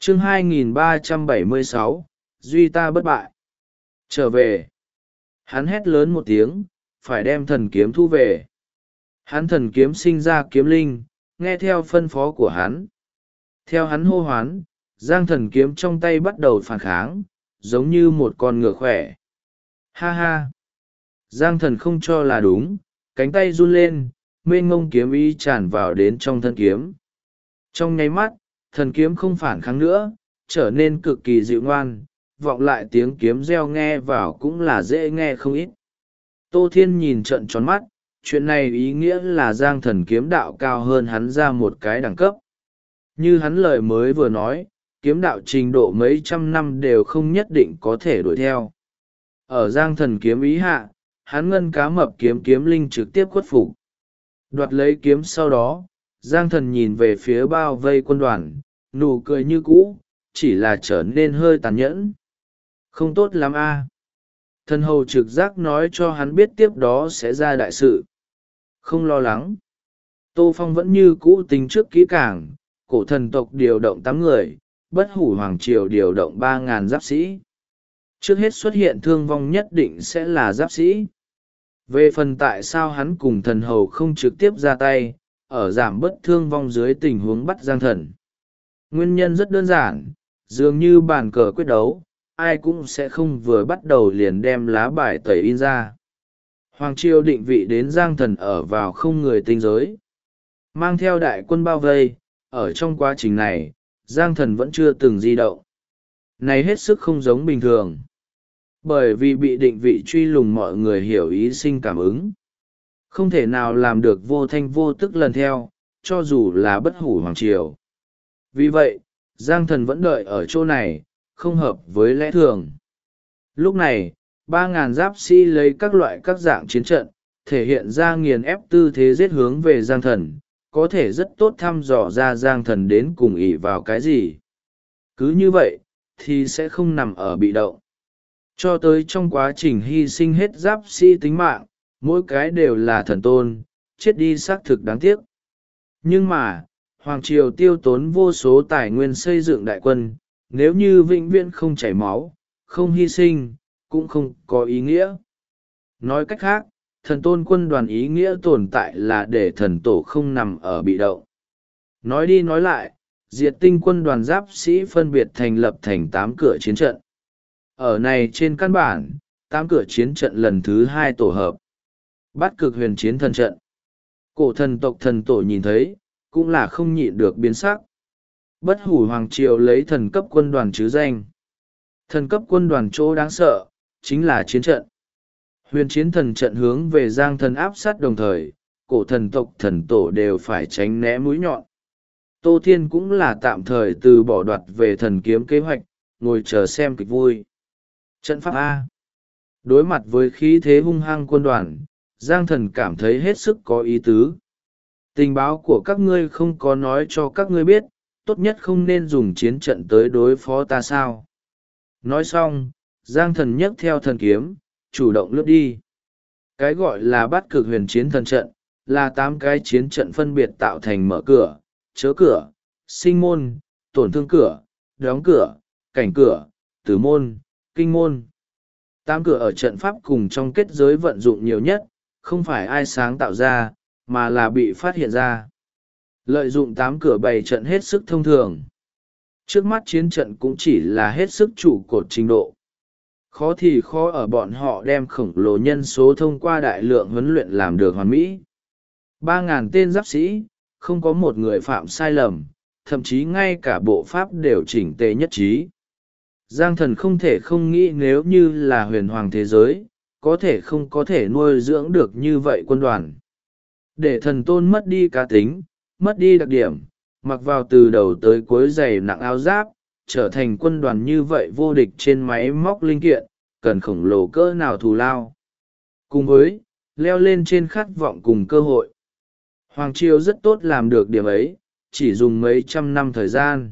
chương 2376, duy ta bất bại. Trở về. Hắn hét lớn một tiếng, phải đem thần kiếm thu về. Hắn thần kiếm sinh ra kiếm linh, nghe theo phân phó của hắn. Theo hắn hô hoán, giang thần kiếm trong tay bắt đầu phản kháng, giống như một con ngựa khỏe. Ha ha! Giang thần không cho là đúng, cánh tay run lên, mênh mông kiếm ý tràn vào đến trong thân kiếm. Trong nháy mắt, thần kiếm không phản kháng nữa, trở nên cực kỳ dịu ngoan, vọng lại tiếng kiếm reo nghe vào cũng là dễ nghe không ít. Tô Thiên nhìn trợn tròn mắt, chuyện này ý nghĩa là giang thần kiếm đạo cao hơn hắn ra một cái đẳng cấp. Như hắn lời mới vừa nói, kiếm đạo trình độ mấy trăm năm đều không nhất định có thể đuổi theo. Ở giang thần kiếm ý hạ, hắn ngân cá mập kiếm linh trực tiếp khuất phục. Đoạt lấy kiếm sau đó, giang thần nhìn về phía bao vây quân đoàn, nụ cười như cũ, chỉ là trở nên hơi tàn nhẫn. Không tốt lắm a. Thần hầu trực giác nói cho hắn biết tiếp đó sẽ ra đại sự. Không lo lắng. Tô Phong vẫn như cũ tính trước kỹ càng, cổ thần tộc điều động 8 người, bất hủ hoàng triều điều động 3.000 giáp sĩ. Trước hết xuất hiện thương vong nhất định sẽ là giáp sĩ. Về phần tại sao hắn cùng thần hầu không trực tiếp ra tay, ở giảm bất thương vong dưới tình huống bắt giang thần. Nguyên nhân rất đơn giản, dường như bàn cờ quyết đấu, ai cũng sẽ không vừa bắt đầu liền đem lá bài tẩy in ra. Hoàng triều định vị đến giang thần ở vào không người tinh giới. Mang theo đại quân bao vây, ở trong quá trình này, giang thần vẫn chưa từng di động. Này hết sức không giống bình thường. Bởi vì bị định vị truy lùng mọi người hiểu ý sinh cảm ứng. Không thể nào làm được vô thanh vô tức lần theo, cho dù là bất hủ hoàng triều. Vì vậy, giang thần vẫn đợi ở chỗ này, không hợp với lẽ thường. Lúc này, 3.000 giáp sĩ lấy các loại các dạng chiến trận, thể hiện ra nghiền ép tư thế giết hướng về giang thần, có thể rất tốt thăm dò ra giang thần đến cùng ỷ vào cái gì. Cứ như vậy, thì sẽ không nằm ở bị động. Cho tới trong quá trình hy sinh hết giáp sĩ tính mạng, mỗi cái đều là thần tôn, chết đi xác thực đáng tiếc. Nhưng mà, Hoàng Triều tiêu tốn vô số tài nguyên xây dựng đại quân, nếu như vĩnh viễn không chảy máu, không hy sinh, cũng không có ý nghĩa. Nói cách khác, thần tôn quân đoàn ý nghĩa tồn tại là để thần tổ không nằm ở bị động. Nói đi nói lại, diệt tinh quân đoàn giáp sĩ phân biệt thành lập thành 8 cửa chiến trận. Ở này trên căn bản, 8 cửa chiến trận lần thứ 2 tổ hợp. Bát cực huyền chiến thần trận. Cổ thần tộc thần tổ nhìn thấy, cũng là không nhịn được biến sắc. Bất hủ hoàng triều lấy thần cấp quân đoàn chứ danh. Thần cấp quân đoàn chỗ đáng sợ, chính là chiến trận. Huyền chiến thần trận hướng về giang thần áp sát đồng thời, cổ thần tộc thần tổ đều phải tránh né mũi nhọn. Tô Thiên cũng là tạm thời từ bỏ đoạt về thần kiếm kế hoạch, ngồi chờ xem kịch vui. Trận pháp A. Đối mặt với khí thế hung hăng quân đoàn, giang thần cảm thấy hết sức có ý tứ. Tình báo của các ngươi không có nói cho các ngươi biết, tốt nhất không nên dùng chiến trận tới đối phó ta sao. Nói xong, giang thần nhấc theo thần kiếm, chủ động lướt đi. Cái gọi là bát cực huyền chiến thần trận, là 8 cái chiến trận phân biệt tạo thành mở cửa, chớ cửa, sinh môn, tổn thương cửa, đóng cửa, cảnh cửa, tử môn, kinh môn. 8 cửa ở trận pháp cùng trong kết giới vận dụng nhiều nhất, không phải ai sáng tạo ra, mà là bị phát hiện ra. Lợi dụng 8 cửa bày trận hết sức thông thường. Trước mắt chiến trận cũng chỉ là hết sức trụ cột trình độ. Khó thì khó ở bọn họ đem khổng lồ nhân số thông qua đại lượng huấn luyện làm được hoàn mỹ. 3.000 tên giáp sĩ, không có một người phạm sai lầm, thậm chí ngay cả bộ pháp đều chỉnh tề nhất trí. Giang thần không thể không nghĩ nếu như là huyền hoàng thế giới, có thể nuôi dưỡng được như vậy quân đoàn. Để thần tôn mất đi cá tính, mất đi đặc điểm, mặc vào từ đầu tới cuối giày nặng áo giáp, trở thành quân đoàn như vậy vô địch trên máy móc linh kiện, cần khổng lồ cỡ nào thù lao. Cùng với, leo lên trên khát vọng cùng cơ hội. Hoàng Triều rất tốt làm được điểm ấy, chỉ dùng mấy trăm năm thời gian.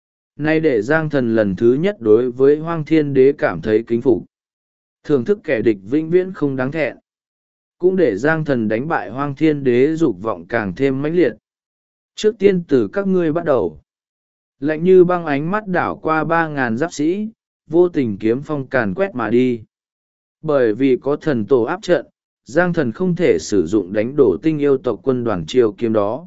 Nay để Giang Thần lần thứ nhất đối với Hoang Thiên Đế cảm thấy kính phục. Thưởng thức kẻ địch vĩnh viễn không đáng thẹn. Cũng để Giang Thần đánh bại Hoang Thiên Đế dục vọng càng thêm mãnh liệt. Trước tiên từ các ngươi bắt đầu. Lạnh như băng ánh mắt đảo qua 3.000 giáp sĩ, vô tình kiếm phong càn quét mà đi. Bởi vì có thần tổ áp trận, Giang Thần không thể sử dụng đánh đổ tinh yêu tộc quân đoàn Chiêu Kiếm đó.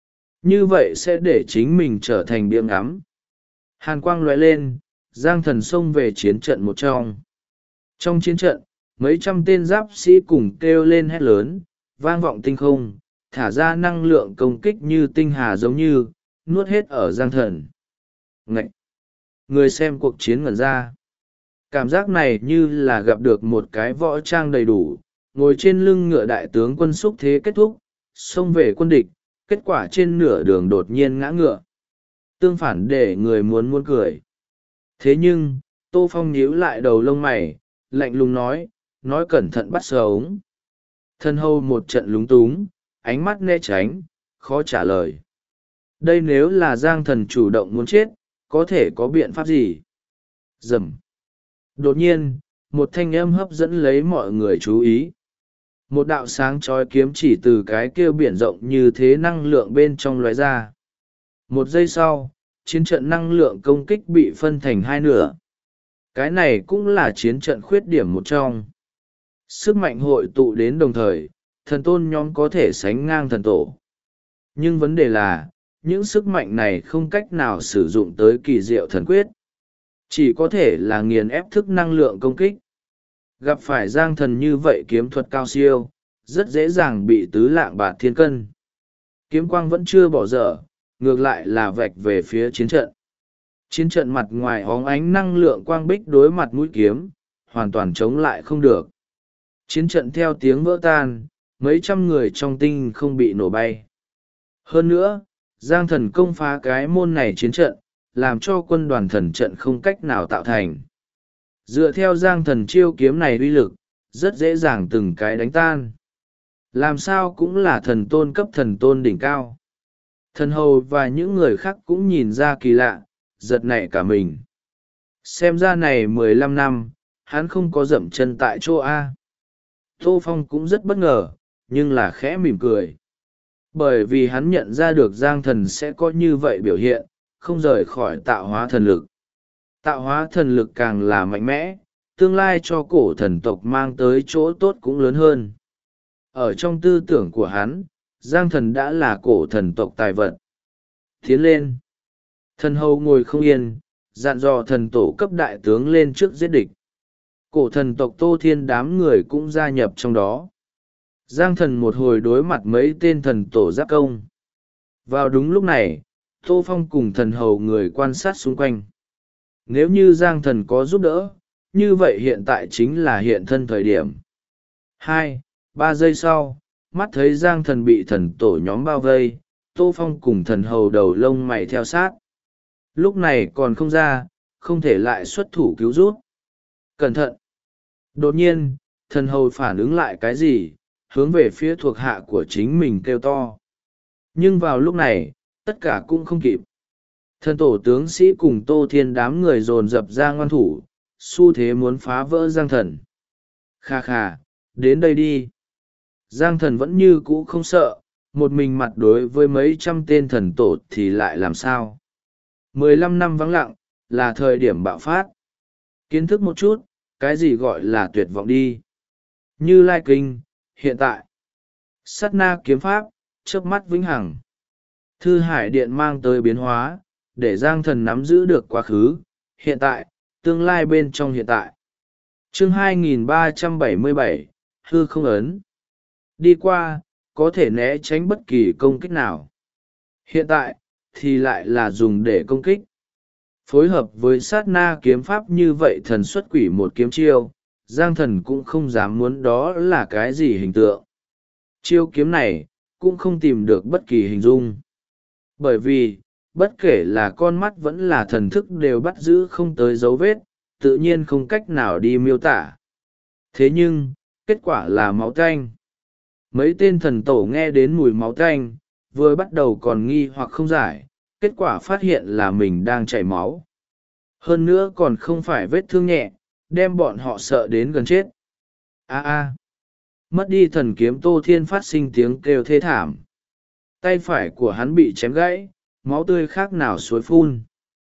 Như vậy sẽ để chính mình trở thành biếng ngắm. Hàn quang lóe lên, Giang Thần xông về chiến trận một trong. Trong chiến trận, mấy trăm tên giáp sĩ cùng kêu lên hét lớn, vang vọng tinh không, thả ra năng lượng công kích như tinh hà giống như, nuốt hết ở Giang Thần. Ngậy! Người xem cuộc chiến ngẩn ra. Cảm giác này như là gặp được một cái võ trang đầy đủ, ngồi trên lưng ngựa đại tướng quân xúc thế kết thúc, xông về quân địch, kết quả trên nửa đường đột nhiên ngã ngựa. Tương phản để người muốn cười. Thế nhưng, Tô Phong nhíu lại đầu lông mày, lạnh lùng nói cẩn thận bắt sống. Thân hầu một trận lúng túng, ánh mắt né tránh, khó trả lời. Đây nếu là Giang Thần chủ động muốn chết, có thể có biện pháp gì? Rầm. Đột nhiên, một thanh âm hấp dẫn lấy mọi người chú ý. Một đạo sáng chói kiếm chỉ từ cái kia biển rộng như thế năng lượng bên trong lóe ra. Một giây sau, chiến trận năng lượng công kích bị phân thành hai nửa. Cái này cũng là chiến trận khuyết điểm một trong. Sức mạnh hội tụ đến đồng thời, thần tôn nhóm có thể sánh ngang thần tổ. Nhưng vấn đề là, những sức mạnh này không cách nào sử dụng tới kỳ diệu thần quyết. Chỉ có thể là nghiền ép thức năng lượng công kích. Gặp phải Giang Thần như vậy kiếm thuật cao siêu, rất dễ dàng bị tứ lạng bạt thiên cân. Kiếm quang vẫn chưa bỏ dở, ngược lại là vạch về phía chiến trận. Chiến trận mặt ngoài óng ánh năng lượng quang bích đối mặt mũi kiếm, hoàn toàn chống lại không được. Chiến trận theo tiếng vỡ tan, mấy trăm người trong tinh không bị nổ bay. Hơn nữa, Giang Thần công phá cái môn này chiến trận, làm cho quân đoàn thần trận không cách nào tạo thành. Dựa theo Giang Thần chiêu kiếm này uy lực, rất dễ dàng từng cái đánh tan. Làm sao cũng là thần tôn cấp thần tôn đỉnh cao. Thần hầu và những người khác cũng nhìn ra kỳ lạ, giật nảy cả mình. Xem ra này 15 năm, hắn không có dậm chân tại chỗ A. Tô Phong cũng rất bất ngờ, nhưng là khẽ mỉm cười. Bởi vì hắn nhận ra được Giang Thần sẽ có như vậy biểu hiện, không rời khỏi tạo hóa thần lực. Tạo hóa thần lực càng là mạnh mẽ, tương lai cho cổ thần tộc mang tới chỗ tốt cũng lớn hơn. Ở trong tư tưởng của hắn, Giang Thần đã là cổ thần tộc tài vật. Tiến lên. Thần hầu ngồi không yên, dặn dò thần tổ cấp đại tướng lên trước giết địch. Cổ thần tộc Tô Thiên đám người cũng gia nhập trong đó. Giang Thần một hồi đối mặt mấy tên thần tổ giáp công. Vào đúng lúc này, Tô Phong cùng thần hầu người quan sát xung quanh. Nếu như Giang Thần có giúp đỡ, như vậy hiện tại chính là hiện thân thời điểm. 2-3 giây sau, mắt thấy Giang Thần bị thần tổ nhóm bao vây, Tô Phong cùng thần hầu đầu lông mày theo sát. Lúc này còn không ra, không thể lại xuất thủ cứu rút. Cẩn thận! Đột nhiên, thần hầu phản ứng lại cái gì, hướng về phía thuộc hạ của chính mình kêu to. Nhưng vào lúc này, tất cả cũng không kịp. Thần tổ tướng sĩ cùng Tô Thiên đám người dồn dập ra ngoan thủ, xu thế muốn phá vỡ Giang Thần. Kha kha, đến đây đi. Giang Thần vẫn như cũ không sợ, một mình mặt đối với mấy trăm tên thần tổ thì lại làm sao. 15 năm vắng lặng, là thời điểm bạo phát. Kiến thức một chút, cái gì gọi là tuyệt vọng đi. Như Lai Kinh, hiện tại. Sát na kiếm pháp, chớp mắt vĩnh hằng. Thư Hải Điện mang tới biến hóa, để Giang Thần nắm giữ được quá khứ, hiện tại, tương lai bên trong hiện tại. Chương 2377, hư không ấn. Đi qua, có thể né tránh bất kỳ công kích nào. Hiện tại, thì lại là dùng để công kích. Phối hợp với sát na kiếm pháp như vậy thần xuất quỷ một kiếm chiêu, Giang Thần cũng không dám muốn đó là cái gì hình tượng. Chiêu kiếm này, cũng không tìm được bất kỳ hình dung. Bởi vì, bất kể là con mắt vẫn là thần thức đều bắt giữ không tới dấu vết, tự nhiên không cách nào đi miêu tả. Thế nhưng, kết quả là máu tanh. Mấy tên thần tổ nghe đến mùi máu tanh, vừa bắt đầu còn nghi hoặc không giải, kết quả phát hiện là mình đang chảy máu. Hơn nữa còn không phải vết thương nhẹ, đem bọn họ sợ đến gần chết. Mất đi thần kiếm Tô Thiên phát sinh tiếng kêu thê thảm. Tay phải của hắn bị chém gãy, máu tươi khác nào suối phun.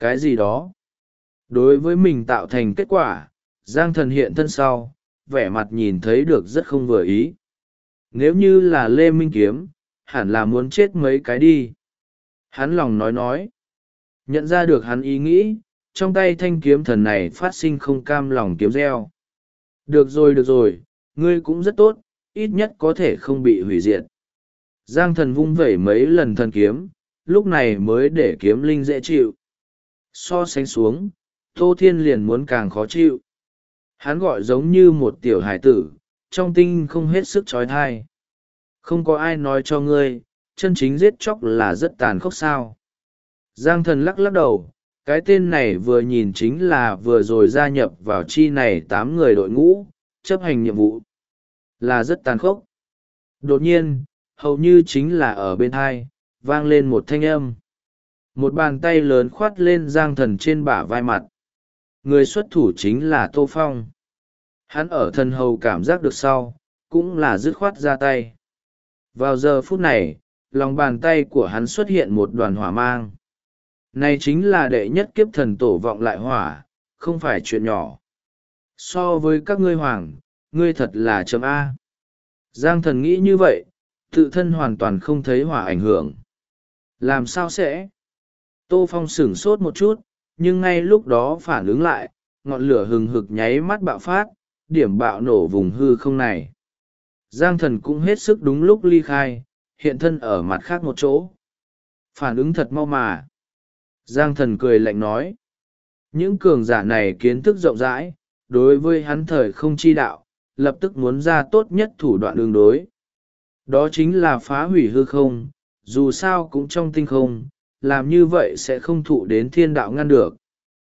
cái gì đó. Đối với mình tạo thành kết quả, Giang Thần hiện thân sau, vẻ mặt nhìn thấy được rất không vừa ý. Nếu như là Lê Minh Kiếm, hẳn là muốn chết mấy cái đi. Hắn lòng nói. Nhận ra được hắn ý nghĩ, trong tay thanh kiếm thần này phát sinh không cam lòng kiếm reo. Được rồi, ngươi cũng rất tốt, ít nhất có thể không bị hủy diệt. Giang Thần vung vẩy mấy lần thần kiếm, lúc này mới để kiếm linh dễ chịu. So sánh xuống, Tô Thiên liền muốn càng khó chịu. Hắn gọi giống như một tiểu hải tử, trong tinh không hết sức trói thai. Không có ai nói cho ngươi, chân chính giết chóc là rất tàn khốc sao. Giang Thần lắc đầu, cái tên này vừa nhìn chính là vừa rồi gia nhập vào chi này 8 người đội ngũ, chấp hành nhiệm vụ. Là rất tàn khốc. Đột nhiên, hầu như chính là ở bên hai, vang lên một thanh âm. Một bàn tay lớn khoát lên Giang Thần trên bả vai mặt. Người xuất thủ chính là Tô Phong. Hắn ở thần hầu cảm giác được sau, cũng là dứt khoát ra tay. Vào giờ phút này, lòng bàn tay của hắn xuất hiện một đoàn hỏa mang. Này chính là đệ nhất kiếp thần tổ vọng lại hỏa, không phải chuyện nhỏ. So với các ngươi hoàng, ngươi thật là chấm A. Giang Thần nghĩ như vậy, tự thân hoàn toàn không thấy hỏa ảnh hưởng. Làm sao sẽ? Tô Phong sửng sốt một chút, nhưng ngay lúc đó phản ứng lại, ngọn lửa hừng hực nháy mắt bạo phát, điểm bạo nổ vùng hư không này. Giang Thần cũng hết sức đúng lúc ly khai, hiện thân ở mặt khác một chỗ. Phản ứng thật mau mà. Giang Thần cười lạnh nói. Những cường giả này kiến thức rộng rãi, đối với hắn thời không chi đạo, lập tức muốn ra tốt nhất thủ đoạn đường đối. Đó chính là phá hủy hư không, dù sao cũng trong tinh không, làm như vậy sẽ không thụ đến thiên đạo ngăn được.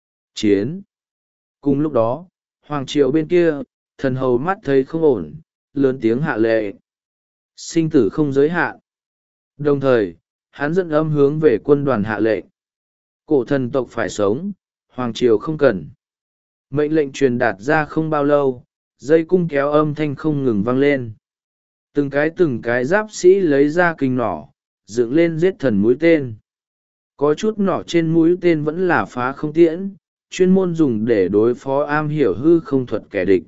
Chiến. Cùng lúc đó, Hoàng Triều bên kia, thần hầu mắt thấy không ổn, lớn tiếng hạ lệ. Sinh tử không giới hạn. Đồng thời, hắn dẫn âm hướng về quân đoàn hạ lệnh. Cổ thần tộc phải sống, Hoàng Triều không cần. Mệnh lệnh truyền đạt ra không bao lâu, dây cung kéo âm thanh không ngừng vang lên. Từng cái giáp sĩ lấy ra kình nỏ, dựng lên giết thần mũi tên. Có chút nỏ trên mũi tên vẫn là phá không tiễn, chuyên môn dùng để đối phó am hiểu hư không thuật kẻ địch.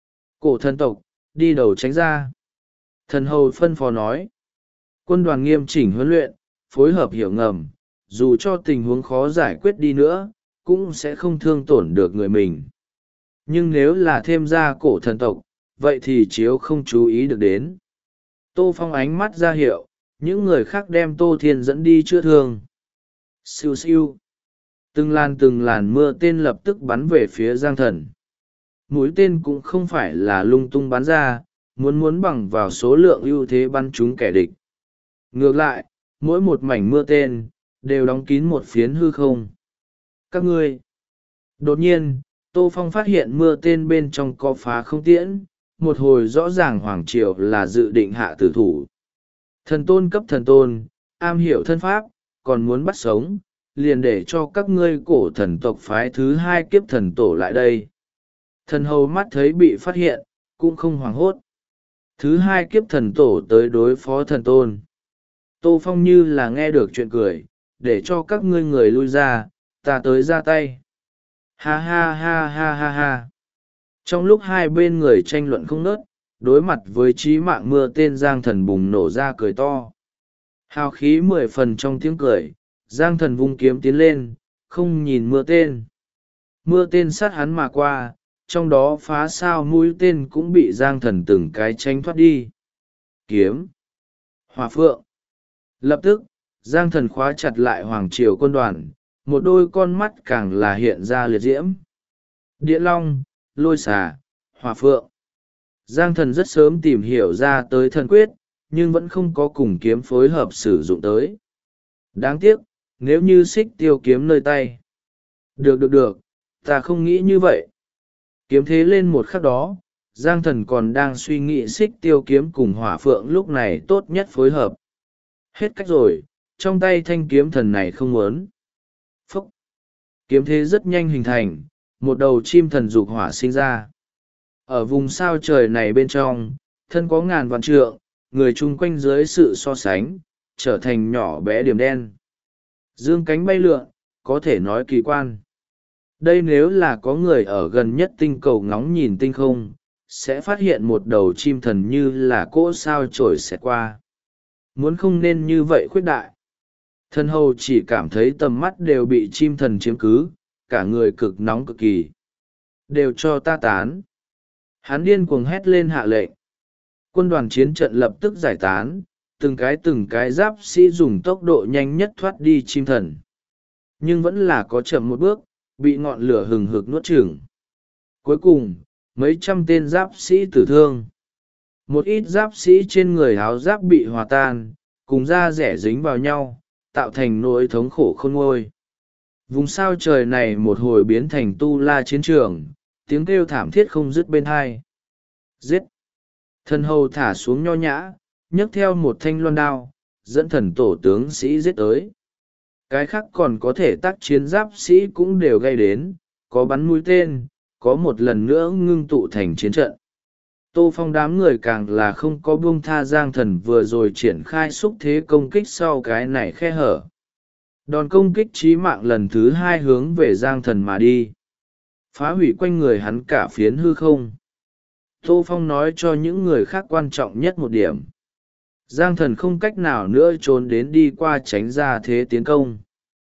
Cổ thần tộc, đi đầu tránh ra. Thần hầu phân phó nói. Quân đoàn nghiêm chỉnh huấn luyện, phối hợp hiểu ngầm, dù cho tình huống khó giải quyết đi nữa, cũng sẽ không thương tổn được người mình. Nhưng nếu là thêm ra cổ thần tộc, vậy thì chiếu không chú ý được đến. Tô Phong ánh mắt ra hiệu, những người khác đem Tô Thiên dẫn đi chữa thương. Siêu siêu. Từng làn mưa tên lập tức bắn về phía Giang Thần. Mũi tên cũng không phải là lung tung bắn ra, muốn bằng vào số lượng ưu thế bắn trúng kẻ địch. Ngược lại, mỗi một mảnh mưa tên, đều đóng kín một phiến hư không. Các ngươi. Đột nhiên, Tô Phong phát hiện mưa tên bên trong có phá không tiễn, một hồi rõ ràng Hoàng Triều là dự định hạ tử thủ. Thần tôn cấp thần tôn, am hiểu thân pháp, còn muốn bắt sống, liền để cho các ngươi cổ thần tộc phái thứ 2 kiếp thần tổ lại đây. Thần hầu mắt thấy bị phát hiện, cũng không hoảng hốt. Thứ 2 kiếp thần tổ tới đối phó thần tôn. Tô Phong như là nghe được chuyện cười, để cho các ngươi người lui ra, ta tới ra tay. Ha ha ha ha ha ha. Trong lúc hai bên người tranh luận không nớt, đối mặt với chí mạng mưa tên Giang Thần bùng nổ ra cười to. Hào khí 10 phần trong tiếng cười, Giang Thần vung kiếm tiến lên, không nhìn mưa tên. Mưa tên sát hắn mà qua, trong đó phá sao mũi tên cũng bị Giang Thần từng cái tranh thoát đi. Kiếm. Hỏa phượng. Lập tức, Giang Thần khóa chặt lại Hoàng Triều quân đoàn, một đôi con mắt càng là hiện ra liệt diễm. Địa long, lôi xà, hỏa phượng. Giang Thần rất sớm tìm hiểu ra tới thần quyết, nhưng vẫn không có cùng kiếm phối hợp sử dụng tới. Đáng tiếc, nếu như xích tiêu kiếm nơi tay. Được, ta không nghĩ như vậy. Kiếm thế lên một khắc đó, Giang Thần còn đang suy nghĩ xích tiêu kiếm cùng hỏa phượng lúc này tốt nhất phối hợp. Hết cách rồi, trong tay thanh kiếm thần này không muốn. Phúc! Kiếm thế rất nhanh hình thành, một đầu chim thần dục hỏa sinh ra. Ở vùng sao trời này bên trong, thân có ngàn vạn trượng, người chung quanh dưới sự so sánh, trở thành nhỏ bé điểm đen. Dương cánh bay lượn, có thể nói kỳ quan. Đây nếu là có người ở gần nhất tinh cầu ngóng nhìn tinh không, sẽ phát hiện một đầu chim thần như là cỗ sao trổi xẹt qua. Muốn không nên như vậy khuyết đại. Thân hầu chỉ cảm thấy tầm mắt đều bị chim thần chiếm cứ, cả người cực nóng cực kỳ. Đều cho ta tán. Hắn điên cuồng hét lên hạ lệnh. Quân đoàn chiến trận lập tức giải tán, từng cái giáp sĩ dùng tốc độ nhanh nhất thoát đi chim thần. Nhưng vẫn là có chậm một bước, bị ngọn lửa hừng hực nuốt chửng. Cuối cùng, mấy trăm tên giáp sĩ tử thương. Một ít giáp sĩ trên người áo giáp bị hòa tan, cùng da rẻ dính vào nhau, tạo thành nỗi thống khổ khôn nguôi. Vùng sao trời này một hồi biến thành tu la chiến trường, tiếng kêu thảm thiết không dứt bên hai. Giết! Thần hầu thả xuống nho nhã, nhấc theo một thanh loan đao, dẫn thần tổ tướng sĩ giết tới. Cái khác còn có thể tác chiến giáp sĩ cũng đều gây đến, có bắn mũi tên, có một lần nữa ngưng tụ thành chiến trận. Tô Phong đám người càng là không có buông tha Giang Thần vừa rồi triển khai xúc thế công kích sau cái này khe hở. Đòn công kích chí mạng lần thứ hai hướng về Giang Thần mà đi. Phá hủy quanh người hắn cả phiến hư không. Tô Phong nói cho những người khác quan trọng nhất một điểm. Giang Thần không cách nào nữa trốn đến đi qua tránh ra thế tiến công.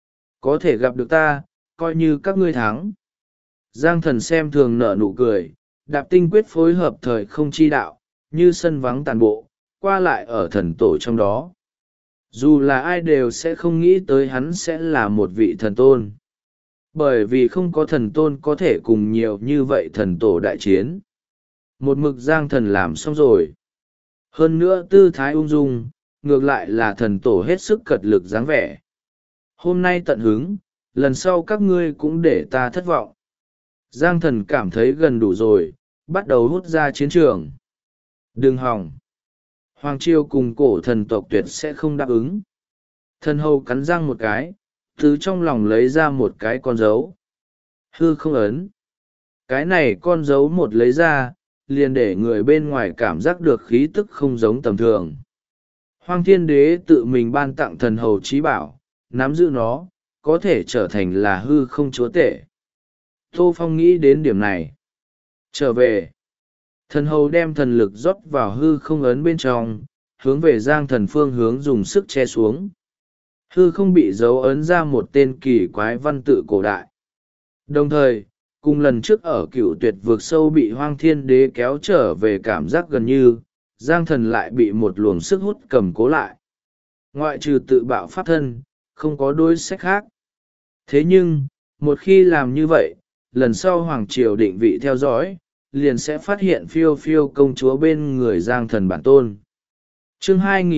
Có thể gặp được ta, coi như các ngươi thắng. Giang Thần xem thường nở nụ cười, đạp tinh quyết phối hợp thời không chi đạo, như sân vắng tàn bộ, qua lại ở thần tổ trong đó. Dù là ai đều sẽ không nghĩ tới hắn sẽ là một vị thần tôn. Bởi vì không có thần tôn có thể cùng nhiều như vậy thần tổ đại chiến. Một mực Giang Thần làm xong rồi. Hơn nữa tư thái ung dung, ngược lại là thần tổ hết sức cật lực dáng vẻ. Hôm nay tận hứng, lần sau các ngươi cũng để ta thất vọng. Giang Thần cảm thấy gần đủ rồi, bắt đầu hút ra chiến trường. Đừng hòng. Hoàng Triều cùng cổ thần tộc tuyệt sẽ không đáp ứng. Thần hầu cắn răng một cái, từ trong lòng lấy ra một cái con dấu. Hư không ấn. Cái này con dấu một lấy ra, liền để người bên ngoài cảm giác được khí tức không giống tầm thường. Hoang Thiên Đế tự mình ban tặng thần hầu trí bảo, nắm giữ nó, có thể trở thành là hư không chúa tể. Tô Phong nghĩ đến điểm này. Trở về. Thần hầu đem thần lực rót vào hư không ấn bên trong, hướng về Giang Thần phương hướng dùng sức che xuống. Hư không bị dấu ấn ra một tên kỳ quái văn tự cổ đại. Đồng thời, cùng lần trước ở Cựu Tuyệt vực sâu bị Hoang Thiên Đế kéo trở về cảm giác gần như, Giang Thần lại bị một luồng sức hút cầm cố lại. Ngoại trừ tự bạo pháp thân, không có đối sách khác. Thế nhưng, một khi làm như vậy, lần sau Hoàng Triều định vị theo dõi, liền sẽ phát hiện phiêu phiêu công chúa bên người Giang Thần bản tôn. Chương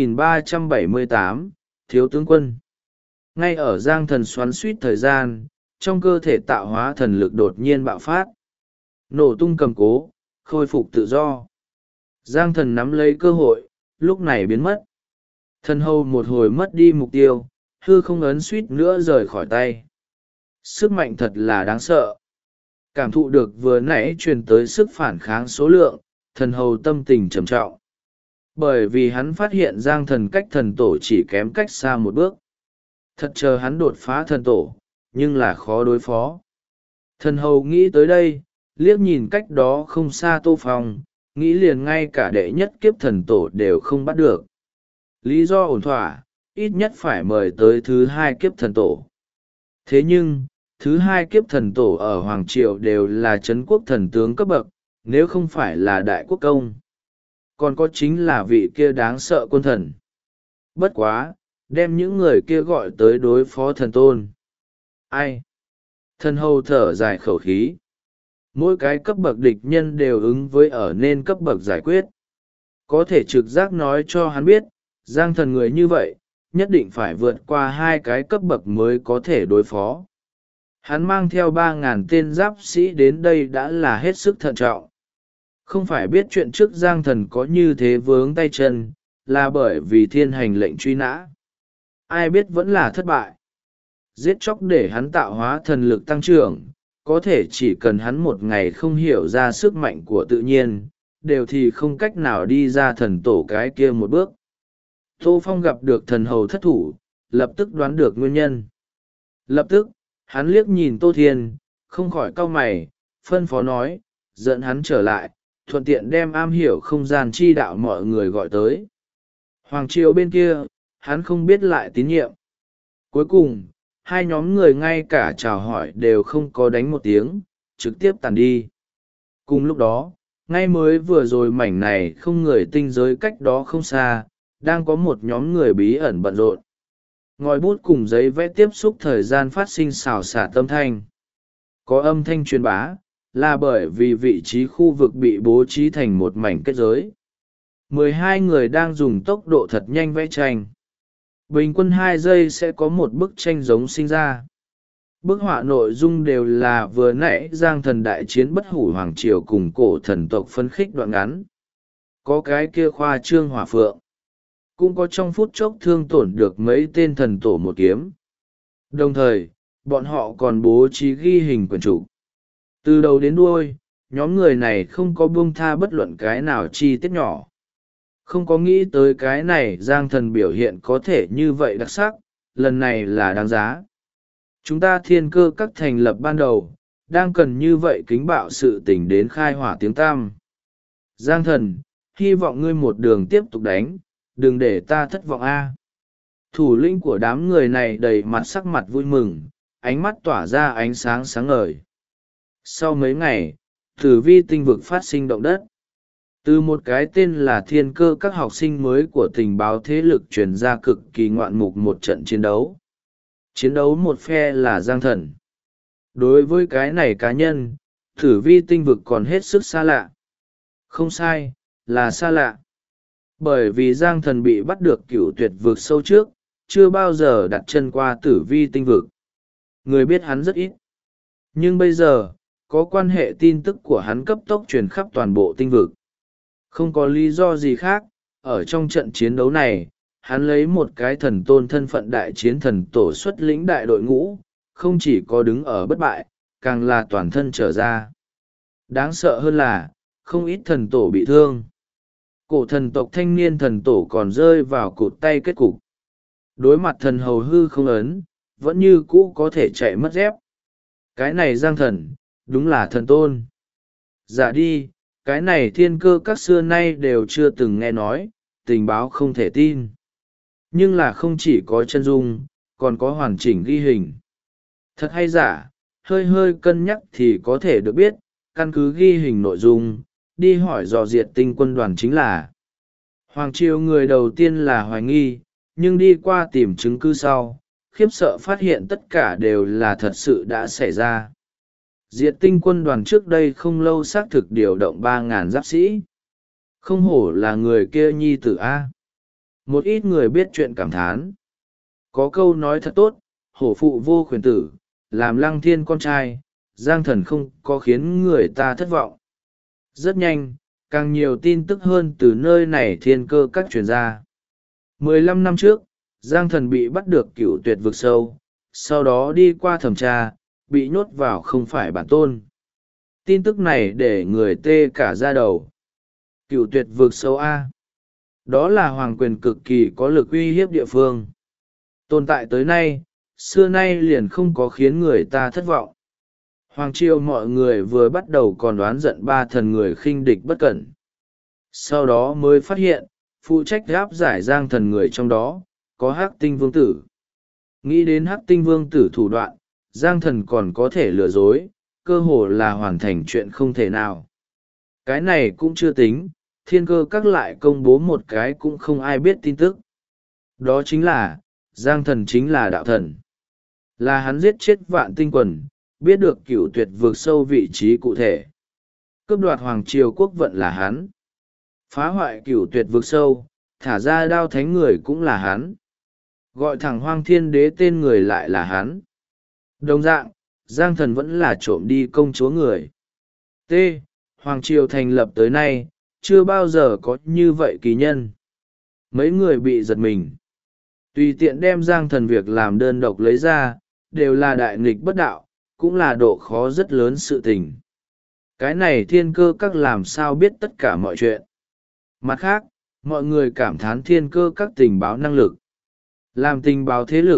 2378, Thiếu tướng quân. Ngay ở Giang Thần xoắn suýt thời gian, trong cơ thể tạo hóa thần lực đột nhiên bạo phát. Nổ tung cầm cố, khôi phục tự do. Giang Thần nắm lấy cơ hội, lúc này biến mất. Thần hầu một hồi mất đi mục tiêu, hư không ấn suýt nữa rời khỏi tay. Sức mạnh thật là đáng sợ. Cảm thụ được vừa nãy truyền tới sức phản kháng số lượng, thần hầu tâm tình trầm trọng. Bởi vì hắn phát hiện Giang Thần cách thần tổ chỉ kém cách xa một bước. Thật chờ hắn đột phá thần tổ, nhưng là khó đối phó. Thần hầu nghĩ tới đây, liếc nhìn cách đó không xa Tô Phong, nghĩ liền ngay cả đệ nhất kiếp thần tổ đều không bắt được. Lý do ổn thỏa, ít nhất phải mời tới thứ hai kiếp thần tổ. Thế nhưng, thứ hai kiếp thần tổ ở Hoàng Triều đều là Trấn quốc thần tướng cấp bậc, nếu không phải là đại quốc công. Còn có chính là vị kia đáng sợ quân thần. Bất quá, đem những người kia gọi tới đối phó thần tôn. Ai? Thần hầu thở dài khẩu khí. Mỗi cái cấp bậc địch nhân đều ứng với ở nên cấp bậc giải quyết. Có thể trực giác nói cho hắn biết, Giang Thần người như vậy, nhất định phải vượt qua hai cái cấp bậc mới có thể đối phó. Hắn mang theo 3.000 tên giáp sĩ đến đây đã là hết sức thận trọng. Không phải biết chuyện trước Giang Thần có như thế vướng tay chân, là bởi vì thiên hành lệnh truy nã. Ai biết vẫn là thất bại. Giết chóc để hắn tạo hóa thần lực tăng trưởng, có thể chỉ cần hắn một ngày không hiểu ra sức mạnh của tự nhiên, đều thì không cách nào đi ra thần tổ cái kia một bước. Tô Phong gặp được thần hầu thất thủ, lập tức đoán được nguyên nhân. Lập tức, hắn liếc nhìn Tô Thiên, không khỏi cau mày, phân phó nói, dẫn hắn trở lại, thuận tiện đem am hiểu không gian chi đạo mọi người gọi tới. Hoàng triều bên kia, hắn không biết lại tín nhiệm. Cuối cùng, hai nhóm người ngay cả chào hỏi đều không có đánh một tiếng, trực tiếp tàn đi. Cùng lúc đó, ngay mới vừa rồi mảnh này không người tinh giới cách đó không xa, đang có một nhóm người bí ẩn bận rộn. Ngòi bút cùng giấy vẽ tiếp xúc thời gian phát sinh xào xả âm thanh. Có âm thanh truyền bá, là bởi vì vị trí khu vực bị bố trí thành một mảnh kết giới. 12 người đang dùng tốc độ thật nhanh vẽ tranh. Bình quân 2 giây sẽ có một bức tranh giống sinh ra. Bức họa nội dung đều là vừa nãy Giang Thần đại chiến bất hủ hoàng triều cùng cổ thần tộc phân khích đoạn ngắn. Có cái kia khoa trương hỏa phượng. Cũng có trong phút chốc thương tổn được mấy tên thần tổ một kiếm. Đồng thời, bọn họ còn bố trí ghi hình quyển trục. Từ đầu đến đuôi, nhóm người này không có buông tha bất luận cái nào chi tiết nhỏ. Không có nghĩ tới cái này Giang Thần biểu hiện có thể như vậy đặc sắc, lần này là đáng giá. Chúng ta thiên cơ các thành lập ban đầu, đang cần như vậy kính bạo sự tình đến khai hỏa tiếng tam. Giang Thần, hy vọng ngươi một đường tiếp tục đánh, đừng để ta thất vọng a. Thủ lĩnh của đám người này đầy mặt sắc mặt vui mừng, ánh mắt tỏa ra ánh sáng sáng ngời. Sau mấy ngày, tử vi tinh vực phát sinh động đất. Từ một cái tên là thiên cơ các học sinh mới của tình báo thế lực truyền ra cực kỳ ngoạn mục một trận chiến đấu. Chiến đấu một phe là Giang Thần. Đối với cái này cá nhân, tử vi tinh vực còn hết sức xa lạ. Không sai, là xa lạ. Bởi vì Giang Thần bị bắt được cửu tuyệt vực sâu trước, chưa bao giờ đặt chân qua tử vi tinh vực. Người biết hắn rất ít. Nhưng bây giờ, có quan hệ tin tức của hắn cấp tốc truyền khắp toàn bộ tinh vực. Không có lý do gì khác, ở trong trận chiến đấu này, hắn lấy một cái thần tôn thân phận đại chiến thần tổ xuất lĩnh đại đội ngũ, không chỉ có đứng ở bất bại, càng là toàn thân trở ra. Đáng sợ hơn là, không ít thần tổ bị thương. Cổ thần tộc thanh niên thần tổ còn rơi vào cụt tay kết cục. Đối mặt thần hầu hư không ấn, vẫn như cũ có thể chạy mất dép. Cái này Giang Thần, đúng là thần tôn. Dạ đi, cái này thiên cơ các xưa nay đều chưa từng nghe nói, tình báo không thể tin. Nhưng là không chỉ có chân dung, còn có hoàn chỉnh ghi hình. Thật hay giả, hơi hơi cân nhắc thì có thể được biết, căn cứ ghi hình nội dung, đi hỏi dò diệt tinh quân đoàn chính là. Hoàng triều người đầu tiên là hoài nghi, nhưng đi qua tìm chứng cứ sau, khiếp sợ phát hiện tất cả đều là thật sự đã xảy ra. Diệt tinh quân đoàn trước đây không lâu xác thực điều động 3.000 giáp sĩ. Không hổ là người kia nhi tử A. Một ít người biết chuyện cảm thán. Có câu nói thật tốt, hổ phụ vô khuyển tử, làm Lăng Thiên con trai, Giang Thần không có khiến người ta thất vọng. Rất nhanh, càng nhiều tin tức hơn từ nơi này thiên cơ các truyền ra. 15 năm trước, Giang Thần bị bắt được cửu tuyệt vực sâu, sau đó đi qua thẩm tra, bị nhốt vào không phải bản tôn. Tin tức này để người tê cả da đầu. Cửu tuyệt vực sâu A. Đó là hoàng quyền cực kỳ có lực uy hiếp địa phương. Tồn tại tới nay, xưa nay liền không có khiến người ta thất vọng. Hoàng triều mọi người vừa bắt đầu còn đoán giận ba thần người khinh địch bất cẩn. Sau đó mới phát hiện, phụ trách áp giải Giang Thần người trong đó, có Hắc Tinh Vương Tử. Nghĩ đến Hắc Tinh Vương Tử thủ đoạn, Giang Thần còn có thể lừa dối, cơ hồ là hoàn thành chuyện không thể nào. Cái này cũng chưa tính, thiên cơ các lại công bố một cái cũng không ai biết tin tức. Đó chính là, Giang Thần chính là đạo thần. Là hắn giết chết vạn tinh quần, biết được cửu tuyệt vượt sâu vị trí cụ thể. Cướp đoạt hoàng triều quốc vận là hắn. Phá hoại cửu tuyệt vượt sâu, thả ra đao thánh người cũng là hắn. Gọi thẳng Hoang Thiên Đế tên người lại là hắn. Đồng dạng, Giang Thần vẫn là trộm đi công chúa người. T. Hoàng triều thành lập tới nay, chưa bao giờ có như vậy kỳ nhân. Mấy người bị giật mình. Tùy tiện đem Giang Thần việc làm đơn độc lấy ra, đều là đại nghịch bất đạo, cũng là độ khó rất lớn sự tình. Cái này thiên cơ các làm sao biết tất cả mọi chuyện. Mặt khác, mọi người cảm thán thiên cơ các tình báo năng lực. Làm tình báo thế lực,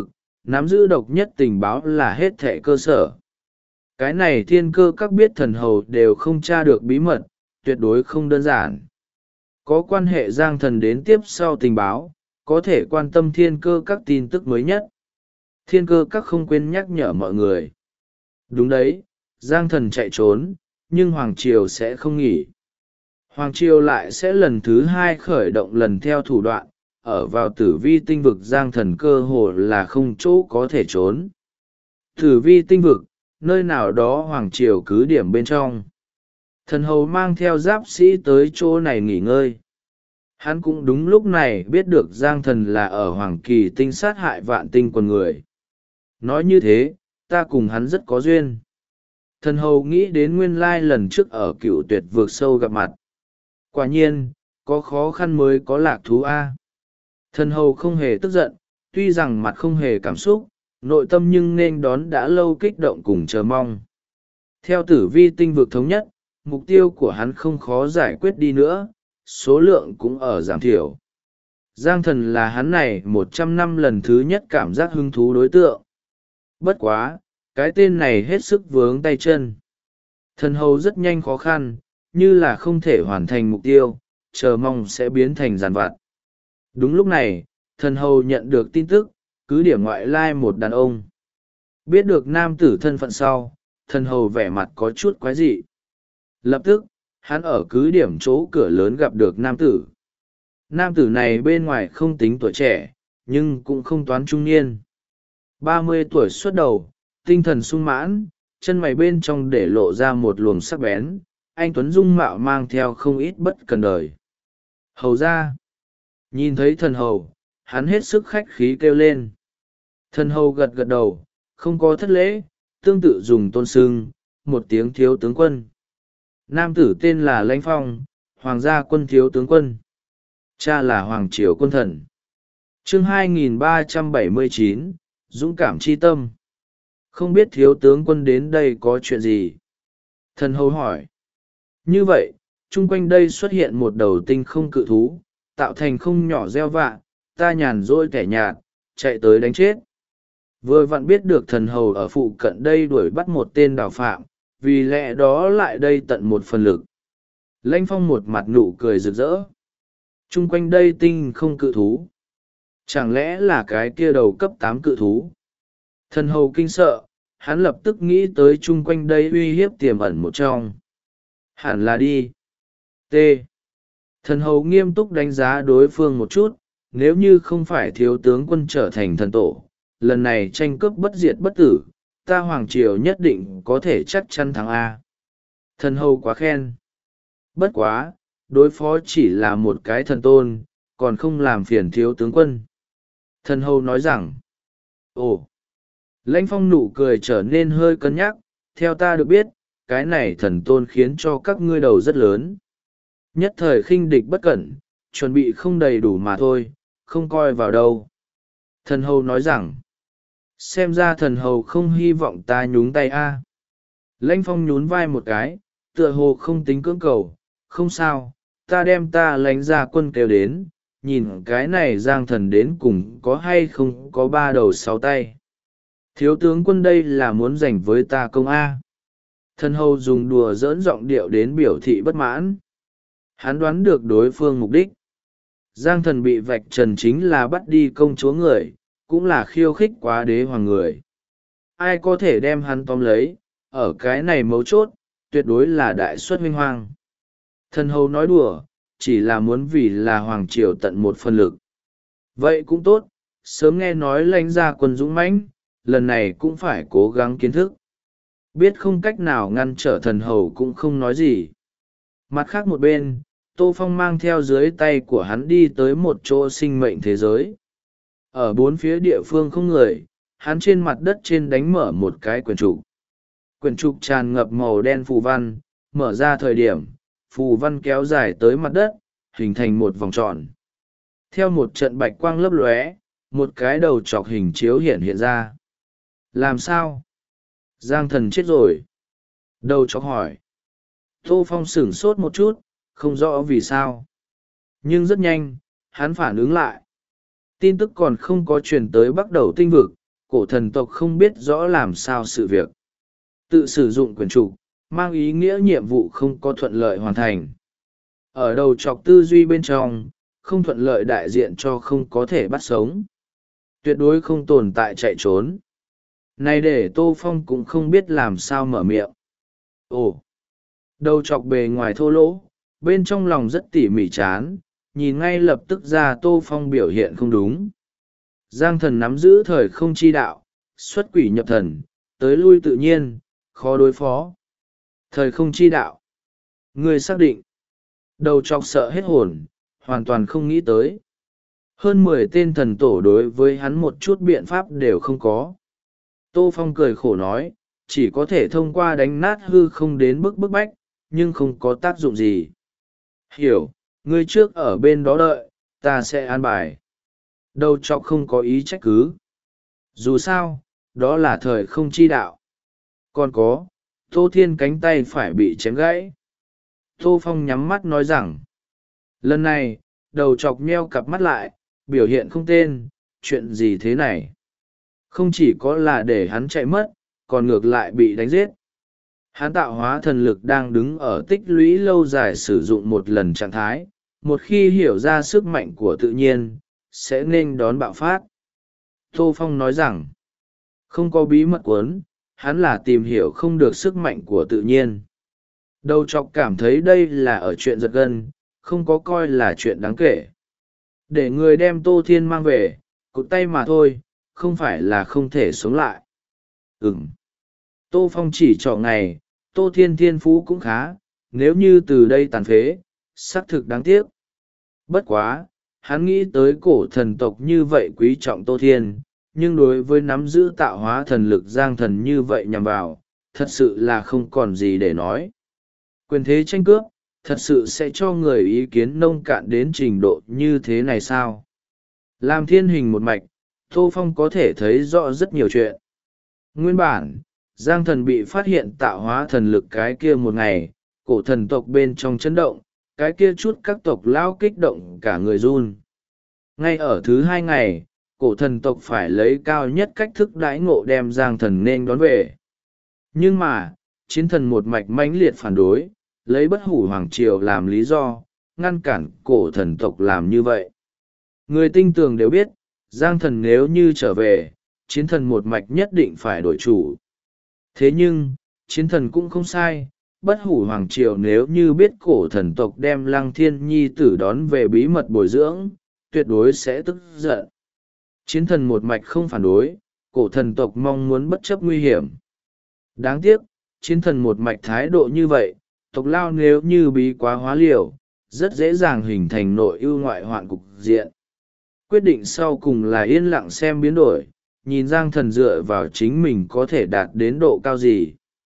nắm giữ độc nhất tình báo là hết thệ cơ sở. Cái này thiên cơ các biết thần hầu đều không tra được bí mật, tuyệt đối không đơn giản. Có quan hệ Giang Thần đến tiếp sau tình báo, có thể quan tâm thiên cơ các tin tức mới nhất. Thiên cơ các không quên nhắc nhở mọi người. Đúng đấy, Giang Thần chạy trốn, nhưng Hoàng Triều sẽ không nghỉ. Hoàng Triều lại sẽ lần thứ hai khởi động lần theo thủ đoạn, ở vào tử vi tinh vực Giang Thần cơ hồ là không chỗ có thể trốn. Tử vi tinh vực, nơi nào đó Hoàng Triều cứ điểm bên trong. Thần hầu mang theo giáp sĩ tới chỗ này nghỉ ngơi. Hắn cũng đúng lúc này biết được Giang Thần là ở Hoàng Kỳ tinh sát hại vạn tinh quần người. Nói như thế, ta cùng hắn rất có duyên. Thần hầu nghĩ đến nguyên lai lần trước ở Cựu Tuyệt vượt sâu gặp mặt. Quả nhiên, có khó khăn mới có lạc thú a. Thần hầu không hề tức giận, tuy rằng mặt không hề cảm xúc, nội tâm nhưng nên đón đã lâu kích động cùng chờ mong. Theo tử vi tinh vực thống nhất, mục tiêu của hắn không khó giải quyết đi nữa, số lượng cũng ở giảm thiểu. Giang Thần là hắn này 100 năm lần thứ nhất cảm giác hứng thú đối tượng. Bất quá, cái tên này hết sức vướng tay chân. Thần hầu rất nhanh khó khăn, như là không thể hoàn thành mục tiêu, chờ mong sẽ biến thành giàn vặt. Đúng lúc này, thần hầu nhận được tin tức, cứ điểm ngoại lai một đàn ông. Biết được nam tử thân phận sau, thần hầu vẻ mặt có chút quái dị. Lập tức, hắn ở cứ điểm chỗ cửa lớn gặp được nam tử. Nam tử này bên ngoài không tính tuổi trẻ, nhưng cũng không toán trung niên. 30 tuổi xuất đầu, tinh thần sung mãn, chân mày bên trong để lộ ra một luồng sắc bén, anh tuấn dung mạo mang theo không ít bất cần đời. Hầu ra, nhìn thấy thần hầu, hắn hết sức khách khí kêu lên. Thần hầu gật gật đầu, không có thất lễ, tương tự dùng tôn xưng, một tiếng thiếu tướng quân. Nam tử tên là Lãnh Phong, hoàng gia quân thiếu tướng quân. Cha là Hoàng Triều quân thần. Chương 2379, Dũng cảm chi tâm. Không biết thiếu tướng quân đến đây có chuyện gì? Thần hầu hỏi. Như vậy, chung quanh đây xuất hiện một đầu tinh không cự thú, tạo thành không nhỏ gieo vạ, ta nhàn rỗi kẻ nhạt, chạy tới đánh chết. Vừa vặn biết được thần hầu ở phụ cận đây đuổi bắt một tên đào phạm, vì lẽ đó lại đây tận một phần lực. Lãnh Phong một mặt nụ cười rực rỡ. Chung quanh đây tinh không cự thú. Chẳng lẽ là cái kia đầu cấp 8 cự thú? Thần hầu kinh sợ, hắn lập tức nghĩ tới chung quanh đây uy hiếp tiềm ẩn một trong. Hẳn là đi. T. Thần hầu nghiêm túc đánh giá đối phương một chút, nếu như không phải thiếu tướng quân trở thành thần tổ, lần này tranh cướp bất diệt bất tử, ta Hoàng Triều nhất định có thể chắc chắn thắng A. Thần hầu quá khen. Bất quá, đối phó chỉ là một cái thần tôn, còn không làm phiền thiếu tướng quân. Thần hầu nói rằng, ồ, Lãnh Phong nụ cười trở nên hơi cân nhắc, theo ta được biết, cái này thần tôn khiến cho các ngươi đầu rất lớn. Nhất thời khinh địch bất cẩn, chuẩn bị không đầy đủ mà thôi, không coi vào đâu. Thần hầu nói rằng, xem ra thần hầu không hy vọng ta nhúng tay a. Lãnh Phong nhún vai một cái, tựa hồ không tính cưỡng cầu, không sao, ta đem ta lãnh ra quân kêu đến, nhìn cái này Giang Thần đến cùng có hay không có 3 đầu 6 tay. Thiếu tướng quân đây là muốn giành với ta công A. Thần hầu dùng đùa giỡn giọng điệu đến biểu thị bất mãn. Hắn đoán được đối phương mục đích. Giang Thần bị vạch trần chính là bắt đi công chúa người, cũng là khiêu khích quá đế hoàng người. Ai có thể đem hắn tóm lấy, ở cái này mấu chốt, tuyệt đối là đại suất huynh hoang. Thần hầu nói đùa, chỉ là muốn vì là Hoàng Triều tận một phần lực. Vậy cũng tốt, sớm nghe nói lãnh gia quân dũng mãnh, lần này cũng phải cố gắng kiến thức. Biết không cách nào ngăn trở thần hầu cũng không nói gì. Mặt khác một bên, Tô Phong mang theo dưới tay của hắn đi tới một chỗ sinh mệnh thế giới. Ở bốn phía địa phương không người, hắn trên mặt đất trên đánh mở một cái quyển trục. Quyển trục tràn ngập màu đen phù văn, mở ra thời điểm, phù văn kéo dài tới mặt đất, hình thành một vòng tròn. Theo một trận bạch quang lấp lóe, một cái đầu chọc hình chiếu hiện ra. Làm sao? Giang Thần chết rồi. Đầu chọc hỏi. Tô Phong sửng sốt một chút, không rõ vì sao. Nhưng rất nhanh, hắn phản ứng lại. Tin tức còn không có truyền tới Bắc Đầu tinh vực, cổ thần tộc không biết rõ làm sao sự việc. Tự sử dụng quyền trục, mang ý nghĩa nhiệm vụ không có thuận lợi hoàn thành. Ở đầu chọc tư duy bên trong, không thuận lợi đại diện cho không có thể bắt sống. Tuyệt đối không tồn tại chạy trốn. Này để Tô Phong cũng không biết làm sao mở miệng. Ồ! Đầu chọc bề ngoài thô lỗ, bên trong lòng rất tỉ mỉ chán, nhìn ngay lập tức ra Tô Phong biểu hiện không đúng. Giang thần nắm giữ thời không chi đạo, xuất quỷ nhập thần, tới lui tự nhiên, khó đối phó. Thời không chi đạo. Người xác định. Đầu chọc sợ hết hồn, hoàn toàn không nghĩ tới. Hơn 10 tên thần tổ đối với hắn một chút biện pháp đều không có. Tô Phong cười khổ nói, chỉ có thể thông qua đánh nát hư không đến bức bách, nhưng không có tác dụng gì. Hiểu, ngươi trước ở bên đó đợi, ta sẽ an bài. Đầu chọc không có ý trách cứ. Dù sao, đó là thời không chi đạo. Còn có, Tô Thiên cánh tay phải bị chém gãy. Tô Phong nhắm mắt nói rằng, lần này, đầu chọc nheo cặp mắt lại, biểu hiện không tên, chuyện gì thế này? Không chỉ có là để hắn chạy mất, còn ngược lại bị đánh giết. Hắn tạo hóa thần lực đang đứng ở tích lũy lâu dài sử dụng một lần trạng thái, một khi hiểu ra sức mạnh của tự nhiên, sẽ nên đón bạo phát. Tô Phong nói rằng, không có bí mật cuốn, hắn là tìm hiểu không được sức mạnh của tự nhiên. Đầu chọc cảm thấy đây là ở chuyện giật gân, không có coi là chuyện đáng kể. Để người đem Tô Thiên mang về, cụt tay mà thôi, không phải là không thể sống lại. Tô Phong chỉ trọ ngày, Tô Thiên thiên phú cũng khá, nếu như từ đây tàn phế, xác thực đáng tiếc. Bất quá, hắn nghĩ tới cổ thần tộc như vậy quý trọng Tô Thiên, nhưng đối với nắm giữ tạo hóa thần lực giang thần như vậy nhằm vào, thật sự là không còn gì để nói. Quyền thế tranh cướp, thật sự sẽ cho người ý kiến nông cạn đến trình độ như thế này sao? Làm thiên hình một mạch, Tô Phong có thể thấy rõ rất nhiều chuyện. Nguyên bản, Giang thần bị phát hiện tạo hóa thần lực cái kia một ngày, cổ thần tộc bên trong chấn động, cái kia chút các tộc lao kích động cả người run. Ngay ở thứ 2 ngày, cổ thần tộc phải lấy cao nhất cách thức đãi ngộ đem Giang thần nên đón về. Nhưng mà, chiến thần một mạch mãnh liệt phản đối, lấy bất hủ hoàng triều làm lý do, ngăn cản cổ thần tộc làm như vậy. Người tinh tường đều biết, Giang thần nếu như trở về, chiến thần một mạch nhất định phải đổi chủ. Thế nhưng, chiến thần cũng không sai, bất hủ hoàng triều nếu như biết cổ thần tộc đem Lăng Thiên Nhi tử đón về bí mật bồi dưỡng, tuyệt đối sẽ tức giận. Chiến thần một mạch không phản đối, cổ thần tộc mong muốn bất chấp nguy hiểm. Đáng tiếc, chiến thần một mạch thái độ như vậy, tộc lao nếu như bí quá hóa liều, rất dễ dàng hình thành nội ưu ngoại hoạn cục diện. Quyết định sau cùng là yên lặng xem biến đổi, nhìn Giang thần dựa vào chính mình có thể đạt đến độ cao gì.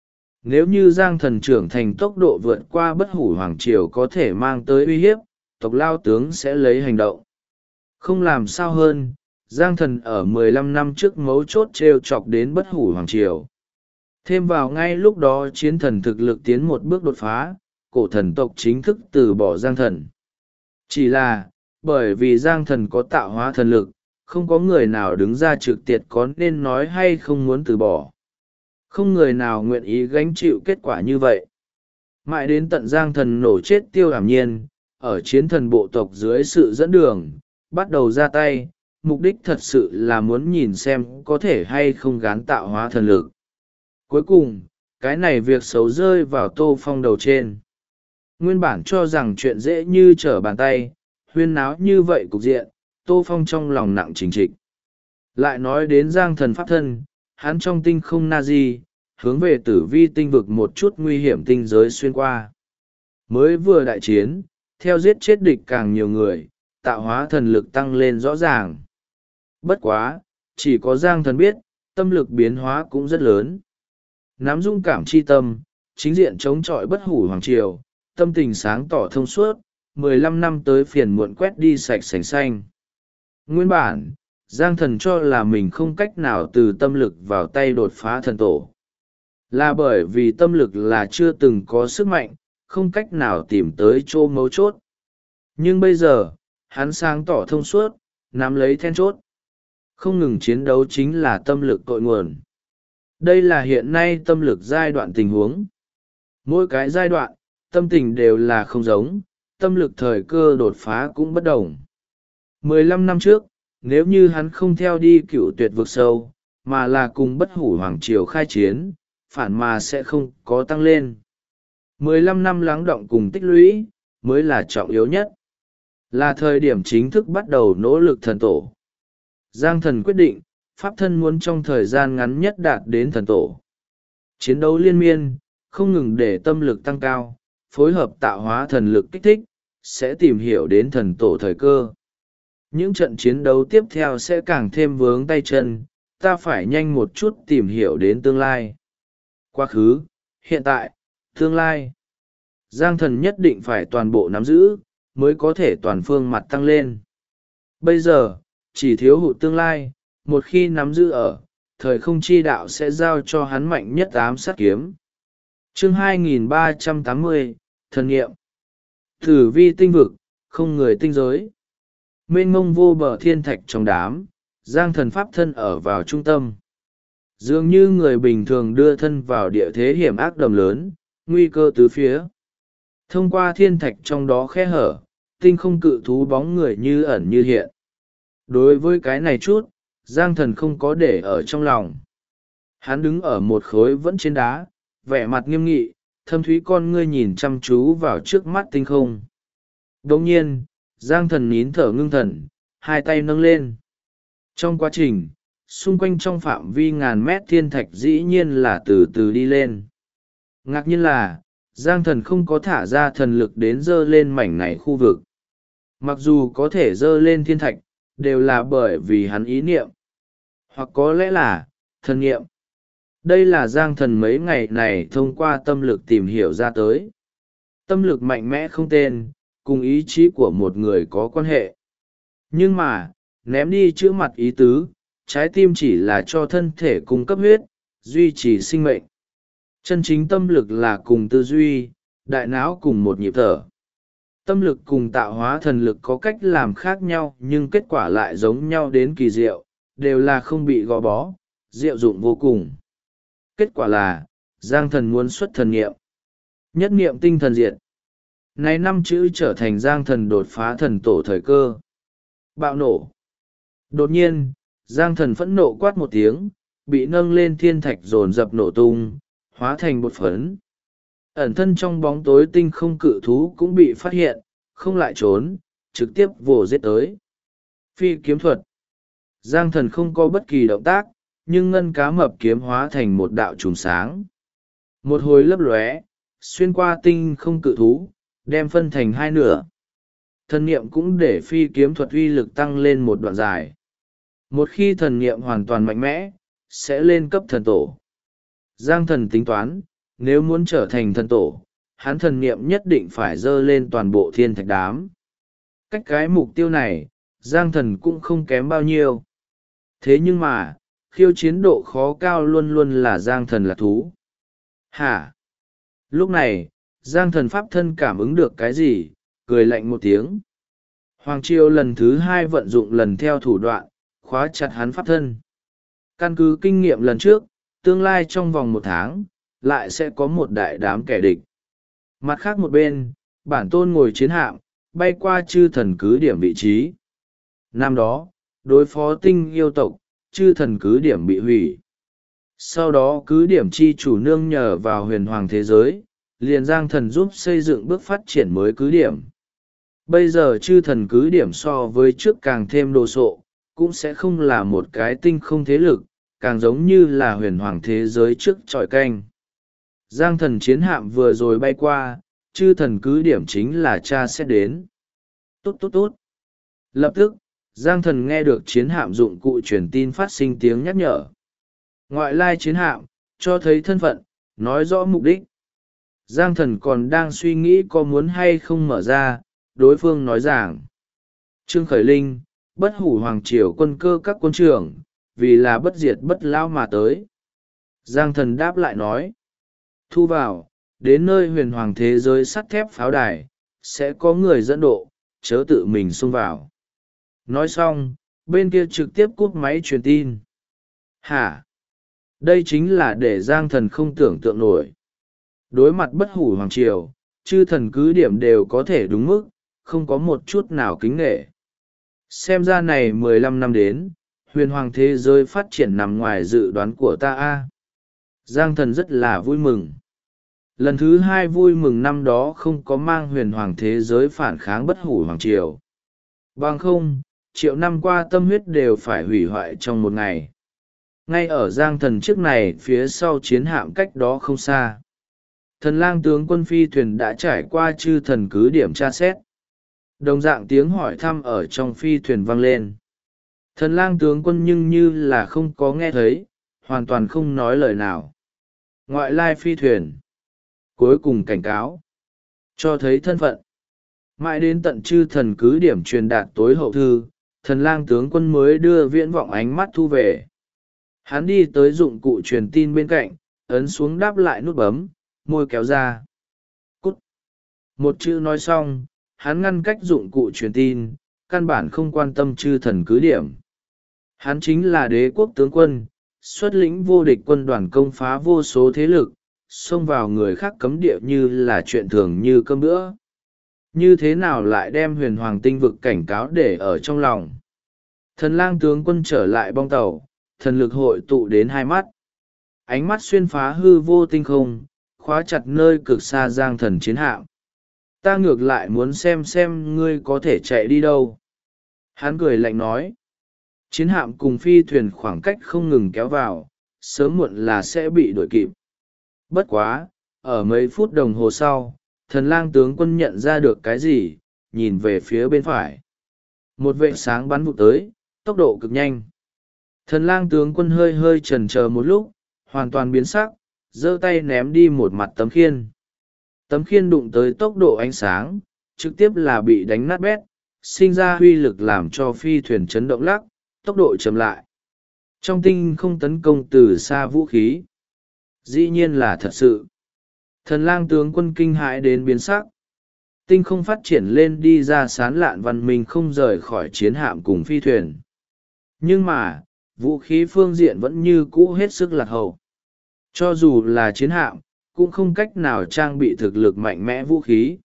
Nếu như Giang thần trưởng thành tốc độ vượt qua bất hủ hoàng triều có thể mang tới uy hiếp, tộc lao tướng sẽ lấy hành động. Không làm sao hơn, Giang thần ở 15 năm trước mấu chốt trêu chọc đến bất hủ hoàng triều. Thêm vào ngay lúc đó chiến thần thực lực tiến một bước đột phá, cổ thần tộc chính thức từ bỏ Giang thần. Chỉ là, bởi vì Giang thần có tạo hóa thần lực, không có người nào đứng ra trực tiệt có nên nói hay không muốn từ bỏ. Không người nào nguyện ý gánh chịu kết quả như vậy. Mãi đến tận Giang thần nổ chết tiêu ảm nhiên, ở chiến thần bộ tộc dưới sự dẫn đường, bắt đầu ra tay, mục đích thật sự là muốn nhìn xem có thể hay không gán tạo hóa thần lực. Cuối cùng, cái này việc xấu rơi vào Tô Phong đầu trên. Nguyên bản cho rằng chuyện dễ như trở bàn tay, huyên náo như vậy cục diện, Tô Phong trong lòng nặng trình trịch. Lại nói đến Giang thần pháp thân, hắn trong tinh không na di, hướng về tử vi tinh vực một chút nguy hiểm tinh giới xuyên qua. Mới vừa đại chiến, theo giết chết địch càng nhiều người, tạo hóa thần lực tăng lên rõ ràng. Bất quá, chỉ có Giang thần biết, tâm lực biến hóa cũng rất lớn. Nắm dung cảm chi tâm, chính diện chống chọi bất hủ hoàng triều, tâm tình sáng tỏ thông suốt, 15 năm tới phiền muộn quét đi sạch sành xanh. Nguyên bản, Giang thần cho là mình không cách nào từ tâm lực vào tay đột phá thần tổ. Là bởi vì tâm lực là chưa từng có sức mạnh, không cách nào tìm tới chỗ mấu chốt. Nhưng bây giờ, hắn sáng tỏ thông suốt, nắm lấy then chốt. Không ngừng chiến đấu chính là tâm lực cội nguồn. Đây là hiện nay tâm lực giai đoạn tình huống. Mỗi cái giai đoạn, tâm tình đều là không giống, tâm lực thời cơ đột phá cũng bất đồng. 15 năm trước, nếu như hắn không theo đi Cựu Tuyệt vực sâu, mà là cùng Bất Hủ Hoàng Triều khai chiến, phản mà sẽ không có tăng lên. 15 năm lắng đọng cùng tích lũy, mới là trọng yếu nhất. Là thời điểm chính thức bắt đầu nỗ lực thần tổ. Giang Thần quyết định, pháp thân muốn trong thời gian ngắn nhất đạt đến thần tổ. Chiến đấu liên miên, không ngừng để tâm lực tăng cao, phối hợp tạo hóa thần lực kích thích, sẽ tìm hiểu đến thần tổ thời cơ. Những trận chiến đấu tiếp theo sẽ càng thêm vướng tay chân, ta phải nhanh một chút tìm hiểu đến tương lai. Quá khứ, hiện tại, tương lai. Giang Thần nhất định phải toàn bộ nắm giữ, mới có thể toàn phương mặt tăng lên. Bây giờ, chỉ thiếu hụt tương lai, một khi nắm giữ ở, thời không chi đạo sẽ giao cho hắn mạnh nhất ám sát kiếm. Chương 2380, Thần nghiệm. Tử vi tinh vực, không người tinh giới. Mênh mông vô bờ thiên thạch trong đám, Giang Thần pháp thân ở vào trung tâm. Dường như người bình thường đưa thân vào địa thế hiểm ác đầm lớn, nguy cơ tứ phía. Thông qua thiên thạch trong đó khe hở, tinh không cự thú bóng người như ẩn như hiện. Đối với cái này chút, Giang Thần không có để ở trong lòng. Hắn đứng ở một khối vẫn trên đá, vẻ mặt nghiêm nghị, thâm thúy con ngươi nhìn chăm chú vào trước mắt tinh không. Đồng nhiên, Giang Thần nín thở ngưng thần, hai tay nâng lên. Trong quá trình, xung quanh trong phạm vi ngàn mét thiên thạch dĩ nhiên là từ từ đi lên. Ngạc nhiên là, Giang Thần không có thả ra thần lực đến dơ lên mảnh này khu vực. Mặc dù có thể dơ lên thiên thạch, đều là bởi vì hắn ý niệm. Hoặc có lẽ là, thần niệm. Đây là Giang Thần mấy ngày này thông qua tâm lực tìm hiểu ra tới. Tâm lực mạnh mẽ không tên, cùng ý chí của một người có quan hệ. Nhưng mà, ném đi chữ mặt ý tứ, trái tim chỉ là cho thân thể cung cấp huyết, duy trì sinh mệnh. Chân chính tâm lực là cùng tư duy, đại não cùng một nhịp thở. Tâm lực cùng tạo hóa thần lực có cách làm khác nhau nhưng kết quả lại giống nhau đến kỳ diệu, đều là không bị gò bó, diệu dụng vô cùng. Kết quả là, Giang Thần muốn xuất thần nghiệm. Nhất nghiệm tinh thần diệt. Này 5 chữ trở thành Giang Thần đột phá thần tổ thời cơ. Bạo nổ. Đột nhiên, Giang Thần phẫn nộ quát một tiếng, bị nâng lên thiên thạch dồn dập nổ tung, hóa thành bột phấn. Ẩn thân trong bóng tối tinh không cự thú cũng bị phát hiện, không lại trốn, trực tiếp vồ giết tới. Phi kiếm thuật. Giang Thần không có bất kỳ động tác, nhưng ngân cá mập kiếm hóa thành một đạo trùng sáng. Một hồi lấp lóe, xuyên qua tinh không cự thú, đem phân thành hai nửa. Thần niệm cũng để phi kiếm thuật uy lực tăng lên một đoạn dài. Một khi thần niệm hoàn toàn mạnh mẽ, sẽ lên cấp thần tổ. Giang Thần tính toán, nếu muốn trở thành thần tổ, hắn thần niệm nhất định phải dơ lên toàn bộ thiên thạch đám. Cách cái mục tiêu này, Giang Thần cũng không kém bao nhiêu. Thế nhưng mà, khiêu chiến độ khó cao luôn luôn là Giang Thần là thú. Hả? Lúc này, Giang Thần pháp thân cảm ứng được cái gì, cười lạnh một tiếng. Hoàng Triều lần thứ 2 vận dụng lần theo thủ đoạn, khóa chặt hắn pháp thân. Căn cứ kinh nghiệm lần trước, tương lai trong vòng 1 tháng, lại sẽ có một đại đám kẻ địch. Mặt khác một bên, bản tôn ngồi chiến hạm, bay qua chư thần cứ điểm vị trí. Năm đó, đối phó tinh yêu tộc, chư thần cứ điểm bị hủy. Sau đó cứ điểm chi chủ nương nhờ vào huyền hoàng thế giới, liền Giang Thần giúp xây dựng bước phát triển mới cứ điểm. Bây giờ chư thần cứ điểm so với trước càng thêm đồ sộ, cũng sẽ không là một cái tinh không thế lực, càng giống như là huyền hoàng thế giới trước trọi canh. Giang Thần chiến hạm vừa rồi bay qua, chư thần cứ điểm chính là cha sẽ đến. Tốt tốt tốt. Lập tức, Giang Thần nghe được chiến hạm dụng cụ truyền tin phát sinh tiếng nhắc nhở. Ngoại lai chiến hạm, cho thấy thân phận, nói rõ mục đích. Giang Thần còn đang suy nghĩ có muốn hay không mở ra, đối phương nói rằng. Trương Khởi Linh, Bất Hủ Hoàng Triều quân cơ các quân trưởng, vì là bất diệt bất lao mà tới. Giang Thần đáp lại nói. Thu vào, đến nơi huyền hoàng thế giới sắt thép pháo đài, sẽ có người dẫn độ, chớ tự mình xông vào. Nói xong, bên kia trực tiếp cúp máy truyền tin. Hả? Đây chính là để Giang Thần không tưởng tượng nổi. Đối mặt bất hủ hoàng triều, chư thần cứ điểm đều có thể đúng mức, không có một chút nào kính nghệ. Xem ra này 15 năm đến, huyền hoàng thế giới phát triển nằm ngoài dự đoán của ta a. Giang Thần rất là vui mừng. Lần thứ hai vui mừng năm đó không có mang huyền hoàng thế giới phản kháng bất hủ hoàng triều. Bằng không, triệu năm qua tâm huyết đều phải hủy hoại trong một ngày. Ngay ở Giang Thần trước này phía sau chiến hạm cách đó không xa. Thần lang tướng quân phi thuyền đã trải qua chư thần cứ điểm tra xét. Đồng dạng tiếng hỏi thăm ở trong phi thuyền vang lên. Thần lang tướng quân nhưng như là không có nghe thấy, hoàn toàn không nói lời nào. Ngoại lai phi thuyền. Cuối cùng cảnh cáo. Cho thấy thân phận. Mãi đến tận chư thần cứ điểm truyền đạt tối hậu thư, thần lang tướng quân mới đưa viễn vọng ánh mắt thu về. Hắn đi tới dụng cụ truyền tin bên cạnh, ấn xuống đáp lại nút bấm, môi kéo ra. Cút. Một chữ nói xong, hắn ngăn cách dụng cụ truyền tin, căn bản không quan tâm chư thần cứ điểm. Hắn chính là đế quốc tướng quân, xuất lĩnh vô địch quân đoàn công phá vô số thế lực, xông vào người khác cấm địa như là chuyện thường như cơm bữa. Như thế nào lại đem huyền hoàng tinh vực cảnh cáo để ở trong lòng. Thần lang tướng quân trở lại bong tàu, thần lực hội tụ đến hai mắt. Ánh mắt xuyên phá hư vô tinh không, khóa chặt nơi cực xa Giang Thần chiến hạm. Ta ngược lại muốn xem ngươi có thể chạy đi đâu. Hắn cười lạnh nói. Chiến hạm cùng phi thuyền khoảng cách không ngừng kéo vào, sớm muộn là sẽ bị đuổi kịp. Bất quá, ở mấy phút đồng hồ sau, thần lang tướng quân nhận ra được cái gì, nhìn về phía bên phải. Một vệ sáng bắn vụt tới, tốc độ cực nhanh. Thần lang tướng quân hơi hơi chần chờ một lúc, hoàn toàn biến sắc, giơ tay ném đi một mặt tấm khiên. Tấm khiên đụng tới tốc độ ánh sáng, trực tiếp là bị đánh nát bét, sinh ra huy lực làm cho phi thuyền chấn động lắc, tốc độ chậm lại. Trong tinh không tấn công từ xa vũ khí. Dĩ nhiên là thật sự. Thần lang tướng quân kinh hãi đến biến sắc. Tinh không phát triển lên đi ra sán lạn văn minh không rời khỏi chiến hạm cùng phi thuyền. Nhưng mà, vũ khí phương diện vẫn như cũ hết sức lạc hậu. Cho dù là chiến hạm, cũng không cách nào trang bị thực lực mạnh mẽ vũ khí.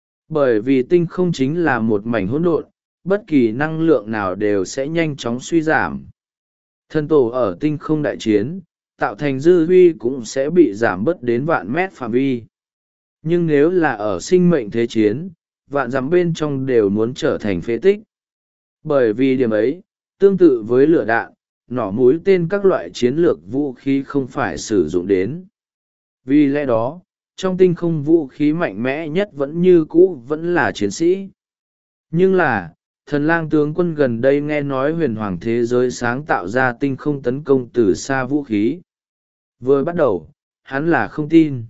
Bởi vì tinh không chính là một mảnh hỗn độn, bất kỳ năng lượng nào đều sẽ nhanh chóng suy giảm. Thần tổ ở tinh không đại chiến, tạo thành dư huy cũng sẽ bị giảm bớt đến vạn mét phạm vi. Nhưng nếu là ở sinh mệnh thế chiến, vạn dặm bên trong đều muốn trở thành phế tích. Bởi vì điểm ấy, tương tự với lửa đạn, nỏ mũi tên các loại chiến lược vũ khí không phải sử dụng đến. Vì lẽ đó, trong tinh không vũ khí mạnh mẽ nhất vẫn như cũ vẫn là chiến sĩ. Nhưng là, thần lang tướng quân gần đây nghe nói huyền hoàng thế giới sáng tạo ra tinh không tấn công từ xa vũ khí. Vừa bắt đầu, hắn là không tin.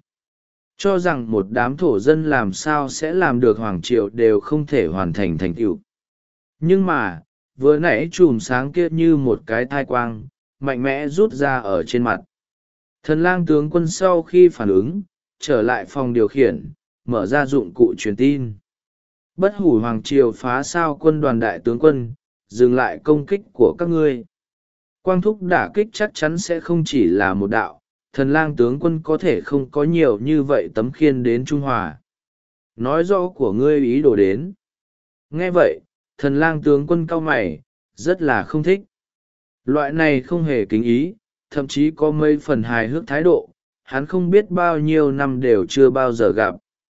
Cho rằng một đám thổ dân làm sao sẽ làm được hoàng triều đều không thể hoàn thành thành tựu. Nhưng mà, vừa nãy chùm sáng kia như một cái thai quang, mạnh mẽ rút ra ở trên mặt. Thần lang tướng quân sau khi phản ứng, trở lại phòng điều khiển, mở ra dụng cụ truyền tin. Bất hủ hoàng triều phá sao quân đoàn đại tướng quân, dừng lại công kích của các ngươi. Quang thúc đả kích chắc chắn sẽ không chỉ là một đạo, thần lang tướng quân có thể không có nhiều như vậy tấm khiên đến Trung Hòa. Nói rõ của ngươi ý đồ đến. Nghe vậy, thần lang tướng quân cau mày, rất là không thích. Loại này không hề kính ý, thậm chí có mấy phần hài hước thái độ, hắn không biết bao nhiêu năm đều chưa bao giờ gặp.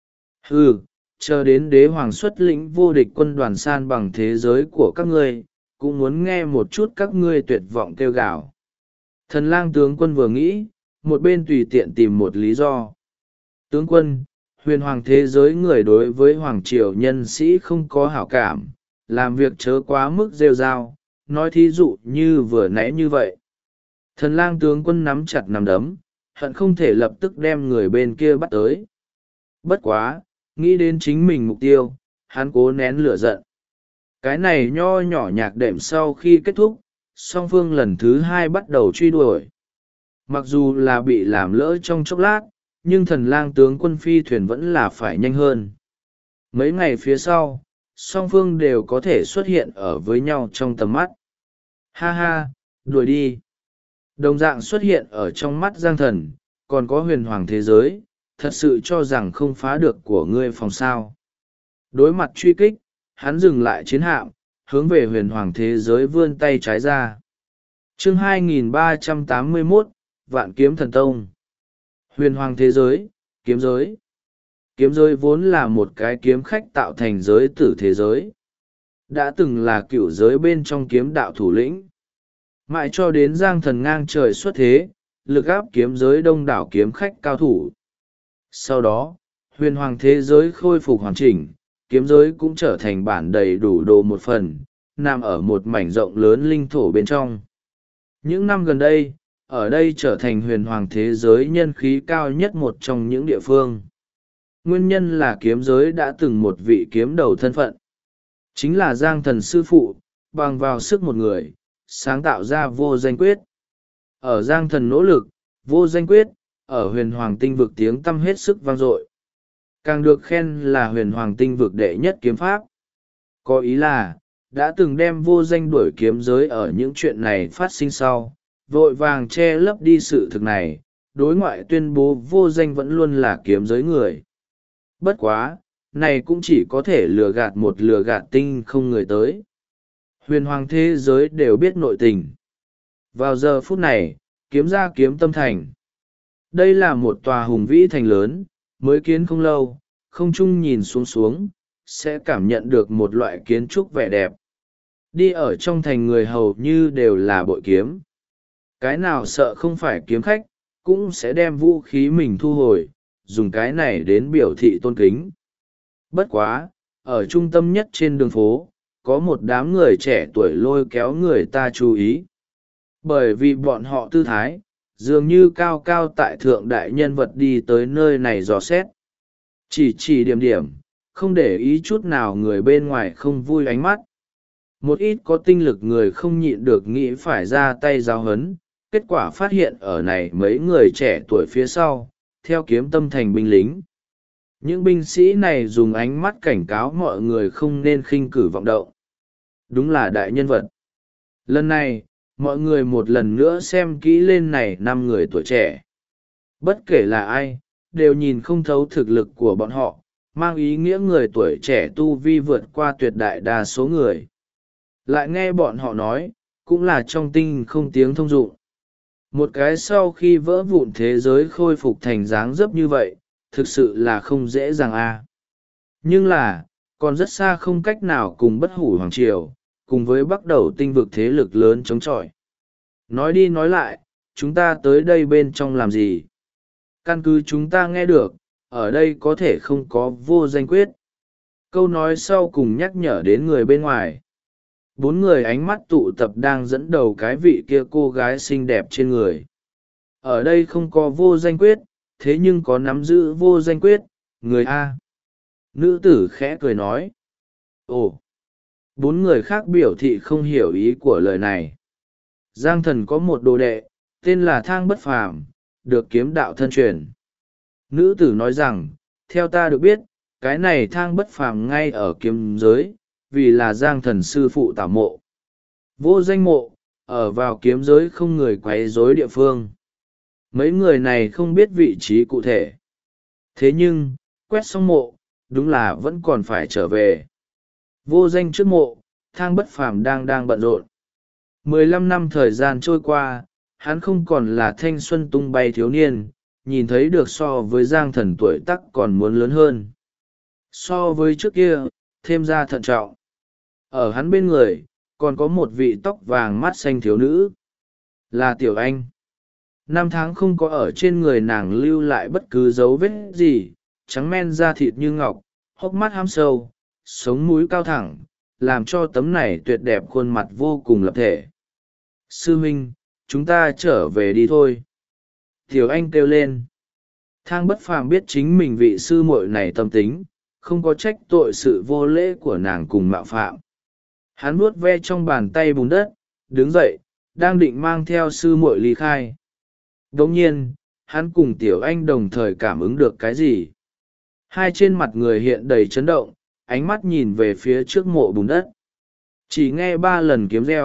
Chờ đến đế hoàng xuất lĩnh vô địch quân đoàn san bằng thế giới của các ngươi, cũng muốn nghe một chút các ngươi tuyệt vọng kêu gào. Thần lang tướng quân vừa nghĩ, một bên tùy tiện tìm một lý do. Tướng quân, huyền hoàng thế giới người đối với hoàng triều nhân sĩ không có hảo cảm, làm việc chớ quá mức rêu rao, nói thí dụ như vừa nãy như vậy. Thần lang tướng quân nắm chặt nắm đấm, hận không thể lập tức đem người bên kia bắt tới. Bất quá, nghĩ đến chính mình mục tiêu, hắn cố nén lửa giận. Cái này nho nhỏ nhạc đệm sau khi kết thúc, song phương lần thứ hai bắt đầu truy đuổi. Mặc dù là bị làm lỡ trong chốc lát, nhưng thần lang tướng quân phi thuyền vẫn là phải nhanh hơn. Mấy ngày phía sau, song phương đều có thể xuất hiện ở với nhau trong tầm mắt. Ha ha, đuổi đi. Đồng dạng xuất hiện ở trong mắt Giang Thần, còn có huyền hoàng thế giới, thật sự cho rằng không phá được của ngươi phòng sao. Đối mặt truy kích, hắn dừng lại chiến hạm, hướng về huyền hoàng thế giới vươn tay trái ra. Chương 2381, Vạn Kiếm Thần Tông. Huyền hoàng thế giới, kiếm giới. Kiếm giới vốn là một cái kiếm khách tạo thành giới tử thế giới. Đã từng là cựu giới bên trong kiếm đạo thủ lĩnh. Mãi cho đến Giang Thần ngang trời xuất thế, lực áp kiếm giới đông đảo kiếm khách cao thủ. Sau đó, huyền hoàng thế giới khôi phục hoàn chỉnh, kiếm giới cũng trở thành bản đầy đủ đồ một phần, nằm ở một mảnh rộng lớn linh thổ bên trong. Những năm gần đây, ở đây trở thành huyền hoàng thế giới nhân khí cao nhất một trong những địa phương. Nguyên nhân là kiếm giới đã từng một vị kiếm đầu thân phận. Chính là Giang Thần sư phụ, bằng vào sức một người, sáng tạo ra vô danh quyết. Ở Giang Thần nỗ lực, vô danh quyết, ở huyền hoàng tinh vực tiếng tăm hết sức vang dội. Càng được khen là huyền hoàng tinh vực đệ nhất kiếm pháp. Có ý là, đã từng đem vô danh đuổi kiếm giới ở những chuyện này phát sinh sau, vội vàng che lấp đi sự thực này, đối ngoại tuyên bố vô danh vẫn luôn là kiếm giới người. Bất quá, này cũng chỉ có thể lừa gạt một lừa gạt tinh không người tới. Huyền hoàng thế giới đều biết nội tình. Vào giờ phút này, kiếm ra kiếm tâm thành. Đây là một tòa hùng vĩ thành lớn, mới kiến không lâu, không trung nhìn xuống, sẽ cảm nhận được một loại kiến trúc vẻ đẹp. Đi ở trong thành người hầu như đều là bội kiếm. Cái nào sợ không phải kiếm khách, cũng sẽ đem vũ khí mình thu hồi, dùng cái này đến biểu thị tôn kính. Bất quá, ở trung tâm nhất trên đường phố, có một đám người trẻ tuổi lôi kéo người ta chú ý. Bởi vì bọn họ tư thái, dường như cao cao tại thượng đại nhân vật đi tới nơi này dò xét. Chỉ điểm điểm, không để ý chút nào người bên ngoài không vui ánh mắt. Một ít có tinh lực người không nhịn được nghĩ phải ra tay giáo huấn, kết quả phát hiện ở này mấy người trẻ tuổi phía sau, theo kiếm tâm thành binh lính. Những binh sĩ này dùng ánh mắt cảnh cáo mọi người không nên khinh cử vọng động. Đúng là đại nhân vật. Lần này, mọi người một lần nữa xem kỹ lên này 5 người tuổi trẻ. Bất kể là ai, đều nhìn không thấu thực lực của bọn họ, mang ý nghĩa người tuổi trẻ tu vi vượt qua tuyệt đại đa số người. Lại nghe bọn họ nói, cũng là trong tinh không tiếng thông dụng. Một cái sau khi vỡ vụn thế giới khôi phục thành dáng dấp như vậy, thực sự là không dễ dàng Nhưng là, còn rất xa không cách nào cùng bất hủ hoàng triều, cùng với bắt đầu tinh vực thế lực lớn chống chọi. Nói đi nói lại, chúng ta tới đây bên trong làm gì? Căn cứ chúng ta nghe được, ở đây có thể không có vô danh quyết. Câu nói sau cùng nhắc nhở đến người bên ngoài. 4 người ánh mắt tụ tập đang dẫn đầu cái vị kia cô gái xinh đẹp trên người. Ở đây không có vô danh quyết, thế nhưng có nắm giữ vô danh quyết, người A. Nữ tử khẽ cười nói. Ồ! 4 người khác biểu thị không hiểu ý của lời này. Giang Thần có một đồ đệ, tên là Thang Bất Phàm, được kiếm đạo thân truyền. Nữ tử nói rằng, theo ta được biết, cái này Thang Bất Phàm ngay ở kiếm giới, vì là Giang Thần sư phụ tảo mộ. Vô danh mộ, ở vào kiếm giới không người quấy rối địa phương. Mấy người này không biết vị trí cụ thể. Thế nhưng, quét xong mộ, đúng là vẫn còn phải trở về. Vô danh trước mộ, Thang Bất Phàm đang bận rộn. 15 năm thời gian trôi qua, hắn không còn là thanh xuân tung bay thiếu niên, nhìn thấy được so với Giang Thần tuổi tác còn muốn lớn hơn. So với trước kia, thêm ra thận trọng. Ở hắn bên người, còn có một vị tóc vàng mắt xanh thiếu nữ. Là Tiểu Anh. 5 tháng không có ở trên người nàng lưu lại bất cứ dấu vết gì, trắng men da thịt như ngọc, hốc mắt hăm sâu, sống mũi cao thẳng, làm cho tấm này tuyệt đẹp khuôn mặt vô cùng lập thể. Sư huynh, chúng ta trở về đi thôi. Tiểu Anh kêu lên. Thang Bất Phàm biết chính mình vị sư muội này tâm tính, không có trách tội sự vô lễ của nàng cùng mạo phạm. Hắn vuốt ve trong bàn tay bùn đất, đứng dậy, đang định mang theo sư muội ly khai. Đồng nhiên, hắn cùng Tiểu Anh đồng thời cảm ứng được cái gì. Hai trên mặt người hiện đầy chấn động, ánh mắt nhìn về phía trước mộ bùn đất. Chỉ nghe 3 lần kiếm reo,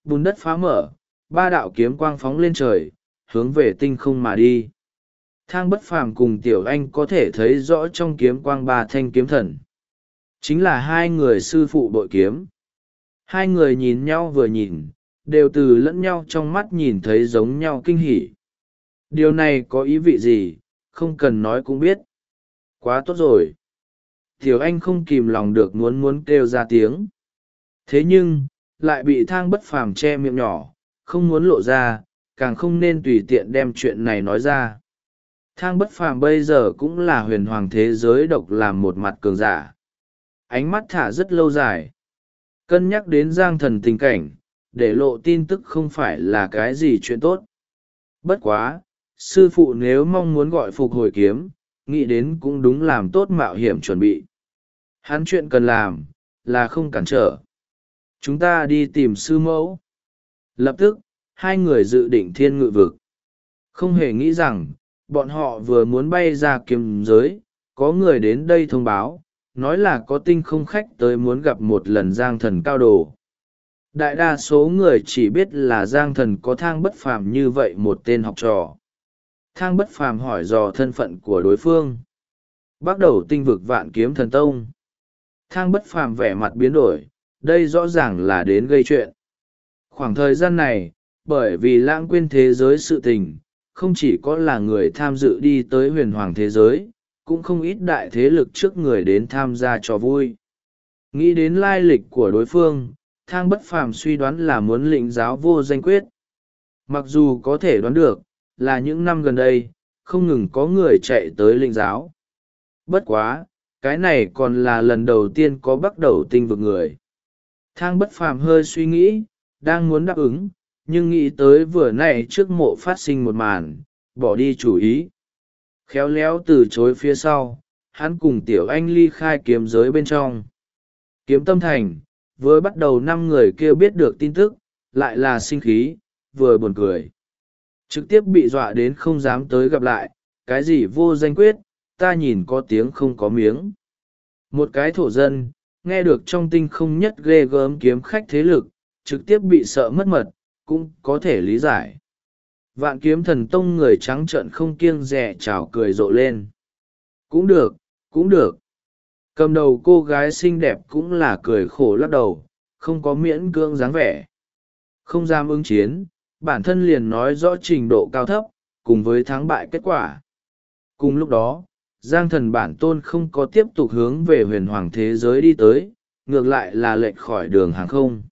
bùn đất phá mở, ba đạo kiếm quang phóng lên trời, hướng về tinh không mà đi. Thang Bất Phàm cùng Tiểu Anh có thể thấy rõ trong kiếm quang ba thanh kiếm thần. Chính là hai người sư phụ bội kiếm. Hai người nhìn nhau vừa nhìn, đều từ lẫn nhau trong mắt nhìn thấy giống nhau kinh hỉ. Điều này có ý vị gì, không cần nói cũng biết. Quá tốt rồi. Tiểu Anh không kìm lòng được muốn kêu ra tiếng. Thế nhưng, lại bị Thang Bất Phàm che miệng nhỏ, không muốn lộ ra, càng không nên tùy tiện đem chuyện này nói ra. Thang Bất Phàm bây giờ cũng là huyền hoàng thế giới độc làm một mặt cường giả. Ánh mắt thả rất lâu dài. Cân nhắc đến Giang Thần tình cảnh, để lộ tin tức không phải là cái gì chuyện tốt. Bất quá, sư phụ nếu mong muốn gọi phục hồi kiếm, nghĩ đến cũng đúng làm tốt mạo hiểm chuẩn bị. Hắn chuyện cần làm, là không cản trở. Chúng ta đi tìm sư mẫu. Lập tức, hai người dự định thiên ngự vực. Không hề nghĩ rằng, bọn họ vừa muốn bay ra kiếm giới, có người đến đây thông báo, nói là có tinh không khách tới muốn gặp một lần Giang Thần cao đồ. Đại đa số người chỉ biết là Giang Thần có Thang Bất Phàm như vậy một tên học trò. Thang Bất Phàm hỏi dò thân phận của đối phương. Bắt đầu tinh vực Vạn Kiếm Thần Tông. Thang Bất Phàm vẻ mặt biến đổi, đây rõ ràng là đến gây chuyện. Khoảng thời gian này, bởi vì lãng quên thế giới sự tình, không chỉ có là người tham dự đi tới huyền hoàng thế giới, cũng không ít đại thế lực trước người đến tham gia trò vui. Nghĩ đến lai lịch của đối phương, Thang Bất Phàm suy đoán là muốn lĩnh giáo vô danh quyết. Mặc dù có thể đoán được, là những năm gần đây, không ngừng có người chạy tới lĩnh giáo. Bất quá, cái này còn là lần đầu tiên có bắt đầu tinh vực người. Thang Bất Phàm hơi suy nghĩ, đang muốn đáp ứng, nhưng nghĩ tới vừa nãy trước mộ phát sinh một màn, bỏ đi chủ ý. Khéo léo từ chối phía sau, hắn cùng Tiểu Anh ly khai kiếm giới bên trong. Kiếm Tâm Thành, vừa bắt đầu 5 người kia biết được tin tức, lại là sinh khí, vừa buồn cười. Trực tiếp bị dọa đến không dám tới gặp lại, cái gì vô danh quyết, ta nhìn có tiếng không có miếng. Một cái thổ dân, nghe được trong tinh không nhất ghê gớm kiếm khách thế lực, trực tiếp bị sợ mất mật, cũng có thể lý giải. Vạn Kiếm Thần Tông người trắng trợn không kiêng dè chào cười rộ lên. Cũng được, cũng được. Cầm đầu cô gái xinh đẹp cũng là cười khổ lắc đầu, không có miễn cưỡng dáng vẻ. Không dám ứng chiến, bản thân liền nói rõ trình độ cao thấp, cùng với thắng bại kết quả. Cùng lúc đó, Giang Thần bản tôn không có tiếp tục hướng về huyền hoàng thế giới đi tới, ngược lại là lệch khỏi đường hàng không.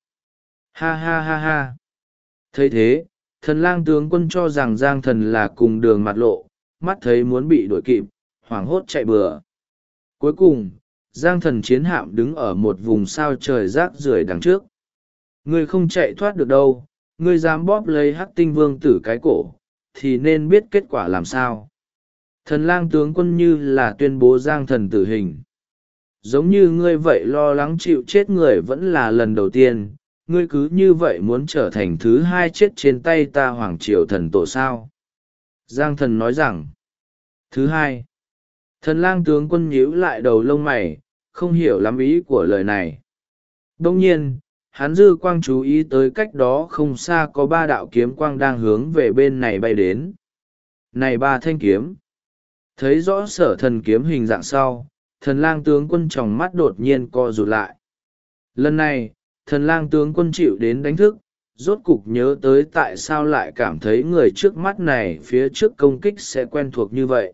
Ha ha ha ha. Thấy thế, Thần Lang tướng quân cho rằng Giang Thần là cùng đường mặt lộ, mắt thấy muốn bị đuổi kịp, hoảng hốt chạy bừa. Cuối cùng, Giang Thần chiến hạm đứng ở một vùng sao trời rác rưởi đằng trước. Ngươi không chạy thoát được đâu, ngươi dám bóp lấy Hắc Tinh Vương tử cái cổ, thì nên biết kết quả làm sao. Thần Lang tướng quân như là tuyên bố Giang Thần tử hình. Giống như ngươi vậy lo lắng chịu chết người vẫn là lần đầu tiên, ngươi cứ như vậy muốn trở thành thứ hai chết trên tay ta Hoàng Triều thần tổ sao. Giang Thần nói rằng, thứ hai. Thần Lang tướng quân nhíu lại đầu lông mày, không hiểu lắm ý của lời này. Đông nhiên, hắn dư quang chú ý tới cách đó không xa có 3 đạo kiếm quang đang hướng về bên này bay đến. Này 3 thanh kiếm. Thấy rõ Sở Thần kiếm hình dạng sau, Thần Lang tướng quân tròng mắt đột nhiên co rụt lại. Lần này, Thần Lang tướng quân chịu đến đánh thức, rốt cục nhớ tới tại sao lại cảm thấy người trước mắt này phía trước công kích sẽ quen thuộc như vậy.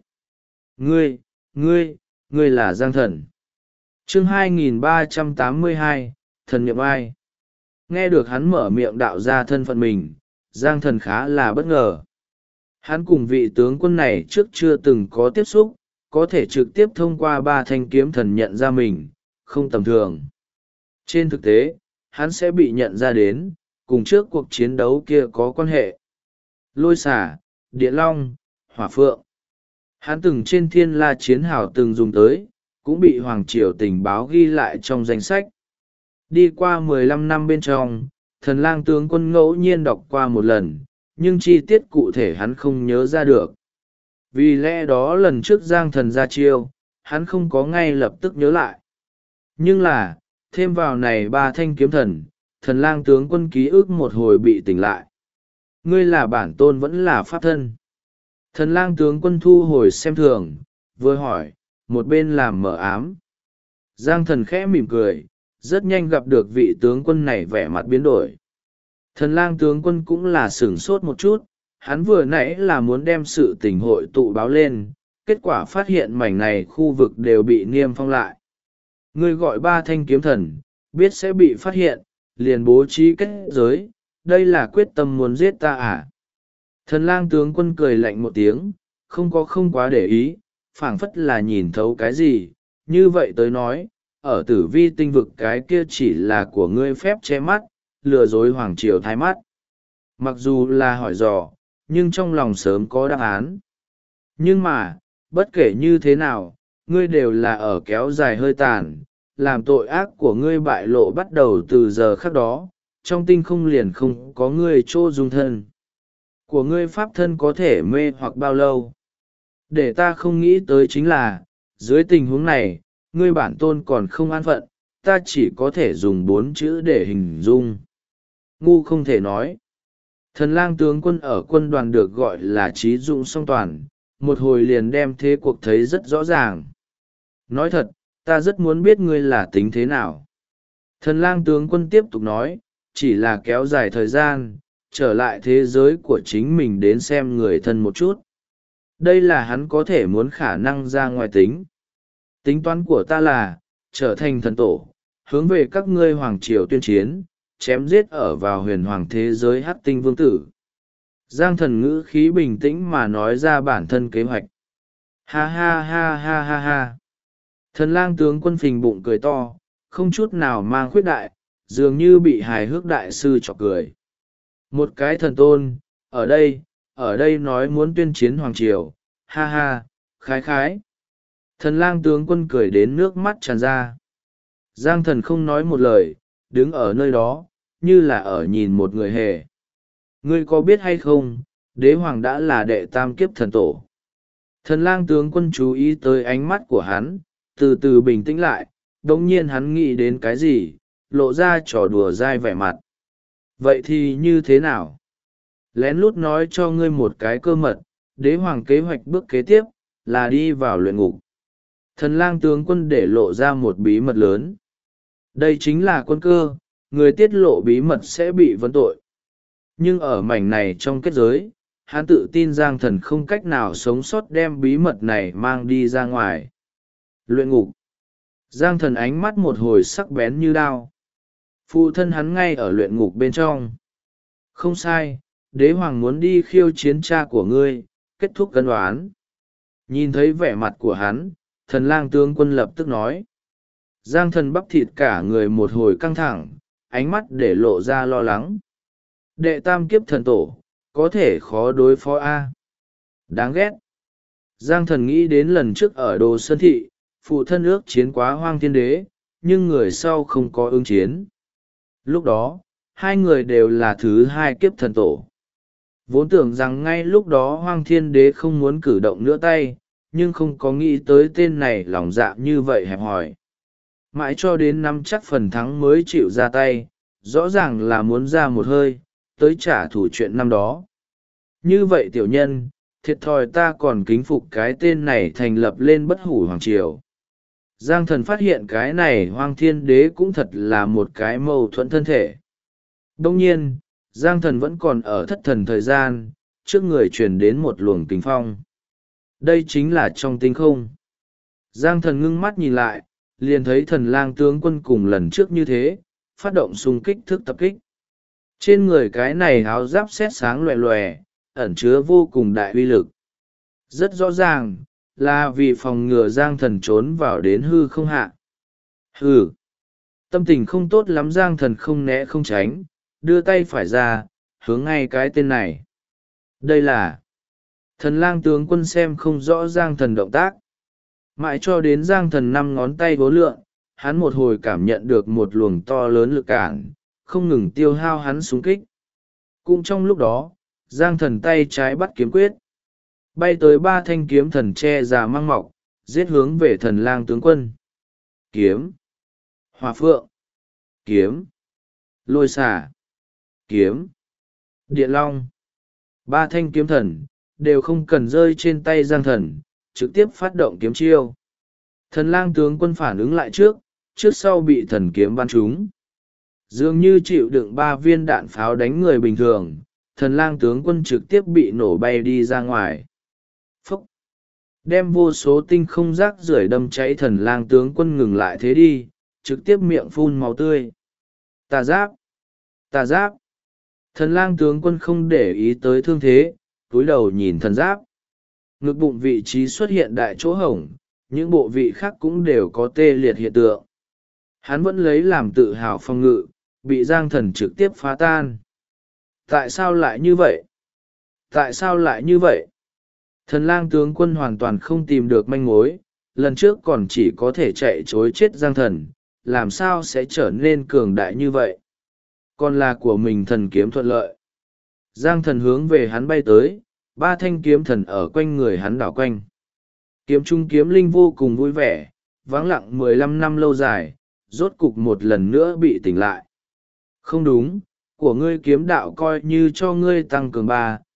Ngươi là Giang Thần. Chương 2382, Thần Niệm Ai? Nghe được hắn mở miệng đạo ra thân phận mình, Giang Thần khá là bất ngờ. Hắn cùng vị tướng quân này trước chưa từng có tiếp xúc, có thể trực tiếp thông qua 3 thanh kiếm thần nhận ra mình, không tầm thường. Trên thực tế, hắn sẽ bị nhận ra đến, cùng trước cuộc chiến đấu kia có quan hệ. Lôi xả, điện long, hỏa phượng. Hắn từng trên thiên la chiến hào từng dùng tới, cũng bị Hoàng Triều tình báo ghi lại trong danh sách. Đi qua 15 năm bên trong, Thần Lang tướng quân ngẫu nhiên đọc qua một lần, nhưng chi tiết cụ thể hắn không nhớ ra được. Vì lẽ đó lần trước Giang Thần ra chiêu, hắn không có ngay lập tức nhớ lại. Nhưng là, thêm vào này 3 thanh kiếm thần, thần lang tướng quân ký ức một hồi bị tỉnh lại. Ngươi là bản tôn vẫn là pháp thân? Thần lang tướng quân thu hồi xem thường, vừa hỏi, một bên làm mờ ám. Giang thần khẽ mỉm cười, rất nhanh gặp được vị tướng quân này vẻ mặt biến đổi. Thần lang tướng quân cũng là sửng sốt một chút, hắn vừa nãy là muốn đem sự tình hội tụ báo lên, kết quả phát hiện mảnh này khu vực đều bị niêm phong lại. Ngươi gọi ba thanh kiếm thần, biết sẽ bị phát hiện, liền bố trí kết giới, đây là quyết tâm muốn giết ta à? Thần lang tướng quân cười lạnh một tiếng, không quá để ý, phảng phất là nhìn thấu cái gì, như vậy tới nói, ở tử vi tinh vực cái kia chỉ là của ngươi phép che mắt, lừa dối hoàng triều thái mắt. Mặc dù là hỏi dò, nhưng trong lòng sớm có đáp án. Nhưng mà, bất kể như thế nào, ngươi đều là ở kéo dài hơi tàn, làm tội ác của ngươi bại lộ bắt đầu từ giờ khắc đó, trong tinh không liền không có ngươi chỗ dung thân. Của ngươi pháp thân có thể mê hoặc bao lâu? Để ta không nghĩ tới chính là, dưới tình huống này, ngươi bản tôn còn không an phận, ta chỉ có thể dùng 4 chữ để hình dung. Ngu không thể nói. Thần lang tướng quân ở quân đoàn được gọi là trí dụng song toàn, một hồi liền đem thế cuộc thấy rất rõ ràng. Nói thật, ta rất muốn biết ngươi là tính thế nào. Thần lang tướng quân tiếp tục nói, chỉ là kéo dài thời gian, trở lại thế giới của chính mình đến xem người thân một chút. Đây là hắn có thể muốn khả năng ra ngoài tính. Tính toán của ta là, trở thành thần tổ, hướng về các ngươi hoàng triều tuyên chiến, chém giết ở vào huyền hoàng thế giới hắc tinh vương tử. Giang thần ngữ khí bình tĩnh mà nói ra bản thân kế hoạch. Ha ha ha ha ha ha. Thần lang tướng quân phình bụng cười to, không chút nào mang khuyết đại, dường như bị hài hước đại sư chọc cười. Một cái thần tôn, ở đây nói muốn tuyên chiến hoàng triều, ha ha, khái khái. Thần lang tướng quân cười đến nước mắt tràn ra. Giang thần không nói một lời, đứng ở nơi đó, như là ở nhìn một người hề. Ngươi có biết hay không, đế hoàng đã là đệ tam kiếp thần tổ. Thần lang tướng quân chú ý tới ánh mắt của hắn, từ từ bình tĩnh lại, đồng nhiên hắn nghĩ đến cái gì, lộ ra trò đùa dai vẻ mặt. Vậy thì như thế nào? Lén lút nói cho ngươi một cái cơ mật, đế hoàng kế hoạch bước kế tiếp, là đi vào luyện ngục. Thần lang tướng quân để lộ ra một bí mật lớn. Đây chính là quân cơ, người tiết lộ bí mật sẽ bị vấn tội. Nhưng ở mảnh này trong kết giới, hắn tự tin Giang thần không cách nào sống sót đem bí mật này mang đi ra ngoài. Luyện ngục. Giang thần ánh mắt một hồi sắc bén như đao. Phụ thân hắn ngay ở luyện ngục bên trong. Không sai, đế hoàng muốn đi khiêu chiến cha của ngươi, kết thúc cân đoán. Nhìn thấy vẻ mặt của hắn, thần lang tướng quân lập tức nói. Giang thần bắp thịt cả người một hồi căng thẳng, ánh mắt để lộ ra lo lắng. Đệ tam kiếp thần tổ, có thể khó đối phó A. Đáng ghét. Giang thần nghĩ đến lần trước ở Đồ Sơn Thị, phụ thân ước chiến quá Hoang Thiên Đế, nhưng người sau không có ứng chiến. Lúc đó, hai người đều là thứ hai kiếp thần tổ. Vốn tưởng rằng ngay lúc đó Hoang Thiên Đế không muốn cử động nữa tay, nhưng không có nghĩ tới tên này lòng dạ như vậy hẹp hòi. Mãi cho đến năm chắc phần thắng mới chịu ra tay, rõ ràng là muốn ra một hơi, tới trả thù chuyện năm đó. Như vậy tiểu nhân, thiệt thòi ta còn kính phục cái tên này thành lập lên bất hủ hoàng triều. Giang thần phát hiện cái này Hoang Thiên Đế cũng thật là một cái mâu thuẫn thân thể. Đông nhiên, Giang thần vẫn còn ở thất thần thời gian, trước người truyền đến một luồng kinh phong. Đây chính là trong tinh không. Giang thần ngưng mắt nhìn lại, liền thấy thần lang tướng quân cùng lần trước như thế, phát động xung kích thức tập kích. Trên người cái này áo giáp sét sáng loè loè, ẩn chứa vô cùng đại uy lực. Rất rõ ràng, là vì phòng ngừa Giang thần trốn vào đến hư không hạ. Hừ. Tâm tình không tốt lắm Giang thần không né không tránh, đưa tay phải ra, hướng ngay cái tên này. Đây là... Thần lang tướng quân xem không rõ Giang thần động tác. Mãi cho đến Giang thần 5 ngón tay vố lượn, hắn một hồi cảm nhận được một luồng to lớn lực cản, không ngừng tiêu hao hắn xung kích. Cũng trong lúc đó, Giang thần tay trái bắt kiếm quyết. Bay tới 3 thanh kiếm thần che già mang mọc, giết hướng về thần lang tướng quân. Kiếm. Hỏa phượng. Kiếm. lôi xả, kiếm, điện long. Ba thanh kiếm thần, đều không cần rơi trên tay Giang Thần, trực tiếp phát động kiếm chiêu. Thần lang tướng quân phản ứng lại trước sau bị thần kiếm bắn trúng. Dường như chịu đựng 3 viên đạn pháo đánh người bình thường, thần lang tướng quân trực tiếp bị nổ bay đi ra ngoài. Phúc! Đem vô số tinh không rác rưởi đâm cháy thần lang tướng quân ngừng lại thế đi, trực tiếp miệng phun máu tươi. Tà giáp! Tà giáp! Thần lang tướng quân không để ý tới thương thế, cúi đầu nhìn thần giáp. Ngực bụng vị trí xuất hiện đại chỗ hổng, những bộ vị khác cũng đều có tê liệt hiện tượng. Hắn vẫn lấy làm tự hào phòng ngự, bị Giang Thần trực tiếp phá tan. Tại sao lại như vậy? Tại sao lại như vậy? Thần lang tướng quân hoàn toàn không tìm được manh mối, lần trước còn chỉ có thể chạy chối chết Giang Thần, làm sao sẽ trở nên cường đại như vậy? Còn là của mình thần kiếm thuận lợi. Giang Thần hướng về hắn bay tới, 3 thanh kiếm thần ở quanh người hắn đảo quanh. Kiếm trung kiếm linh vô cùng vui vẻ, vắng lặng 15 năm lâu dài, rốt cục một lần nữa bị tỉnh lại. Không đúng, của ngươi kiếm đạo coi như cho ngươi tăng cường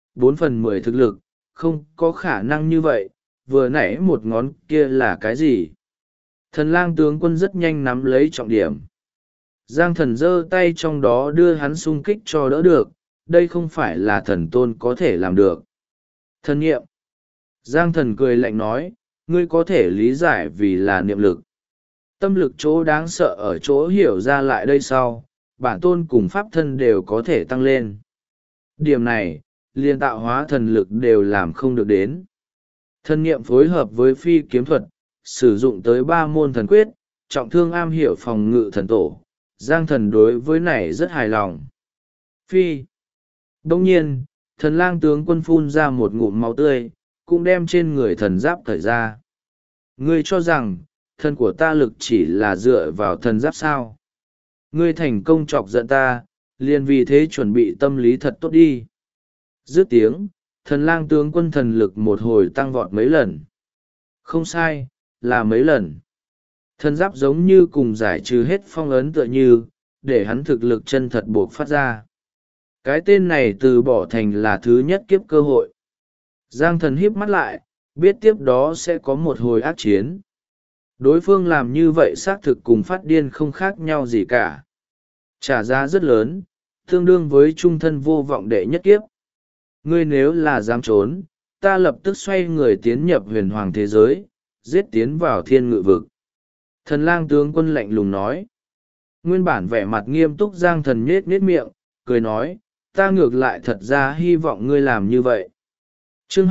3/4 thực lực, không có khả năng như vậy, vừa nãy một ngón kia là cái gì? Thần lang tướng quân rất nhanh nắm lấy trọng điểm. Giang Thần giơ tay trong đó đưa hắn xung kích cho đỡ được, đây không phải là thần tôn có thể làm được. Thần niệm. Giang Thần cười lạnh nói, ngươi có thể lý giải vì là niệm lực. Tâm lực chỗ đáng sợ ở chỗ hiểu ra lại đây sau, bản tôn cùng pháp thân đều có thể tăng lên. Điểm này, liên tạo hóa thần lực đều làm không được đến. Thần niệm phối hợp với phi kiếm thuật, sử dụng tới 3 môn thần quyết, trọng thương am hiểu phòng ngự thần tổ. Giang Thần đối với này rất hài lòng. Phi. Đông nhiên, thần lang tướng quân phun ra một ngụm máu tươi, cũng đem trên người thần giáp cởi ra. Ngươi cho rằng, thân của ta lực chỉ là dựa vào thần giáp sao? Ngươi thành công chọc giận ta, liền vì thế chuẩn bị tâm lý thật tốt đi. Dứt tiếng, thần lang tướng quân thần lực một hồi tăng vọt mấy lần. Không sai, là mấy lần. Thần giáp giống như cùng giải trừ hết phong ấn tựa như, để hắn thực lực chân thật buộc phát ra. Cái tên này từ bỏ thành là thứ nhất kiếp cơ hội. Giang Thần híp mắt lại, biết tiếp đó sẽ có một hồi ác chiến. Đối phương làm như vậy xác thực cùng phát điên không khác nhau gì cả. Trả giá rất lớn, tương đương với trung thân vô vọng đệ nhất kiếp. Ngươi nếu là dám trốn, ta lập tức xoay người tiến nhập huyền hoàng thế giới, giết tiến vào thiên ngự vực. Thần lang tướng quân lạnh lùng nói. Nguyên bản vẻ mặt nghiêm túc Giang Thần nhết miệng, cười nói, ta ngược lại thật ra hy vọng ngươi làm như vậy. Chương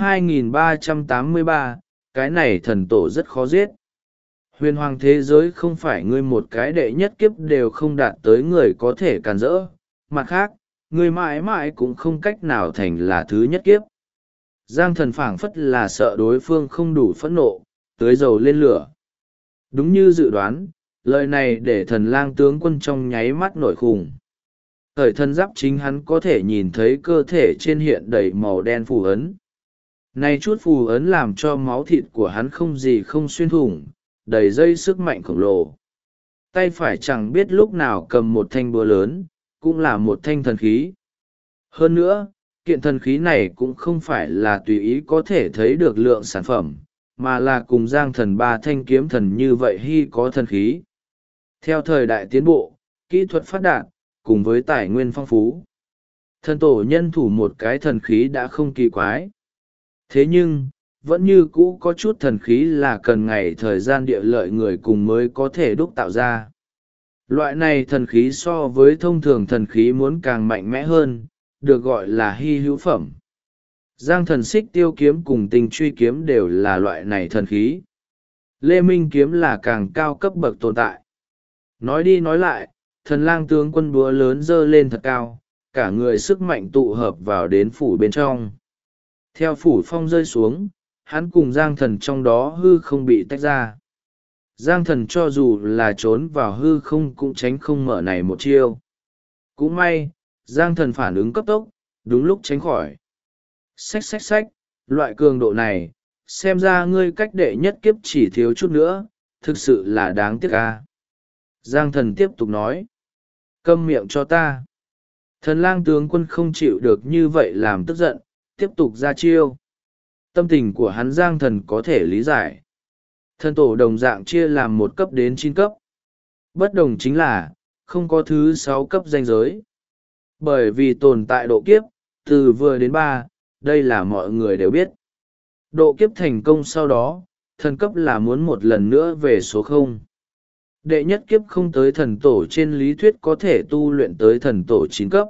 2383, cái này thần tổ rất khó giết. Huyền hoàng thế giới không phải ngươi một cái đệ nhất kiếp đều không đạt tới người có thể càn rỡ, mặt khác, ngươi mãi mãi cũng không cách nào thành là thứ nhất kiếp. Giang Thần phảng phất là sợ đối phương không đủ phẫn nộ, tưới dầu lên lửa. Đúng như dự đoán, lời này để thần lang tướng quân trong nháy mắt nổi khủng. Thời thân giáp chính hắn có thể nhìn thấy cơ thể trên hiện đầy màu đen phù ấn. Này chút phù ấn làm cho máu thịt của hắn không gì không xuyên thủng, đầy dây sức mạnh khổng lồ. Tay phải chẳng biết lúc nào cầm một thanh búa lớn, cũng là một thanh thần khí. Hơn nữa, kiện thần khí này cũng không phải là tùy ý có thể thấy được lượng sản phẩm, mà là cùng Giang Thần 3 thanh kiếm thần như vậy hy có thần khí. Theo thời đại tiến bộ, kỹ thuật phát đạt, cùng với tài nguyên phong phú, thần tổ nhân thủ một cái thần khí đã không kỳ quái. Thế nhưng, vẫn như cũ có chút thần khí là cần ngày thời gian địa lợi người cùng mới có thể đúc tạo ra. Loại này thần khí so với thông thường thần khí muốn càng mạnh mẽ hơn, được gọi là hy hữu phẩm. Giang Thần xích tiêu kiếm cùng tình truy kiếm đều là loại này thần khí. Lê Minh kiếm là càng cao cấp bậc tồn tại. Nói đi nói lại, thần lang tướng quân búa lớn dơ lên thật cao, cả người sức mạnh tụ hợp vào đến phủ bên trong. Theo phủ phong rơi xuống, hắn cùng Giang Thần trong đó hư không bị tách ra. Giang Thần cho dù là trốn vào hư không cũng tránh không mở này một chiêu. Cũng may, Giang Thần phản ứng cấp tốc, đúng lúc tránh khỏi. Xách, loại cường độ này, xem ra ngươi cách đệ nhất kiếp chỉ thiếu chút nữa, thực sự là đáng tiếc ca. Giang Thần tiếp tục nói. Câm miệng cho ta. Thần lang tướng quân không chịu được như vậy làm tức giận, tiếp tục ra chiêu. Tâm tình của hắn Giang Thần có thể lý giải. Thần tổ đồng dạng chia làm 1 cấp đến 9 cấp. Bất đồng chính là, không có thứ 6 cấp danh giới. Bởi vì tồn tại độ kiếp, từ vừa đến 3, đây là mọi người đều biết. Độ kiếp thành công sau đó, thần cấp là muốn một lần nữa về số 0. Đệ nhất kiếp không tới thần tổ trên lý thuyết có thể tu luyện tới thần tổ 9 cấp.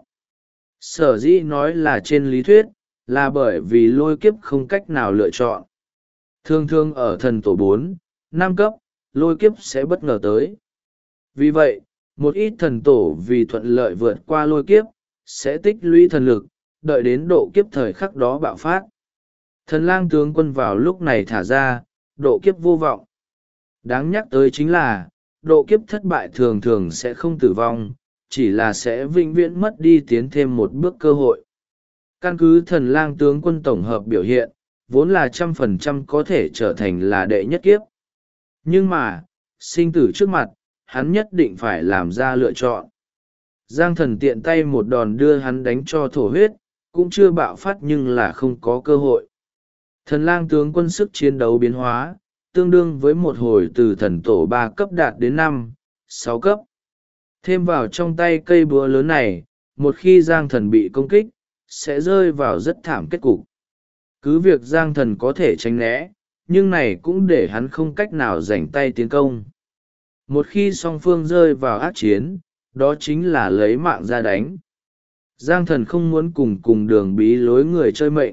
Sở dĩ nói là trên lý thuyết, là bởi vì lôi kiếp không cách nào lựa chọn. Thường thường ở thần tổ 4, 5 cấp, lôi kiếp sẽ bất ngờ tới. Vì vậy, một ít thần tổ vì thuận lợi vượt qua lôi kiếp, sẽ tích lũy thần lực, đợi đến độ kiếp thời khắc đó bạo phát. Thần lang tướng quân vào lúc này thả ra, độ kiếp vô vọng. Đáng nhắc tới chính là, độ kiếp thất bại thường thường sẽ không tử vong, chỉ là sẽ vĩnh viễn mất đi tiến thêm một bước cơ hội. Căn cứ thần lang tướng quân tổng hợp biểu hiện, vốn là 100% có thể trở thành là đệ nhất kiếp. Nhưng mà, sinh tử trước mặt, hắn nhất định phải làm ra lựa chọn. Giang Thần tiện tay một đòn đưa hắn đánh cho thổ huyết, cũng chưa bạo phát nhưng là không có cơ hội. Thần lang tướng quân sức chiến đấu biến hóa, tương đương với một hồi từ thần tổ 3 cấp đạt đến 5, 6 cấp. Thêm vào trong tay cây búa lớn này, một khi Giang Thần bị công kích, sẽ rơi vào rất thảm kết cục. Cứ việc Giang Thần có thể tránh né, nhưng này cũng để hắn không cách nào rảnh tay tiến công. Một khi song phương rơi vào ác chiến, đó chính là lấy mạng ra đánh. Giang Thần không muốn cùng đường bí lối người chơi mệnh.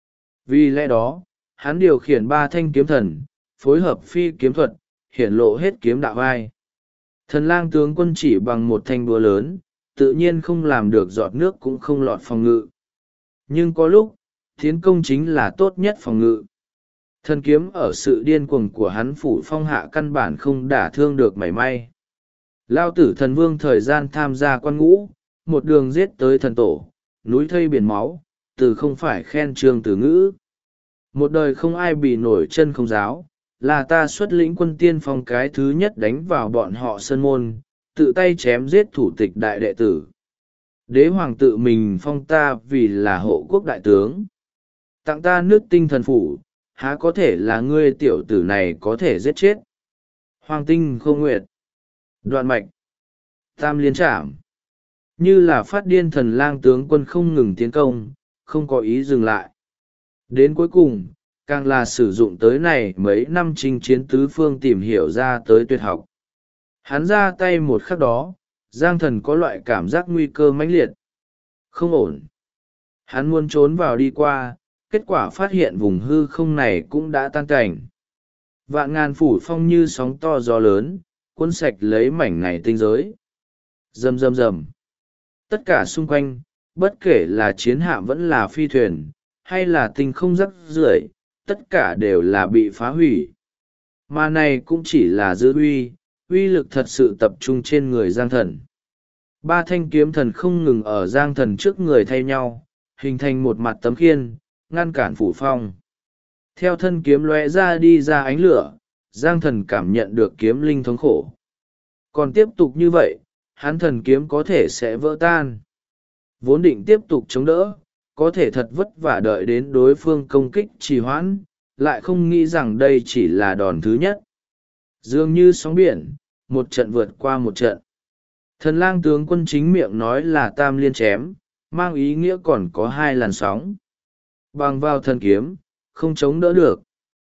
Vì lẽ đó, hắn điều khiển 3 thanh kiếm thần, phối hợp phi kiếm thuật, hiển lộ hết kiếm đạo vai. Thần lang tướng quân chỉ bằng một thanh búa lớn, tự nhiên không làm được giọt nước cũng không lọt phòng ngự. Nhưng có lúc, tiến công chính là tốt nhất phòng ngự. Thần kiếm ở sự điên cuồng của hắn phủ phong hạ căn bản không đả thương được mảy may. Lao tử thần vương thời gian tham gia quan ngũ, một đường giết tới thần tổ, núi thây biển máu, từ không phải khen trương từ ngữ. Một đời không ai bị nổi chân không giáo, là ta xuất lĩnh quân tiên phong cái thứ nhất đánh vào bọn họ sơn môn, tự tay chém giết thủ tịch đại đệ tử. Đế hoàng tự mình phong ta vì là hộ quốc đại tướng. Tặng ta nước tinh thần phủ, há có thể là ngươi tiểu tử này có thể giết chết. Hoàng tinh khô nguyệt, đoạn mạch, tam liên trảm. Như là phát điên thần lang tướng quân không ngừng tiến công, không có ý dừng lại. Đến cuối cùng, càng là sử dụng tới này mấy năm chinh chiến tứ phương tìm hiểu ra tới tuyệt học. Hắn ra tay một khắc đó, Giang Thần có loại cảm giác nguy cơ mãnh liệt. Không ổn. Hắn muốn trốn vào đi qua, kết quả phát hiện vùng hư không này cũng đã tan cảnh. Vạn ngàn phủ phong như sóng to gió lớn, cuốn sạch lấy mảnh này tinh giới. Rầm rầm rầm. Tất cả xung quanh, bất kể là chiến hạm vẫn là phi thuyền, hay là tinh không rắc rưởi, tất cả đều là bị phá hủy. Mà này cũng chỉ là dư uy lực thật sự tập trung trên người Giang Thần. 3 thanh kiếm thần không ngừng ở Giang Thần trước người thay nhau, hình thành một mặt tấm khiên, ngăn cản phủ phong. Theo thân kiếm lóe ra đi ra ánh lửa, Giang Thần cảm nhận được kiếm linh thống khổ. Còn tiếp tục như vậy, hắn thần kiếm có thể sẽ vỡ tan. Vốn định tiếp tục chống đỡ, có thể thật vất vả đợi đến đối phương công kích trì hoãn, lại không nghĩ rằng đây chỉ là đòn thứ nhất. Dường như sóng biển, một trận vượt qua một trận. Thần lang tướng quân chính miệng nói là tam liên chém, mang ý nghĩa còn có 2 làn sóng. Bằng vào thần kiếm, không chống đỡ được.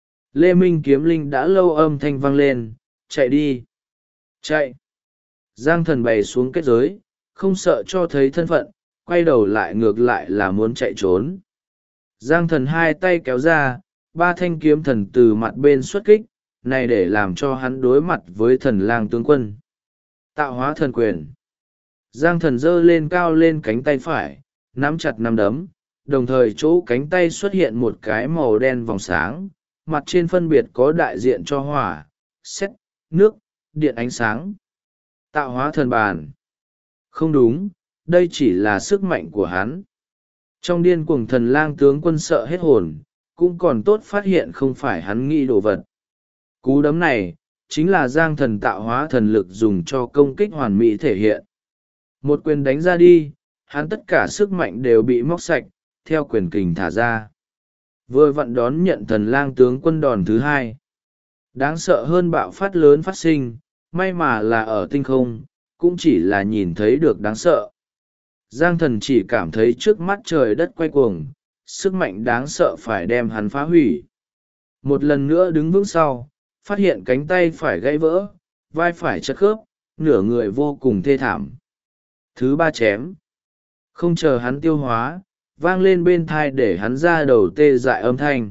Lê Minh kiếm linh đã lâu âm thanh vang lên, chạy đi. Chạy. Giang Thần bày xuống kết giới, không sợ cho thấy thân phận, quay đầu lại ngược lại là muốn chạy trốn. Giang Thần 2 tay kéo ra, 3 thanh kiếm thần từ mặt bên xuất kích, này để làm cho hắn đối mặt với thần lang tướng quân. Tạo hóa thần quyền. Giang Thần giơ lên cao lên cánh tay phải, nắm chặt nắm đấm, đồng thời chỗ cánh tay xuất hiện một cái màu đen vòng sáng, mặt trên phân biệt có đại diện cho hỏa, sét, nước, điện ánh sáng. Tạo hóa thần bàn. Không đúng, đây chỉ là sức mạnh của hắn. Trong điên cuồng thần lang tướng quân sợ hết hồn, cũng còn tốt phát hiện không phải hắn nghĩ đồ vật. Cú đấm này, chính là Giang Thần tạo hóa thần lực dùng cho công kích hoàn mỹ thể hiện. Một quyền đánh ra đi, hắn tất cả sức mạnh đều bị móc sạch, theo quyền kình thả ra. Vừa vặn đón nhận thần lang tướng quân đòn thứ hai. Đáng sợ hơn bạo phát lớn phát sinh, may mà là ở tinh không, cũng chỉ là nhìn thấy được đáng sợ. Giang thần chỉ cảm thấy trước mắt trời đất quay cuồng, sức mạnh đáng sợ phải đem hắn phá hủy. Một lần nữa đứng vững sau, phát hiện cánh tay phải gãy vỡ, vai phải chật khớp, nửa người vô cùng thê thảm. Thứ ba chém. Không chờ hắn tiêu hóa, vang lên bên thai để hắn ra đầu tê dại âm thanh.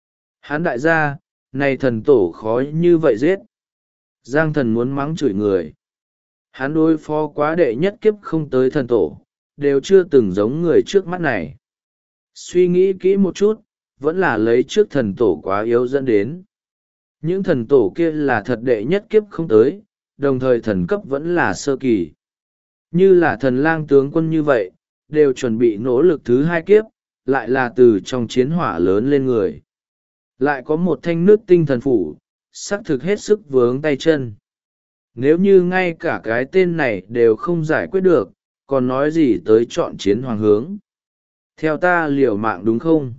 Hắn đại gia, này thần tổ khó như vậy giết. Giang thần muốn mắng chửi người. Hắn đối phó quá đệ nhất kiếp không tới thần tổ, đều chưa từng giống người trước mắt này. Suy nghĩ kỹ một chút, vẫn là lấy trước thần tổ quá yếu dẫn đến. Những thần tổ kia là thật đệ nhất kiếp không tới, đồng thời thần cấp vẫn là sơ kỳ. Như là thần lang tướng quân như vậy, đều chuẩn bị nỗ lực thứ hai kiếp, lại là từ trong chiến hỏa lớn lên người. Lại có một thanh nước tinh thần phủ, xác thực hết sức vướng tay chân. Nếu như ngay cả cái tên này đều không giải quyết được, còn nói gì tới chọn chiến hoàng hướng. Theo ta liều mạng đúng không?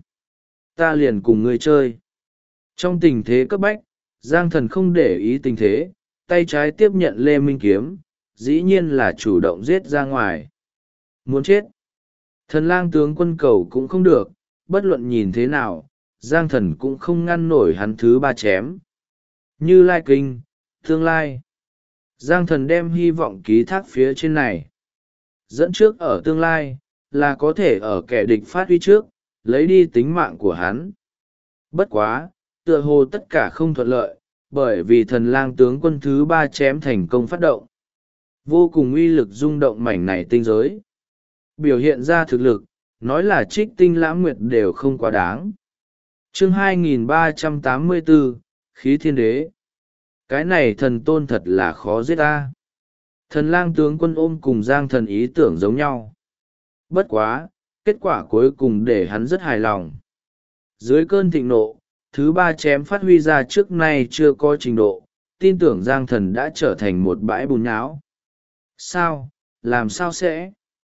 Ta liền cùng ngươi chơi. Trong tình thế cấp bách, Giang thần không để ý tình thế, tay trái tiếp nhận Lê Minh kiếm, dĩ nhiên là chủ động giết ra ngoài. Muốn chết. Thần lang tướng quân cầu cũng không được, bất luận nhìn thế nào, Giang thần cũng không ngăn nổi hắn thứ ba chém. Như Lai Kinh, tương lai. Giang thần đem hy vọng ký thác phía trên này. Dẫn trước ở tương lai, là có thể ở kẻ địch phát huy trước, lấy đi tính mạng của hắn. Bất quá, tựa hồ tất cả không thuận lợi, bởi vì thần lang tướng quân thứ ba chém thành công phát động. Vô cùng uy lực rung động mảnh này tinh giới. Biểu hiện ra thực lực, nói là Trích Tinh Lãng Nguyệt đều không quá đáng. Chương 2384, Khí Thiên Đế. Cái này thần tôn thật là khó giết ta. Thần lang tướng quân ôm cùng Giang thần ý tưởng giống nhau. Bất quá, kết quả cuối cùng để hắn rất hài lòng. Dưới cơn thịnh nộ, thứ ba chém phát huy ra trước nay chưa có trình độ, tin tưởng Giang thần đã trở thành một bãi bùn nhão. Sao? Làm sao sẽ?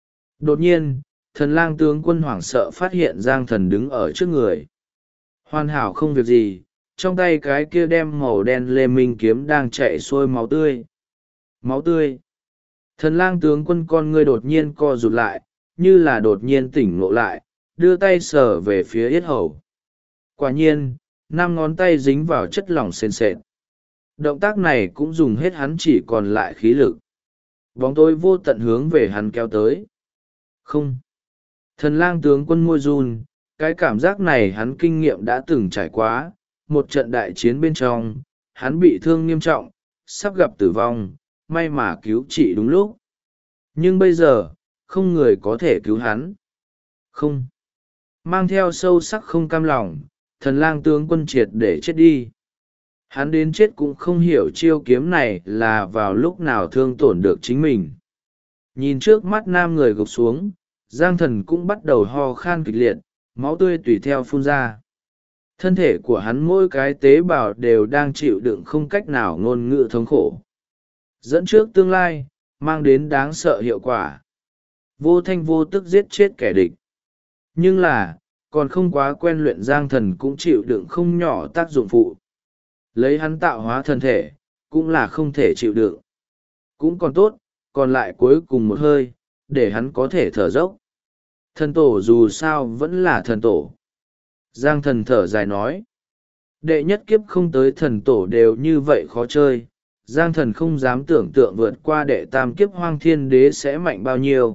Đột nhiên, thần lang tướng quân hoảng sợ phát hiện Giang thần đứng ở trước người. Hoàn hảo không việc gì, trong tay cái kia đem màu đen Lê Minh kiếm đang chạy xuôi máu tươi. Máu tươi. Thần lang tướng quân con ngươi đột nhiên co rụt lại, như là đột nhiên tỉnh ngộ lại, đưa tay sờ về phía yết hầu. Quả nhiên, 5 ngón tay dính vào chất lỏng sền sệt. Động tác này cũng dùng hết hắn chỉ còn lại khí lực. Bóng tối vô tận hướng về hắn kéo tới. Không. Thần lang tướng quân môi run, cái cảm giác này hắn kinh nghiệm đã từng trải qua, một trận đại chiến bên trong, hắn bị thương nghiêm trọng, sắp gặp tử vong, may mà cứu trị đúng lúc. Nhưng bây giờ, không người có thể cứu hắn. Không. Mang theo sâu sắc không cam lòng, thần lang tướng quân triệt để chết đi. Hắn đến chết cũng không hiểu chiêu kiếm này là vào lúc nào thương tổn được chính mình. Nhìn trước mắt nam người gục xuống, Giang thần cũng bắt đầu ho khan kịch liệt, máu tươi tùy theo phun ra. Thân thể của hắn mỗi cái tế bào đều đang chịu đựng không cách nào ngôn ngữ thống khổ. Dẫn trước tương lai, mang đến đáng sợ hiệu quả. Vô thanh vô tức giết chết kẻ địch. Nhưng là, còn không quá quen luyện Giang thần cũng chịu đựng không nhỏ tác dụng phụ. Lấy hắn tạo hóa thân thể, cũng là không thể chịu đựng. Cũng còn tốt, còn lại cuối cùng một hơi, để hắn có thể thở dốc. Thần tổ dù sao vẫn là thần tổ. Giang thần thở dài nói. Đệ nhất kiếp không tới thần tổ đều như vậy khó chơi. Giang thần không dám tưởng tượng vượt qua đệ tam kiếp hoang thiên đế sẽ mạnh bao nhiêu.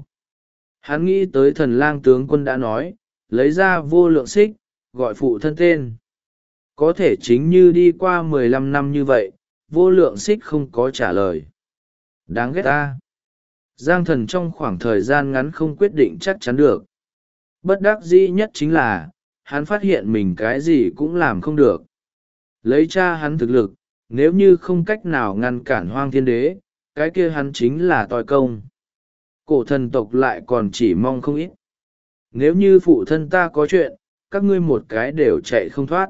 Hắn nghĩ tới thần lang tướng quân đã nói, lấy ra vô lượng xích, gọi phụ thân tên. Có thể chính như đi qua 15 năm như vậy, vô lượng xích không có trả lời. Đáng ghét ta. Giang thần trong khoảng thời gian ngắn không quyết định chắc chắn được. Bất đắc dĩ nhất chính là, hắn phát hiện mình cái gì cũng làm không được. Lấy cha hắn thực lực, nếu như không cách nào ngăn cản hoang thiên đế, cái kia hắn chính là toi công. Cổ thần tộc lại còn chỉ mong không ít. Nếu như phụ thân ta có chuyện, các ngươi một cái đều chạy không thoát.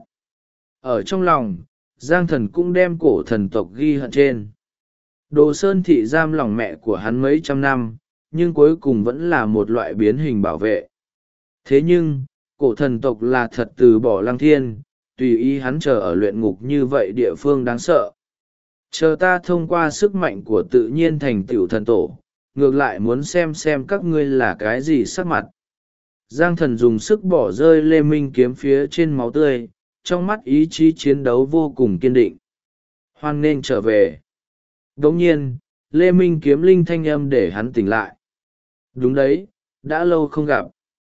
Ở trong lòng, Giang thần cũng đem cổ thần tộc ghi hận trên. Đồ Sơn thị giam lòng mẹ của hắn mấy trăm năm, nhưng cuối cùng vẫn là một loại biến hình bảo vệ. Thế nhưng, cổ thần tộc là thật từ bỏ Lăng Thiên, tùy ý hắn chờ ở luyện ngục như vậy địa phương đáng sợ. Chờ ta thông qua sức mạnh của tự nhiên thành tựu thần tổ, ngược lại muốn xem các ngươi là cái gì sắc mặt. Giang thần dùng sức bỏ rơi Lê Minh kiếm phía trên máu tươi, trong mắt ý chí chiến đấu vô cùng kiên định. Hoan nên trở về. Đồng nhiên, Lê Minh kiếm linh thanh âm để hắn tỉnh lại. Đúng đấy, đã lâu không gặp.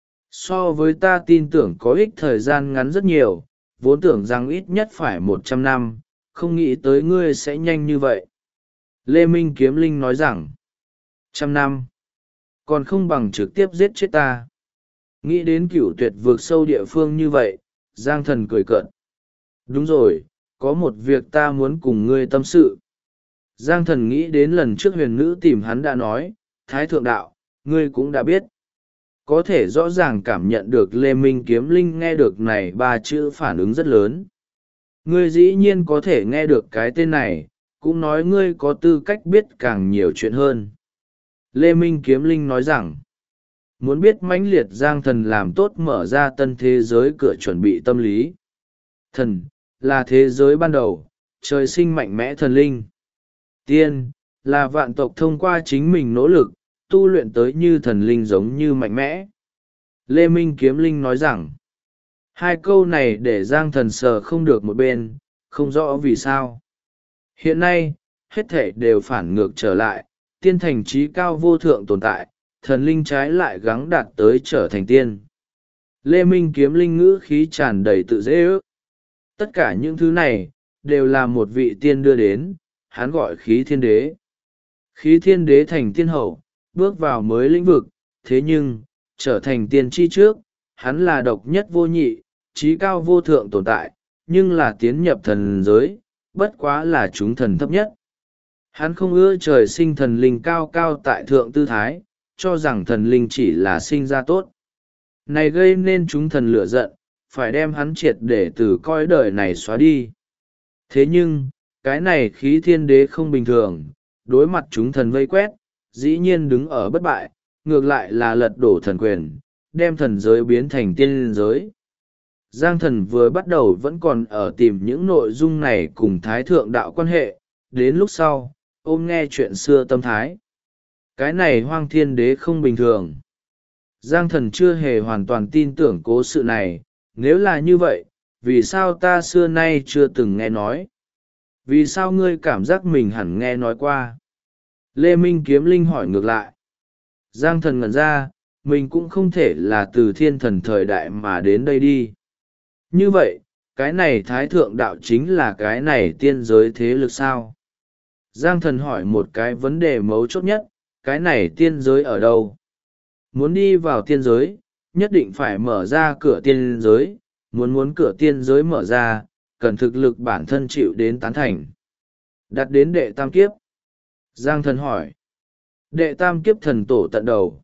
So với ta tin tưởng có ích thời gian ngắn rất nhiều, vốn tưởng rằng ít nhất phải 100 năm, không nghĩ tới ngươi sẽ nhanh như vậy. Lê Minh kiếm linh nói rằng, 100 năm, còn không bằng trực tiếp giết chết ta. Nghĩ đến cửu tuyệt vượt sâu địa phương như vậy, Giang thần cười cợt. Đúng rồi, có một việc ta muốn cùng ngươi tâm sự. Giang thần nghĩ đến lần trước huyền nữ tìm hắn đã nói, Thái Thượng Đạo, ngươi cũng đã biết. Có thể rõ ràng cảm nhận được Lê Minh kiếm linh nghe được này ba chữ phản ứng rất lớn. Ngươi dĩ nhiên có thể nghe được cái tên này, cũng nói ngươi có tư cách biết càng nhiều chuyện hơn. Lê Minh kiếm linh nói rằng, muốn biết mãnh liệt Giang thần làm tốt mở ra tân thế giới cửa chuẩn bị tâm lý. Thần, là thế giới ban đầu, trời sinh mạnh mẽ thần linh. Tiên, là vạn tộc thông qua chính mình nỗ lực, tu luyện tới như thần linh giống như mạnh mẽ. Lê Minh kiếm linh nói rằng, hai câu này để Giang thần sờ không được một bên, không rõ vì sao. Hiện nay, hết thể đều phản ngược trở lại, tiên thành trí cao vô thượng tồn tại, thần linh trái lại gắng đạt tới trở thành tiên. Lê Minh kiếm linh ngữ khí tràn đầy tự dễ ước. Tất cả những thứ này, đều là một vị tiên đưa đến, hắn gọi khí thiên đế. Khí thiên đế thành tiên hậu, bước vào mới lĩnh vực, thế nhưng, trở thành tiên tri trước, hắn là độc nhất vô nhị, trí cao vô thượng tồn tại, nhưng là tiến nhập thần giới, bất quá là chúng thần thấp nhất. Hắn không ưa trời sinh thần linh cao cao tại thượng tư thái, cho rằng thần linh chỉ là sinh ra tốt. Này gây nên chúng thần lửa giận, phải đem hắn triệt để từ cõi đời này xóa đi. Thế nhưng, cái này khí thiên đế không bình thường, đối mặt chúng thần vây quét, dĩ nhiên đứng ở bất bại, ngược lại là lật đổ thần quyền, đem thần giới biến thành tiên giới. Giang thần vừa bắt đầu vẫn còn ở tìm những nội dung này cùng Thái Thượng Đạo quan hệ, đến lúc sau, ôm nghe chuyện xưa tâm thái. Cái này Hoang Thiên Đế không bình thường. Giang thần chưa hề hoàn toàn tin tưởng cố sự này, nếu là như vậy, vì sao ta xưa nay chưa từng nghe nói? Vì sao ngươi cảm giác mình hẳn nghe nói qua? Lê Minh kiếm linh hỏi ngược lại. Giang thần ngẩn ra, mình cũng không thể là từ thiên thần thời đại mà đến đây đi. Như vậy, cái này Thái Thượng Đạo chính là cái này tiên giới thế lực sao? Giang thần hỏi một cái vấn đề mấu chốt nhất, cái này tiên giới ở đâu? Muốn đi vào tiên giới, nhất định phải mở ra cửa tiên giới, muốn cửa tiên giới mở ra, cần thực lực bản thân chịu đến tán thành. Đặt đến đệ tam kiếp. Giang thần hỏi. Đệ tam kiếp thần tổ tận đầu.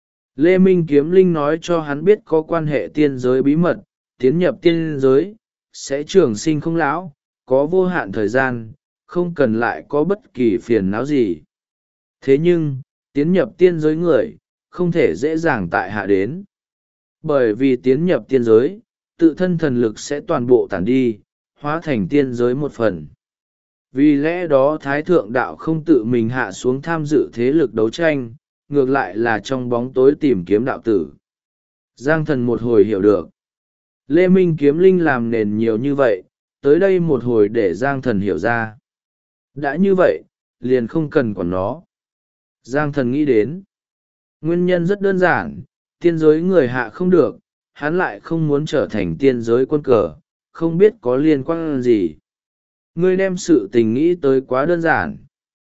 Lê Minh kiếm linh nói cho hắn biết có quan hệ tiên giới bí mật, tiến nhập tiên giới, sẽ trường sinh không lão, có vô hạn thời gian, không cần lại có bất kỳ phiền não gì. Thế nhưng, tiến nhập tiên giới người, không thể dễ dàng tại hạ đến. Bởi vì tiến nhập tiên giới, tự thân thần lực sẽ toàn bộ tản đi, hóa thành tiên giới một phần. Vì lẽ đó Thái Thượng Đạo không tự mình hạ xuống tham dự thế lực đấu tranh, ngược lại là trong bóng tối tìm kiếm đạo tử. Giang thần một hồi hiểu được. Lê Minh kiếm linh làm nền nhiều như vậy, tới đây một hồi để Giang thần hiểu ra. Đã như vậy, liền không cần quản nó. Giang thần nghĩ đến. Nguyên nhân rất đơn giản, tiên giới người hạ không được, hắn lại không muốn trở thành tiên giới quân cờ, không biết có liên quan gì. Ngươi đem sự tình nghĩ tới quá đơn giản.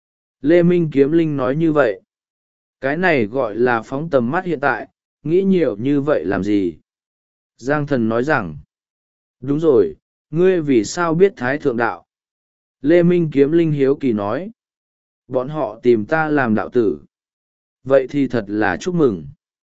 Lê Minh kiếm linh nói như vậy. Cái này gọi là phóng tầm mắt hiện tại, nghĩ nhiều như vậy làm gì? Giang thần nói rằng, đúng rồi, ngươi vì sao biết Thái Thượng Đạo? Lê Minh kiếm linh hiếu kỳ nói, bọn họ tìm ta làm đạo tử. Vậy thì thật là chúc mừng.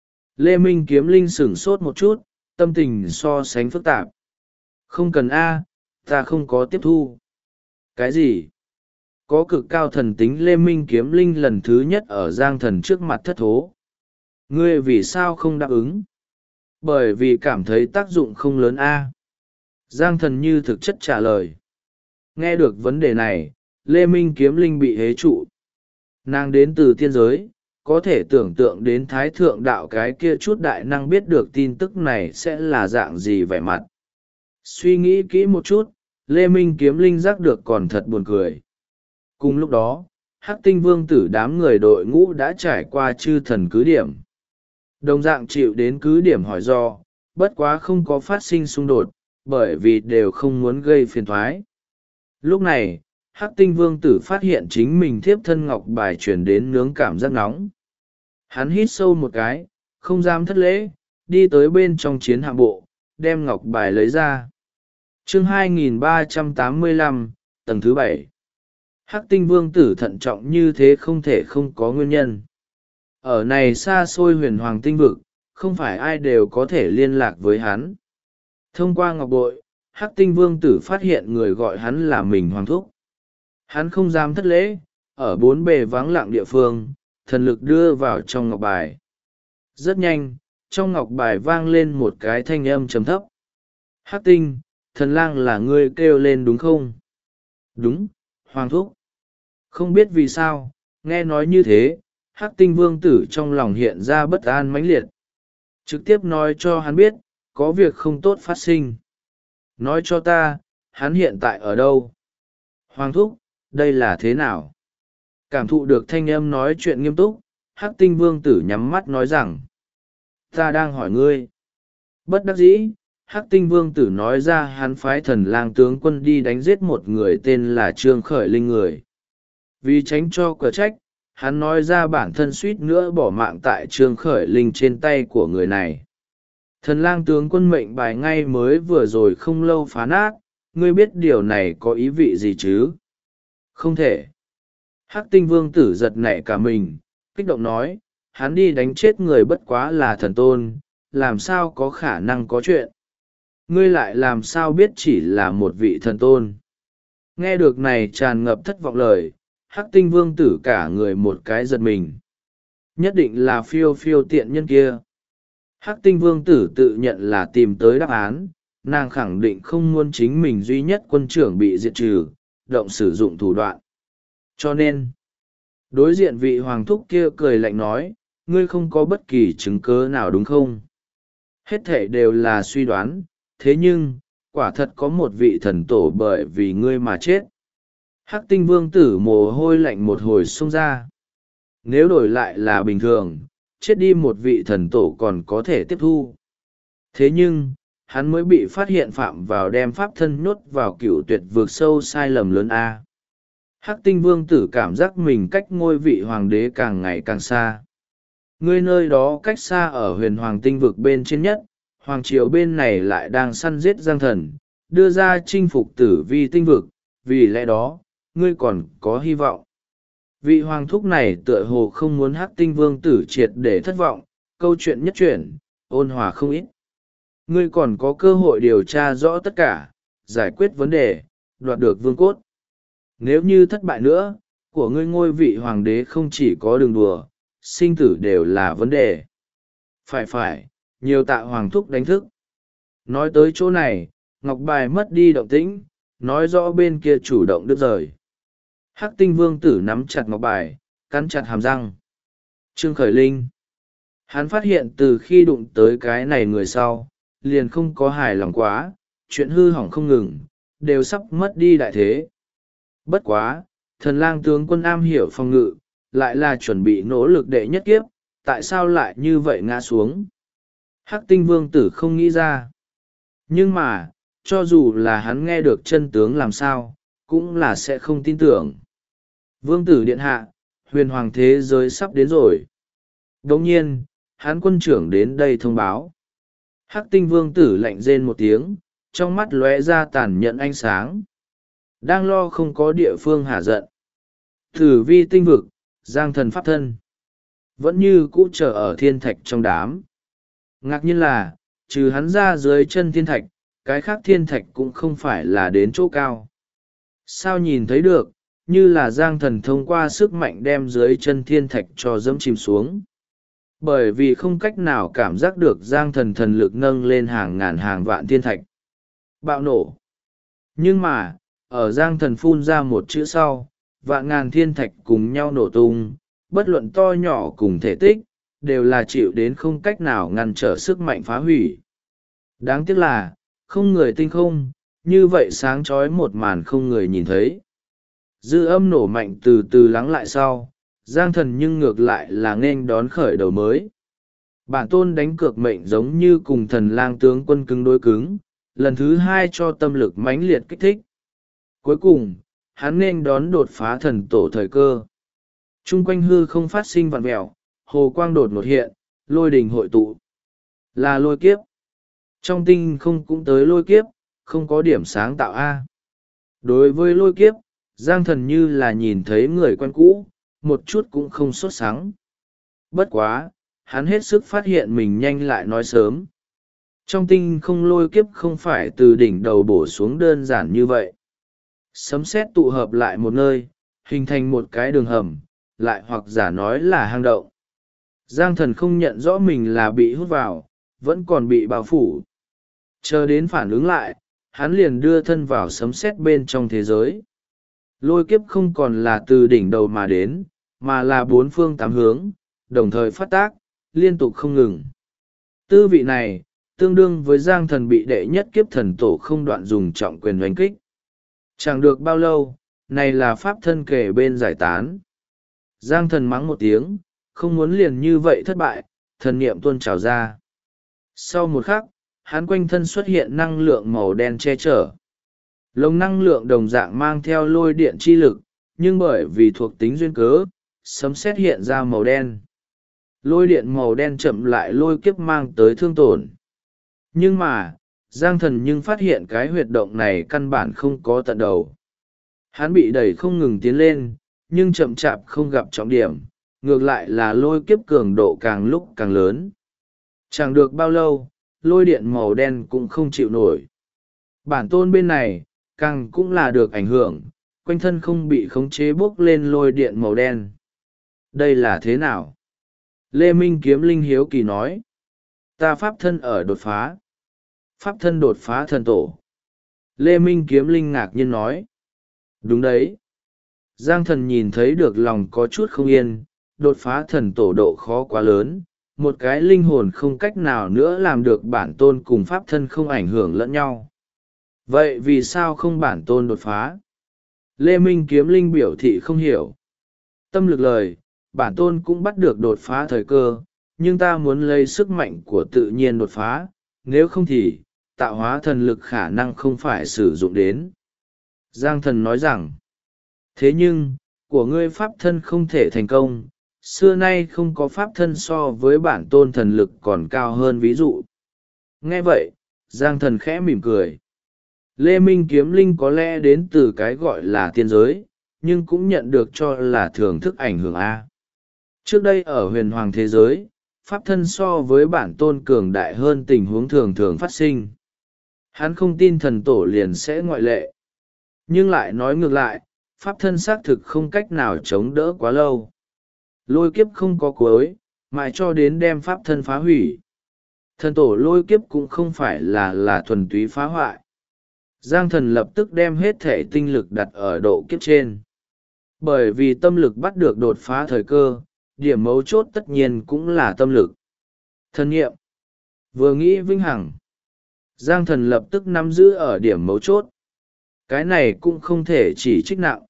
Lê Minh kiếm linh sửng sốt một chút, tâm tình so sánh phức tạp. Không cần A, ta không có tiếp thu. Cái gì? có cực cao thần tính Lê Minh Kiếm Linh lần thứ nhất ở Giang Thần trước mặt thất thố. Ngươi vì sao không đáp ứng? Bởi vì cảm thấy tác dụng không lớn a. Giang Thần như thực chất trả lời. Nghe được vấn đề này, Lê Minh Kiếm Linh bị hế trụ. Nàng đến từ tiên giới, có thể tưởng tượng đến Thái Thượng Đạo cái kia chút đại năng biết được tin tức này sẽ là dạng gì vẻ mặt. Suy nghĩ kỹ một chút, Lê Minh Kiếm Linh giác được còn thật buồn cười. Cùng lúc đó, Hắc Tinh Vương tử đám người đội ngũ đã trải qua chư thần cứ điểm. Đồng dạng chịu đến cứ điểm hỏi do, bất quá không có phát sinh xung đột, bởi vì đều không muốn gây phiền thoái. Lúc này, Hắc Tinh Vương tử phát hiện chính mình thiếp thân ngọc bài chuyển đến nướng cảm giác nóng. Hắn hít sâu một cái, không dám thất lễ, đi tới bên trong chiến hạm bộ, đem ngọc bài lấy ra. Chương 2385, tầng thứ 7. Hắc Tinh Vương tử thận trọng như thế không thể không có nguyên nhân. Ở này xa xôi huyền hoàng tinh vực, không phải ai đều có thể liên lạc với hắn. Thông qua ngọc bội, Hắc Tinh Vương tử phát hiện người gọi hắn là mình Hoàng Thúc. Hắn không dám thất lễ, ở bốn bề vắng lặng địa phương, thần lực đưa vào trong ngọc bài. Rất nhanh, trong ngọc bài vang lên một cái thanh âm trầm thấp. Hắc Tinh, thần lang là ngươi kêu lên đúng không? Đúng, Hoàng Thúc. Không biết vì sao, nghe nói như thế, Hắc Tinh Vương tử trong lòng hiện ra bất an mãnh liệt. Trực tiếp nói cho hắn biết, có việc không tốt phát sinh. Nói cho ta, hắn hiện tại ở đâu? Hoàng Thúc, đây là thế nào? Cảm thụ được thanh âm nói chuyện nghiêm túc, Hắc Tinh Vương tử nhắm mắt nói rằng, ta đang hỏi ngươi. Bất đắc dĩ, Hắc Tinh Vương tử nói ra hắn phái thần lang tướng quân đi đánh giết một người tên là Trương Khởi Linh người. Vì tránh cho cửa trách, hắn nói ra bản thân suýt nữa bỏ mạng tại Trương Khởi Linh trên tay của người này. Thần lang tướng quân mệnh bài ngay mới vừa rồi không lâu phá nát, ngươi biết điều này có ý vị gì chứ? Không thể. Hắc Tinh Vương tử giật nảy cả mình, kích động nói, hắn đi đánh chết người bất quá là thần tôn, làm sao có khả năng có chuyện? Ngươi lại làm sao biết chỉ là một vị thần tôn? Nghe được này tràn ngập thất vọng lời, Hắc Tinh Vương tử cả người một cái giật mình. Nhất định là phiêu phiêu tiện nhân kia. Hắc Tinh Vương tử tự nhận là tìm tới đáp án, nàng khẳng định không muốn chính mình duy nhất quân trưởng bị diệt trừ, động sử dụng thủ đoạn. Cho nên, đối diện vị hoàng thúc kia cười lạnh nói, ngươi không có bất kỳ chứng cớ nào đúng không? Hết thể đều là suy đoán, thế nhưng, quả thật có một vị thần tổ bởi vì ngươi mà chết. Hắc Tinh Vương tử mồ hôi lạnh một hồi xông ra. Nếu đổi lại là bình thường, chết đi một vị thần tổ còn có thể tiếp thu. Thế nhưng, hắn mới bị phát hiện phạm vào đem pháp thân nhốt vào cựu tuyệt vượt sâu sai lầm lớn A. Hắc Tinh Vương tử cảm giác mình cách ngôi vị hoàng đế càng ngày càng xa. Ngươi nơi đó cách xa ở huyền hoàng tinh vực bên trên nhất, hoàng triều bên này lại đang săn giết Giang Thần, đưa ra chinh phục tử vi tinh vực, vì lẽ đó, ngươi còn có hy vọng. Vị hoàng thúc này tựa hồ không muốn Hắc Tinh Vương tử triệt để thất vọng, câu chuyện nhất chuyển, ôn hòa không ít. Ngươi còn có cơ hội điều tra rõ tất cả, giải quyết vấn đề, đoạt được vương cốt. Nếu như thất bại nữa, của ngươi ngôi vị hoàng đế không chỉ có đường đùa, sinh tử đều là vấn đề. Phải, nhiều tạ hoàng thúc đánh thức. Nói tới chỗ này, ngọc bài mất đi động tĩnh, nói rõ bên kia chủ động đứt rời. Hắc Tinh Vương tử nắm chặt ngọc bài, cắn chặt hàm răng. Trương Khởi Linh. Hắn phát hiện từ khi đụng tới cái này người sau, liền không có hài lòng quá, chuyện hư hỏng không ngừng, đều sắp mất đi đại thế. Bất quá, thần lang tướng quân am hiểu phòng ngự, lại là chuẩn bị nỗ lực đệ nhất kiếp, tại sao lại như vậy ngã xuống? Hắc Tinh Vương tử không nghĩ ra. Nhưng mà, cho dù là hắn nghe được chân tướng làm sao, cũng là sẽ không tin tưởng. Vương tử điện hạ, huyền hoàng thế giới sắp đến rồi. Đồng nhiên, hắn quân trưởng đến đây thông báo. Hắc Tinh Vương tử lạnh rên một tiếng, trong mắt lóe ra tàn nhẫn ánh sáng. Đang lo không có địa phương hả giận. Tử vi tinh vực, Giang Thần pháp thân. Vẫn như cũ chờ ở thiên thạch trong đám. Ngạc nhiên là, trừ hắn ra dưới chân thiên thạch, cái khác thiên thạch cũng không phải là đến chỗ cao. Sao nhìn thấy được, như là giang thần thông qua sức mạnh đem dưới chân thiên thạch cho dẫm chìm xuống. Bởi vì không cách nào cảm giác được giang thần thần lực nâng lên hàng ngàn hàng vạn thiên thạch. Bạo nổ. Nhưng mà, ở giang thần phun ra một chữ sau, vạn ngàn thiên thạch cùng nhau nổ tung, bất luận to nhỏ cùng thể tích, đều là chịu đến không cách nào ngăn trở sức mạnh phá hủy. Đáng tiếc là, không người tinh không, như vậy sáng trói một màn không người nhìn thấy. Dư âm nổ mạnh từ từ lắng lại sau, giang thần nhưng ngược lại là nghênh đón khởi đầu mới. Bản tôn đánh cược mệnh giống như cùng thần lang tướng quân cứng đối cứng, lần thứ hai cho tâm lực mãnh liệt kích thích. Cuối cùng, hắn nghênh đón đột phá thần tổ thời cơ. Trung quanh hư không phát sinh vặn vẹo, hồ quang đột ngột hiện, lôi đình hội tụ. Là lôi kiếp. Trong tinh không cũng tới lôi kiếp, không có điểm sáng tạo A. Đối với lôi kiếp, giang thần như là nhìn thấy người quen cũ, một chút cũng không sốt sắng. Bất quá, hắn hết sức phát hiện mình nhanh lại nói sớm. Trong tinh không lôi kiếp không phải từ đỉnh đầu bổ xuống đơn giản như vậy. Sấm sét tụ hợp lại một nơi, hình thành một cái đường hầm, lại hoặc giả nói là hang động. Giang thần không nhận rõ mình là bị hút vào, vẫn còn bị bao phủ. Chờ đến phản ứng lại, hắn liền đưa thân vào sấm sét bên trong thế giới. Lôi kiếp không còn là từ đỉnh đầu mà đến, mà là bốn phương tám hướng, đồng thời phát tác, liên tục không ngừng. Tư vị này, tương đương với giang thần bị đệ nhất kiếp thần tổ không đoạn dùng trọng quyền oanh kích. Chẳng được bao lâu, này là pháp thân kề bên giải tán. Giang thần mắng một tiếng, không muốn liền như vậy thất bại, thần niệm tuôn trào ra. Sau một khắc, hắn quanh thân xuất hiện năng lượng màu đen che chở. Lồng năng lượng đồng dạng mang theo lôi điện chi lực, nhưng bởi vì thuộc tính duyên cớ, sấm sét hiện ra màu đen. Lôi điện màu đen chậm lại lôi kiếp mang tới thương tổn. Nhưng mà, giang thần nhưng phát hiện cái huyệt động này căn bản không có tận đầu. Hắn bị đẩy không ngừng tiến lên, nhưng chậm chạp không gặp trọng điểm, ngược lại là lôi kiếp cường độ càng lúc càng lớn. Chẳng được bao lâu, lôi điện màu đen cũng không chịu nổi. Bản tôn bên này, càng cũng là được ảnh hưởng, quanh thân không bị khống chế bốc lên lôi điện màu đen. Đây là thế nào? Lê Minh Kiếm Linh hiếu kỳ nói. Ta pháp thân ở đột phá. Pháp thân đột phá thần tổ. Lê Minh Kiếm Linh ngạc nhiên nói. Đúng đấy. Giang thần nhìn thấy được lòng có chút không yên, đột phá thần tổ độ khó quá lớn, một cái linh hồn không cách nào nữa làm được bản tôn cùng pháp thân không ảnh hưởng lẫn nhau. Vậy vì sao không bản tôn đột phá? Lê Minh Kiếm Linh biểu thị không hiểu. Tâm lực lời, bản tôn cũng bắt được đột phá thời cơ, nhưng ta muốn lấy sức mạnh của tự nhiên đột phá, nếu không thì, tạo hóa thần lực khả năng không phải sử dụng đến. Giang thần nói rằng, thế nhưng, của ngươi pháp thân không thể thành công, xưa nay không có pháp thân so với bản tôn thần lực còn cao hơn ví dụ. Nghe vậy, Giang thần khẽ mỉm cười. Lê Minh Kiếm Linh có lẽ đến từ cái gọi là tiên giới, nhưng cũng nhận được cho là thưởng thức ảnh hưởng A. Trước đây ở huyền hoàng thế giới, pháp thân so với bản tôn cường đại hơn tình huống thường thường phát sinh. Hắn không tin thần tổ liền sẽ ngoại lệ. Nhưng lại nói ngược lại, pháp thân xác thực không cách nào chống đỡ quá lâu. Lôi kiếp không có cuối, mãi cho đến đem pháp thân phá hủy. Thần tổ lôi kiếp cũng không phải là thuần túy phá hoại. Giang thần lập tức đem hết thể tinh lực đặt ở độ kiếp trên. Bởi vì tâm lực bắt được đột phá thời cơ, điểm mấu chốt tất nhiên cũng là tâm lực. Thân nghiệm. Vừa nghĩ vinh hằng. Giang thần lập tức nắm giữ ở điểm mấu chốt. Cái này cũng không thể chỉ trích nặng.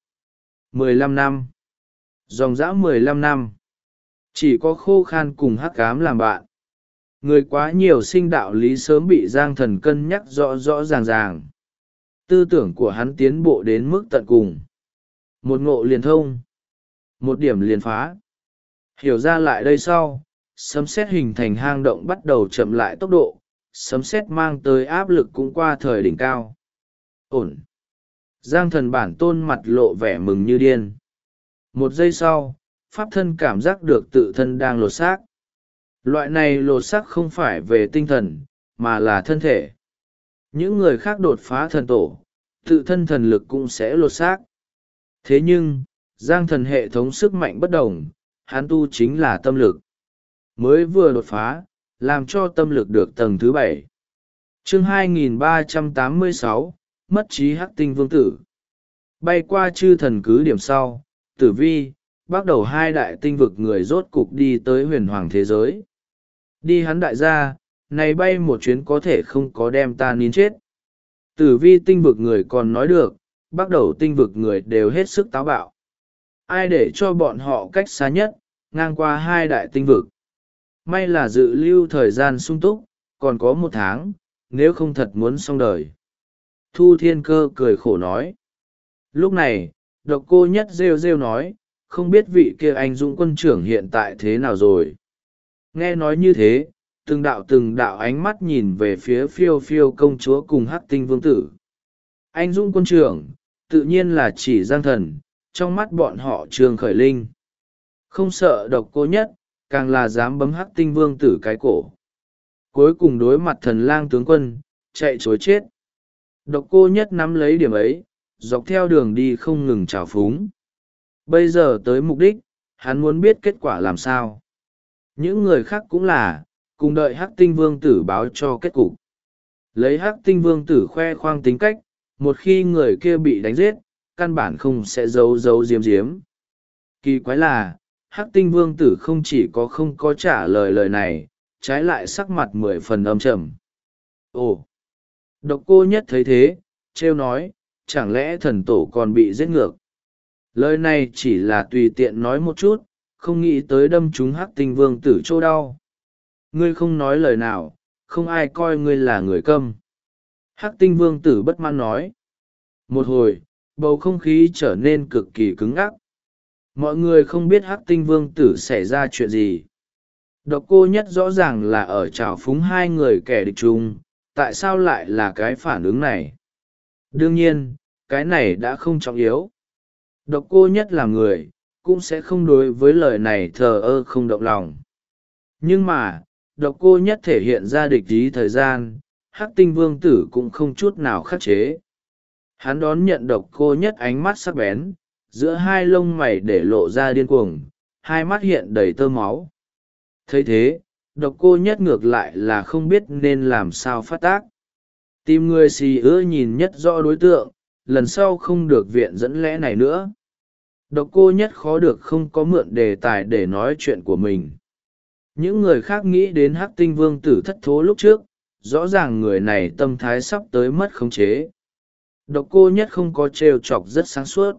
15 năm. Dòng dã 15 năm. Chỉ có khô khan cùng hắc ám làm bạn. Người quá nhiều sinh đạo lý sớm bị Giang thần cân nhắc rõ rõ ràng ràng. Tư tưởng của hắn tiến bộ đến mức tận cùng. Một ngộ liền thông. Một điểm liền phá. Hiểu ra lại đây sau, sấm sét hình thành hang động bắt đầu chậm lại tốc độ, sấm sét mang tới áp lực cũng qua thời đỉnh cao. Ổn. Giang thần bản tôn mặt lộ vẻ mừng như điên. Một giây sau, pháp thân cảm giác được tự thân đang lột xác. Loại này lột xác không phải về tinh thần, mà là thân thể. Những người khác đột phá thần tổ, tự thân thần lực cũng sẽ lột xác. Thế nhưng, Giang Thần hệ thống sức mạnh bất đồng, hắn tu chính là tâm lực. Mới vừa đột phá, làm cho tâm lực được tầng thứ 7. Chương 2386, mất trí hắc tinh vương tử. Bay qua chư thần cứ điểm sau, Tử Vi, bắt đầu hai đại tinh vực người rốt cục đi tới huyền hoàng thế giới. Đi hắn đại gia, này bay một chuyến có thể không có đem ta nín chết. Tử Vi tinh vực người còn nói được, bắt đầu tinh vực người đều hết sức táo bạo. Ai để cho bọn họ cách xa nhất, ngang qua hai đại tinh vực. May là dự lưu thời gian sung túc, còn có 1 tháng, nếu không thật muốn xong đời. Thu Thiên Cơ cười khổ nói. Lúc này, Độc Cô Nhất rêu rêu nói, không biết vị kia anh dũng quân trưởng hiện tại thế nào rồi. Nghe nói như thế, từng đạo ánh mắt nhìn về phía Phiêu Phiêu công chúa cùng Hắc Tinh vương tử. Anh dũng quân trưởng, tự nhiên là chỉ Giang Thần, trong mắt bọn họ Trường Khởi Linh. Không sợ Độc Cô Nhất, càng là dám bấm Hắc Tinh vương tử cái cổ. Cuối cùng đối mặt Thần Lang tướng quân, chạy chối chết. Độc Cô Nhất nắm lấy điểm ấy, dọc theo đường đi không ngừng trào phúng. Bây giờ tới mục đích, hắn muốn biết kết quả làm sao. Những người khác cũng là, cùng đợi Hắc Tinh vương tử báo cho kết cục. Lấy Hắc Tinh vương tử khoe khoang tính cách, một khi người kia bị đánh giết, căn bản không sẽ giấu giấu giếm giếm. Kỳ quái là, Hắc Tinh vương tử không chỉ có không có trả lời lời này, trái lại sắc mặt 10 phần âm trầm. Ồ! Độc Cô Nhất thấy thế, trêu nói, chẳng lẽ thần tổ còn bị giết ngược? Lời này chỉ là tùy tiện nói một chút, không nghĩ tới đâm trúng Hắc Tinh vương tử chỗ đau. Ngươi không nói lời nào, không ai coi ngươi là người câm. Hắc Tinh vương tử bất mãn nói. Một hồi, bầu không khí trở nên cực kỳ cứng ngắc. Mọi người không biết Hắc Tinh vương tử xảy ra chuyện gì. Độc Cô Nhất rõ ràng là ở trào phúng hai người kẻ địch chung, tại sao lại là cái phản ứng này? Đương nhiên, cái này đã không trọng yếu. Độc Cô Nhất là người, cũng sẽ không đối với lời này thờ ơ không động lòng. Nhưng mà, Độc Cô Nhất thể hiện ra địch ý thời gian, Hắc Tinh vương tử cũng không chút nào khắc chế. Hắn đón nhận Độc Cô Nhất ánh mắt sắc bén, giữa hai lông mày để lộ ra điên cuồng, hai mắt hiện đầy tơ máu. Thấy thế, Độc Cô Nhất ngược lại là không biết nên làm sao phát tác. Tìm người xì ứa nhìn nhất rõ đối tượng, lần sau không được viện dẫn lẽ này nữa. Độc Cô Nhất khó được không có mượn đề tài để nói chuyện của mình. Những người khác nghĩ đến Hắc Tinh vương tử thất thố lúc trước, rõ ràng người này tâm thái sắp tới mất khống chế. Độc Cô Nhất không có trêu chọc rất sáng suốt.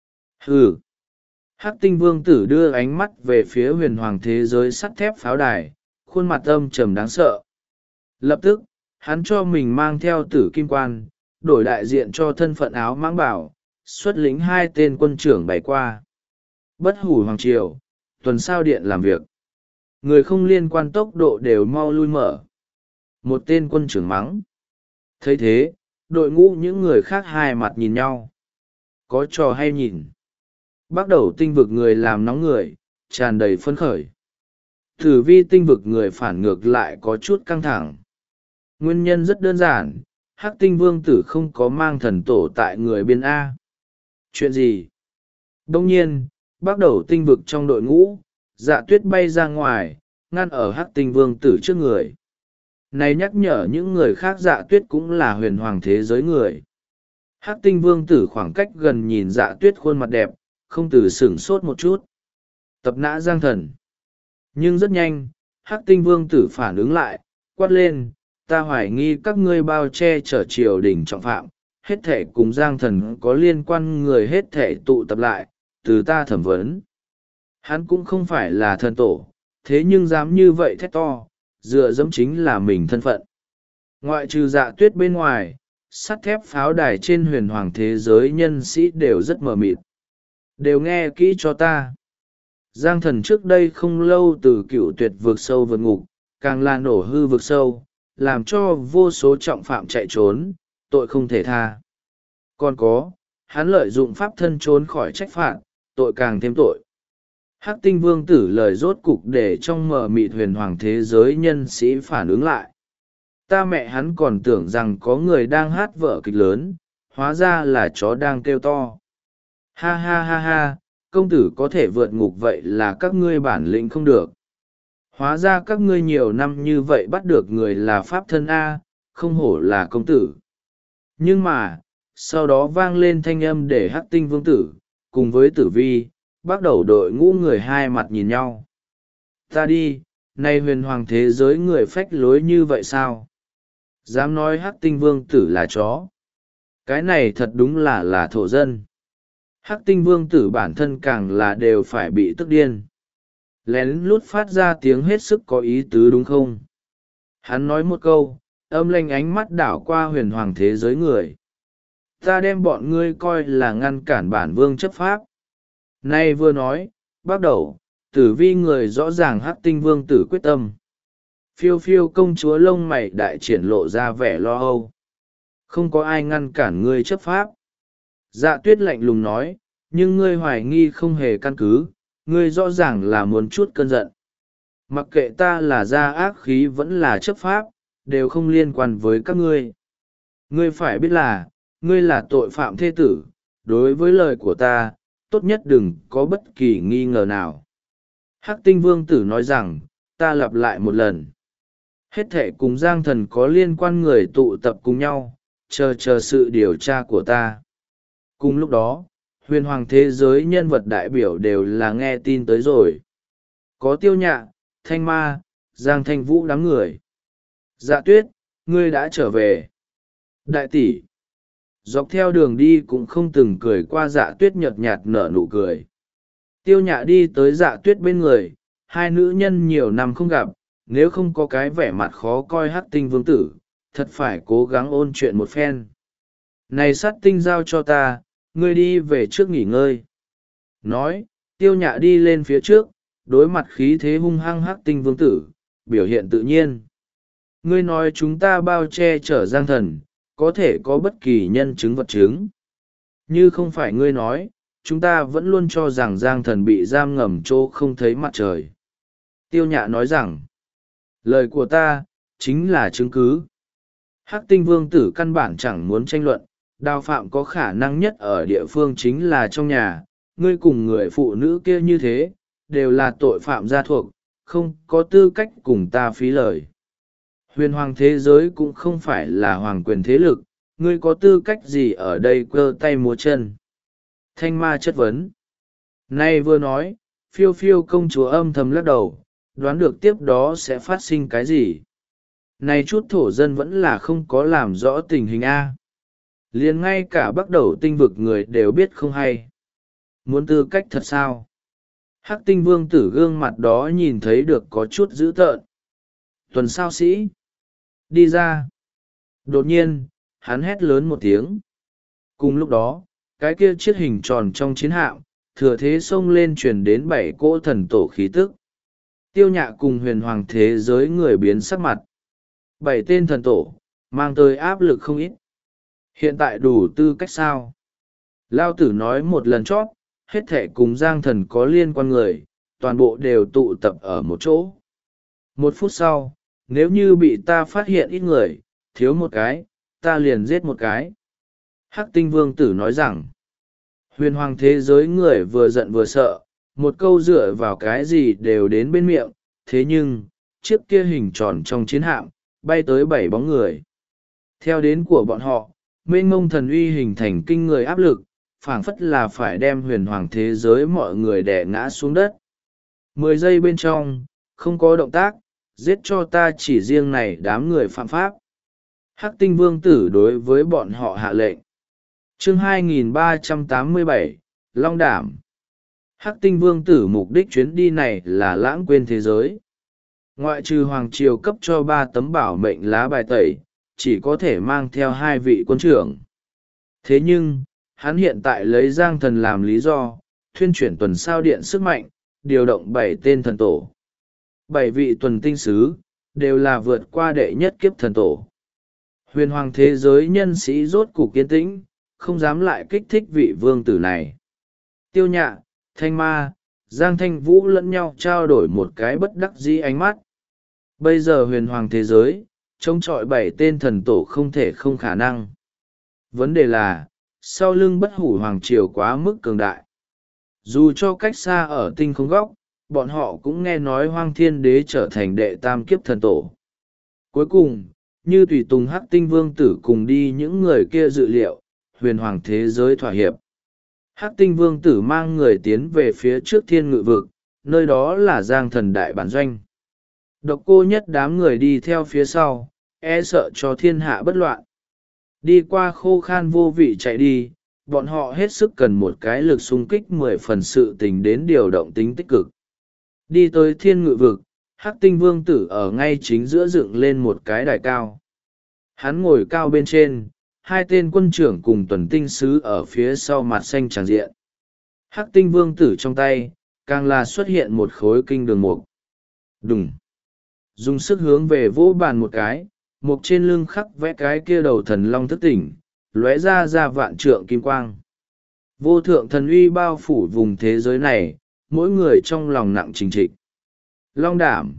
Hừ! Hắc Tinh vương tử đưa ánh mắt về phía huyền hoàng thế giới sắt thép pháo đài, khuôn mặt âm trầm đáng sợ. Lập tức, hắn cho mình mang theo Tử Kim Quan, đổi đại diện cho thân phận áo mãng bảo, xuất lĩnh 2 tên quân trưởng bày qua. Bất hủ hoàng triều, tuần sao điện làm việc. Người không liên quan tốc độ đều mau lui mở. Một tên quân trưởng mắng. Thấy thế, đội ngũ những người khác hai mặt nhìn nhau. Có trò hay nhìn. Bắt đầu tinh vực người làm nóng người, tràn đầy phấn khởi. Tử Vi tinh vực người phản ngược lại có chút căng thẳng. Nguyên nhân rất đơn giản, Hắc Tinh vương tử không có mang thần tổ tại người biên A. Chuyện gì? Đông nhiên, bắt đầu tinh vực trong đội ngũ, Dạ Tuyết bay ra ngoài, ngăn ở Hắc Tinh vương tử trước người. Này nhắc nhở những người khác Dạ Tuyết cũng là huyền hoàng thế giới người. Hắc Tinh vương tử khoảng cách gần nhìn Dạ Tuyết khuôn mặt đẹp, không từ sửng sốt một chút. Tập nã Giang Thần. Nhưng rất nhanh, Hắc Tinh vương tử phản ứng lại, quát lên, ta hoài nghi các ngươi bao che chở triều đình trọng phạm, hết thể cùng Giang Thần có liên quan người hết thể tụ tập lại, từ ta thẩm vấn. Hắn cũng không phải là thần tổ, thế nhưng dám như vậy thét to, dựa dẫm chính là mình thân phận. Ngoại trừ Dạ Tuyết bên ngoài, sắt thép pháo đài trên huyền hoàng thế giới nhân sĩ đều rất mờ mịt. Đều nghe kỹ cho ta. Giang Thần trước đây không lâu từ Cựu Tuyệt vượt sâu vượt ngục, càng là nổ hư vượt sâu, làm cho vô số trọng phạm chạy trốn, tội không thể tha. Còn có, hắn lợi dụng pháp thân trốn khỏi trách phạt, tội càng thêm tội. Hắc Tinh vương tử lời rốt cục để trong mờ mịt huyền hoàng thế giới nhân sĩ phản ứng lại. Ta mẹ hắn còn tưởng rằng có người đang hát vở kịch lớn, hóa ra là chó đang kêu to. Ha ha ha ha, công tử có thể vượt ngục vậy là các ngươi bản lĩnh không được. Hóa ra các ngươi nhiều năm như vậy bắt được người là pháp thân A, không hổ là công tử. Nhưng mà, sau đó vang lên thanh âm để Hắc Tinh Vương Tử, cùng với Tử Vi, bắt đầu đội ngũ người hai mặt nhìn nhau. Ta đi, nay huyền hoàng thế giới người phách lối như vậy sao? Dám nói Hắc Tinh Vương Tử là chó. Cái này thật đúng là thổ dân. Hắc Tinh Vương Tử bản thân càng là đều phải bị tức điên. Lén lút phát ra tiếng hết sức có ý tứ đúng không? Hắn nói một câu, âm lanh ánh mắt đảo qua huyền hoàng thế giới người. Ta đem bọn ngươi coi là ngăn cản bản vương chấp pháp. Nay vừa nói, bắt đầu, Tử Vi người rõ ràng Hắc Tinh Vương Tử quyết tâm. Phiêu phiêu công chúa lông mày đại triển lộ ra vẻ lo âu. Không có ai ngăn cản ngươi chấp pháp. Dạ Tuyết lạnh lùng nói, nhưng ngươi hoài nghi không hề căn cứ, ngươi rõ ràng là muốn chút cơn giận. Mặc kệ ta là ra ác khí vẫn là chấp pháp, đều không liên quan với các ngươi. Ngươi phải biết là, ngươi là tội phạm thê tử, đối với lời của ta, tốt nhất đừng có bất kỳ nghi ngờ nào. Hắc Tinh Vương Tử nói rằng, ta lặp lại một lần. Hết thệ cùng Giang Thần có liên quan người tụ tập cùng nhau, chờ sự điều tra của ta. Cùng lúc đó, huyền hoàng thế giới nhân vật đại biểu đều là nghe tin tới rồi. Có Tiêu Nhạ, Thanh Ma, Giang Thanh Vũ đám người. Dạ Tuyết, ngươi đã trở về. Đại tỷ. Dọc theo đường đi cũng không từng cười qua Dạ Tuyết nhợt nhạt nở nụ cười. Tiêu Nhạ đi tới Dạ Tuyết bên người, hai nữ nhân nhiều năm không gặp, nếu không có cái vẻ mặt khó coi Hắc Tinh Vương Tử, thật phải cố gắng ôn chuyện một phen. Này sát tinh giao cho ta, ngươi đi về trước nghỉ ngơi. Nói, Tiêu Nhạ đi lên phía trước, đối mặt khí thế hung hăng Hắc Tinh Vương Tử, biểu hiện tự nhiên. Ngươi nói chúng ta bao che chở Giang Thần, có thể có bất kỳ nhân chứng vật chứng. Như không phải ngươi nói, chúng ta vẫn luôn cho rằng Giang Thần bị giam ngầm chỗ không thấy mặt trời. Tiêu Nhạ nói rằng, lời của ta, chính là chứng cứ. Hắc Tinh Vương Tử căn bản chẳng muốn tranh luận, Đào Phạm có khả năng nhất ở địa phương chính là trong nhà, ngươi cùng người phụ nữ kia như thế, đều là tội phạm gia thuộc, không có tư cách cùng ta phí lời. Huyền hoàng thế giới cũng không phải là hoàng quyền thế lực, ngươi có tư cách gì ở đây cơ tay múa chân. Thanh Ma chất vấn. Nay vừa nói, phiêu phiêu công chúa âm thầm lắc đầu, đoán được tiếp đó sẽ phát sinh cái gì. Này chút thổ dân vẫn là không có làm rõ tình hình A. Liền ngay cả bắt đầu tinh vực người đều biết không hay. Muốn tư cách thật sao? Hắc Tinh Vương Tử gương mặt đó nhìn thấy được có chút dữ tợn. Tuần sao sĩ? Đi ra. Đột nhiên, hắn hét lớn một tiếng. Cùng lúc đó, cái kia chiếc hình tròn trong chiến hạm, thừa thế xông lên truyền đến 7 cỗ thần tổ khí tức. Tiêu Nhạ cùng huyền hoàng thế giới người biến sắc mặt. 7 tên thần tổ, mang tới áp lực không ít. Hiện tại đủ tư cách sao? Lao tử nói một lần chót, hết thể cùng Giang Thần có liên quan người, toàn bộ đều tụ tập ở một chỗ. 1 phút sau, nếu như bị ta phát hiện ít người, thiếu một cái, ta liền giết một cái. Hắc Tinh Vương Tử nói rằng, huyền hoàng thế giới người vừa giận vừa sợ, một câu dựa vào cái gì đều đến bên miệng, thế nhưng, chiếc kia hình tròn trong chiến hạm, bay tới 7 bóng người. Theo đến của bọn họ, mênh mông thần uy hình thành kinh người áp lực, phảng phất là phải đem huyền hoàng thế giới mọi người đè ngã xuống đất. 10 giây bên trong, không có động tác, giết cho ta chỉ riêng này đám người phạm pháp. Hắc Tinh Vương Tử đối với bọn họ hạ lệnh. Chương 2387, Long Đảm. Hắc Tinh Vương Tử mục đích chuyến đi này là lãng quên thế giới. Ngoại trừ Hoàng Triều cấp cho 3 tấm bảo mệnh lá bài tẩy, chỉ có thể mang theo 2 vị quân trưởng. Thế nhưng, hắn hiện tại lấy Giang Thần làm lý do, thuyên chuyển tuần sao điện sức mạnh, điều động 7 tên thần tổ. 7 vị tuần tinh sứ, đều là vượt qua đệ nhất kiếp thần tổ. Huyền hoàng thế giới nhân sĩ rốt cục kiên tĩnh, không dám lại kích thích vị vương tử này. Tiêu Nhạ, Thanh Ma, Giang Thanh Vũ lẫn nhau trao đổi một cái bất đắc dĩ ánh mắt. Bây giờ huyền hoàng thế giới, chống chọi 7 tên thần tổ không thể không khả năng. Vấn đề là, sau lưng bất hủ hoàng triều quá mức cường đại. Dù cho cách xa ở tinh không góc, bọn họ cũng nghe nói Hoang Thiên Đế trở thành đệ tam kiếp thần tổ. Cuối cùng, như tùy tùng Hắc Tinh Vương Tử cùng đi những người kia dự liệu, huyền hoàng thế giới thỏa hiệp. Hắc Tinh Vương Tử mang người tiến về phía trước Thiên Ngự Vực, nơi đó là Giang Thần Đại Bản Doanh. Độc Cô Nhất đám người đi theo phía sau, e sợ cho thiên hạ bất loạn. Đi qua khô khan vô vị chạy đi, bọn họ hết sức cần một cái lực xung kích 10 phần sự tình đến điều động tính tích cực. Đi tới Thiên Ngự Vực, Hắc Tinh Vương Tử ở ngay chính giữa dựng lên một cái đài cao. Hắn ngồi cao bên trên, hai tên quân trưởng cùng tuần tinh sứ ở phía sau mặt xanh tràng diện. Hắc Tinh Vương Tử trong tay, càng là xuất hiện một khối kinh đường mục. Đùng! Dùng sức hướng về vỗ bàn một cái, mục trên lưng khắc vẽ cái kia đầu thần long thức tỉnh, lóe ra vạn trượng kim quang. Vô thượng thần uy bao phủ vùng thế giới này, mỗi người trong lòng nặng trình trịch. Long đảm.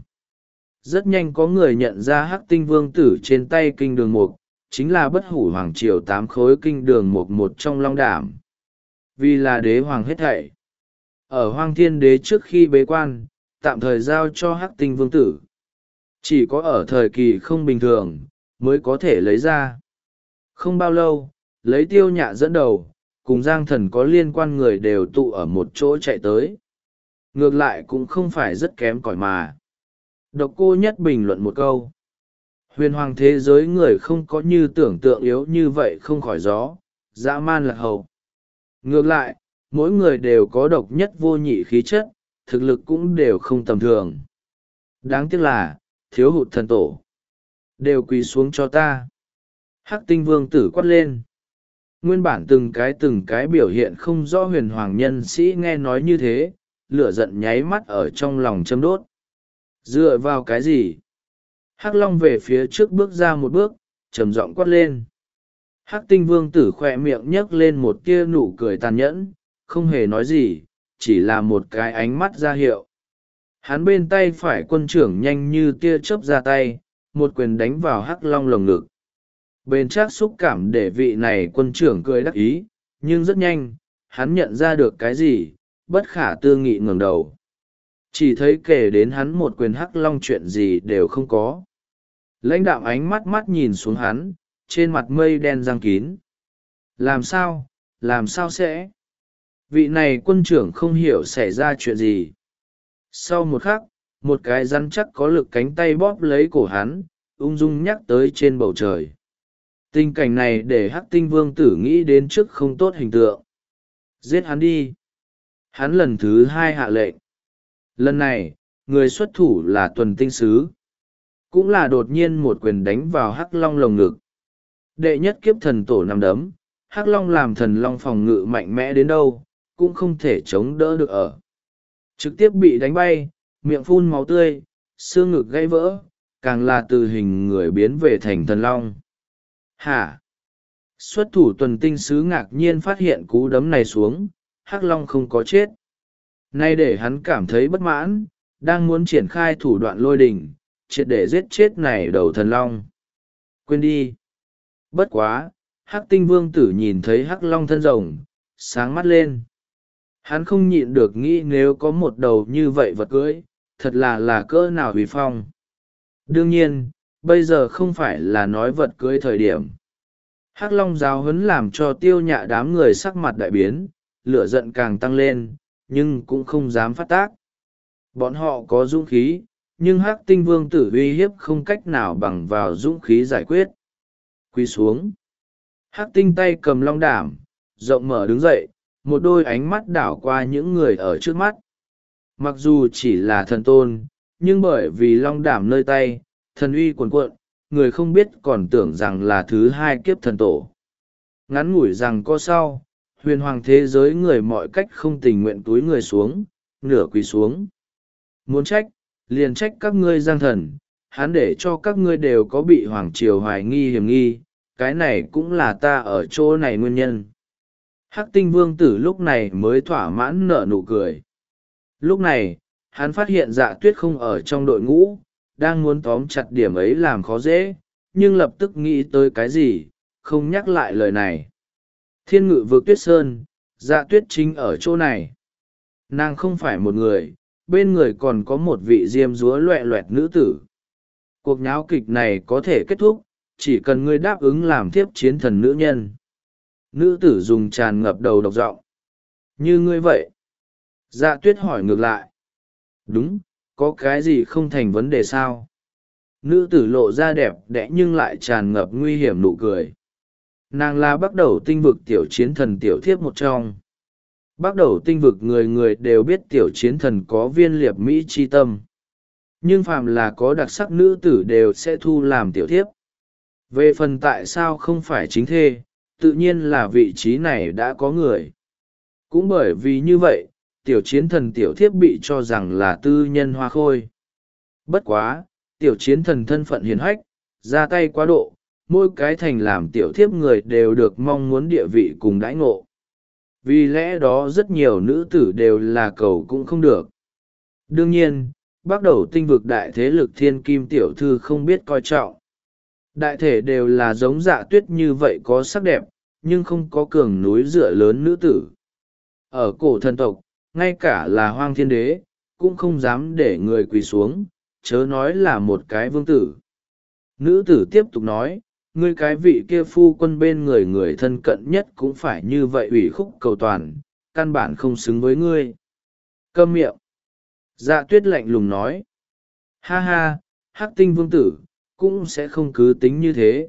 Rất nhanh có người nhận ra Hắc Tinh Vương Tử trên tay kinh đường mục, chính là bất hủ hoàng triều 8 khối kinh đường mục một trong long đảm. Vì là đế hoàng hết thảy. Ở Hoang Thiên Đế trước khi bế quan, tạm thời giao cho Hắc Tinh Vương Tử. Chỉ có ở thời kỳ không bình thường, mới có thể lấy ra. Không bao lâu, lấy Tiêu Nhạ dẫn đầu, cùng Giang Thần có liên quan người đều tụ ở một chỗ chạy tới. Ngược lại cũng không phải rất kém cỏi mà. Độc Cô Nhất bình luận một câu. Huyền hoàng thế giới người không có như tưởng tượng yếu như vậy không khỏi gió, dã man lạc hậu. Ngược lại, mỗi người đều có độc nhất vô nhị khí chất, thực lực cũng đều không tầm thường. Đáng tiếc là, thiếu hụt thần tổ. Đều quỳ xuống cho ta. Hắc Tinh Vương Tử quát lên. Nguyên bản từng cái biểu hiện không rõ huyền hoàng nhân sĩ nghe nói như thế, lửa giận nháy mắt ở trong lòng châm đốt. Dựa vào cái gì? Hắc Long về phía trước bước ra một bước, trầm giọng quát lên. Hắc Tinh Vương Tử khỏe miệng nhấc lên một tia nụ cười tàn nhẫn, không hề nói gì, chỉ là một cái ánh mắt ra hiệu. Hắn bên tay phải quân trưởng nhanh như tia chớp ra tay, một quyền đánh vào Hắc Long lồng ngực. Bên chắc xúc cảm để vị này quân trưởng cười đắc ý, nhưng rất nhanh, hắn nhận ra được cái gì, bất khả tư nghị ngẩng đầu. Chỉ thấy kể đến hắn một quyền Hắc Long chuyện gì đều không có. Lãnh đạo ánh mắt mắt nhìn xuống hắn, trên mặt mây đen giăng kín. Làm sao sẽ? Vị này quân trưởng không hiểu xảy ra chuyện gì. Sau một khắc, một cái rắn chắc có lực cánh tay bóp lấy cổ hắn, ung dung nhắc tới trên bầu trời. Tình cảnh này để Hắc Tinh Vương Tử nghĩ đến trước không tốt hình tượng. Giết hắn đi. Hắn lần thứ 2 hạ lệnh. Lần này, người xuất thủ là tuần tinh sứ. Cũng là đột nhiên một quyền đánh vào Hắc Long lồng ngực. Đệ nhất kiếp thần tổ nằm đấm, Hắc Long làm thần long phòng ngự mạnh mẽ đến đâu, cũng không thể chống đỡ được ở. Trực tiếp bị đánh bay, miệng phun máu tươi, xương ngực gãy vỡ, càng là từ hình người biến về thành thần long. Hả? Xuất thủ tuần tinh sứ ngạc nhiên phát hiện cú đấm này xuống, Hắc Long không có chết. Nay để hắn cảm thấy bất mãn, đang muốn triển khai thủ đoạn lôi đình, triệt để giết chết này đầu thần long. Quên đi. Bất quá, Hắc Tinh Vương Tử nhìn thấy Hắc Long thân rồng, sáng mắt lên. Hắn không nhịn được nghĩ nếu có một đầu như vậy vật cưỡi, thật là cỡ nào uy phong. Đương nhiên, bây giờ không phải là nói vật cưỡi thời điểm. Hắc Long giáo huấn làm cho Tiêu Nhạ đám người sắc mặt đại biến, lửa giận càng tăng lên, nhưng cũng không dám phát tác. Bọn họ có dũng khí, nhưng Hắc Tinh Vương Tử uy hiếp không cách nào bằng vào dũng khí giải quyết. Quy xuống. Hắc Tinh tay cầm long đảm, rộng mở đứng dậy, một đôi ánh mắt đảo qua những người ở trước mắt. Mặc dù chỉ là thần tôn, nhưng bởi vì long đảm nơi tay, thần uy cuồn cuộn, người không biết còn tưởng rằng là thứ 2 kiếp thần tổ. Ngắn ngủi rằng có sau, huyền hoàng thế giới người mọi cách không tình nguyện túi người xuống, nửa quỳ xuống. Muốn trách, liền trách các ngươi Giang Thần, hắn để cho các ngươi đều có bị hoàng triều hoài nghi hiểm nghi, cái này cũng là ta ở chỗ này nguyên nhân. Hắc Tinh Vương Tử lúc này mới thỏa mãn nở nụ cười. Lúc này, hắn phát hiện Dạ Tuyết không ở trong đội ngũ, đang muốn tóm chặt điểm ấy làm khó dễ, nhưng lập tức nghĩ tới cái gì, không nhắc lại lời này. Thiên ngự vực tuyết sơn, Dạ Tuyết chính ở chỗ này. Nàng không phải một người, bên người còn có một vị diêm dúa loẹ loẹt nữ tử. Cuộc nháo kịch này có thể kết thúc, chỉ cần ngươi đáp ứng làm thiếp chiến thần nữ nhân. Nữ tử dùng tràn ngập đầu độc giọng. Như ngươi vậy. Dạ Tuyết hỏi ngược lại. Đúng, có cái gì không thành vấn đề sao? Nữ tử lộ ra đẹp đẽ nhưng lại tràn ngập nguy hiểm nụ cười. Nàng là bắt đầu tinh vực tiểu chiến thần tiểu thiếp một trong. Bắt đầu tinh vực người người đều biết tiểu chiến thần có viên liệt mỹ chi tâm. Nhưng phàm là có đặc sắc nữ tử đều sẽ thu làm tiểu thiếp. Về phần tại sao không phải chính thê, tự nhiên là vị trí này đã có người. Cũng bởi vì như vậy, tiểu chiến thần tiểu thiếp bị cho rằng là tư nhân hoa khôi. Bất quá, tiểu chiến thần thân phận hiền hách, ra tay quá độ, mỗi cái thành làm tiểu thiếp người đều được mong muốn địa vị cùng đãi ngộ. Vì lẽ đó rất nhiều nữ tử đều là cầu cũng không được. Đương nhiên, bắt đầu tinh vực đại thế lực thiên kim tiểu thư không biết coi trọng. Đại thể đều là giống Dạ Tuyết như vậy có sắc đẹp, nhưng không có cường núi dựa lớn nữ tử. Ở cổ thần tộc, ngay cả là Hoang Thiên Đế, cũng không dám để người quỳ xuống, chớ nói là một cái vương tử. Nữ tử tiếp tục nói, ngươi cái vị kia phu quân bên người người thân cận nhất cũng phải như vậy ủy khúc cầu toàn, căn bản không xứng với ngươi. Câm miệng. Dạ Tuyết lạnh lùng nói. Ha ha, Hắc Tinh vương tử, cũng sẽ không cứ tính như thế.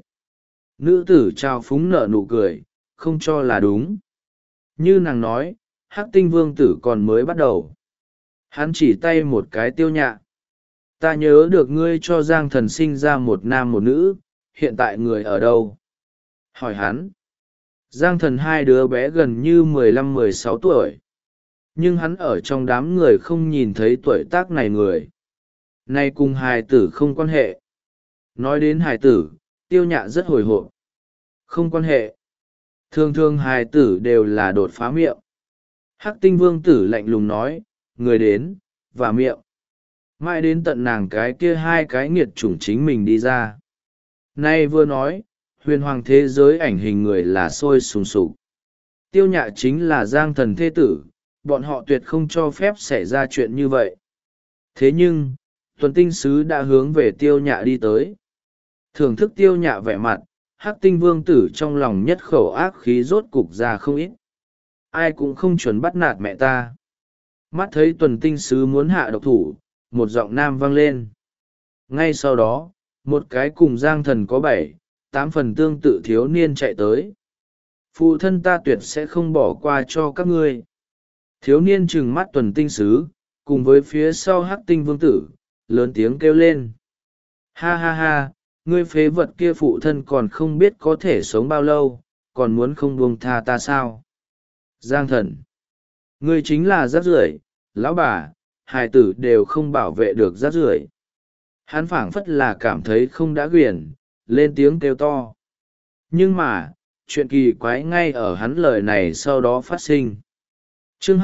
Nữ tử trao phúng nở nụ cười, không cho là đúng. Như nàng nói, Hắc Tinh vương tử còn mới bắt đầu. Hắn chỉ tay một cái Tiêu Nhạ. Ta nhớ được ngươi cho Giang Thần sinh ra một nam một nữ, hiện tại người ở đâu? Hỏi hắn. Giang Thần hai đứa bé gần như 15-16 tuổi. Nhưng hắn ở trong đám người không nhìn thấy tuổi tác này người. Nay cùng hài tử không quan hệ. Nói đến hài tử, Tiêu Nhạ rất hồi hộp. Không quan hệ. Thường thường hài tử đều là đột phá miệng. Hắc Tinh vương tử lạnh lùng nói, người đến, và miệng. Mãi đến tận nàng cái kia hai cái nghiệt chủng chính mình đi ra. Nay vừa nói, huyền hoàng thế giới ảnh hình người là sôi sùng sục. Tiêu Nhạ chính là Giang Thần thế tử, bọn họ tuyệt không cho phép xảy ra chuyện như vậy. Thế nhưng, Tuần Tinh Sứ đã hướng về Tiêu Nhạ đi tới. Thưởng thức Tiêu Nhạ vẻ mặt, Hắc Tinh vương tử trong lòng nhất khẩu ác khí rốt cục ra không ít. Ai cũng không chuẩn bắt nạt mẹ ta. Mắt thấy Tuần Tinh Sứ muốn hạ độc thủ, một giọng nam vang lên. Ngay sau đó, một cái cùng Giang Thần có 7-8 phần tương tự thiếu niên chạy tới. Phụ thân ta tuyệt sẽ không bỏ qua cho các ngươi. Thiếu niên trừng mắt Tuần Tinh Sứ, cùng với phía sau Hắc Tinh vương tử, lớn tiếng kêu lên. Ha ha ha, ngươi phế vật kia phụ thân còn không biết có thể sống bao lâu, còn muốn không buông tha ta sao? Giang Thần, ngươi chính là rác rưởi, lão bà, hài tử đều không bảo vệ được rác rưởi. Hắn phảng phất là cảm thấy không đã quyển, lên tiếng kêu to. Nhưng mà, chuyện kỳ quái ngay ở hắn lời này sau đó phát sinh. Chương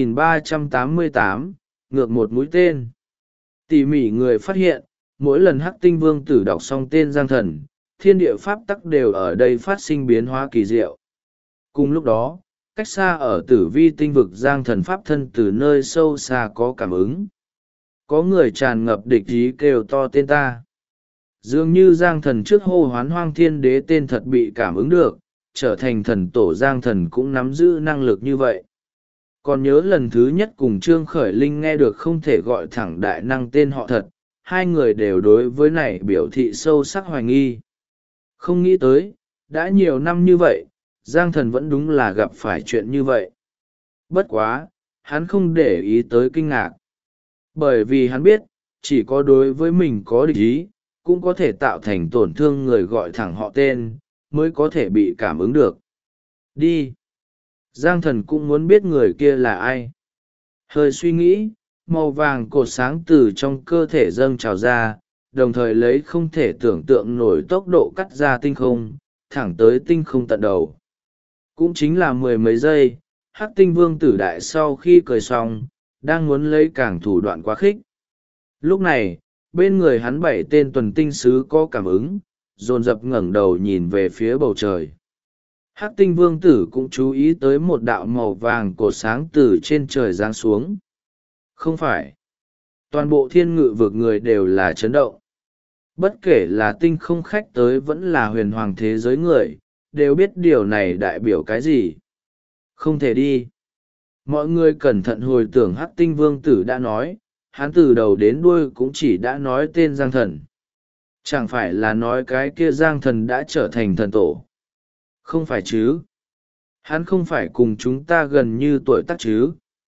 2388, ngược một mũi tên. Tỉ mỉ người phát hiện, mỗi lần Hắc Tinh vương tử đọc xong tên Giang Thần, thiên địa pháp tắc đều ở đây phát sinh biến hóa kỳ diệu. Cùng lúc đó, cách xa ở tử vi tinh vực Giang Thần pháp thân từ nơi sâu xa có cảm ứng. Có người tràn ngập địch ý kêu to tên ta. Dường như Giang Thần trước hô hoán Hoang Thiên Đế tên thật bị cảm ứng được, trở thành thần tổ Giang Thần cũng nắm giữ năng lực như vậy. Còn nhớ lần thứ nhất cùng Trương Khởi Linh nghe được không thể gọi thẳng đại năng tên họ thật, hai người đều đối với này biểu thị sâu sắc hoài nghi. Không nghĩ tới, đã nhiều năm như vậy, Giang Thần vẫn đúng là gặp phải chuyện như vậy. Bất quá, hắn không để ý tới kinh ngạc. Bởi vì hắn biết, chỉ có đối với mình có địch ý, cũng có thể tạo thành tổn thương người gọi thẳng họ tên, mới có thể bị cảm ứng được. Đi! Giang Thần cũng muốn biết người kia là ai. Hơi suy nghĩ, màu vàng cột sáng từ trong cơ thể dâng trào ra, đồng thời lấy không thể tưởng tượng nổi tốc độ cắt ra tinh không, thẳng tới tinh không tận đầu. Cũng chính là mười mấy giây, Hắc Tinh vương tử đại sau khi cười xong, đang muốn lấy càng thủ đoạn quá khích. Lúc này, bên người hắn 7 tên tuần tinh sứ có cảm ứng, dồn dập ngẩng đầu nhìn về phía bầu trời. Hắc tinh vương tử cũng chú ý tới một đạo màu vàng cột sáng từ trên trời giáng xuống. Không phải. Toàn bộ thiên ngự vực người đều là chấn động. Bất kể là tinh không khách tới vẫn là huyền hoàng thế giới người, đều biết điều này đại biểu cái gì. Không thể đi. Mọi người cẩn thận hồi tưởng Hắc tinh vương tử đã nói, hắn từ đầu đến đuôi cũng chỉ đã nói tên Giang Thần. Chẳng phải là nói cái kia Giang Thần đã trở thành thần tổ. Không phải chứ. Hắn không phải cùng chúng ta gần như tuổi tác chứ.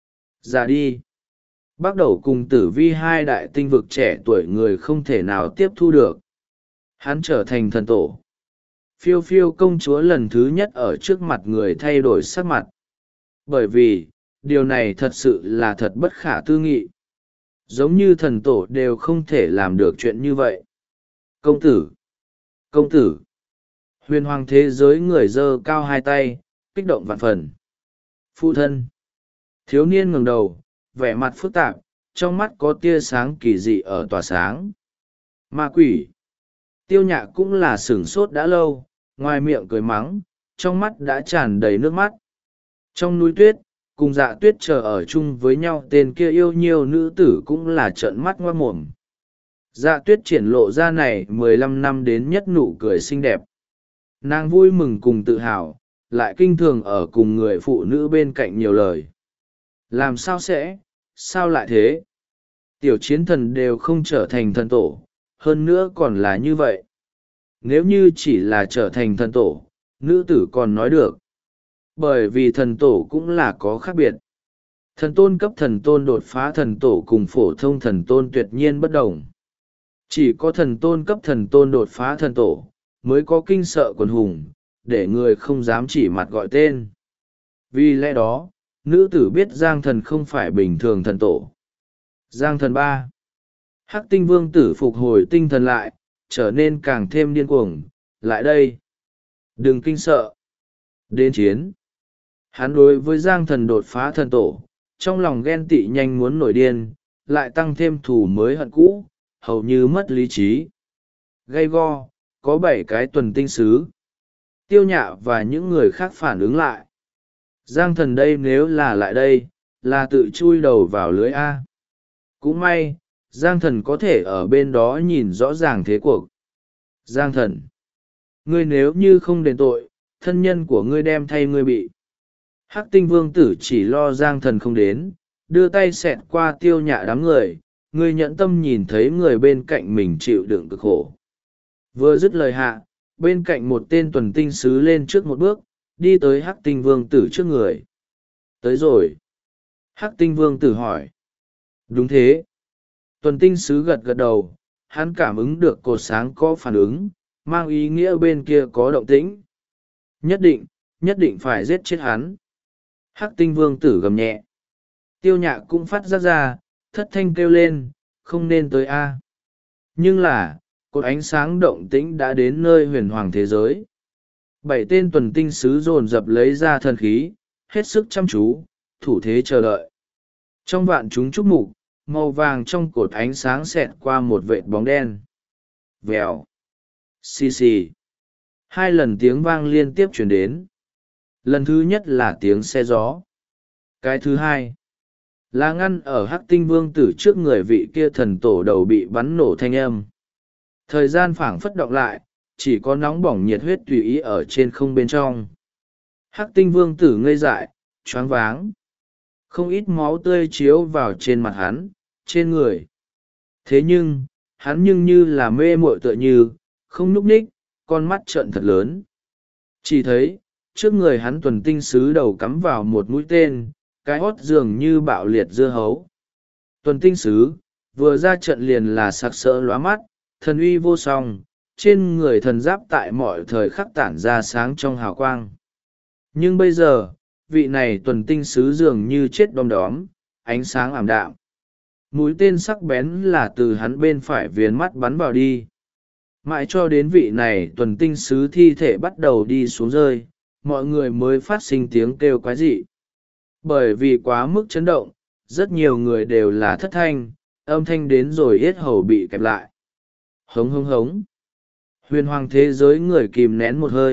Ra đi. Bắt đầu cùng Tử Vi hai đại tinh vực trẻ tuổi người không thể nào tiếp thu được. Hắn trở thành thần tổ. Phiêu phiêu công chúa lần thứ nhất ở trước mặt người thay đổi sắc mặt. Bởi vì, điều này thật sự là thật bất khả tư nghị. Giống như thần tổ đều không thể làm được chuyện như vậy. Công tử! Công tử! Huyền hoàng thế giới người giơ cao hai tay, kích động vạn phần. Phụ thân! Thiếu niên ngẩng đầu, vẻ mặt phức tạp, trong mắt có tia sáng kỳ dị ở tỏa sáng. Ma quỷ! Tiêu nhạ cũng là sửng sốt đã lâu, ngoài miệng cười mắng, trong mắt đã tràn đầy nước mắt. Trong núi tuyết, cùng Dạ Tuyết chờ ở chung với nhau, tên kia yêu nhiều nữ tử cũng là trợn mắt ngoác mồm. Dạ Tuyết triển lộ ra này 15 năm đến nhất nụ cười xinh đẹp. Nàng vui mừng cùng tự hào, lại kinh thường ở cùng người phụ nữ bên cạnh nhiều lời. Làm sao sẽ, sao lại thế? Tiểu chiến thần đều không trở thành thần tổ, hơn nữa còn là như vậy. Nếu như chỉ là trở thành thần tổ, nữ tử còn nói được. Bởi vì thần tổ cũng là có khác biệt. Thần tôn cấp thần tôn đột phá thần tổ cùng phổ thông thần tôn tuyệt nhiên bất đồng. Chỉ có thần tôn cấp thần tôn đột phá thần tổ, mới có kinh sợ quần hùng, để người không dám chỉ mặt gọi tên. Vì lẽ đó, nữ tử biết Giang Thần không phải bình thường thần tổ. Giang Thần 3. Hắc tinh vương tử phục hồi tinh thần lại, trở nên càng thêm điên cuồng. Lại đây! Đừng kinh sợ! Đến chiến! Hắn đối với Giang Thần đột phá thần tổ, trong lòng ghen tị nhanh muốn nổi điên, lại tăng thêm thù mới hận cũ, hầu như mất lý trí. Gay go, có 7 cái tuần tinh sứ. Tiêu nhạ và những người khác phản ứng lại. Giang Thần đây nếu là lại đây, là tự chui đầu vào lưới A. Cũng may, Giang Thần có thể ở bên đó nhìn rõ ràng thế cuộc. Giang Thần! Ngươi nếu như không đền tội, thân nhân của ngươi đem thay ngươi bị. Hắc tinh vương tử chỉ lo Giang Thần không đến, đưa tay xẹt qua tiêu nhạ đám người, ngươi nhẫn tâm nhìn thấy người bên cạnh mình chịu đựng cực khổ. Vừa dứt lời hạ, bên cạnh một tên tuần tinh sứ lên trước một bước, đi tới Hắc tinh vương tử trước người. Tới rồi. Hắc tinh vương tử hỏi. Đúng thế. Tuần tinh sứ gật gật đầu, hắn cảm ứng được cột sáng có phản ứng, mang ý nghĩa bên kia có động tĩnh. Nhất định phải giết chết hắn. Hắc tinh vương tử gầm nhẹ. Tiêu nhạ cũng phát ra, thất thanh kêu lên, không nên tới A. Nhưng là, cột ánh sáng động tĩnh đã đến nơi huyền hoàng thế giới. 7 tên tuần tinh sứ dồn dập lấy ra thần khí, hết sức chăm chú, thủ thế chờ đợi. Trong vạn chúng chúc mục, màu vàng trong cột ánh sáng xẹt qua một vệt bóng đen. Vèo. Xì xì. 2 lần tiếng vang liên tiếp chuyển đến. Lần thứ nhất là tiếng xe gió. Cái thứ hai là ngăn ở Hắc tinh vương tử trước người vị kia thần tổ đầu bị bắn nổ thanh âm. Thời gian phảng phất động lại, chỉ có nóng bỏng nhiệt huyết tùy ý ở trên không bên trong. Hắc tinh vương tử ngây dại, choáng váng. Không ít máu tươi chiếu vào trên mặt hắn, trên người. Thế nhưng, hắn nhưng như là mê muội tựa như, không nhúc nhích, con mắt trợn thật lớn. Chỉ thấy, trước người hắn tuần tinh sứ đầu cắm vào một mũi tên, cái hót dường như bạo liệt dưa hấu. Tuần tinh sứ, vừa ra trận liền là sặc sỡ lóa mắt, thần uy vô song, trên người thần giáp tại mọi thời khắc tản ra sáng trong hào quang. Nhưng bây giờ, vị này tuần tinh sứ dường như chết đom đóm, ánh sáng ảm đạm. Mũi tên sắc bén là từ hắn bên phải viền mắt bắn vào đi. Mãi cho đến vị này tuần tinh sứ thi thể bắt đầu đi xuống rơi, mọi người mới phát sinh tiếng kêu quái dị. Bởi vì quá mức chấn động, rất nhiều người đều là thất thanh, âm thanh đến rồi yết hầu bị kẹp lại. Hống hống hống. Huyền hoàng thế giới người kìm nén một hơi,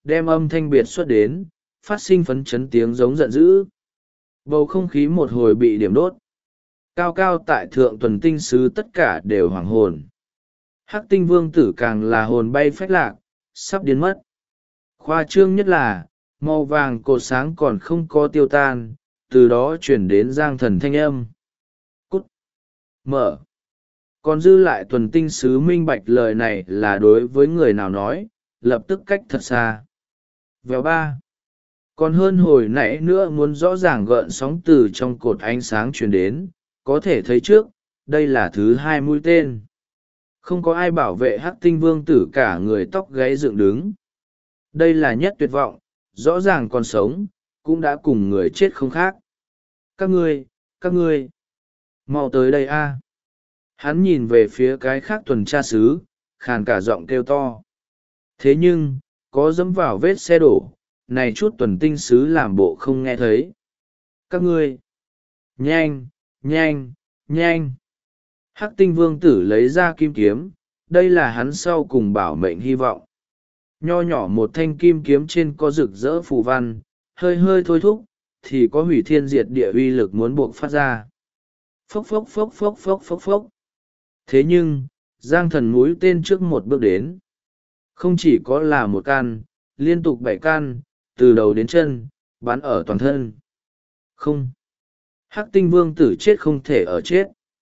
đem âm thanh biệt xuất đến, phát sinh phấn chấn tiếng giống giận dữ. Bầu không khí một hồi bị điểm đốt. Cao cao tại thượng tuần tinh sứ tất cả đều hoảng hồn. Hắc tinh vương tử càng là hồn bay phách lạc, sắp điên mất. Khoa trương nhất là, màu vàng cột sáng còn không có tiêu tan, từ đó chuyển đến Giang Thần thanh âm. Cút! Mở! Còn dư lại tuần tinh sứ minh bạch lời này là đối với người nào nói, lập tức cách thật xa. Vèo ba! Còn hơn hồi nãy nữa muốn rõ ràng gợn sóng từ trong cột ánh sáng chuyển đến, có thể thấy trước, đây là thứ hai mũi tên. Không có ai bảo vệ Hắc tinh vương tử, cả người tóc gáy dựng đứng. Đây là nhất tuyệt vọng, rõ ràng còn sống, cũng đã cùng người chết không khác. Các ngươi, mau tới đây a! Hắn nhìn về phía cái khác tuần tra sứ, khàn cả giọng kêu to. Thế nhưng, có dẫm vào vết xe đổ, này chút tuần tinh sứ làm bộ không nghe thấy. Các ngươi, nhanh, nhanh, nhanh! Hắc tinh vương tử lấy ra kim kiếm, đây là hắn sau cùng bảo mệnh hy vọng. Nho nhỏ một thanh kim kiếm trên có rực rỡ phù văn, hơi hơi thôi thúc, thì có hủy thiên diệt địa uy lực muốn buộc phát ra. Phốc phốc phốc phốc phốc phốc phốc. Thế nhưng, Giang Thần mũi tên trước một bước đến. Không chỉ có là một can, liên tục 7 can, từ đầu đến chân, bắn ở toàn thân. Không. Hắc tinh vương tử chết không thể ở chết.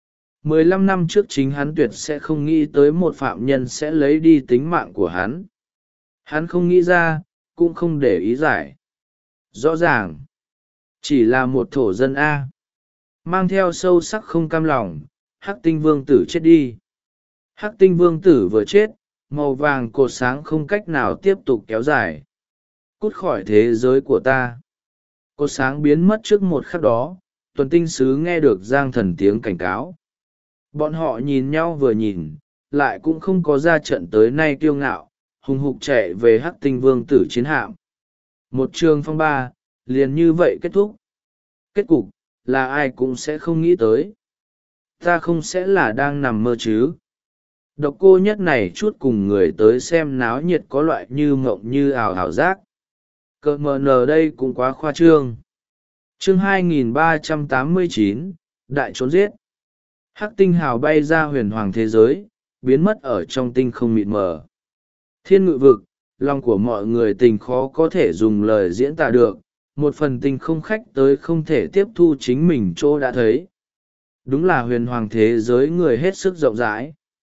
15 năm trước chính hắn tuyệt sẽ không nghĩ tới một phạm nhân sẽ lấy đi tính mạng của hắn. Hắn không nghĩ ra, cũng không để ý giải. Rõ ràng, chỉ là một thổ dân A. Mang theo sâu sắc không cam lòng, Hắc tinh vương tử chết đi. Hắc tinh vương tử vừa chết, màu vàng cột sáng không cách nào tiếp tục kéo dài. Cút khỏi thế giới của ta. Cột sáng biến mất trước một khắc đó, tuần tinh sứ nghe được Giang Thần tiếng cảnh cáo. Bọn họ nhìn nhau vừa nhìn, lại cũng không có ra trận tới nay kiêu ngạo, hùng hục chạy về Hắc tinh vương tử chiến hạm. Một trường phong ba, liền như vậy kết thúc. Kết cục, là ai cũng sẽ không nghĩ tới. Ta không sẽ là đang nằm mơ chứ. Độc cô nhất này chút cùng người tới xem náo nhiệt có loại như mộng như ảo giác. Cờ mờ nờ đây cũng quá khoa trương. Chương 2389, Đại trốn giết. Hắc tinh hào bay ra huyền hoàng thế giới, biến mất ở trong tinh không mịt mờ. Thiên ngự vực, lòng của mọi người tình khó có thể dùng lời diễn tả được, một phần tình không khách tới không thể tiếp thu chính mình chỗ đã thấy. Đúng là huyền hoàng thế giới người hết sức rộng rãi.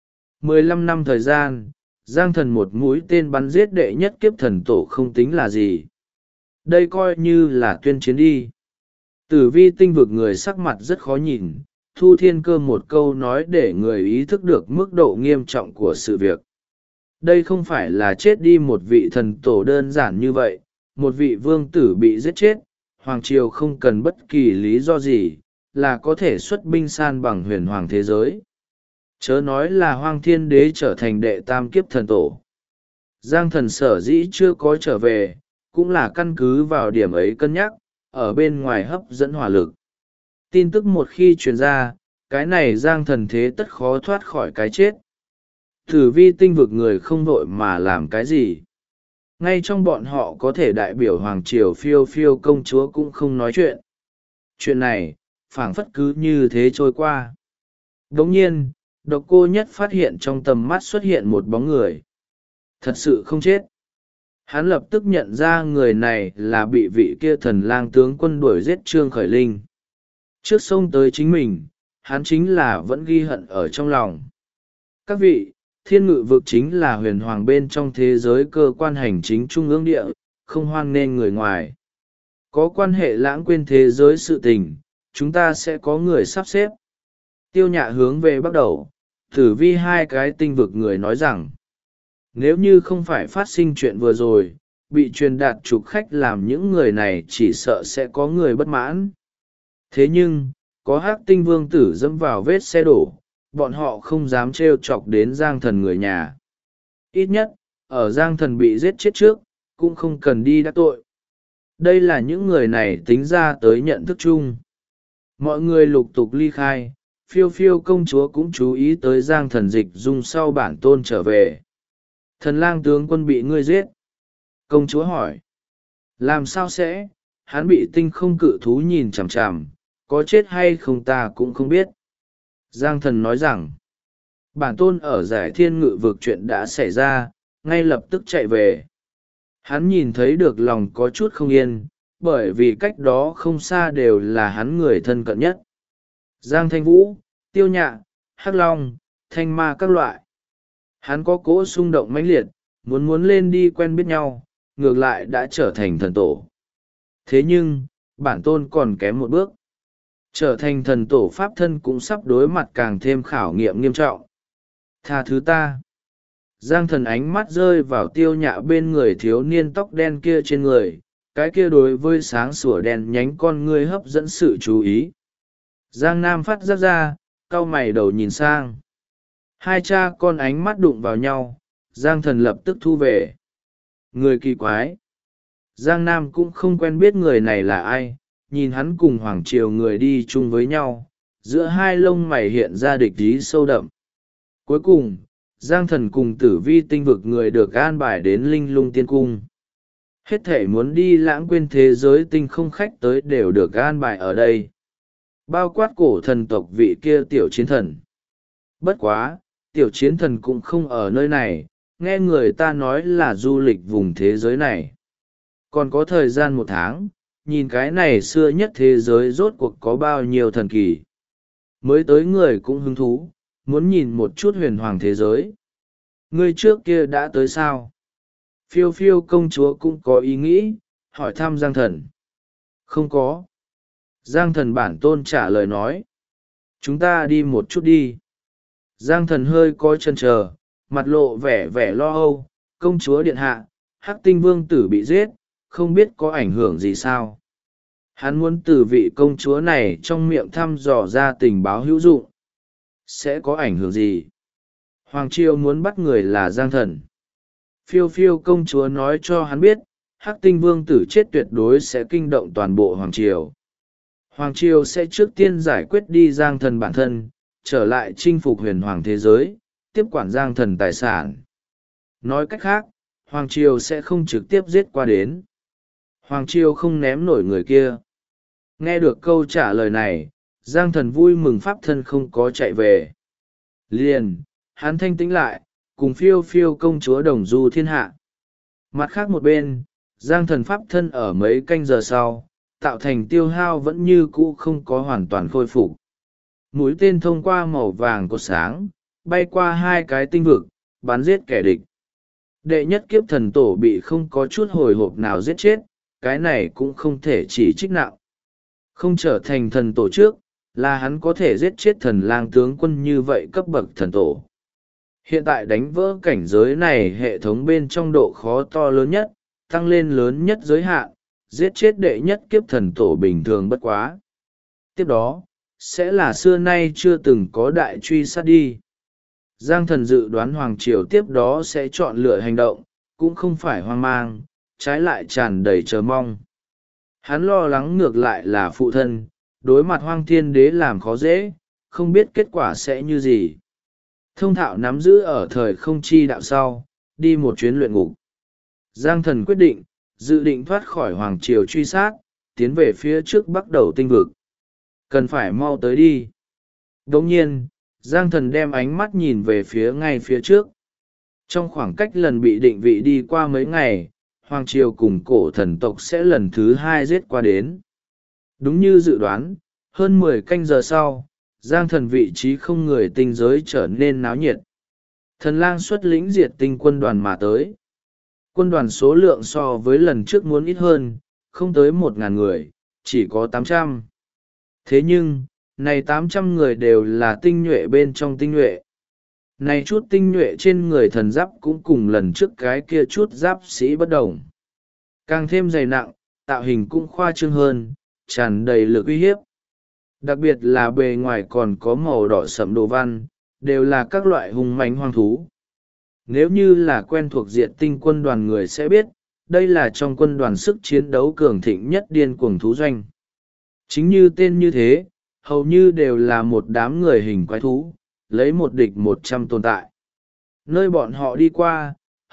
15 năm thời gian, Giang Thần một mũi tên bắn giết đệ nhất kiếp thần tổ không tính là gì. Đây coi như là tuyên chiến đi. Tử vi tinh vực người sắc mặt rất khó nhìn, Thu Thiên Cơ một câu nói để người ý thức được mức độ nghiêm trọng của sự việc. Đây không phải là chết đi một vị thần tổ đơn giản như vậy, một vị vương tử bị giết chết, Hoàng Triều không cần bất kỳ lý do gì, là có thể xuất binh san bằng huyền hoàng thế giới. Chớ nói là Hoang Thiên Đế trở thành đệ tam kiếp thần tổ. Giang Thần sở dĩ chưa có trở về, cũng là căn cứ vào điểm ấy cân nhắc, ở bên ngoài hấp dẫn hỏa lực. Tin tức một khi truyền ra, cái này Giang Thần thế tất khó thoát khỏi cái chết. Tử vi tinh vực người không vội mà làm cái gì. Ngay trong bọn họ có thể đại biểu Hoàng Triều phiêu phiêu công chúa cũng không nói chuyện. Chuyện này, phảng phất cứ như thế trôi qua. Đồng nhiên, Độc Cô Nhất phát hiện trong tầm mắt xuất hiện một bóng người. Thật sự không chết. Hắn lập tức nhận ra người này là bị vị kia thần lang tướng quân đuổi giết Trương Khởi Linh. Trước sông tới chính mình, hắn chính là vẫn ghi hận ở trong lòng. Các vị, thiên ngự vực chính là huyền hoàng bên trong thế giới cơ quan hành chính trung ương địa, không hoan nên người ngoài. Có quan hệ lãng quên thế giới sự tình, chúng ta sẽ có người sắp xếp. Tiêu Nhạ hướng về bắt đầu, Tử vi hai cái tinh vực người nói rằng, nếu như không phải phát sinh chuyện vừa rồi, bị truyền đạt trục khách làm những người này chỉ sợ sẽ có người bất mãn. Thế nhưng, có Hắc tinh vương tử dẫm vào vết xe đổ, bọn họ không dám trêu chọc đến Giang Thần người nhà. Ít nhất, ở Giang Thần bị giết chết trước, cũng không cần đi đắc tội. Đây là những người này tính ra tới nhận thức chung. Mọi người lục tục ly khai, phiêu phiêu công chúa cũng chú ý tới Giang Thần dịch dung sau bản tôn trở về. Thần lang tướng quân bị ngươi giết. Công chúa hỏi. Làm sao sẽ, hắn bị tinh không cự thú nhìn chằm chằm, có chết hay không ta cũng không biết. Giang thần nói rằng, bản tôn ở giải thiên ngự vực chuyện đã xảy ra, ngay lập tức chạy về. Hắn nhìn thấy được lòng có chút không yên, bởi vì cách đó không xa đều là hắn người thân cận nhất. Giang Thanh Vũ, Tiêu Nhạ, Hắc Long, Thanh Ma các loại. Hắn có cỗ xung động mãnh liệt, muốn lên đi quen biết nhau, ngược lại đã trở thành thần tổ. Thế nhưng, bản tôn còn kém một bước. Trở thành thần tổ pháp thân cũng sắp đối mặt càng thêm khảo nghiệm nghiêm trọng. Tha thứ ta. Giang thần ánh mắt rơi vào Tiêu Nhạ bên người thiếu niên tóc đen kia trên người, cái kia đối với sáng sủa đen nhánh con ngươi hấp dẫn sự chú ý. Giang Nam phát giác ra, cau mày đầu nhìn sang. Hai cha con ánh mắt đụng vào nhau, Giang thần lập tức thu về. Người kỳ quái. Giang Nam cũng không quen biết người này là ai, nhìn hắn cùng Hoàng Triều người đi chung với nhau, giữa hai lông mày hiện ra địch ý sâu đậm. Cuối cùng, Giang thần cùng Tử Vi tinh vực người được an bài đến Linh Lung Tiên Cung. Hết thể muốn đi lãng quên thế giới tinh không khách tới đều được an bài ở đây. Bao quát cổ thần tộc vị kia tiểu chiến thần. Bất quá, tiểu chiến thần cũng không ở nơi này, nghe người ta nói là du lịch vùng thế giới này. Còn có thời gian 1 tháng, nhìn cái này xưa nhất thế giới rốt cuộc có bao nhiêu thần kỳ. Mới tới người cũng hứng thú, muốn nhìn một chút huyền hoàng thế giới. Ngươi trước kia đã tới sao? Phiêu phiêu công chúa cũng có ý nghĩ, hỏi thăm Giang thần. Không có. Giang thần bản tôn trả lời nói. Chúng ta đi một chút đi. Giang thần hơi có chần chờ, mặt lộ vẻ lo âu. Công chúa điện hạ, Hắc Tinh vương tử bị giết, không biết có ảnh hưởng gì sao. Hắn muốn từ vị công chúa này trong miệng thăm dò ra tình báo hữu dụng. Sẽ có ảnh hưởng gì? Hoàng Triều muốn bắt người là Giang thần. Phiêu phiêu công chúa nói cho hắn biết, Hắc Tinh vương tử chết tuyệt đối sẽ kinh động toàn bộ Hoàng Triều. Hoàng Triều sẽ trước tiên giải quyết đi Giang thần bản thân, trở lại chinh phục huyền hoàng thế giới, tiếp quản Giang thần tài sản. Nói cách khác, Hoàng Triều sẽ không trực tiếp giết qua đến. Hoàng Triều không ném nổi người kia. Nghe được câu trả lời này, Giang thần vui mừng pháp thân không có chạy về. Liền, hắn thanh tĩnh lại, cùng phiêu phiêu công chúa đồng du thiên hạ. Mặt khác một bên, Giang thần pháp thân ở mấy canh giờ sau, tạo thành tiêu hao vẫn như cũ không có hoàn toàn khôi phục. Mũi tên thông qua màu vàng cột sáng, bay qua 2 cái tinh vực, bắn giết kẻ địch. Đệ nhất kiếp thần tổ bị không có chút hồi hộp nào giết chết, cái này cũng không thể chỉ trích nặng. Không trở thành thần tổ trước, là hắn có thể giết chết thần lang tướng quân như vậy cấp bậc thần tổ. Hiện tại đánh vỡ cảnh giới này hệ thống bên trong độ khó to lớn nhất, tăng lên lớn nhất giới hạn, giết chết đệ nhất kiếp thần tổ bình thường bất quá. Tiếp đó, sẽ là xưa nay chưa từng có đại truy sát đi. Giang thần dự đoán Hoàng Triều tiếp đó sẽ chọn lựa hành động, cũng không phải hoang mang, trái lại tràn đầy chờ mong. Hắn lo lắng ngược lại là phụ thân, đối mặt Hoang Thiên Đế làm khó dễ, không biết kết quả sẽ như gì. Thông thạo nắm giữ ở thời không chi đạo sau, đi một chuyến luyện ngục. Giang thần quyết định, dự định thoát khỏi Hoàng Triều truy sát, tiến về phía trước bắt đầu tinh vực. Cần phải mau tới đi. Đồng nhiên, Giang thần đem ánh mắt nhìn về phía ngay phía trước. Trong khoảng cách lần bị định vị đi qua mấy ngày, Hoàng Triều cùng cổ thần tộc sẽ lần thứ 2 giết qua đến. Đúng như dự đoán, hơn 10 canh giờ sau, Giang thần vị trí không người tinh giới trở nên náo nhiệt. Thần lang xuất lĩnh diệt tinh quân đoàn mà tới. Quân đoàn số lượng so với lần trước muốn ít hơn, không tới 1.000 người, chỉ có 800. Thế nhưng, này 800 người đều là tinh nhuệ bên trong tinh nhuệ. Này chút tinh nhuệ trên người thần giáp cũng cùng lần trước cái kia chút giáp sĩ bất đồng. Càng thêm dày nặng, tạo hình cũng khoa trương hơn, tràn đầy lực uy hiếp. Đặc biệt là bề ngoài còn có màu đỏ sẫm đồ văn, đều là các loại hung mãnh hoang thú. Nếu như là quen thuộc diện tinh quân đoàn người sẽ biết, đây là trong quân đoàn sức chiến đấu cường thịnh nhất điên cuồng thú doanh. Chính như tên như thế, hầu như đều là một đám người hình quái thú, lấy một địch 100 tồn tại. Nơi bọn họ đi qua,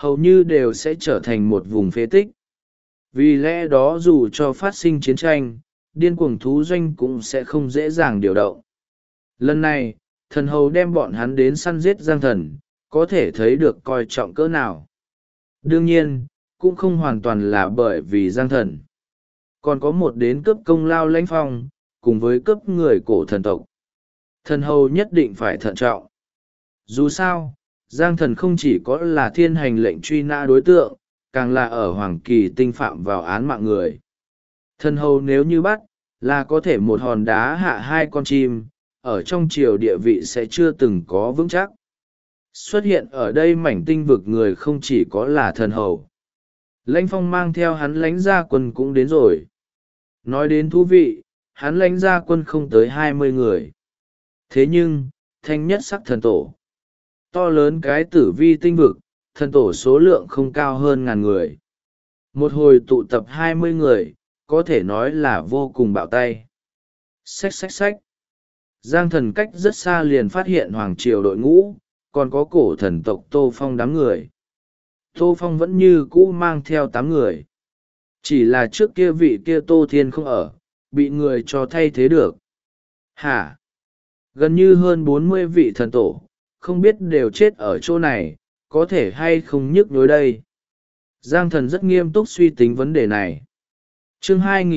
hầu như đều sẽ trở thành một vùng phế tích. Vì lẽ đó dù cho phát sinh chiến tranh, điên cuồng thú doanh cũng sẽ không dễ dàng điều động. Lần này, thần hầu đem bọn hắn đến săn giết Giang Thần, có thể thấy được coi trọng cỡ nào. Đương nhiên, cũng không hoàn toàn là bởi vì Giang Thần. Còn có một đến cướp công lao Lãnh Phong, cùng với cướp người cổ thần tộc. Thần hầu nhất định phải thận trọng. Dù sao, Giang Thần không chỉ có là thiên hành lệnh truy nã đối tượng, càng là ở Hoàng Kỳ Tinh phạm vào án mạng người. Thần hầu nếu như bắt, là có thể một hòn đá hạ hai con chim, ở trong triều địa vị sẽ chưa từng có vững chắc. Xuất hiện ở đây mảnh tinh vực người không chỉ có là thần hầu. Lãnh Phong mang theo hắn lãnh gia quân cũng đến rồi. Nói đến thú vị, hắn lãnh gia quân không tới 20 người. Thế nhưng, thanh nhất sắc thần tổ. To lớn cái tử vi tinh vực, thần tổ số lượng không cao hơn 1000 người. Một hồi tụ tập 20 người, có thể nói là vô cùng bạo tay. Xách xách xách. Giang Thần cách rất xa liền phát hiện hoàng triều đội ngũ, còn có cổ thần tộc Tô Phong đám người. Tô Phong vẫn như cũ mang theo 8 người. Chỉ là trước kia vị kia Tô Thiên không ở, bị người cho thay thế được. Hả? Gần như hơn 40 vị thần tổ, không biết đều chết ở chỗ này, có thể hay không nhức nhối đây. Giang Thần rất nghiêm túc suy tính vấn đề này. Chương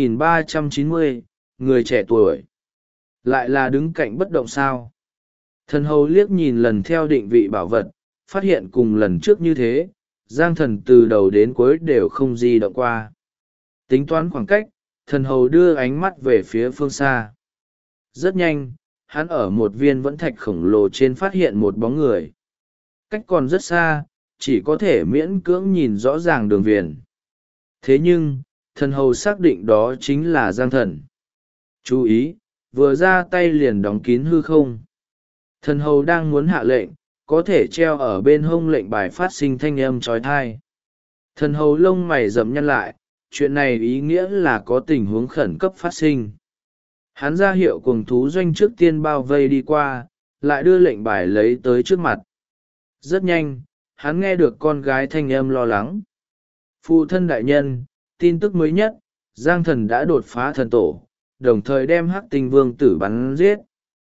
2390, người trẻ tuổi. Lại là đứng cạnh bất động sao. Thần hầu liếc nhìn lần theo định vị bảo vật, phát hiện cùng lần trước như thế, Giang Thần từ đầu đến cuối đều không di động qua. Tính toán khoảng cách, thần hầu đưa ánh mắt về phía phương xa. Rất nhanh, hắn ở một viên vẫn thạch khổng lồ trên phát hiện một bóng người. Cách còn rất xa, chỉ có thể miễn cưỡng nhìn rõ ràng đường viền. Thế nhưng, thần hầu xác định đó chính là Giang Thần. Chú ý, vừa ra tay liền đóng kín hư không. Thần hầu đang muốn hạ lệnh, có thể treo ở bên hông lệnh bài phát sinh thanh âm trói thai. Thần hầu lông mày rậm nhăn lại, chuyện này ý nghĩa là có tình huống khẩn cấp phát sinh. Hắn ra hiệu cuồng thú doanh trước tiên bao vây đi qua, lại đưa lệnh bài lấy tới trước mặt. Rất nhanh, hắn nghe được con gái thanh âm lo lắng. Phụ thân đại nhân, tin tức mới nhất, Giang Thần đã đột phá thần tổ, đồng thời đem Hắc Tinh Vương tử bắn giết.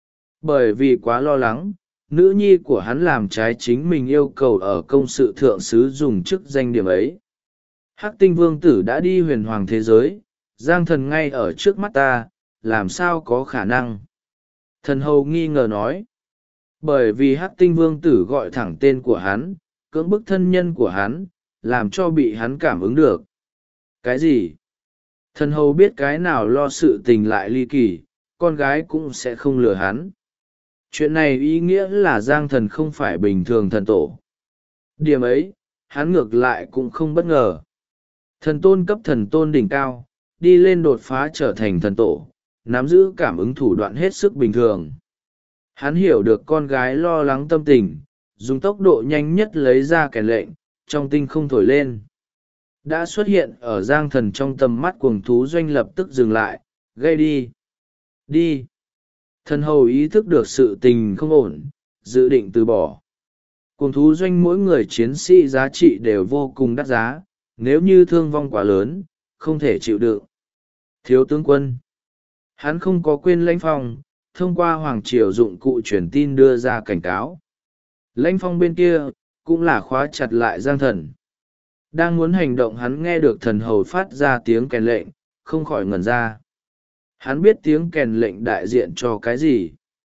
Bởi vì quá lo lắng, nữ nhi của hắn làm trái chính mình yêu cầu ở công sự thượng sứ dùng chức danh điểm ấy. Hắc Tinh Vương tử đã đi huyền hoàng thế giới, Giang Thần ngay ở trước mắt ta, làm sao có khả năng? Thần hầu nghi ngờ nói. Bởi vì Hắc Tinh Vương tử gọi thẳng tên của hắn, cưỡng bức thân nhân của hắn, làm cho bị hắn cảm ứng được. Cái gì? Thần hầu biết cái nào lo sự tình lại ly kỳ, con gái cũng sẽ không lừa hắn. Chuyện này ý nghĩa là Giang Thần không phải bình thường thần tổ. Điểm ấy, hắn ngược lại cũng không bất ngờ. Thần tôn cấp thần tôn đỉnh cao, đi lên đột phá trở thành thần tổ, nắm giữ cảm ứng thủ đoạn hết sức bình thường. Hắn hiểu được con gái lo lắng tâm tình, dùng tốc độ nhanh nhất lấy ra kèn lệnh, trong tinh không thổi lên. Đã xuất hiện ở Giang Thần trong tầm mắt cuồng thú doanh lập tức dừng lại, gây đi. Đi. Thần hầu ý thức được sự tình không ổn, dự định từ bỏ. Cuồng thú doanh mỗi người chiến sĩ giá trị đều vô cùng đắt giá, nếu như thương vong quá lớn, không thể chịu đựng. Thiếu tướng quân. Hắn không có quên Lãnh Phong, thông qua Hoàng Triều dụng cụ truyền tin đưa ra cảnh cáo. Lãnh Phong bên kia, cũng là khóa chặt lại Giang Thần. Đang muốn hành động hắn nghe được thần hầu phát ra tiếng kèn lệnh, không khỏi ngẩn ra. Hắn biết tiếng kèn lệnh đại diện cho cái gì.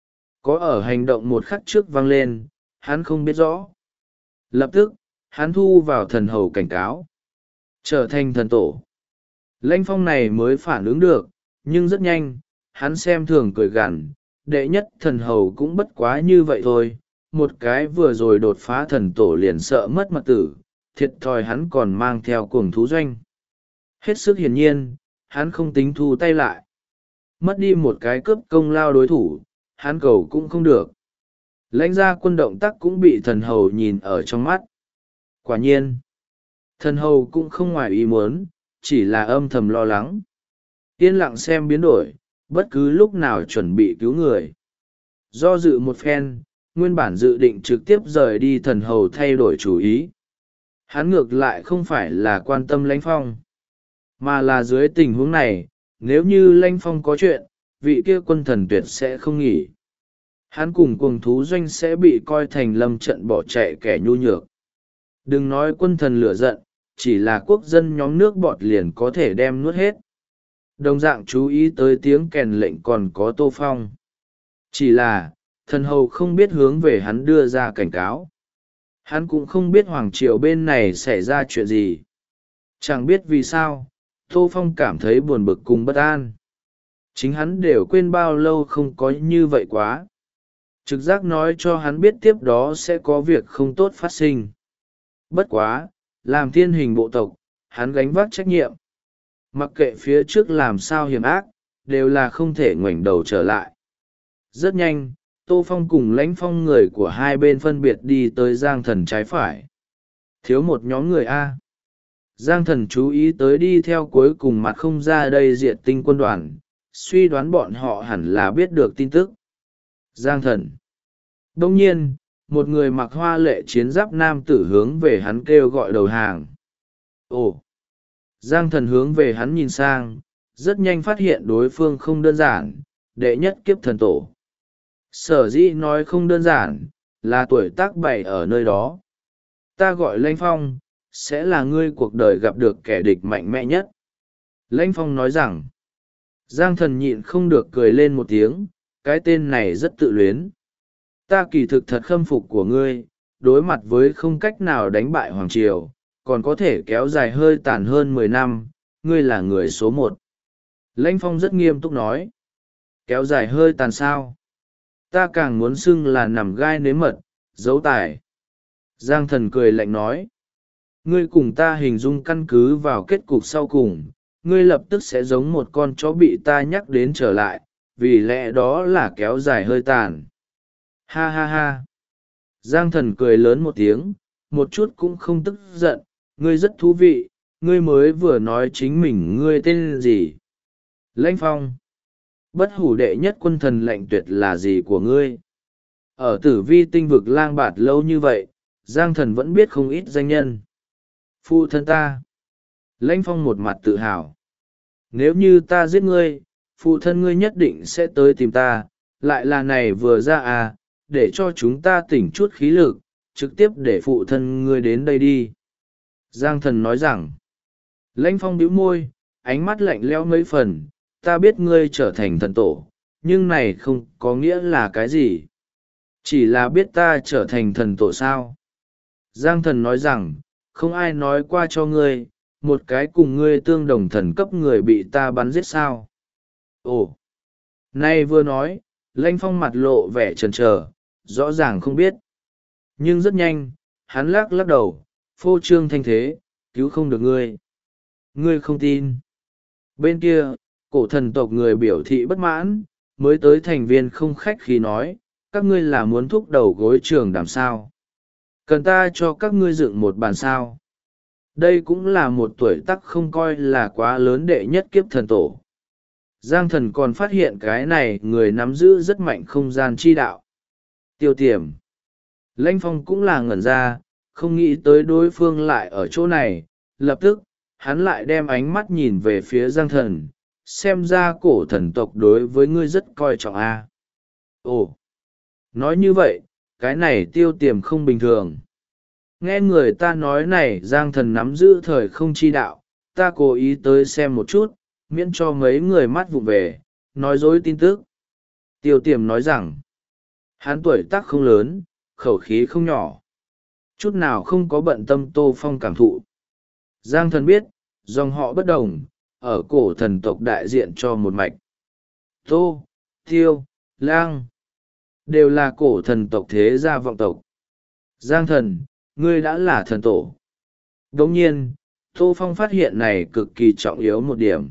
Có ở hành động một khắc trước vang lên, hắn không biết rõ. Lập tức, hắn thu vào thần hầu cảnh cáo. Trở thành thần tổ. Lãnh Phong này mới phản ứng được, nhưng rất nhanh, hắn xem thường cười gằn, đệ nhất thần hầu cũng bất quá như vậy thôi, một cái vừa rồi đột phá thần tổ liền sợ mất mặt tử, thiệt thòi hắn còn mang theo cuồng thú doanh. Hết sức hiển nhiên, hắn không tính thu tay lại. Mất đi một cái cướp công lao đối thủ, hắn cầu cũng không được. Lãnh gia quân động tác cũng bị thần hầu nhìn ở trong mắt. Quả nhiên, thần hầu cũng không ngoài ý muốn, chỉ là âm thầm lo lắng. Yên lặng xem biến đổi, bất cứ lúc nào chuẩn bị cứu người. Do dự một phen, nguyên bản dự định trực tiếp rời đi thần hầu thay đổi chủ ý. Hắn ngược lại không phải là quan tâm Lãnh Phong, mà là dưới tình huống này, nếu như Lãnh Phong có chuyện, vị kia quân thần tuyệt sẽ không nghỉ. Hắn cùng cuồng thú doanh sẽ bị coi thành lâm trận bỏ chạy kẻ nhu nhược. Đừng nói quân thần lửa giận, chỉ là quốc dân nhóm nước bọt liền có thể đem nuốt hết. Đồng dạng chú ý tới tiếng kèn lệnh còn có Tô Phong. Chỉ là, thần hầu không biết hướng về hắn đưa ra cảnh cáo. Hắn cũng không biết hoàng triều bên này xảy ra chuyện gì. Chẳng biết vì sao, Tô Phong cảm thấy buồn bực cùng bất an. Chính hắn đều quên bao lâu không có như vậy quá. Trực giác nói cho hắn biết tiếp đó sẽ có việc không tốt phát sinh. Bất quá, làm thiên hình bộ tộc, hắn gánh vác trách nhiệm. Mặc kệ phía trước làm sao hiểm ác, đều là không thể ngoảnh đầu trở lại. Rất nhanh, Tô Phong cùng Lãnh Phong người của hai bên phân biệt đi tới Giang Thần trái phải. Thiếu một nhóm người A. Giang Thần chú ý tới đi theo cuối cùng mặt không ra đây diệt tinh quân đoàn, suy đoán bọn họ hẳn là biết được tin tức. Giang Thần. Đông nhiên, một người mặc hoa lệ chiến giáp nam tử hướng về hắn kêu gọi đầu hàng. Ồ! Giang Thần hướng về hắn nhìn sang, rất nhanh phát hiện đối phương không đơn giản, đệ nhất kiếp thần tổ. Sở dĩ nói không đơn giản, là tuổi tác bảy ở nơi đó. Ta gọi Lãnh Phong, sẽ là ngươi cuộc đời gặp được kẻ địch mạnh mẽ nhất. Lãnh Phong nói rằng, Giang Thần nhịn không được cười lên một tiếng, cái tên này rất tự luyến. Ta kỳ thực thật khâm phục của ngươi, đối mặt với không cách nào đánh bại Hoàng Triều, còn có thể kéo dài hơi tàn hơn 10 năm, ngươi là người số 1. Lãnh Phong rất nghiêm túc nói, kéo dài hơi tàn sao? Ta càng muốn xưng là nằm gai nếm mật, giấu tài. Giang Thần cười lạnh nói, ngươi cùng ta hình dung căn cứ vào kết cục sau cùng, ngươi lập tức sẽ giống một con chó bị ta nhắc đến trở lại, vì lẽ đó là kéo dài hơi tàn. Ha ha ha. Giang Thần cười lớn một tiếng, một chút cũng không tức giận, ngươi rất thú vị, ngươi mới vừa nói chính mình ngươi tên gì. Lãnh Phong. Bất hủ đệ nhất quân thần lệnh tuyệt là gì của ngươi? Ở tử vi tinh vực lang bạt lâu như vậy, Giang Thần vẫn biết không ít danh nhân. Phụ thân ta. Lãnh Phong một mặt tự hào. Nếu như ta giết ngươi, phụ thân ngươi nhất định sẽ tới tìm ta, lại là này vừa ra à, để cho chúng ta tỉnh chút khí lực, trực tiếp để phụ thân ngươi đến đây đi. Giang Thần nói rằng, Lãnh Phong bĩu môi, ánh mắt lạnh lẽo mấy phần, ta biết ngươi trở thành thần tổ, nhưng này không có nghĩa là cái gì. Chỉ là biết ta trở thành thần tổ sao. Giang Thần nói rằng, không ai nói qua cho ngươi, một cái cùng ngươi tương đồng thần cấp người bị ta bắn giết sao. Ồ! Nay vừa nói, Lãnh Phong mặt lộ vẻ chần chờ, rõ ràng không biết. Nhưng rất nhanh, hắn lắc lắc đầu, phô trương thanh thế, cứu không được ngươi. Ngươi không tin. Bên kia, cổ thần tộc người biểu thị bất mãn, mới tới thành viên không khách khí nói, các ngươi là muốn thúc đầu gối trường đàm sao. Cần ta cho các ngươi dựng một bàn sao. Đây cũng là một tuổi tác không coi là quá lớn đệ nhất kiếp thần tổ. Giang Thần còn phát hiện cái này người nắm giữ rất mạnh không gian chi đạo. Tiêu Tiềm. Lãnh Phong cũng là ngẩn ra, không nghĩ tới đối phương lại ở chỗ này, lập tức, hắn lại đem ánh mắt nhìn về phía Giang Thần, xem ra cổ thần tộc đối với ngươi rất coi trọng a. Ồ! Nói như vậy, cái này Tiêu Tiềm không bình thường. Nghe người ta nói này Giang Thần nắm giữ thời không chi đạo, ta cố ý tới xem một chút, miễn cho mấy người mắt vụng về, nói dối tin tức. Tiêu Tiềm nói rằng, hắn tuổi tác không lớn, khẩu khí không nhỏ. Chút nào không có bận tâm Tô Phong cảm thụ. Giang Thần biết, dòng họ bất đồng, ở cổ thần tộc đại diện cho một mạch. Tô, Tiêu, Lang, đều là cổ thần tộc thế gia vọng tộc. Giang Thần, ngươi đã là thần tổ. Đồng nhiên, Tô Phong phát hiện này cực kỳ trọng yếu một điểm.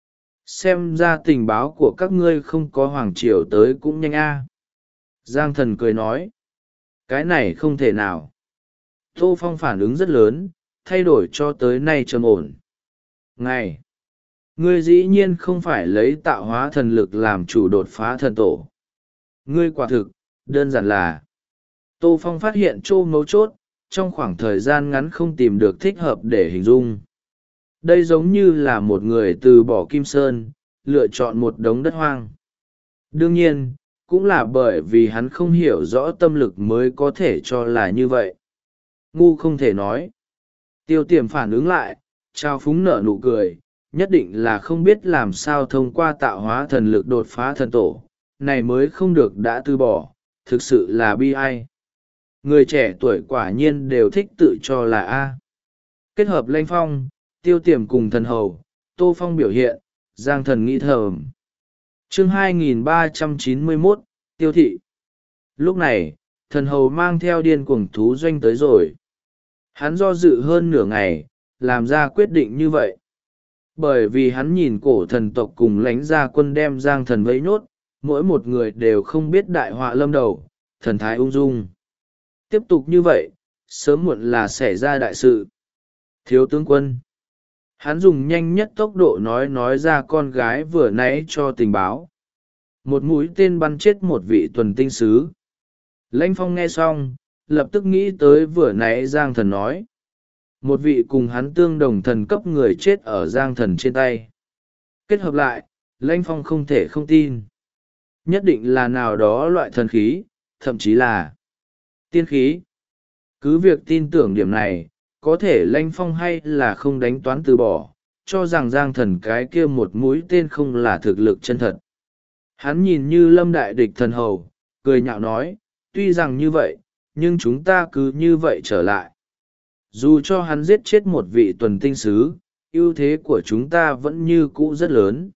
Xem ra tình báo của các ngươi không có hoàng triều tới cũng nhanh a. Giang Thần cười nói, cái này không thể nào. Tô Phong phản ứng rất lớn, thay đổi cho tới nay trầm ổn. Ngày, ngươi dĩ nhiên không phải lấy tạo hóa thần lực làm chủ đột phá thần tổ. Ngươi quả thực, đơn giản là. Tô Phong phát hiện chỗ mấu chốt, trong khoảng thời gian ngắn không tìm được thích hợp để hình dung. Đây giống như là một người từ bỏ Kim Sơn, lựa chọn một đống đất hoang. Đương nhiên, cũng là bởi vì hắn không hiểu rõ tâm lực mới có thể cho là như vậy. Ngu không thể nói. Tiêu Tiềm phản ứng lại, trao phúng nở nụ cười, nhất định là không biết làm sao thông qua tạo hóa thần lực đột phá thần tổ, này mới không được đã từ bỏ, thực sự là bi ai. Người trẻ tuổi quả nhiên đều thích tự cho là A. Kết hợp Lanh Phong, Tiêu Tiềm cùng thần hầu, Tô Phong biểu hiện, Giang Thần nghĩ thầm. Chương 2391, Tiêu Thị. Lúc này, thần hầu mang theo điên cuồng thú doanh tới rồi. Hắn do dự hơn nửa ngày, làm ra quyết định như vậy. Bởi vì hắn nhìn cổ thần tộc cùng lãnh gia quân đem Giang Thần vây nốt, mỗi một người đều không biết đại họa lâm đầu, thần thái ung dung. Tiếp tục như vậy, sớm muộn là xảy ra đại sự. Thiếu tướng quân. Hắn dùng nhanh nhất tốc độ nói ra con gái vừa nãy cho tình báo. Một mũi tên bắn chết một vị tuần tinh sứ. Lãnh Phong nghe xong, lập tức nghĩ tới vừa nãy Giang Thần nói. Một vị cùng hắn tương đồng thần cấp người chết ở Giang Thần trên tay. Kết hợp lại, Lãnh Phong không thể không tin. Nhất định là nào đó loại thần khí, thậm chí là tiên khí. Cứ việc tin tưởng điểm này, có thể Lãnh Phong hay là không đánh toán từ bỏ, cho rằng Giang Thần cái kia một mũi tên không là thực lực chân thật. Hắn nhìn như lâm đại địch thần hầu, cười nhạo nói, tuy rằng như vậy, nhưng chúng ta cứ như vậy trở lại. Dù cho hắn giết chết một vị tuần tinh sứ, ưu thế của chúng ta vẫn như cũ rất lớn.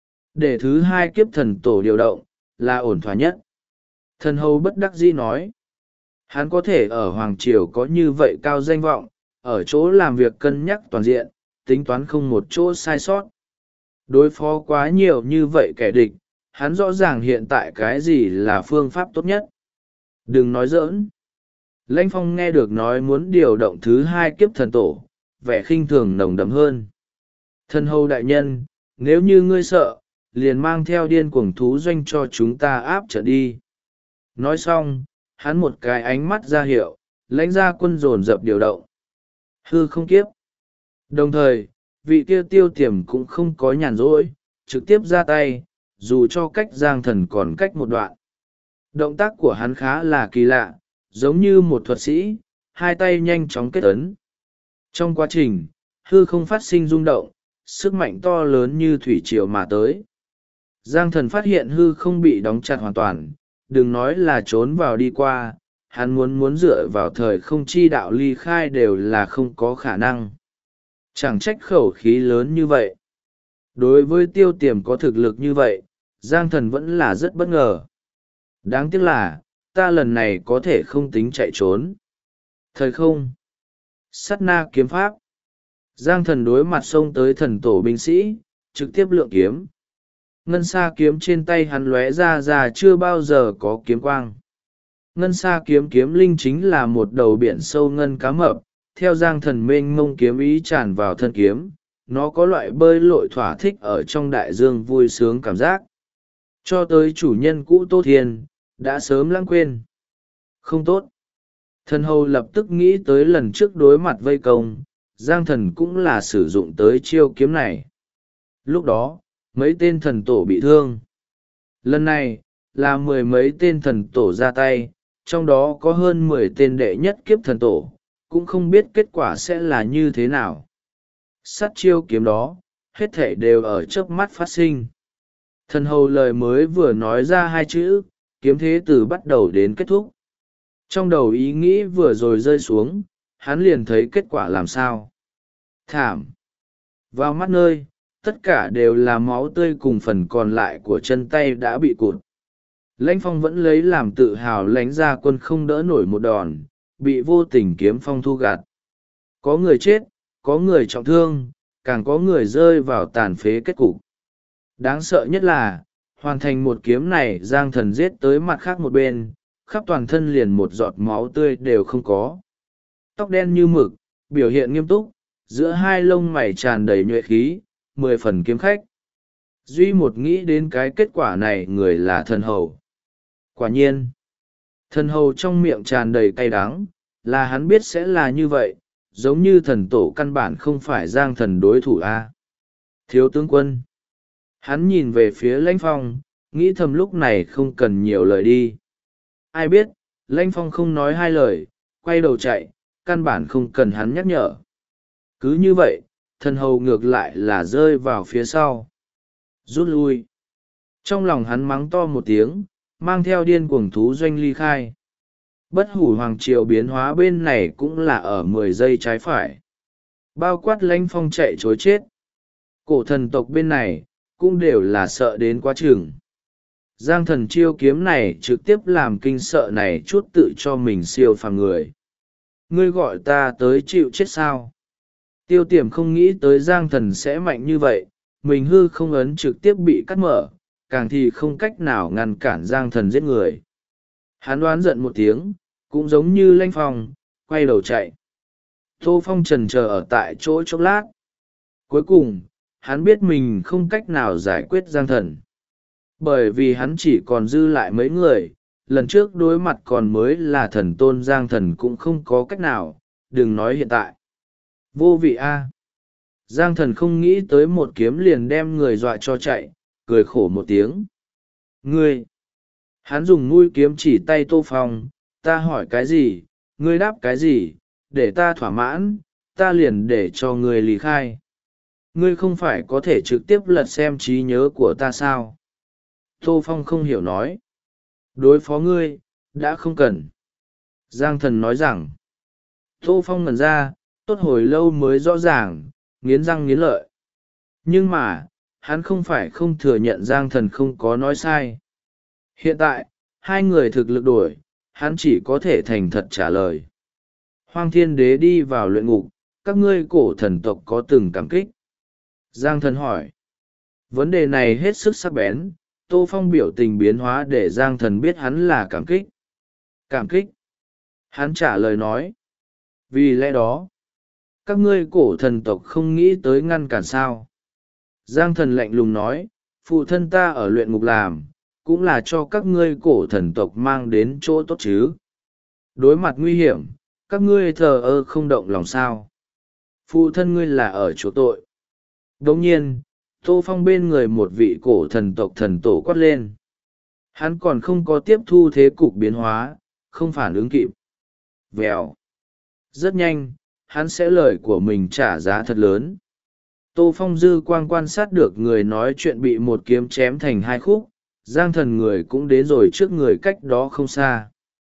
Để thứ hai kiếp thần tổ điều động, là ổn thỏa nhất. Thần hầu bất đắc dĩ nói, hắn có thể ở Hoàng Triều có như vậy cao danh vọng, ở chỗ làm việc cân nhắc toàn diện, tính toán không một chỗ sai sót. Đối phó quá nhiều như vậy kẻ địch, hắn rõ ràng hiện tại cái gì là phương pháp tốt nhất. Đừng nói giỡn. Lãnh Phong nghe được nói muốn điều động thứ hai kiếp thần tổ, vẻ khinh thường nồng đậm hơn. Thần hầu đại nhân, nếu như ngươi sợ, liền mang theo điên cuồng thú doanh cho chúng ta áp trận đi. Nói xong, hắn một cái ánh mắt ra hiệu, lãnh gia quân dồn dập điều động. Hư không kiếp. Đồng thời, vị kia Tiêu Tiềm cũng không có nhàn rỗi, trực tiếp ra tay, dù cho cách Giang Thần còn cách một đoạn. Động tác của hắn khá là kỳ lạ, giống như một thuật sĩ, hai tay nhanh chóng kết ấn. Trong quá trình, hư không phát sinh rung động, sức mạnh to lớn như thủy triều mà tới. Giang Thần phát hiện hư không bị đóng chặt hoàn toàn, đừng nói là trốn vào đi qua, hắn muốn dựa vào thời không chi đạo ly khai đều là không có khả năng. Chẳng trách khẩu khí lớn như vậy. Đối với Tiêu Tiềm có thực lực như vậy, Giang Thần vẫn là rất bất ngờ. Đáng tiếc là, ta lần này có thể không tính chạy trốn. Thời không. Sát na kiếm pháp. Giang Thần đối mặt xông tới thần tổ binh sĩ, trực tiếp lượng kiếm. Ngân sa kiếm trên tay hắn lóe ra chưa bao giờ có kiếm quang. Ngân sa kiếm kiếm linh chính là một đầu biển sâu ngân cá mập, theo Giang Thần mênh mông kiếm ý tràn vào thân kiếm, nó có loại bơi lội thỏa thích ở trong đại dương vui sướng cảm giác. Cho tới chủ nhân cũ Tô Thiên, đã sớm lãng quên. Không tốt. Thần hầu lập tức nghĩ tới lần trước đối mặt vây công, Giang Thần cũng là sử dụng tới chiêu kiếm này. Lúc đó, mấy tên thần tổ bị thương. Lần này, là mười mấy tên thần tổ ra tay, trong đó có hơn 10 tên đệ nhất kiếp thần tổ, cũng không biết kết quả sẽ là như thế nào. Sát chiêu kiếm đó, hết thể đều ở chớp mắt phát sinh. Thần hầu lời mới vừa nói ra hai chữ, kiếm thế từ bắt đầu đến kết thúc. Trong đầu ý nghĩ vừa rồi rơi xuống, hắn liền thấy kết quả làm sao. Thảm. Vào mắt nơi, tất cả đều là máu tươi cùng phần còn lại của chân tay đã bị cụt. Lãnh Phong vẫn lấy làm tự hào lãnh gia quân không đỡ nổi một đòn, bị vô tình kiếm phong thu gạt. Có người chết, có người trọng thương, càng có người rơi vào tàn phế kết cục. Đáng sợ nhất là, hoàn thành một kiếm này Giang Thần giết tới mặt khác một bên, khắp toàn thân liền một giọt máu tươi đều không có. Tóc đen như mực, biểu hiện nghiêm túc, giữa hai lông mày tràn đầy nhuệ khí, 10 phần kiếm khách. Duy một nghĩ đến cái kết quả này người là thần hầu. Quả nhiên, thần hầu trong miệng tràn đầy cay đắng, là hắn biết sẽ là như vậy, giống như thần tổ căn bản không phải Giang Thần đối thủ a. Thiếu tướng quân. Hắn nhìn về phía Lãnh Phong, nghĩ thầm lúc này không cần nhiều lời đi. Ai biết, Lãnh Phong không nói hai lời, quay đầu chạy, căn bản không cần hắn nhắc nhở. Cứ như vậy, thần hầu ngược lại là rơi vào phía sau. Rút lui. Trong lòng hắn mắng to một tiếng, mang theo điên cuồng thú doanh ly khai. Bất hủ hoàng triều biến hóa bên này cũng là ở 10 giây trái phải. Bao quát Lãnh Phong chạy chối chết. Cổ thần tộc bên này, cũng đều là sợ đến quá chừng. Giang Thần chiêu kiếm này trực tiếp làm kinh sợ này chút tự cho mình siêu phàm người. Ngươi gọi ta tới chịu chết sao? Tiêu Tiềm không nghĩ tới Giang Thần sẽ mạnh như vậy, mình hư không ấn trực tiếp bị cắt mở, càng thì không cách nào ngăn cản Giang Thần giết người. Hắn đoán giận một tiếng, cũng giống như Lãnh Phong, quay đầu chạy. Tô Phong chần chờ ở tại chỗ chốc lát. Cuối cùng, hắn biết mình không cách nào giải quyết Giang Thần. Bởi vì hắn chỉ còn dư lại mấy người, lần trước đối mặt còn mới là thần tôn Giang Thần cũng không có cách nào, đừng nói hiện tại. Vô vị a. Giang Thần không nghĩ tới một kiếm liền đem người dọa cho chạy, cười khổ một tiếng. Ngươi! Hắn dùng mũi kiếm chỉ tay Tô Phong, ta hỏi cái gì, ngươi đáp cái gì, để ta thỏa mãn, ta liền để cho ngươi lý khai. Ngươi không phải có thể trực tiếp lật xem trí nhớ của ta sao? Tô Phong không hiểu nói. Đối phó ngươi, đã không cần. Giang Thần nói rằng. Tô Phong ngẩn ra, tốt hồi lâu mới rõ ràng, nghiến răng nghiến lợi. Nhưng mà, hắn không phải không thừa nhận Giang Thần không có nói sai. Hiện tại, hai người thực lực đổi, hắn chỉ có thể thành thật trả lời. Hoang Thiên Đế đi vào luyện ngục, các ngươi cổ thần tộc có từng cảm kích? Giang Thần hỏi. Vấn đề này hết sức sắc bén, Tô Phong biểu tình biến hóa để Giang Thần biết hắn là cảm kích. Cảm kích. Hắn trả lời nói. Vì lẽ đó, các ngươi cổ thần tộc không nghĩ tới ngăn cản sao. Giang Thần lạnh lùng nói, phụ thân ta ở luyện ngục làm, cũng là cho các ngươi cổ thần tộc mang đến chỗ tốt chứ. Đối mặt nguy hiểm, các ngươi thờ ơ không động lòng sao. Phụ thân ngươi là ở chỗ tội. Đồng nhiên, Tô Phong bên người một vị cổ thần tộc thần tổ quát lên. Hắn còn không có tiếp thu thế cục biến hóa, không phản ứng kịp. Vèo. Rất nhanh, hắn sẽ lời của mình trả giá thật lớn. Tô Phong dư quang quan sát được người nói chuyện bị một kiếm chém thành hai khúc, Giang Thần người cũng đến rồi trước người cách đó không xa.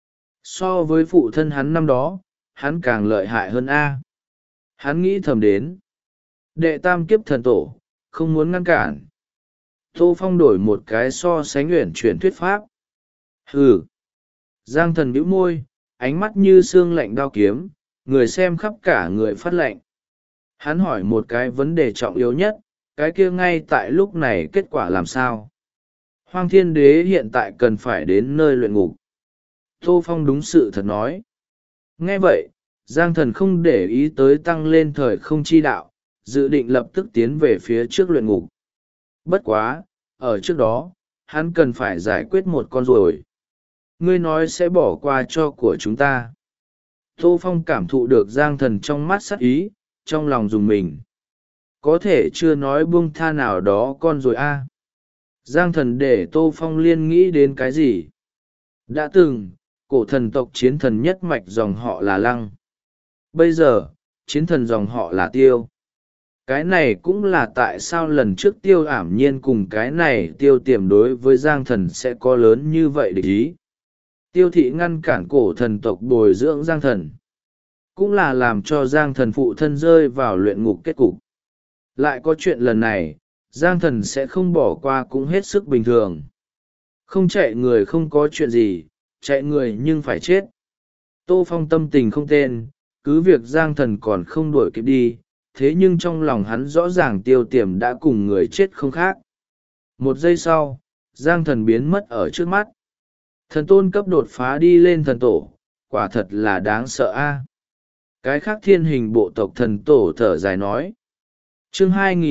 So với phụ thân hắn năm đó, hắn càng lợi hại hơn A. Hắn nghĩ thầm đến. Đệ tam kiếp thần tổ, không muốn ngăn cản. Tô Phong đổi một cái so sánh uyển chuyển thuyết pháp. Hừ. Giang Thần bĩu môi, ánh mắt như xương lạnh đao kiếm, người xem khắp cả người phát lạnh. Hắn hỏi một cái vấn đề trọng yếu nhất, cái kia ngay tại lúc này kết quả làm sao? Hoang Thiên Đế hiện tại cần phải đến nơi luyện ngục. Tô Phong đúng sự thật nói. Nghe vậy, Giang Thần không để ý tới tăng lên thời không chi đạo, dự định lập tức tiến về phía trước luyện ngục. Bất quá, ở trước đó, hắn cần phải giải quyết một con ruồi. Ngươi nói sẽ bỏ qua cho của chúng ta. Tô Phong cảm thụ được Giang Thần trong mắt sắc ý, trong lòng dùng mình. Có thể chưa nói buông tha nào đó con ruồi a. Giang Thần để Tô Phong liên nghĩ đến cái gì? Đã từng, cổ thần tộc chiến thần nhất mạch dòng họ là Lăng. Bây giờ, chiến thần dòng họ là Tiêu. Cái này cũng là tại sao lần trước Tiêu ảm nhiên cùng cái này Tiêu Tiềm đối với Giang Thần sẽ có lớn như vậy để ý. Tiêu thị ngăn cản cổ thần tộc bồi dưỡng Giang Thần. Cũng là làm cho Giang Thần phụ thân rơi vào luyện ngục kết cục. Lại có chuyện lần này, Giang Thần sẽ không bỏ qua cũng hết sức bình thường. Không chạy người không có chuyện gì, chạy người nhưng phải chết. Tô Phong tâm tình không tên, cứ việc Giang Thần còn không đuổi kịp đi, thế nhưng trong lòng hắn rõ ràng Tiêu Tiềm đã cùng người chết không khác. Một giây sau, Giang Thần biến mất ở trước mắt. Thần tôn cấp đột phá đi lên thần tổ, quả thật là đáng sợ a. Cái khác thiên hình bộ tộc thần tổ thở dài nói. Chương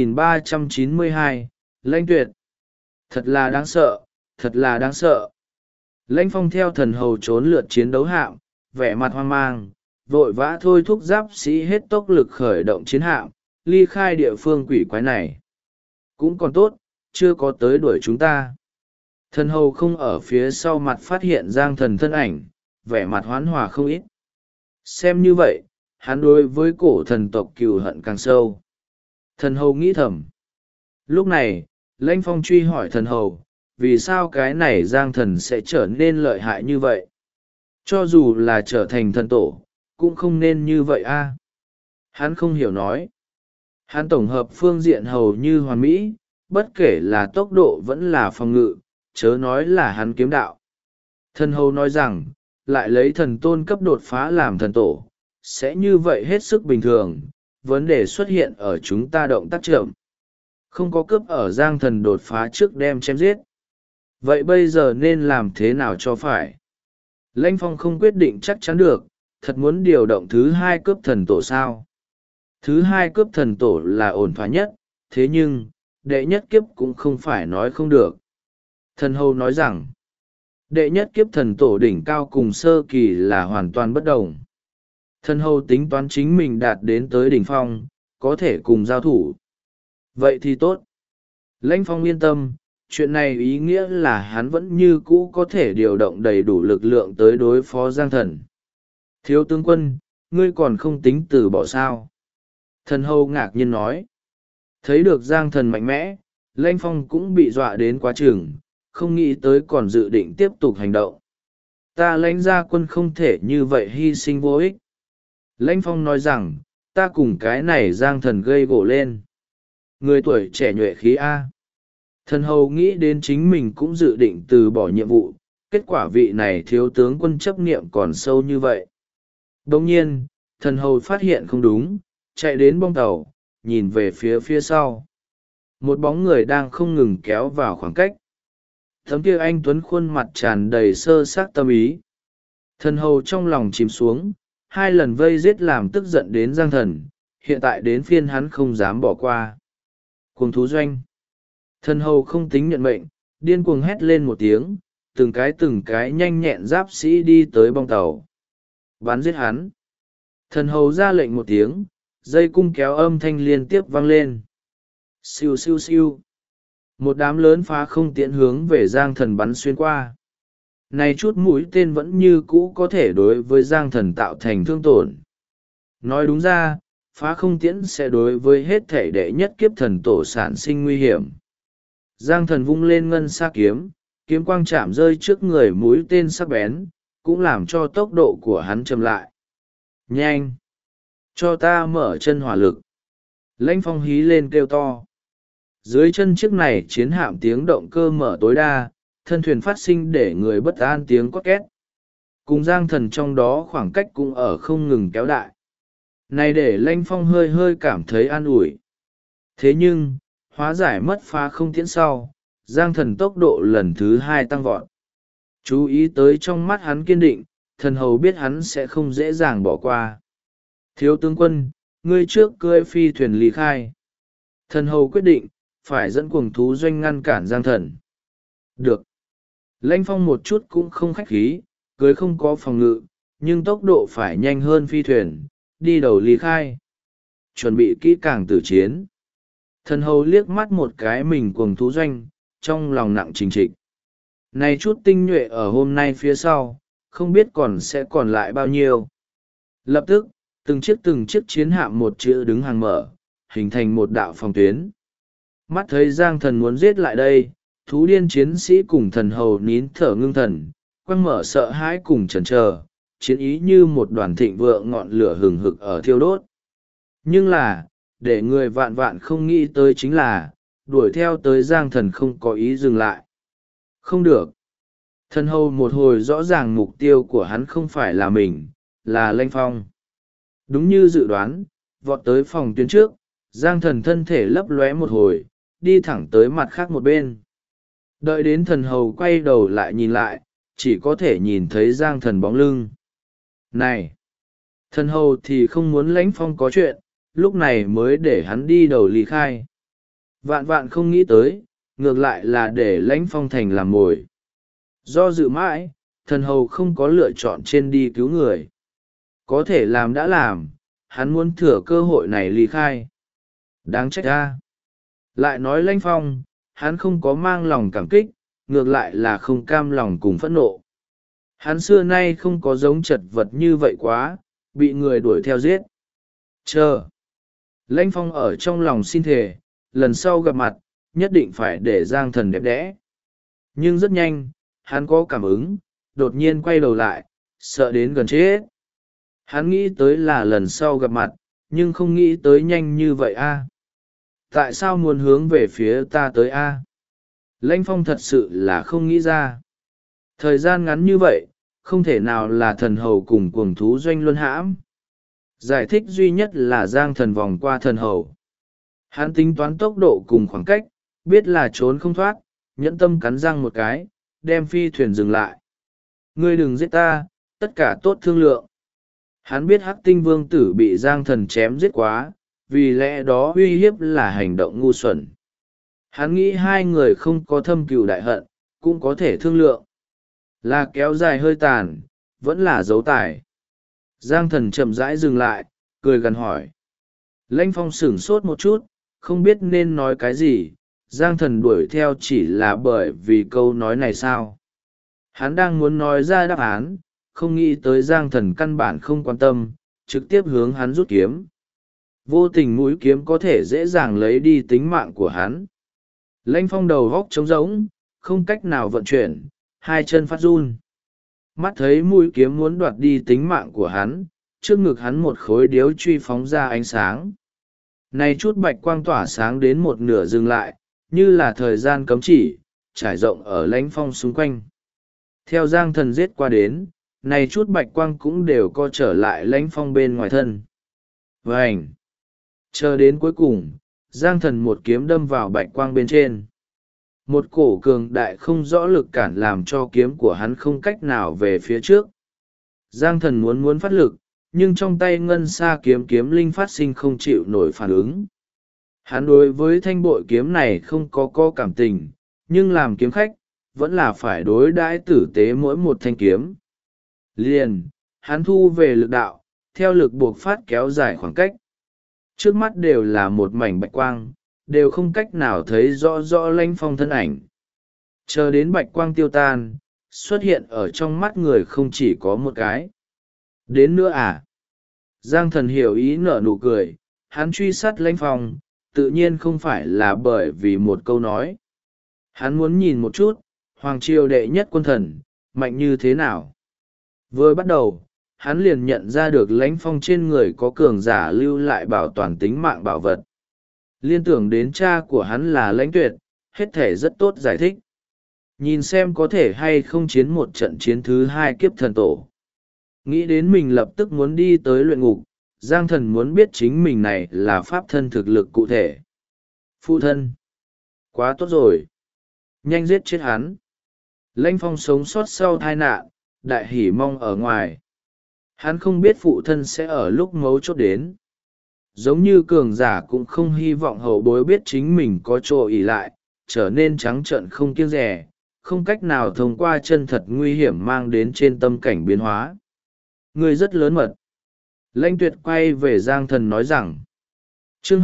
2392, Lãnh Tuyệt. Thật là đáng sợ, thật là đáng sợ. Lãnh Phong theo thần hầu trốn lượt chiến đấu hạm, vẻ mặt hoang mang, vội vã thôi thúc giáp sĩ hết tốc lực khởi động chiến hạm ly khai địa phương quỷ quái này. Cũng còn tốt, chưa có tới đuổi chúng ta. Thần hầu không ở phía sau mặt phát hiện giang thần thân ảnh, vẻ mặt hoán hòa không ít. Xem như vậy, hắn đối với cổ thần tộc cừu hận càng sâu. Thần hầu nghĩ thầm. Lúc này, Lãnh Phong truy hỏi thần hầu, vì sao cái này giang thần sẽ trở nên lợi hại như vậy? Cho dù là trở thành thần tổ, cũng không nên như vậy a. Hắn không hiểu nói. Hắn tổng hợp phương diện hầu như hoàn mỹ, bất kể là tốc độ vẫn là phòng ngự, chớ nói là hắn kiếm đạo. Thần hầu nói rằng, lại lấy thần tôn cấp đột phá làm thần tổ, sẽ như vậy hết sức bình thường, vấn đề xuất hiện ở chúng ta động tác chậm. Không có cướp ở giang thần đột phá trước đem chém giết. Vậy bây giờ nên làm thế nào cho phải? Lãnh Phong không quyết định chắc chắn được, thật muốn điều động thứ hai cướp thần tổ sao? Thứ hai cướp thần tổ là ổn thỏa nhất, thế nhưng, đệ nhất kiếp cũng không phải nói không được. Thần hầu nói rằng, đệ nhất kiếp thần tổ đỉnh cao cùng sơ kỳ là hoàn toàn bất đồng. Thần hầu tính toán chính mình đạt đến tới đỉnh phong, có thể cùng giao thủ. Vậy thì tốt. Lãnh Phong yên tâm, chuyện này ý nghĩa là hắn vẫn như cũ có thể điều động đầy đủ lực lượng tới đối phó giang thần. Thiếu tướng quân, ngươi còn không tính từ bỏ sao? Thần hầu ngạc nhiên nói. Thấy được giang thần mạnh mẽ, Lãnh Phong cũng bị dọa đến quá chừng, không nghĩ tới còn dự định tiếp tục hành động. Ta Lãnh gia quân không thể như vậy hy sinh vô ích. Lãnh Phong nói rằng, ta cùng cái này giang thần gây gổ lên. Người tuổi trẻ nhuệ khí A. Thần hầu nghĩ đến chính mình cũng dự định từ bỏ nhiệm vụ, kết quả vị này thiếu tướng quân chấp niệm còn sâu như vậy. Đồng nhiên, thần hầu phát hiện không đúng, chạy đến bong tàu, nhìn về phía sau. Một bóng người đang không ngừng kéo vào khoảng cách. Tấm kia anh tuấn khuôn mặt tràn đầy sơ xác tâm ý. Thần hầu trong lòng chìm xuống, 2 lần vây giết làm tức giận đến giang thần, hiện tại đến phiên hắn không dám bỏ qua. Cuồng thú doanh. Thần hầu không tính nhận mệnh, điên cuồng hét lên một tiếng, từng cái nhanh nhẹn giáp sĩ đi tới bong tàu. Bắn giết hắn. Thần hầu ra lệnh một tiếng, dây cung kéo âm thanh liên tiếp vang lên. Siêu siêu siêu. Một đám lớn phá không tiễn hướng về giang thần bắn xuyên qua. Này chút mũi tên vẫn như cũ có thể đối với giang thần tạo thành thương tổn. Nói đúng ra, phá không tiễn sẽ đối với hết thể đệ nhất kiếp thần tổ sản sinh nguy hiểm. Giang thần vung lên ngân sa kiếm, kiếm quang chạm rơi trước người mũi tên sắc bén, cũng làm cho tốc độ của hắn chậm lại. Nhanh! Cho ta mở chân hỏa lực. Lãnh Phong hí lên kêu to. Dưới chân chiếc này chiến hạm tiếng động cơ mở tối đa, thân thuyền phát sinh để người bất an tiếng quát két. Cùng giang thần trong đó khoảng cách cũng ở không ngừng kéo đại. Này để Lãnh Phong hơi hơi cảm thấy an ủi. Thế nhưng, hóa giải mất phá không tiễn sau, giang thần tốc độ lần thứ 2 tăng vọt. Chú ý tới trong mắt hắn kiên định, thần hầu biết hắn sẽ không dễ dàng bỏ qua. Thiếu tướng quân, ngươi trước cưỡi phi thuyền ly khai. Thần hầu quyết định, phải dẫn cuồng thú doanh ngăn cản giang thần. Được. Lãnh Phong một chút cũng không khách khí, cưới không có phòng ngự, nhưng tốc độ phải nhanh hơn phi thuyền, đi đầu ly khai. Chuẩn bị kỹ càng tử chiến. Thần hầu liếc mắt một cái mình cuồng thú doanh, trong lòng nặng trình trịch. Này chút tinh nhuệ ở hôm nay phía sau, không biết còn sẽ còn lại bao nhiêu. Lập tức, từng chiếc chiến hạm một chữ đứng hàng mở, hình thành một đạo phòng tuyến. Mắt thấy giang thần muốn giết lại đây, thú điên chiến sĩ cùng thần hầu nín thở ngưng thần, quăng mở sợ hãi cùng chần chờ, chiến ý như một đoàn thịnh vượng ngọn lửa hừng hực ở thiêu đốt. Nhưng là, để người vạn vạn không nghĩ tới chính là, đuổi theo tới giang thần không có ý dừng lại. Không được. Thần hầu một hồi rõ ràng mục tiêu của hắn không phải là mình, là Lãnh Phong. Đúng như dự đoán, vọt tới phòng tuyến trước, giang thần thân thể lấp lóe một hồi, đi thẳng tới mặt khác một bên. Đợi đến thần hầu quay đầu lại nhìn lại, chỉ có thể nhìn thấy giang thần bóng lưng. Này! Thần hầu thì không muốn Lãnh Phong có chuyện, lúc này mới để hắn đi đầu ly khai. Vạn vạn không nghĩ tới, ngược lại là để Lãnh Phong thành làm mồi. Do dự mãi, thần hầu không có lựa chọn trên đi cứu người. Có thể làm đã làm, hắn muốn thừa cơ hội này ly khai. Đáng trách ra. Lại nói Lãnh Phong, hắn không có mang lòng cảm kích, ngược lại là không cam lòng cùng phẫn nộ. Hắn xưa nay không có giống chật vật như vậy quá, bị người đuổi theo giết. Chờ. Lãnh Phong ở trong lòng xin thề, lần sau gặp mặt, nhất định phải để Giang Thần đẹp đẽ. Nhưng rất nhanh, hắn có cảm ứng, đột nhiên quay đầu lại, sợ đến gần chết. Hắn nghĩ tới là lần sau gặp mặt, nhưng không nghĩ tới nhanh như vậy a. Tại sao muốn hướng về phía ta tới a? Lãnh Phong thật sự là không nghĩ ra. Thời gian ngắn như vậy, không thể nào là thần hầu cùng cuồng thú doanh luân hãm. Giải thích duy nhất là Giang Thần vòng qua thần hầu. Hắn tính toán tốc độ cùng khoảng cách, biết là trốn không thoát, nhẫn tâm cắn răng một cái, đem phi thuyền dừng lại. Ngươi đừng giết ta, tất cả tốt thương lượng. Hắn biết Hắc Tinh Vương tử bị Giang Thần chém giết quá, vì lẽ đó uy hiếp là hành động ngu xuẩn. Hắn nghĩ hai người không có thâm cừu đại hận, cũng có thể thương lượng. Là kéo dài hơi tàn, vẫn là giấu tài. Giang Thần chậm rãi dừng lại, cười gần hỏi. Lãnh Phong sửng sốt một chút, không biết nên nói cái gì. Giang Thần đuổi theo chỉ là bởi vì câu nói này sao? Hắn đang muốn nói ra đáp án, không nghĩ tới Giang Thần căn bản không quan tâm, trực tiếp hướng hắn rút kiếm. Vô tình mũi kiếm có thể dễ dàng lấy đi tính mạng của hắn. Lãnh Phong đầu góc trống rỗng, không cách nào vận chuyển, hai chân phát run. Mắt thấy mũi kiếm muốn đoạt đi tính mạng của hắn, trước ngực hắn một khối điếu truy phóng ra ánh sáng. Này chút bạch quang tỏa sáng đến một nửa dừng lại, như là thời gian cấm chỉ, trải rộng ở Lãnh Phong xung quanh. Theo Giang Thần giết qua đến, này chút bạch quang cũng đều co trở lại Lãnh Phong bên ngoài thân. Vành! Chờ đến cuối cùng, Giang Thần một kiếm đâm vào bạch quang bên trên. Một cổ cường đại không rõ lực cản làm cho kiếm của hắn không cách nào về phía trước. Giang Thần muốn phát lực, nhưng trong tay ngân sa kiếm kiếm linh phát sinh không chịu nổi phản ứng. Hắn đối với thanh bội kiếm này không có cảm tình, nhưng làm kiếm khách, vẫn là phải đối đãi tử tế mỗi một thanh kiếm. Liền, hắn thu về lực đạo, theo lực buộc phát kéo dài khoảng cách. Trước mắt đều là một mảnh bạch quang, đều không cách nào thấy rõ rõ Lãnh Phong thân ảnh. Chờ đến bạch quang tiêu tan, xuất hiện ở trong mắt người không chỉ có một cái. Đến nữa à? Giang Thần hiểu ý nở nụ cười, hắn truy sát Lãnh Phong, tự nhiên không phải là bởi vì một câu nói. Hắn muốn nhìn một chút, Hoàng Triều đệ nhất quân thần, mạnh như thế nào? Vừa bắt đầu, hắn liền nhận ra được Lãnh Phong trên người có cường giả lưu lại bảo toàn tính mạng bảo vật. Liên tưởng đến cha của hắn là Lãnh Tuyệt, hết thể rất tốt giải thích. Nhìn xem có thể hay không chiến một trận chiến thứ hai kiếp thần tổ. Nghĩ đến mình lập tức muốn đi tới luyện ngục, Giang Thần muốn biết chính mình này là pháp thân thực lực cụ thể. Phụ thân! Quá tốt rồi! Nhanh giết chết hắn! Lãnh Phong sống sót sau tai nạn, đại hỉ mong ở ngoài. Hắn không biết phụ thân sẽ ở lúc mấu chốt đến. Giống như cường giả cũng không hy vọng hậu bối biết chính mình có chỗ ỉ lại, trở nên trắng trợn không kiêng rẻ, không cách nào thông qua chân thật nguy hiểm mang đến trên tâm cảnh biến hóa. Người rất lớn mật. Lãnh Tuyệt quay về Giang Thần nói rằng, chương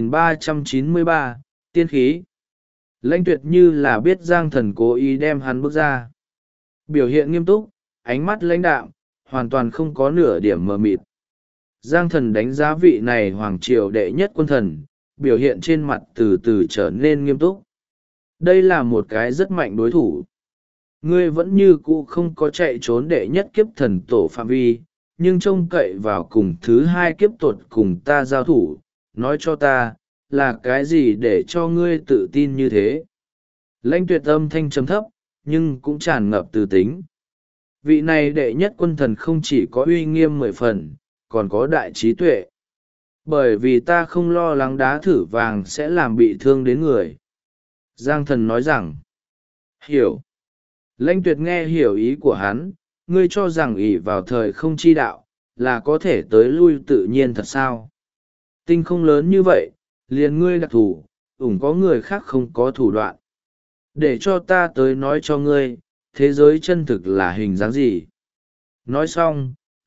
2393, tiên khí. Lãnh Tuyệt như là biết Giang Thần cố ý đem hắn bước ra. Biểu hiện nghiêm túc, ánh mắt lãnh đạm, hoàn toàn không có nửa điểm mờ mịt. Giang Thần đánh giá vị này Hoàng Triều đệ nhất quân thần, biểu hiện trên mặt từ từ trở nên nghiêm túc. Đây là một cái rất mạnh đối thủ. Ngươi vẫn như cũ không có chạy trốn đệ nhất kiếp thần tổ phạm vi, nhưng trông cậy vào cùng thứ hai kiếp tột cùng ta giao thủ, nói cho ta, là cái gì để cho ngươi tự tin như thế? Lãnh Tuyệt âm thanh trầm thấp, nhưng cũng tràn ngập từ tính. Vị này đệ nhất quân thần không chỉ có uy nghiêm 10 phần, còn có đại trí tuệ. Bởi vì ta không lo lắng đá thử vàng sẽ làm bị thương đến người. Giang Thần nói rằng, hiểu. Lãnh Tuyệt nghe hiểu ý của hắn, ngươi cho rằng ỷ vào thời không chi đạo, là có thể tới lui tự nhiên thật sao? Tinh không lớn như vậy, liền ngươi đặc thủ, có người khác không có thủ đoạn. Để cho ta tới nói cho ngươi, thế giới chân thực là hình dáng gì? Nói xong,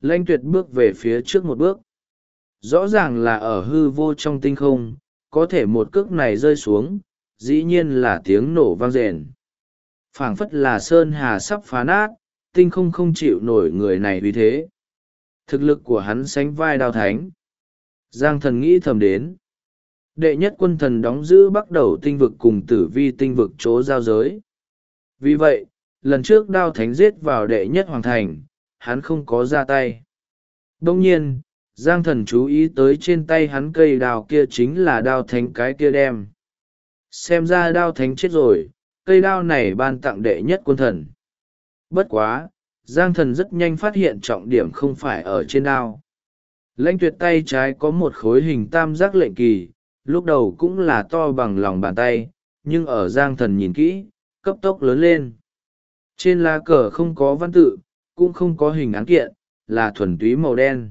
Lãnh Tuyệt bước về phía trước một bước. Rõ ràng là ở hư vô trong tinh không, có thể một cước này rơi xuống, dĩ nhiên là tiếng nổ vang rền. Phảng phất là sơn hà sắp phá nát, tinh không không chịu nổi người này vì thế. Thực lực của hắn sánh vai Đao Thánh. Giang Thần nghĩ thầm đến. Đệ nhất quân thần đóng giữ Bắc Đầu tinh vực cùng Tử Vi tinh vực chỗ giao giới. Vì vậy, lần trước Đao Thánh giết vào đệ nhất hoàng thành, hắn không có ra tay. Đông nhiên, Giang Thần chú ý tới trên tay hắn cây đao kia chính là Đao Thánh cái kia đem. Xem ra Đao Thánh chết rồi, cây đao này ban tặng đệ nhất quân thần. Bất quá, Giang Thần rất nhanh phát hiện trọng điểm không phải ở trên đao. Lãnh Tuyệt tay trái có một khối hình tam giác lệnh kỳ, lúc đầu cũng là to bằng lòng bàn tay, nhưng ở Giang Thần nhìn kỹ, cấp tốc lớn lên. Trên lá cờ không có văn tự, cũng không có hình án kiện, là thuần túy màu đen.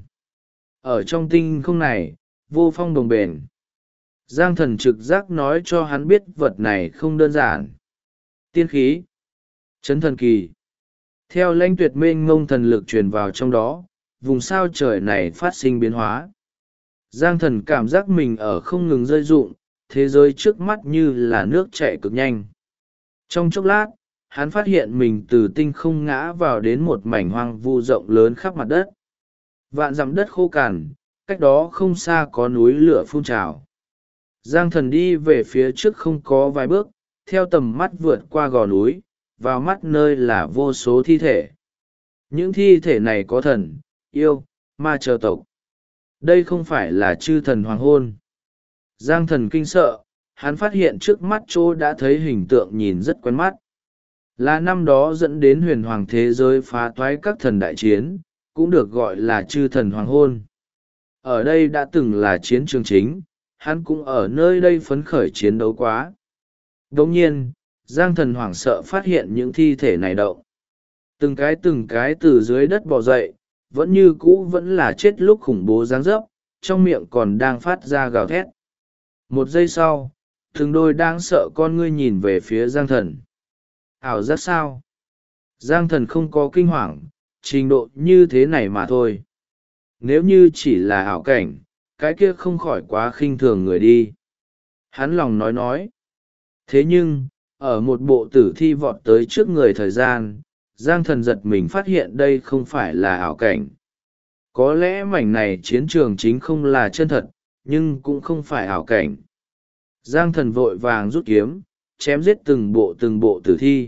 Ở trong tinh không này, vô phong đồng bền. Giang Thần trực giác nói cho hắn biết vật này không đơn giản. Tiên khí, chấn thần kỳ. Theo Lãnh Tuyệt mênh ngông thần lực truyền vào trong đó, vùng sao trời này phát sinh biến hóa. Giang Thần cảm giác mình ở không ngừng rơi rụng, thế giới trước mắt như là nước chảy cực nhanh. Trong chốc lát, hắn phát hiện mình từ tinh không ngã vào đến một mảnh hoang vu rộng lớn khắp mặt đất. Vạn dặm đất khô cằn, cách đó không xa có núi lửa phun trào. Giang Thần đi về phía trước không có vài bước, theo tầm mắt vượt qua gò núi, vào mắt nơi là vô số thi thể. Những thi thể này có thần, yêu, ma chờ tộc. Đây không phải là chư thần hoàng hôn. Giang Thần kinh sợ, hắn phát hiện trước mắt chỗ đã thấy hình tượng nhìn rất quen mắt. Là năm đó dẫn đến huyền hoàng thế giới phá toái các thần đại chiến, cũng được gọi là chư thần hoàng hôn. Ở đây đã từng là chiến trường chính, hắn cũng ở nơi đây phấn khởi chiến đấu quá. Đồng nhiên, Giang Thần hoảng sợ phát hiện những thi thể này động. Từng cái từ dưới đất bò dậy, vẫn như cũ vẫn là chết lúc khủng bố dáng dấp, trong miệng còn đang phát ra gào thét. Một giây sau, từng đôi đang sợ con ngươi nhìn về phía Giang Thần. Ảo giác sao? Giang Thần không có kinh hoàng, trình độ như thế này mà thôi. Nếu như chỉ là ảo cảnh, cái kia không khỏi quá khinh thường người đi. Hắn lòng nói. Thế nhưng, ở một bộ tử thi vọt tới trước người thời gian, Giang Thần giật mình phát hiện đây không phải là ảo cảnh. Có lẽ mảnh này chiến trường chính không là chân thật, nhưng cũng không phải ảo cảnh. Giang Thần vội vàng rút kiếm, chém giết từng bộ tử thi.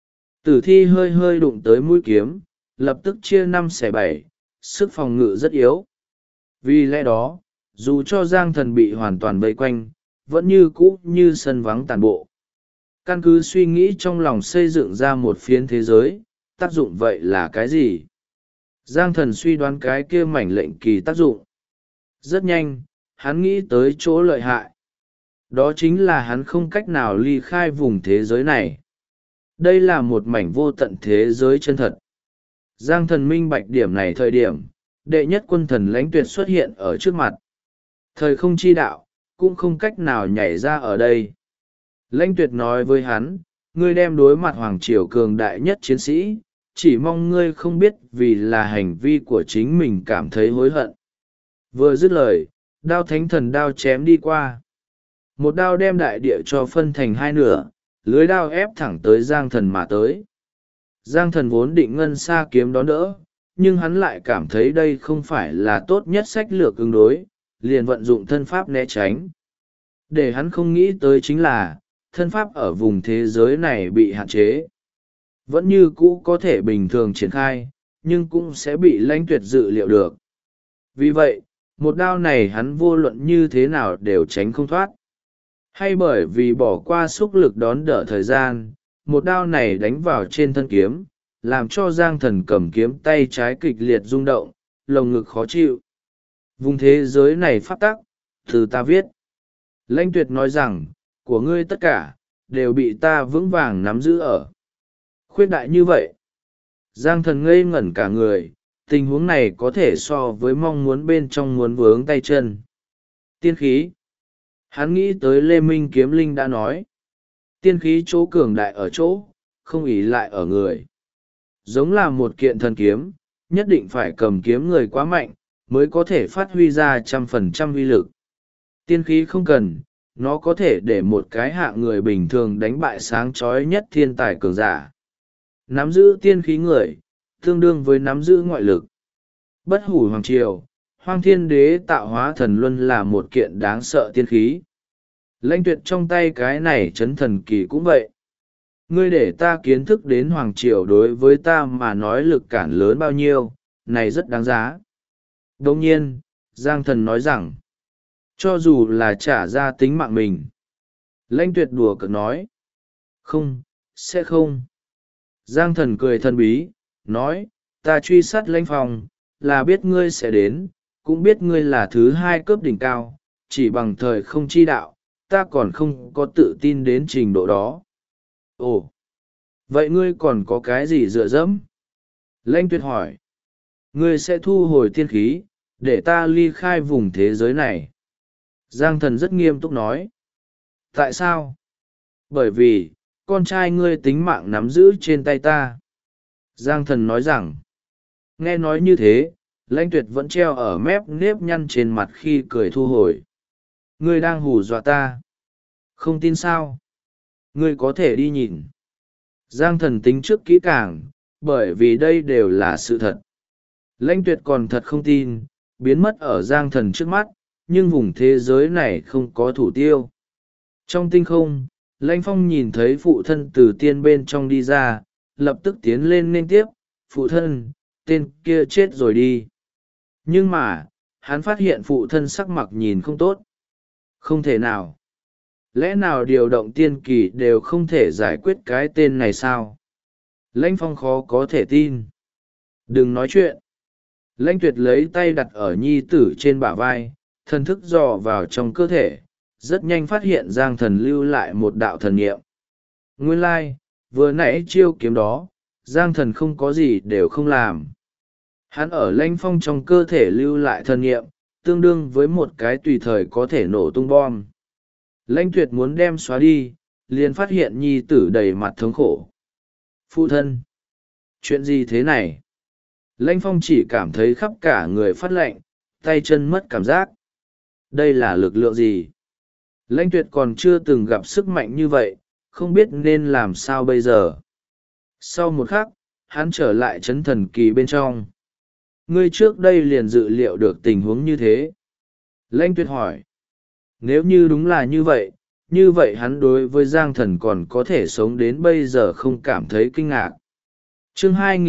Tử thi hơi hơi đụng tới mũi kiếm, lập tức chia 5/7, sức phòng ngự rất yếu. Vì lẽ đó, dù cho Giang Thần bị hoàn toàn vây quanh, vẫn như cũ như sân vắng tàn bộ. Căn cứ suy nghĩ trong lòng xây dựng ra một phiến thế giới, tác dụng vậy là cái gì? Giang Thần suy đoán cái kia mảnh lệnh kỳ tác dụng. Rất nhanh, hắn nghĩ tới chỗ lợi hại. Đó chính là hắn không cách nào ly khai vùng thế giới này. Đây là một mảnh vô tận thế giới chân thật. Giang Thần minh bạch điểm này thời điểm, đệ nhất quân thần Lãnh Tuyệt xuất hiện ở trước mặt. Thời không chi đạo, cũng không cách nào nhảy ra ở đây. Lãnh Tuyệt nói với hắn, ngươi đem đối mặt hoàng triều cường đại nhất chiến sĩ, chỉ mong ngươi không biết vì là hành vi của chính mình cảm thấy hối hận. Vừa dứt lời, đao thánh thần đao chém đi qua. Một đao đem đại địa cho phân thành hai nửa, lưới đao ép thẳng tới Giang Thần mà tới. Giang Thần vốn định ngân xa kiếm đón đỡ, nhưng hắn lại cảm thấy đây không phải là tốt nhất sách lược ứng đối, liền vận dụng thân pháp né tránh. Để hắn không nghĩ tới chính là, thân pháp ở vùng thế giới này bị hạn chế. Vẫn như cũ có thể bình thường triển khai, nhưng cũng sẽ bị Lãnh Tuyệt dự liệu được. Vì vậy, một đao này hắn vô luận như thế nào đều tránh không thoát. Hay bởi vì bỏ qua sức lực đón đỡ thời gian, một đao này đánh vào trên thân kiếm, làm cho Giang Thần cầm kiếm tay trái kịch liệt rung động, lồng ngực khó chịu. Vùng thế giới này pháp tắc, từ ta viết. Lãnh Tuyệt nói rằng, của ngươi tất cả, đều bị ta vững vàng nắm giữ ở. Khuyết đại như vậy. Giang Thần ngây ngẩn cả người, tình huống này có thể so với mong muốn bên trong muốn vướng tay chân. Tiên khí. Hắn nghĩ tới Lê Minh Kiếm Linh đã nói. Tiên khí chỗ cường đại ở chỗ, không ỷ lại ở người. Giống là một kiện thần kiếm, nhất định phải cầm kiếm người quá mạnh, mới có thể phát huy ra 100% uy lực. Tiên khí không cần, nó có thể để một cái hạng người bình thường đánh bại sáng chói nhất thiên tài cường giả. Nắm giữ tiên khí người, tương đương với nắm giữ ngoại lực. Bất hủ hoàng triều, Hoang Thiên Đế tạo hóa thần luân là một kiện đáng sợ tiên khí. Lãnh Tuyệt trong tay cái này chấn thần kỳ cũng vậy. Ngươi để ta kiến thức đến hoàng triều đối với ta mà nói lực cản lớn bao nhiêu, này rất đáng giá. Đồng nhiên, Giang Thần nói rằng, cho dù là trả ra tính mạng mình. Lãnh Tuyệt đùa cợt nói, không, sẽ không. Giang Thần cười thần bí, nói, ta truy sát Lãnh Phong, là biết ngươi sẽ đến, cũng biết ngươi là thứ hai cấp đỉnh cao, chỉ bằng thời không chi đạo, ta còn không có tự tin đến trình độ đó. Ồ, vậy ngươi còn có cái gì dựa dẫm? Lãnh Tuyệt hỏi, ngươi sẽ thu hồi tiên khí, để ta ly khai vùng thế giới này. Giang Thần rất nghiêm túc nói, tại sao? Bởi vì, con trai ngươi tính mạng nắm giữ trên tay ta. Giang Thần nói rằng, nghe nói như thế, Lãnh Tuyệt vẫn treo ở mép nếp nhăn trên mặt khi cười thu hồi. Ngươi đang hù dọa ta. Không tin sao? Ngươi có thể đi nhìn. Giang Thần tính trước kỹ càng, bởi vì đây đều là sự thật. Lãnh Tuyệt còn thật không tin, biến mất ở Giang Thần trước mắt, nhưng vùng thế giới này không có thủ tiêu. Trong tinh không, Lãnh Phong nhìn thấy phụ thân từ tiên bên trong đi ra, lập tức tiến lên nên tiếp, phụ thân, tên kia chết rồi đi. Nhưng mà, hắn phát hiện phụ thân sắc mặt nhìn không tốt. Không thể nào. Lẽ nào điều động tiên kỳ đều không thể giải quyết cái tên này sao? Lãnh Phong khó có thể tin. Đừng nói chuyện. Lãnh Tuyệt lấy tay đặt ở nhi tử trên bả vai, thần thức dò vào trong cơ thể, rất nhanh phát hiện Giang Thần lưu lại một đạo thần niệm. Nguyên lai, vừa nãy chiêu kiếm đó, Giang Thần không có gì đều không làm. Hắn ở Lãnh Phong trong cơ thể lưu lại thần niệm, tương đương với một cái tùy thời có thể nổ tung bom. Lãnh Tuyệt muốn đem xóa đi, liền phát hiện nhi tử đầy mặt thống khổ. Phụ thân! Chuyện gì thế này? Lãnh Phong chỉ cảm thấy khắp cả người phát lạnh, tay chân mất cảm giác. Đây là lực lượng gì? Lãnh Tuyệt còn chưa từng gặp sức mạnh như vậy, không biết nên làm sao bây giờ. Sau một khắc, hắn trở lại chấn thần kỳ bên trong. Ngươi trước đây liền dự liệu được tình huống như thế. Lãnh Tuyệt hỏi. Nếu như đúng là như vậy hắn đối với Giang Thần còn có thể sống đến bây giờ không cảm thấy kinh ngạc. Chương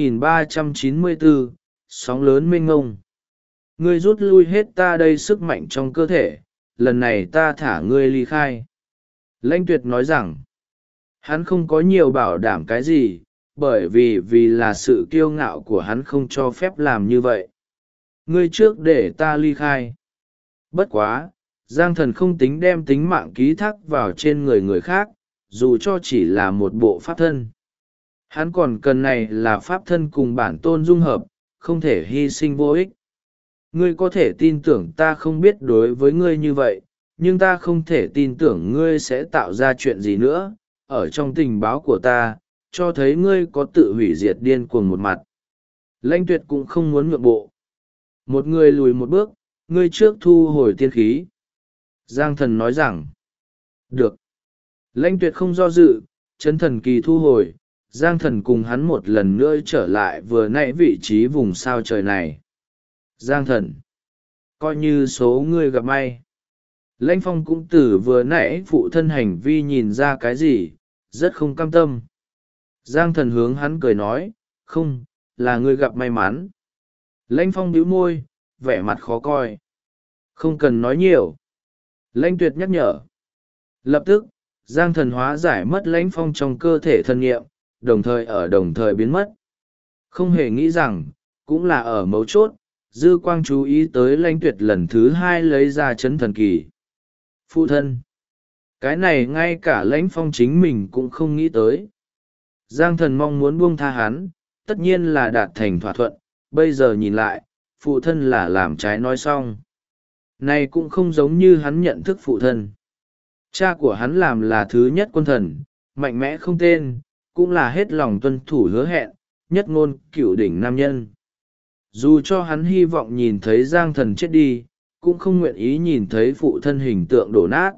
2394, sóng lớn mênh ngông. Ngươi rút lui hết ta đây sức mạnh trong cơ thể, lần này ta thả ngươi ly khai. Lãnh Tuyệt nói rằng, hắn không có nhiều bảo đảm cái gì, bởi vì là sự kiêu ngạo của hắn không cho phép làm như vậy. Ngươi trước để ta ly khai. Bất quá, Giang Thần không tính đem tính mạng ký thác vào trên người khác, dù cho chỉ là một bộ pháp thân. Hắn còn cần này là pháp thân cùng bản tôn dung hợp, không thể hy sinh vô ích. Ngươi có thể tin tưởng ta không biết đối với ngươi như vậy, nhưng ta không thể tin tưởng ngươi sẽ tạo ra chuyện gì nữa. Ở trong tình báo của ta, cho thấy ngươi có tự hủy diệt điên cuồng một mặt. Lãnh Tuyệt cũng không muốn nhượng bộ. Một người lùi một bước, ngươi trước thu hồi tiên khí. Giang Thần nói rằng, được. Lãnh Tuyệt không do dự, chấn thần kỳ thu hồi, Giang Thần cùng hắn một lần nữa trở lại vừa nãy vị trí vùng sao trời này. Giang Thần, coi như số ngươi gặp may. Lãnh Phong cũng từ vừa nãy phụ thân hành vi nhìn ra cái gì, rất không cam tâm. Giang Thần hướng hắn cười nói, không, là ngươi gặp may mắn. Lãnh Phong bĩu môi, vẻ mặt khó coi. Không cần nói nhiều. Lãnh Tuyệt nhắc nhở. Lập tức, Giang Thần hóa giải mất Lãnh Phong trong cơ thể thân nghiệm, đồng thời biến mất. Không hề nghĩ rằng, cũng là ở mấu chốt, Dư Quang chú ý tới Lãnh Tuyệt lần thứ hai lấy ra chấn thần kỳ. Phụ thân. Cái này ngay cả Lãnh Phong chính mình cũng không nghĩ tới. Giang Thần mong muốn buông tha hắn, tất nhiên là đạt thành thỏa thuận, bây giờ nhìn lại, phụ thân là làm trái nói xong. Này cũng không giống như hắn nhận thức phụ thân. Cha của hắn làm là thứ nhất quân thần, mạnh mẽ không tên, cũng là hết lòng tuân thủ hứa hẹn, nhất ngôn cửu đỉnh nam nhân. Dù cho hắn hy vọng nhìn thấy Giang Thần chết đi, cũng không nguyện ý nhìn thấy phụ thân hình tượng đổ nát.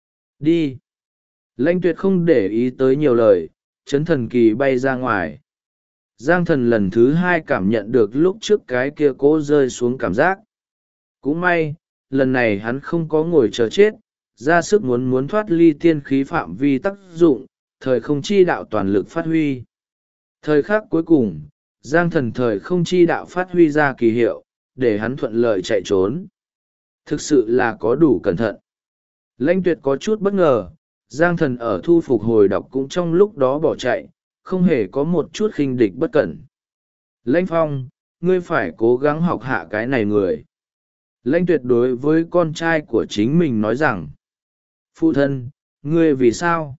Đi. Lãnh Tuyệt không để ý tới nhiều lời, chấn thần kỳ bay ra ngoài. Giang Thần lần thứ hai cảm nhận được lúc trước cái kia cố rơi xuống cảm giác. Cũng may, lần này hắn không có ngồi chờ chết, ra sức muốn thoát ly tiên khí phạm vi tác dụng, thời không chi đạo toàn lực phát huy. Thời khắc cuối cùng, Giang Thần thời không chi đạo phát huy ra kỳ hiệu, để hắn thuận lợi chạy trốn. Thực sự là có đủ cẩn thận. Lãnh Tuyệt có chút bất ngờ, Giang Thần ở thu phục hồi đọc cũng trong lúc đó bỏ chạy, không hề có một chút khinh địch bất cẩn. Lãnh Phong, ngươi phải cố gắng học hạ cái này người. Lãnh Tuyệt đối với con trai của chính mình nói rằng, phụ thân, ngươi vì sao?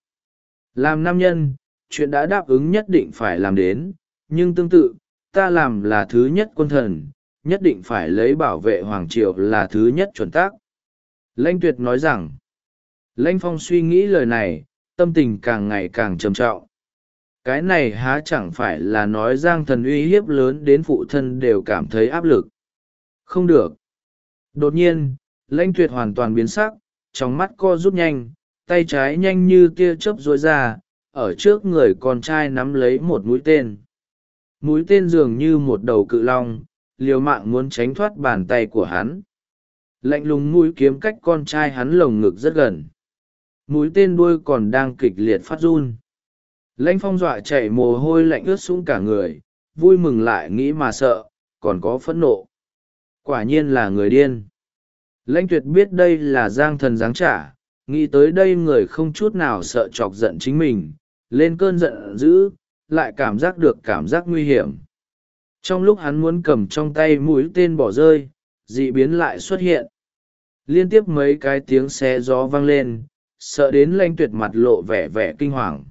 Làm nam nhân, chuyện đã đáp ứng nhất định phải làm đến, nhưng tương tự, ta làm là thứ nhất quân thần, nhất định phải lấy bảo vệ Hoàng Triều là thứ nhất chuẩn tắc. Lãnh Tuyệt nói rằng, Lãnh Phong suy nghĩ lời này, tâm tình càng ngày càng trầm trọng. Cái này há chẳng phải là nói Giang Thần uy hiếp lớn đến phụ thân đều cảm thấy áp lực. Không được. Đột nhiên, Lãnh Tuyệt hoàn toàn biến sắc, trong mắt co rút nhanh, tay trái nhanh như tia chớp rối ra, ở trước người con trai nắm lấy một mũi tên. Mũi tên dường như một đầu cự long, liều mạng muốn tránh thoát bàn tay của hắn. Lạnh lùng mũi kiếm cách con trai hắn lồng ngực rất gần. Mũi tên đuôi còn đang kịch liệt phát run. Lãnh Phong dọa chạy mồ hôi lạnh ướt sũng cả người, vui mừng lại nghĩ mà sợ, còn có phẫn nộ. Quả nhiên là người điên. Lãnh Tuyệt biết đây là Giang Thần giáng trả, nghĩ tới đây người không chút nào sợ chọc giận chính mình, lên cơn giận dữ, lại cảm giác được cảm giác nguy hiểm. Trong lúc hắn muốn cầm trong tay mũi tên bỏ rơi, dị biến lại xuất hiện. Liên tiếp mấy cái tiếng xé gió vang lên, sợ đến Lãnh Tuyệt mặt lộ vẻ vẻ kinh hoàng.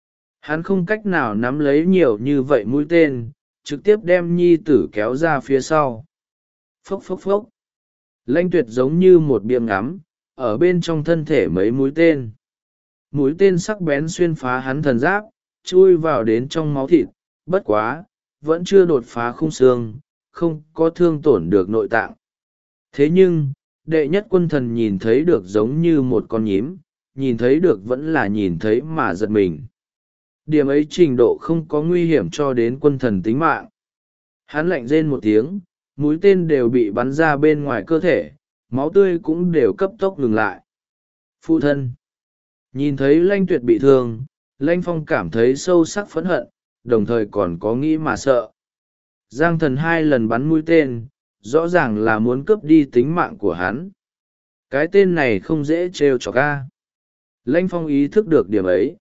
Hắn không cách nào nắm lấy nhiều như vậy mũi tên, trực tiếp đem nhi tử kéo ra phía sau. Phốc phốc phốc. Lãnh Tuyệt giống như một biếng ngắm, ở bên trong thân thể mấy mũi tên. Mũi tên sắc bén xuyên phá hắn thần giáp, chui vào đến trong máu thịt, bất quá, vẫn chưa đột phá khung xương, không có thương tổn được nội tạng. Thế nhưng, đệ nhất quân thần nhìn thấy được giống như một con nhím, nhìn thấy được vẫn là nhìn thấy mà giật mình. Điểm ấy trình độ không có nguy hiểm cho đến quân thần tính mạng. Hắn lạnh rên một tiếng, mũi tên đều bị bắn ra bên ngoài cơ thể, máu tươi cũng đều cấp tốc ngừng lại. Phụ thân. Nhìn thấy Lãnh Tuyệt bị thương, Lãnh Phong cảm thấy sâu sắc phẫn hận, đồng thời còn có nghĩ mà sợ. Giang Thần 2 lần bắn mũi tên, rõ ràng là muốn cướp đi tính mạng của hắn. Cái tên này không dễ trêu chọc ca. Lãnh Phong ý thức được điểm ấy.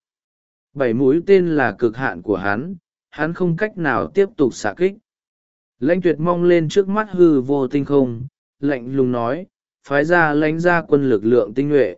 7 mũi tên là cực hạn của hắn không cách nào tiếp tục xạ kích. Lãnh Tuyệt mong lên trước mắt hư vô tinh không, lạnh lùng nói, phái ra lãnh ra quân lực lượng tinh nhuệ.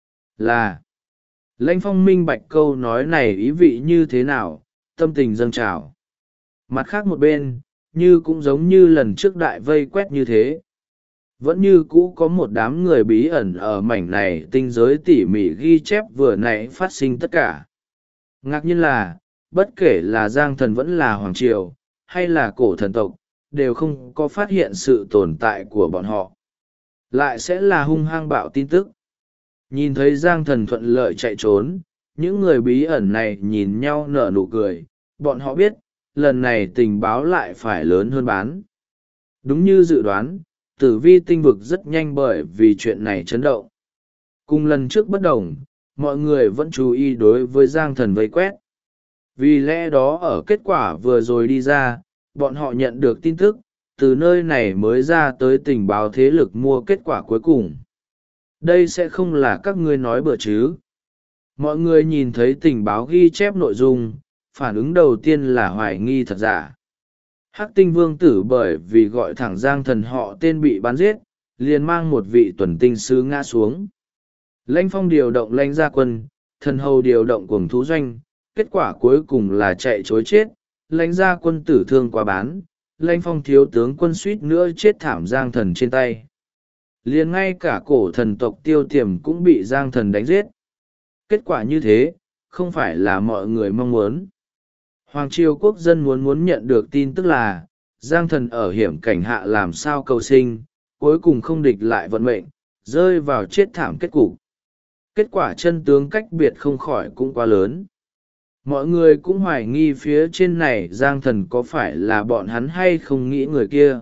Là, Lãnh Phong minh bạch câu nói này ý vị như thế nào, tâm tình dâng trào. Mặt khác một bên, như cũng giống như lần trước đại vây quét như thế. Vẫn như cũ có một đám người bí ẩn ở mảnh này tinh giới tỉ mỉ ghi chép vừa nãy phát sinh tất cả. Ngạc nhiên là, bất kể là Giang Thần vẫn là Hoàng Triều, hay là cổ thần tộc, đều không có phát hiện sự tồn tại của bọn họ. Lại sẽ là hung hăng bạo tin tức. Nhìn thấy Giang Thần thuận lợi chạy trốn, những người bí ẩn này nhìn nhau nở nụ cười, bọn họ biết, lần này tình báo lại phải lớn hơn bán. Đúng như dự đoán, tử vi tinh vực rất nhanh bởi vì chuyện này chấn động. Cùng lần trước bất đồng, mọi người vẫn chú ý đối với Giang Thần vây quét. Vì lẽ đó ở kết quả vừa rồi đi ra, bọn họ nhận được tin tức, từ nơi này mới ra tới tình báo thế lực mua kết quả cuối cùng. Đây sẽ không là các ngươi nói bừa chứ. Mọi người nhìn thấy tình báo ghi chép nội dung, phản ứng đầu tiên là hoài nghi thật giả. Hắc Tinh Vương tử bởi vì gọi thẳng Giang Thần họ tên bị bắn giết, liền mang một vị tuần tinh sứ ngã xuống. Lãnh Phong điều động lãnh gia quân, thần hầu điều động cuồng thú doanh, kết quả cuối cùng là chạy chối chết, lãnh gia quân tử thương quá bán, Lãnh Phong thiếu tướng quân suýt nữa chết thảm Giang Thần trên tay. Liền ngay cả cổ thần tộc Tiêu Tiềm cũng bị Giang Thần đánh giết. Kết quả như thế, không phải là mọi người mong muốn. Hoàng triều quốc dân muốn nhận được tin tức là, Giang thần ở hiểm cảnh hạ làm sao cầu sinh, cuối cùng không địch lại vận mệnh, rơi vào chết thảm kết cục. Kết quả chân tướng cách biệt không khỏi cũng quá lớn. Mọi người cũng hoài nghi phía trên này Giang thần có phải là bọn hắn hay không nghĩ người kia.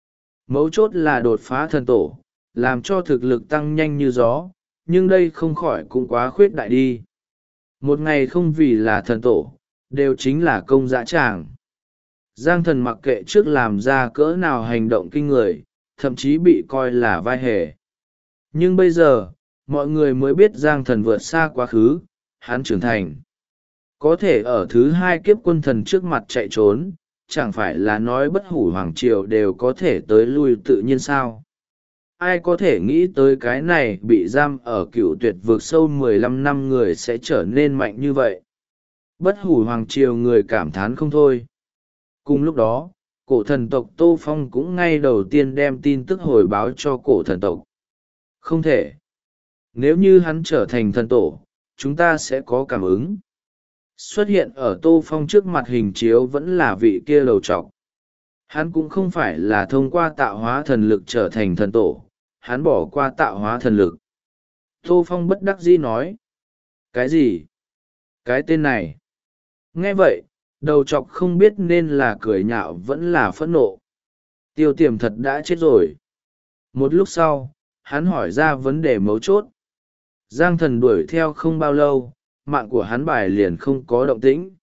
Mấu chốt là đột phá thần tổ, làm cho thực lực tăng nhanh như gió, nhưng đây không khỏi cũng quá khuyết đại đi. Một ngày không vì là thần tổ, đều chính là công dã tràng. Giang thần mặc kệ trước làm ra cỡ nào hành động kinh người, thậm chí bị coi là vai hề. Nhưng bây giờ, mọi người mới biết Giang thần vượt xa quá khứ, hắn trưởng thành. Có thể ở thứ hai kiếp quân thần trước mặt chạy trốn, chẳng phải là nói bất hủ hoàng triều đều có thể tới lui tự nhiên sao. Ai có thể nghĩ tới cái này bị giam ở cựu tuyệt vực sâu 15 năm người sẽ trở nên mạnh như vậy. Bất hủ hoàng triều người cảm thán không thôi. Cùng lúc đó, cổ thần tộc Tô Phong cũng ngay đầu tiên đem tin tức hồi báo cho cổ thần tộc. Không thể. Nếu như hắn trở thành thần tổ, chúng ta sẽ có cảm ứng. Xuất hiện ở Tô Phong trước mặt hình chiếu vẫn là vị kia đầu trọc. Hắn cũng không phải là thông qua tạo hóa thần lực trở thành thần tổ, hắn bỏ qua tạo hóa thần lực. Tô Phong bất đắc dĩ nói. Cái gì? Cái tên này? Nghe vậy, đầu trọc không biết nên là cười nhạo vẫn là phẫn nộ. Tiêu Tiềm thật đã chết rồi. Một lúc sau, hắn hỏi ra vấn đề mấu chốt. Giang thần đuổi theo không bao lâu, mạng của hắn bài liền không có động tĩnh.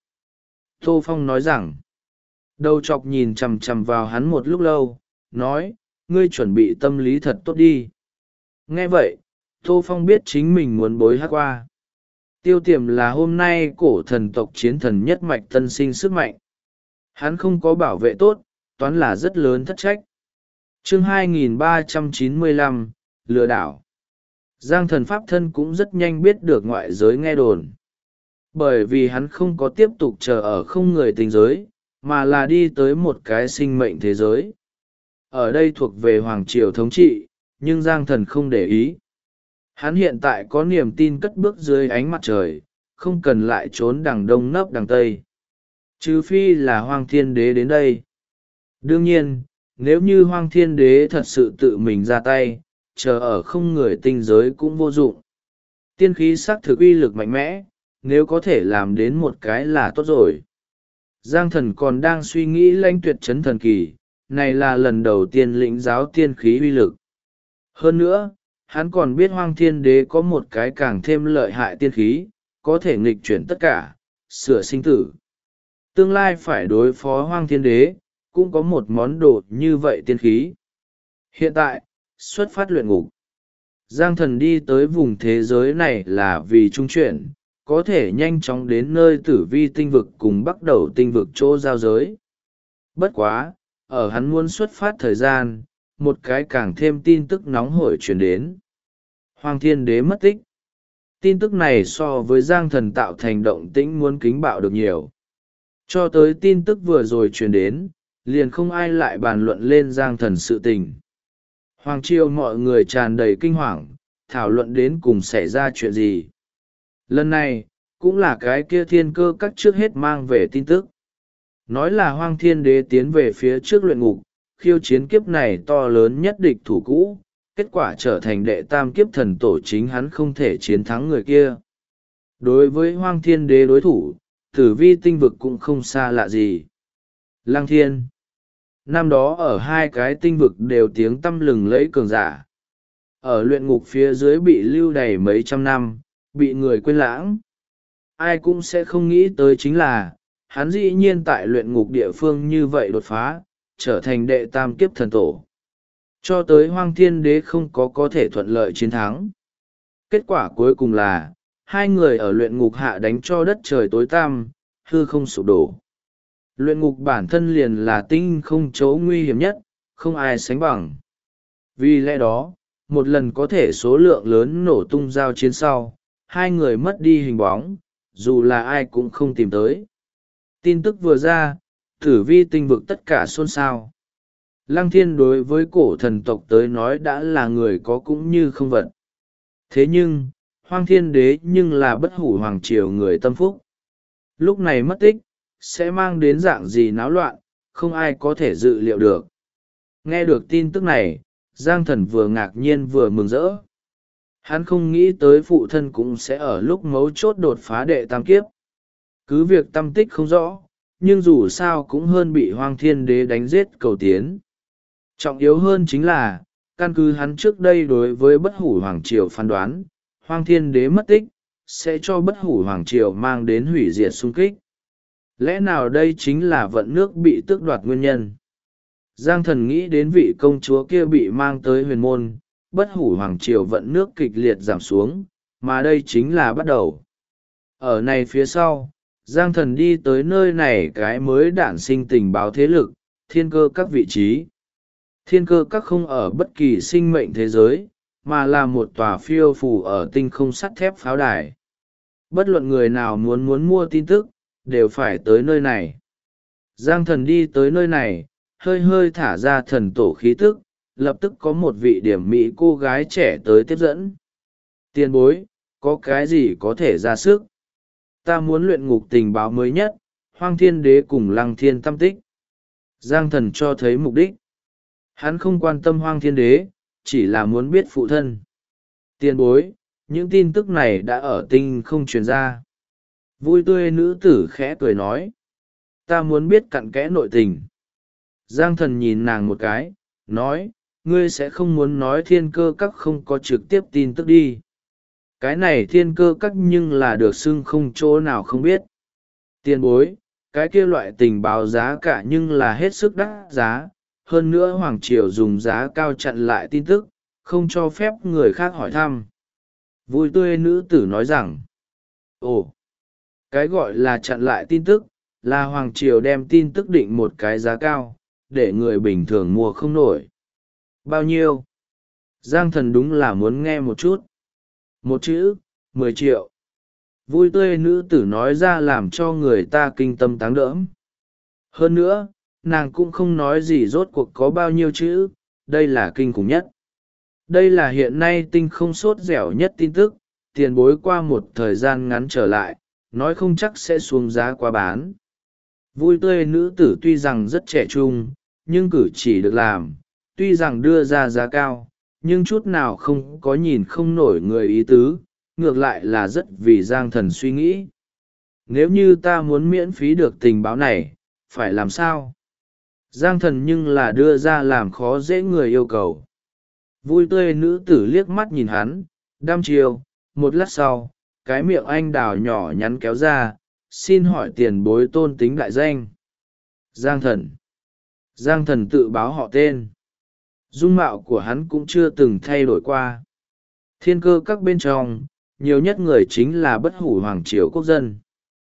Tô Phong nói rằng, đầu chọc nhìn chằm chằm vào hắn một lúc lâu, nói, ngươi chuẩn bị tâm lý thật tốt đi. Nghe vậy, Tô Phong biết chính mình muốn bối hát qua. Tiêu Tiềm là hôm nay cổ thần tộc chiến thần nhất mạch tân sinh sức mạnh. Hắn không có bảo vệ tốt, toán là rất lớn thất trách. Chương 2395, lừa đảo. Giang thần pháp thân cũng rất nhanh biết được ngoại giới nghe đồn. Bởi vì hắn không có tiếp tục chờ ở không người tình giới, mà là đi tới một cái sinh mệnh thế giới. Ở đây thuộc về Hoàng Triều thống trị, nhưng Giang thần không để ý. Hắn hiện tại có niềm tin cất bước dưới ánh mặt trời, không cần lại trốn đằng đông nấp đằng tây. Trừ phi là Hoang Thiên Đế đến đây. Đương nhiên, nếu như Hoang Thiên Đế thật sự tự mình ra tay, chờ ở không người tinh giới cũng vô dụng. Tiên khí xác thực uy lực mạnh mẽ, nếu có thể làm đến một cái là tốt rồi. Giang thần còn đang suy nghĩ lãnh tuyệt chấn thần kỳ, này là lần đầu tiên lĩnh giáo tiên khí uy lực. Hơn nữa, hắn còn biết Hoang Thiên Đế có một cái càng thêm lợi hại tiên khí, có thể nghịch chuyển tất cả, sửa sinh tử. Tương lai phải đối phó Hoang Thiên Đế, cũng có một món đồ như vậy tiên khí. Hiện tại, xuất phát luyện ngục. Giang thần đi tới vùng thế giới này là vì trung chuyển, có thể nhanh chóng đến nơi tử vi tinh vực cùng bắt đầu tinh vực chỗ giao giới. Bất quá, ở hắn muốn xuất phát thời gian, một cái càng thêm tin tức nóng hổi chuyển đến. Hoàng Thiên Đế mất tích. Tin tức này so với Giang thần tạo thành động tĩnh muốn kính bạo được nhiều. Cho tới tin tức vừa rồi chuyển đến, liền không ai lại bàn luận lên Giang thần sự tình. Hoàng triều mọi người tràn đầy kinh hoàng, thảo luận đến cùng xảy ra chuyện gì. Lần này, cũng là cái kia thiên cơ các trước hết mang về tin tức. Nói là Hoang Thiên Đế tiến về phía trước luyện ngục, khiêu chiến kiếp này to lớn nhất địch thủ cũ, kết quả trở thành đệ tam kiếp thần tổ chính hắn không thể chiến thắng người kia. Đối với Hoang Thiên Đế đối thủ, tử vi tinh vực cũng không xa lạ gì. Lăng Thiên. Năm đó ở hai cái tinh vực đều tiếng tăm lừng lẫy cường giả. Ở luyện ngục phía dưới bị lưu đày mấy trăm năm, bị người quên lãng. Ai cũng sẽ không nghĩ tới chính là, hắn dĩ nhiên tại luyện ngục địa phương như vậy đột phá, trở thành đệ tam kiếp thần tổ. Cho tới Hoang Thiên Đế không có thể thuận lợi chiến thắng. Kết quả cuối cùng là, hai người ở luyện ngục hạ đánh cho đất trời tối tăm, hư không sụp đổ. Luyện ngục bản thân liền là tinh không chỗ nguy hiểm nhất, không ai sánh bằng. Vì lẽ đó, một lần có thể số lượng lớn nổ tung giao chiến sau, hai người mất đi hình bóng, dù là ai cũng không tìm tới. Tin tức vừa ra, tử vi tinh vực tất cả xôn xao. Lăng Thiên đối với cổ thần tộc tới nói đã là người có cũng như không vật. Thế nhưng, Hoang Thiên Đế nhưng là bất hủ hoàng triều người tâm phúc. Lúc này mất tích, sẽ mang đến dạng gì náo loạn, không ai có thể dự liệu được. Nghe được tin tức này, Giang Thần vừa ngạc nhiên vừa mừng rỡ. Hắn không nghĩ tới phụ thân cũng sẽ ở lúc mấu chốt đột phá đệ tam kiếp. Cứ việc tâm tích không rõ, nhưng dù sao cũng hơn bị Hoang Thiên Đế đánh giết cầu tiến. Trọng yếu hơn chính là, căn cứ hắn trước đây đối với Bất Hủ Hoàng Triều phán đoán, Hoang Thiên Đế mất tích, sẽ cho Bất Hủ Hoàng Triều mang đến hủy diệt xung kích. Lẽ nào đây chính là vận nước bị tước đoạt nguyên nhân? Giang Thần nghĩ đến vị công chúa kia bị mang tới huyền môn, Bất Hủ Hoàng Triều vận nước kịch liệt giảm xuống, mà đây chính là bắt đầu. Ở này phía sau, Giang Thần đi tới nơi này cái mới đản sinh tình báo thế lực, thiên cơ các vị trí. Thiên cơ các không ở bất kỳ sinh mệnh thế giới, mà là một tòa phiêu phù ở tinh không sắt thép pháo đài. Bất luận người nào muốn mua tin tức, đều phải tới nơi này. Giang Thần đi tới nơi này, hơi hơi thả ra thần tổ khí tức, lập tức có một vị điểm mỹ cô gái trẻ tới tiếp dẫn. Tiền bối, có cái gì có thể ra sức? Ta muốn luyện ngục tình báo mới nhất, Hoang Thiên Đế cùng Lăng Thiên tâm tích. Giang Thần cho thấy mục đích. Hắn không quan tâm Hoang Thiên Đế, chỉ là muốn biết phụ thân. Tiền bối, những tin tức này đã ở tinh không truyền ra. Vui tươi nữ tử khẽ cười nói. Ta muốn biết cặn kẽ nội tình. Giang Thần nhìn nàng một cái, nói, ngươi sẽ không muốn nói thiên cơ các không có trực tiếp tin tức đi. Cái này thiên cơ các nhưng là được xưng không chỗ nào không biết. Tiền bối, cái kia loại tình báo giá cả nhưng là hết sức đắt giá, hơn nữa Hoàng Triều dùng giá cao chặn lại tin tức, không cho phép người khác hỏi thăm. Vui tươi nữ tử nói rằng, ồ, cái gọi là chặn lại tin tức, là Hoàng Triều đem tin tức định một cái giá cao, để người bình thường mua không nổi. Bao nhiêu? Giang Thần đúng là muốn nghe một chút. Một chữ, 10 triệu. Vui tươi nữ tử nói ra làm cho người ta kinh tâm táng đỡm. Hơn nữa, nàng cũng không nói gì rốt cuộc có bao nhiêu chữ, đây là kinh khủng nhất. Đây là hiện nay tinh không sốt dẻo nhất tin tức, tiền bối qua một thời gian ngắn trở lại, nói không chắc sẽ xuống giá quá bán. Vui tươi nữ tử tuy rằng rất trẻ trung, nhưng cử chỉ được làm, tuy rằng đưa ra giá cao, nhưng chút nào không có nhìn không nổi người ý tứ, ngược lại là rất vì Giang Thần suy nghĩ. Nếu như ta muốn miễn phí được tình báo này, phải làm sao? Giang Thần nhưng là đưa ra làm khó dễ người yêu cầu. Vui tươi nữ tử liếc mắt nhìn hắn, đăm chiêu, một lát sau, cái miệng anh đào nhỏ nhắn kéo ra, xin hỏi tiền bối tôn tính đại danh. Giang Thần. Giang Thần tự báo họ tên. Dung mạo của hắn cũng chưa từng thay đổi qua. Thiên cơ các bên trong, nhiều nhất người chính là Bất Hủ Hoàng Triều quốc dân.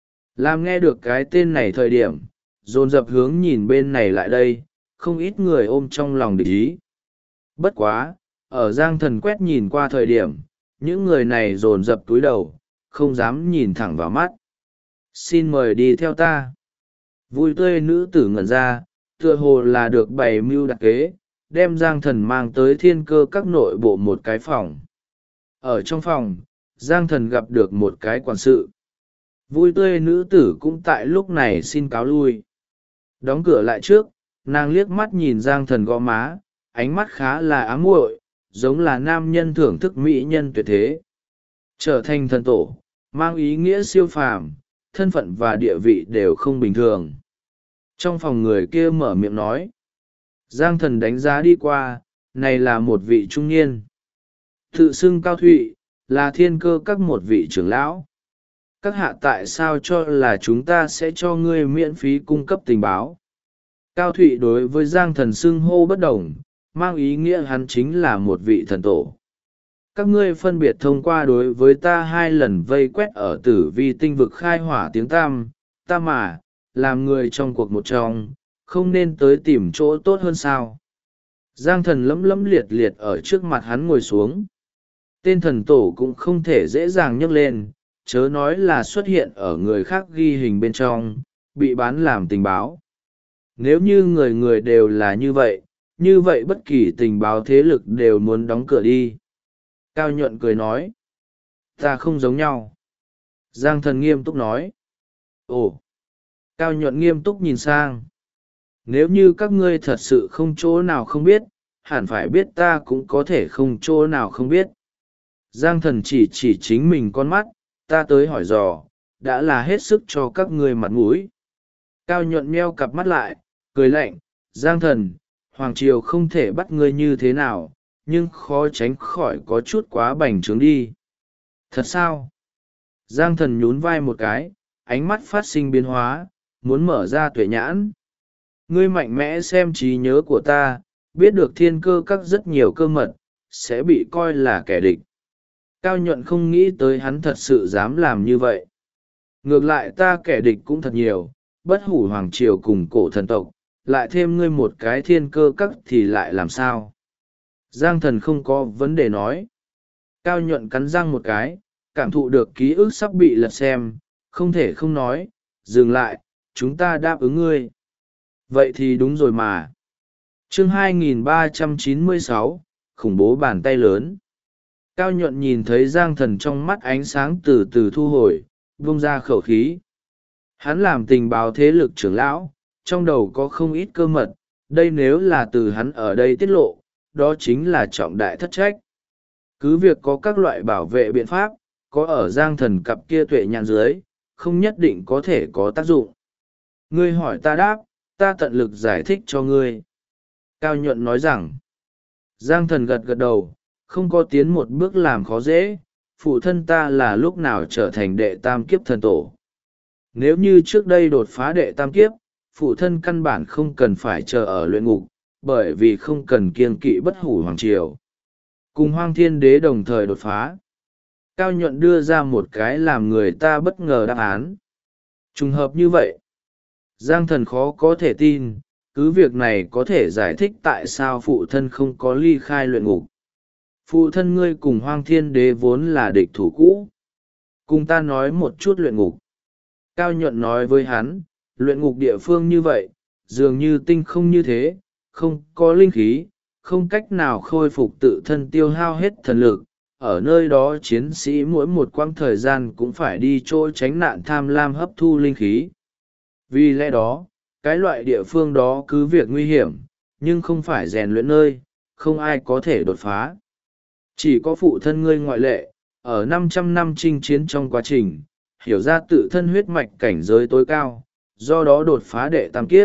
Làm nghe được cái tên này thời điểm, dồn dập hướng nhìn bên này lại đây, không ít người ôm trong lòng địch ý. Bất quá, ở Giang Thần quét nhìn qua thời điểm, những người này dồn dập túi đầu, không dám nhìn thẳng vào mắt. Xin mời đi theo ta. Vui tươi nữ tử ngẩn ra, tựa hồ là được bày mưu đặc kế, đem Giang Thần mang tới thiên cơ các nội bộ một cái phòng. Ở trong phòng, Giang Thần gặp được một cái quản sự. Vui tươi nữ tử cũng tại lúc này xin cáo lui. Đóng cửa lại trước, nàng liếc mắt nhìn Giang Thần gò má, ánh mắt khá là ám muội, giống là nam nhân thưởng thức mỹ nhân tuyệt thế. Trở thành thần tổ, mang ý nghĩa siêu phàm, thân phận và địa vị đều không bình thường. Trong phòng người kia mở miệng nói. Giang Thần đánh giá đi qua, này là một vị trung niên. Tự xưng Cao Thụy, là thiên cơ các một vị trưởng lão. Các hạ tại sao cho là chúng ta sẽ cho ngươi miễn phí cung cấp tình báo? Cao Thụy đối với Giang Thần xưng hô bất đồng, mang ý nghĩa hắn chính là một vị thần tổ. Các ngươi phân biệt thông qua đối với ta 2 lần vây quét ở tử vi tinh vực khai hỏa tiếng tam, ta mà, làm người trong cuộc một trong, không nên tới tìm chỗ tốt hơn sao? Giang Thần lấm lấm liệt liệt ở trước mặt hắn ngồi xuống. Tên thần tổ cũng không thể dễ dàng nhấc lên, chớ nói là xuất hiện ở người khác ghi hình bên trong, bị bán làm tình báo. Nếu như người người đều là như vậy bất kỳ tình báo thế lực đều muốn đóng cửa đi. Cao Nhuận cười nói. Ta không giống nhau. Giang Thần nghiêm túc nói. Ồ. Cao Nhuận nghiêm túc nhìn sang. nếu như các ngươi thật sự không chỗ nào không biết, hẳn phải biết ta cũng có thể không chỗ nào không biết. Giang thần chỉ chính mình con mắt, ta tới hỏi dò, đã là hết sức cho các ngươi mặt mũi. Cao nhuận meo cặp mắt lại, cười lạnh, Giang thần, hoàng triều không thể bắt ngươi như thế nào, nhưng khó tránh khỏi có chút quá bành trướng đi. Thật sao? Giang thần nhún vai một cái, ánh mắt phát sinh biến hóa, muốn mở ra tuệ nhãn. Ngươi mạnh mẽ xem trí nhớ của ta, biết được thiên cơ các rất nhiều cơ mật, sẽ bị coi là kẻ địch. Cao nhuận không nghĩ tới hắn thật sự dám làm như vậy. Ngược lại ta kẻ địch cũng thật nhiều, bất hủ hoàng triều cùng cổ thần tộc, lại thêm ngươi một cái thiên cơ các thì lại làm sao? Giang thần không có vấn đề nói. Cao nhuận cắn răng một cái, cảm thụ được ký ức sắp bị lật xem, không thể không nói, dừng lại, chúng ta đáp ứng ngươi. Vậy thì đúng rồi mà. Chương 2396, khủng bố bàn tay lớn. Cao nhuận nhìn thấy Giang thần trong mắt ánh sáng từ từ thu hồi, vung ra khẩu khí. Hắn làm tình báo thế lực trưởng lão, trong đầu có không ít cơ mật, đây nếu là từ hắn ở đây tiết lộ, đó chính là trọng đại thất trách. Cứ việc có các loại bảo vệ biện pháp, có ở Giang thần cặp kia tuệ nhãn dưới, không nhất định có thể có tác dụng. Ngươi hỏi ta đáp, ta tận lực giải thích cho ngươi. Cao nhuận nói rằng, Giang thần gật gật đầu, không có tiến một bước làm khó dễ, phụ thân ta là lúc nào trở thành đệ tam kiếp thần tổ. Nếu như trước đây đột phá đệ tam kiếp, phụ thân căn bản không cần phải chờ ở luyện ngục, bởi vì không cần kiêng kỵ bất hủ hoàng triều. Cùng Hoang Thiên Đế đồng thời đột phá. Cao nhuận đưa ra một cái làm người ta bất ngờ đáp án. Trùng hợp như vậy. Giang thần khó có thể tin, cứ việc này có thể giải thích tại sao phụ thân không có ly khai luyện ngục. Phụ thân ngươi cùng Hoang Thiên Đế vốn là địch thủ cũ. Cùng ta nói một chút luyện ngục. Cao nhuận nói với hắn, luyện ngục địa phương như vậy, dường như tinh không như thế, không có linh khí, không cách nào khôi phục tự thân tiêu hao hết thần lực. Ở nơi đó chiến sĩ mỗi một quãng thời gian cũng phải đi chỗ tránh nạn tham lam hấp thu linh khí. Vì lẽ đó, cái loại địa phương đó cứ việc nguy hiểm, nhưng không phải rèn luyện nơi, không ai có thể đột phá. Chỉ có phụ thân ngươi ngoại lệ, ở 500 năm chinh chiến trong quá trình, hiểu ra tự thân huyết mạch cảnh giới tối cao, do đó đột phá đệ tam kiếp.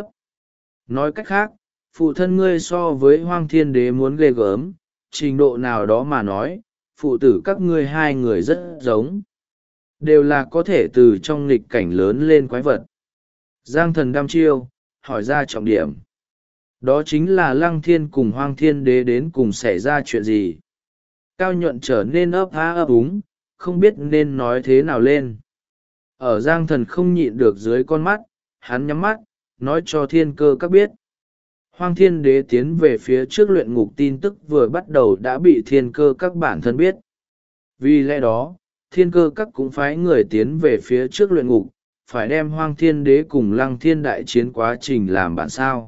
Nói cách khác, phụ thân ngươi so với Hoang Thiên Đế muốn ghê gớm, trình độ nào đó mà nói, phụ tử các ngươi hai người rất giống. Đều là có thể từ trong nghịch cảnh lớn lên quái vật. Giang thần đăm chiêu, hỏi ra trọng điểm. Đó chính là Lăng Thiên cùng Hoang Thiên Đế đến cùng xảy ra chuyện gì. Cao nhuận trở nên ấp há ấp úng, không biết nên nói thế nào lên. Ở Giang thần không nhịn được dưới con mắt, hắn nhắm mắt, nói cho thiên cơ các biết. Hoang Thiên Đế tiến về phía trước luyện ngục tin tức vừa bắt đầu đã bị thiên cơ các bản thân biết. Vì lẽ đó, thiên cơ các cũng phái người tiến về phía trước luyện ngục, phải đem Hoang Thiên Đế cùng Lăng Thiên đại chiến quá trình làm bản sao.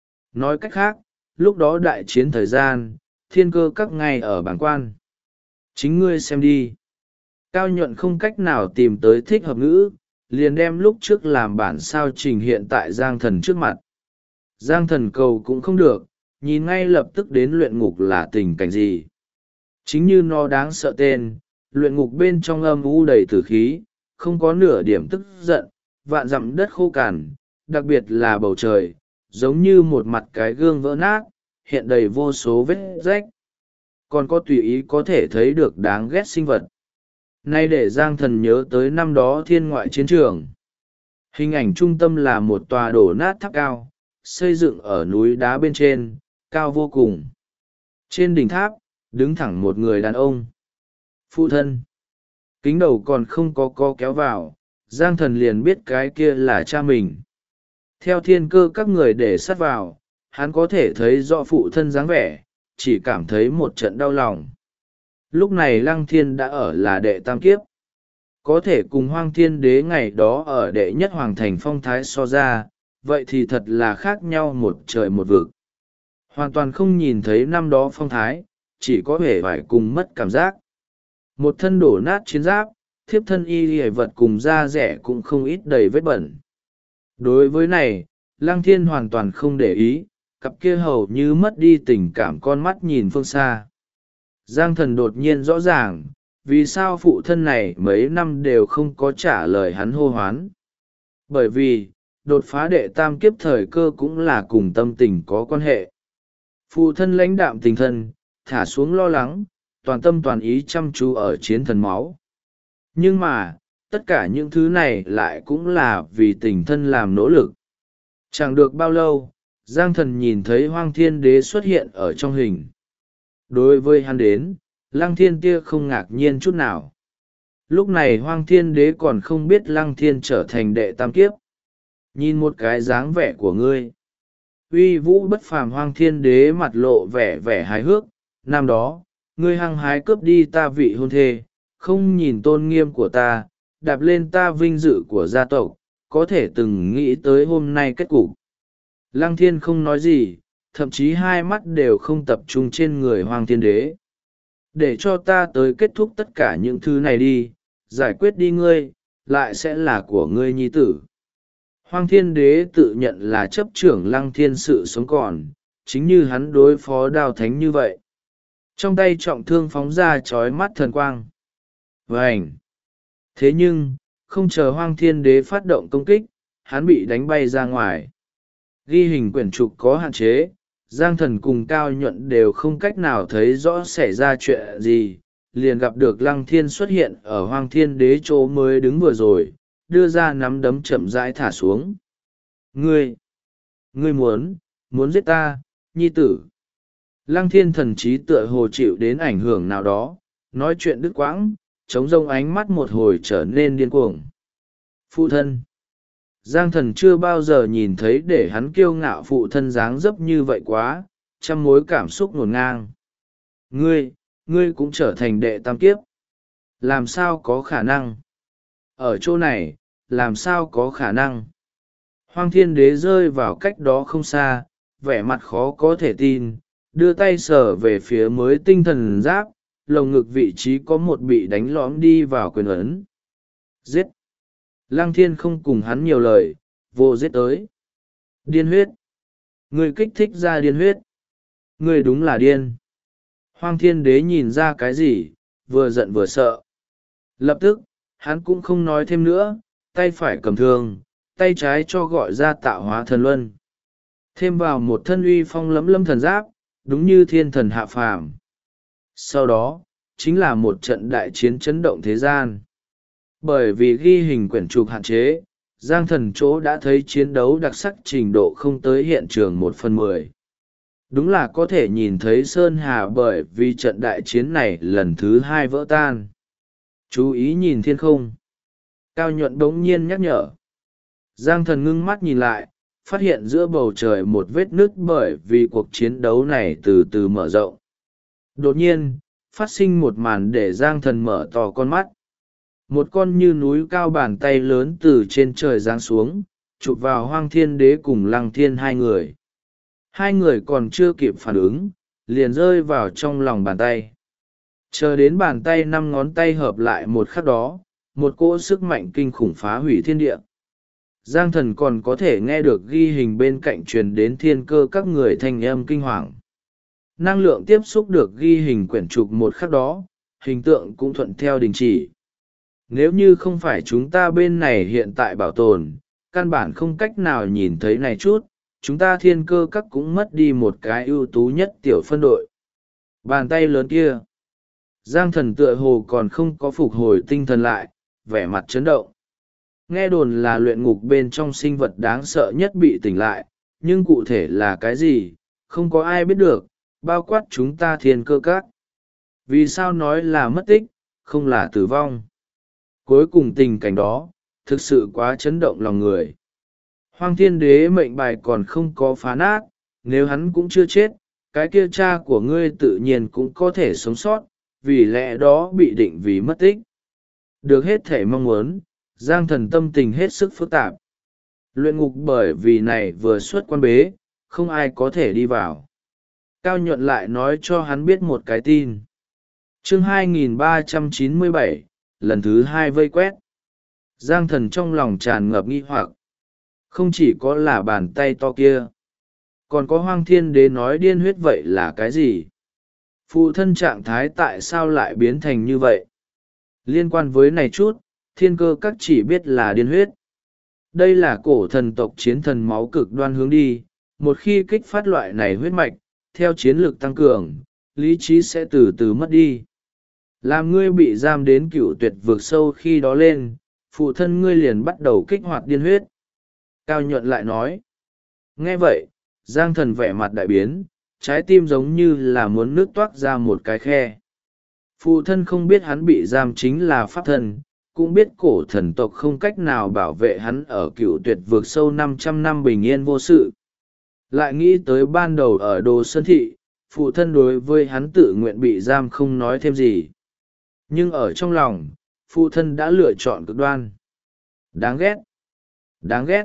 Nói cách khác, lúc đó đại chiến thời gian, thiên cơ các ngay ở bảng quan. Chính ngươi xem đi. Cao nhuận không cách nào tìm tới thích hợp ngữ, liền đem lúc trước làm bản sao trình hiện tại Giang thần trước mặt. Giang thần cầu cũng không được, nhìn ngay lập tức đến luyện ngục là tình cảnh gì. Chính như nó đáng sợ tên, luyện ngục bên trong âm u đầy tử khí, không có nửa điểm tức giận, vạn dặm đất khô cằn, đặc biệt là bầu trời, giống như một mặt cái gương vỡ nát, hiện đầy vô số vết rách. Còn có tùy ý có thể thấy được đáng ghét sinh vật. Nay để Giang thần nhớ tới năm đó thiên ngoại chiến trường. Hình ảnh trung tâm là một tòa đổ nát tháp cao, xây dựng ở núi đá bên trên, cao vô cùng. Trên đỉnh tháp, đứng thẳng một người đàn ông. Phụ thân. Kính đầu còn không có kéo vào, Giang thần liền biết cái kia là cha mình. Theo thiên cơ các người để sát vào, hắn có thể thấy rõ phụ thân dáng vẻ, chỉ cảm thấy một trận đau lòng. Lúc này Lăng Thiên đã ở là đệ tam kiếp. Có thể cùng Hoang Thiên Đế ngày đó ở đệ nhất hoàng thành phong thái so ra, vậy thì thật là khác nhau một trời một vực. Hoàn toàn không nhìn thấy năm đó phong thái, chỉ có vẻ phải cùng mất cảm giác. Một thân đổ nát chiến giáp, thiếp thân y hề vật cùng da rẻ cũng không ít đầy vết bẩn. Đối với này, Lăng Thiên hoàn toàn không để ý, cặp kia hầu như mất đi tình cảm con mắt nhìn phương xa. Giang Thần đột nhiên rõ ràng, vì sao phụ thân này mấy năm đều không có trả lời hắn hô hoán. Bởi vì, đột phá đệ tam kiếp thời cơ cũng là cùng tâm tình có quan hệ. Phụ thân lãnh đạm tình thân, thả xuống lo lắng, toàn tâm toàn ý chăm chú ở chiến thần máu. Nhưng mà, tất cả những thứ này lại cũng là vì tình thân làm nỗ lực. Chẳng được bao lâu, Giang Thần nhìn thấy Hoang Thiên Đế xuất hiện ở trong hình. Đối với hắn đến, Lăng Thiên tia không ngạc nhiên chút nào. Lúc này Hoang Thiên Đế còn không biết Lăng Thiên trở thành đệ tam kiếp. Nhìn một cái dáng vẻ của ngươi. Uy vũ bất phàm Hoang Thiên Đế mặt lộ vẻ vẻ hài hước. Năm đó, ngươi hăng hái cướp đi ta vị hôn thê, không nhìn tôn nghiêm của ta, đạp lên ta vinh dự của gia tộc, có thể từng nghĩ tới hôm nay kết cục. Lăng Thiên không nói gì, thậm chí hai mắt đều không tập trung trên người Hoang Thiên Đế. Để cho ta tới kết thúc tất cả những thứ này đi, giải quyết đi ngươi, lại sẽ là của ngươi nhi tử. Hoang Thiên Đế tự nhận là chấp trưởng Lăng Thiên sự sống còn, chính như hắn đối phó Đao Thánh như vậy. Trong tay trọng thương phóng ra chói mắt thần quang. Vành! Thế nhưng, không chờ Hoang Thiên Đế phát động công kích, hắn bị đánh bay ra ngoài. Ghi hình quyển trục có hạn chế, Giang Thần cùng Cao Nhuận đều không cách nào thấy rõ xảy ra chuyện gì, liền gặp được Lăng Thiên xuất hiện ở Hoang Thiên Đế chỗ mới đứng vừa rồi, đưa ra nắm đấm chậm rãi thả xuống. Ngươi muốn giết ta, nhi tử. Lăng Thiên thần trí tựa hồ chịu đến ảnh hưởng nào đó, nói chuyện đứt quãng, trống rông ánh mắt một hồi trở nên điên cuồng. Phụ thân. Giang Thần chưa bao giờ nhìn thấy để hắn kiêu ngạo phụ thân dáng dấp như vậy quá, trăm mối cảm xúc ngổn ngang. Ngươi cũng trở thành đệ tam kiếp. Làm sao có khả năng? Ở chỗ này, làm sao có khả năng? Hoang Thiên Đế rơi vào cách đó không xa, vẻ mặt khó có thể tin, đưa tay sờ về phía mới tinh thần giáp, lồng ngực vị trí có một bị đánh lõm đi vào quyền ấn. Giết! Lăng Thiên không cùng hắn nhiều lời, vô giết tới. Điên huyết! Ngươi kích thích ra điên huyết! Ngươi đúng là điên! Hoang Thiên Đế nhìn ra cái gì, vừa giận vừa sợ. Lập tức, hắn cũng không nói thêm nữa, tay phải cầm thương, tay trái cho gọi ra tạo hóa thần luân. Thêm vào một thân uy phong lẫm lâm thần giáp, đúng như thiên thần hạ phàm. Sau đó, chính là một trận đại chiến chấn động thế gian. Bởi vì ghi hình quyển trục hạn chế, Giang Thần chỗ đã thấy chiến đấu đặc sắc trình độ không tới hiện trường 1/10. Đúng là có thể nhìn thấy Sơn Hà bởi vì trận đại chiến này lần thứ 2 vỡ tan. Chú ý nhìn thiên không. Cao Nhuận bỗng nhiên nhắc nhở. Giang Thần ngưng mắt nhìn lại, phát hiện giữa bầu trời một vết nứt bởi vì cuộc chiến đấu này từ từ mở rộng. Đột nhiên, phát sinh một màn để Giang Thần mở to con mắt. Một con như núi cao bàn tay lớn từ trên trời giáng xuống, chụp vào Hoang Thiên Đế cùng Lăng Thiên hai người. Hai người còn chưa kịp phản ứng, liền rơi vào trong lòng bàn tay. Chờ đến bàn tay 5 ngón tay hợp lại một khắc đó, một cỗ sức mạnh kinh khủng phá hủy thiên địa. Giang Thần còn có thể nghe được ghi hình bên cạnh truyền đến thiên cơ các người thanh âm kinh hoàng. Năng lượng tiếp xúc được ghi hình quyển trục một khắc đó, hình tượng cũng thuận theo đình chỉ. Nếu như không phải chúng ta bên này hiện tại bảo tồn, căn bản không cách nào nhìn thấy này chút, chúng ta thiên cơ các cũng mất đi một cái ưu tú nhất tiểu phân đội. Bàn tay lớn kia. Giang Thần tựa hồ còn không có phục hồi tinh thần lại, vẻ mặt chấn động. Nghe đồn là luyện ngục bên trong sinh vật đáng sợ nhất bị tỉnh lại, nhưng cụ thể là cái gì, không có ai biết được, bao quát chúng ta thiên cơ các. Vì sao nói là mất tích, không là tử vong? Cuối cùng tình cảnh đó, thực sự quá chấn động lòng người. Hoang Thiên Đế mệnh bài còn không có phá nát, nếu hắn cũng chưa chết, cái kia cha của ngươi tự nhiên cũng có thể sống sót, vì lẽ đó bị định vì mất tích. Được hết thể mong muốn, Giang Thần tâm tình hết sức phức tạp. Luyện ngục bởi vì này vừa xuất quan bế, không ai có thể đi vào. Cao Nhuận lại nói cho hắn biết một cái tin. Chương 2397, lần thứ 2 vây quét. Giang Thần trong lòng tràn ngập nghi hoặc. Không chỉ có là bàn tay to kia, còn có Hoang Thiên Đế nói điên huyết vậy là cái gì? Phụ thân trạng thái tại sao lại biến thành như vậy? Liên quan với này chút, Thiên Cơ Các chỉ biết là điên huyết. Đây là cổ thần tộc chiến thần máu cực đoan hướng đi, một khi kích phát loại này huyết mạch, theo chiến lược tăng cường, lý trí sẽ từ từ mất đi. Làm ngươi bị giam đến Cựu Tuyệt Vực sâu khi đó lên, phụ thân ngươi liền bắt đầu kích hoạt điên huyết. Cao Nhuận lại nói. Nghe vậy, Giang Thần vẻ mặt đại biến, trái tim giống như là muốn nước toát ra một cái khe. Phụ thân không biết hắn bị giam chính là pháp thân, cũng biết cổ thần tộc không cách nào bảo vệ hắn ở Cựu Tuyệt Vực sâu 500 năm bình yên vô sự. Lại nghĩ tới ban đầu ở Đồ Sơn Thị, phụ thân đối với hắn tự nguyện bị giam không nói thêm gì. Nhưng ở trong lòng, phụ thân đã lựa chọn cực đoan. Đáng ghét! Đáng ghét!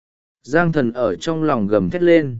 Giang Thần ở trong lòng gầm thét lên.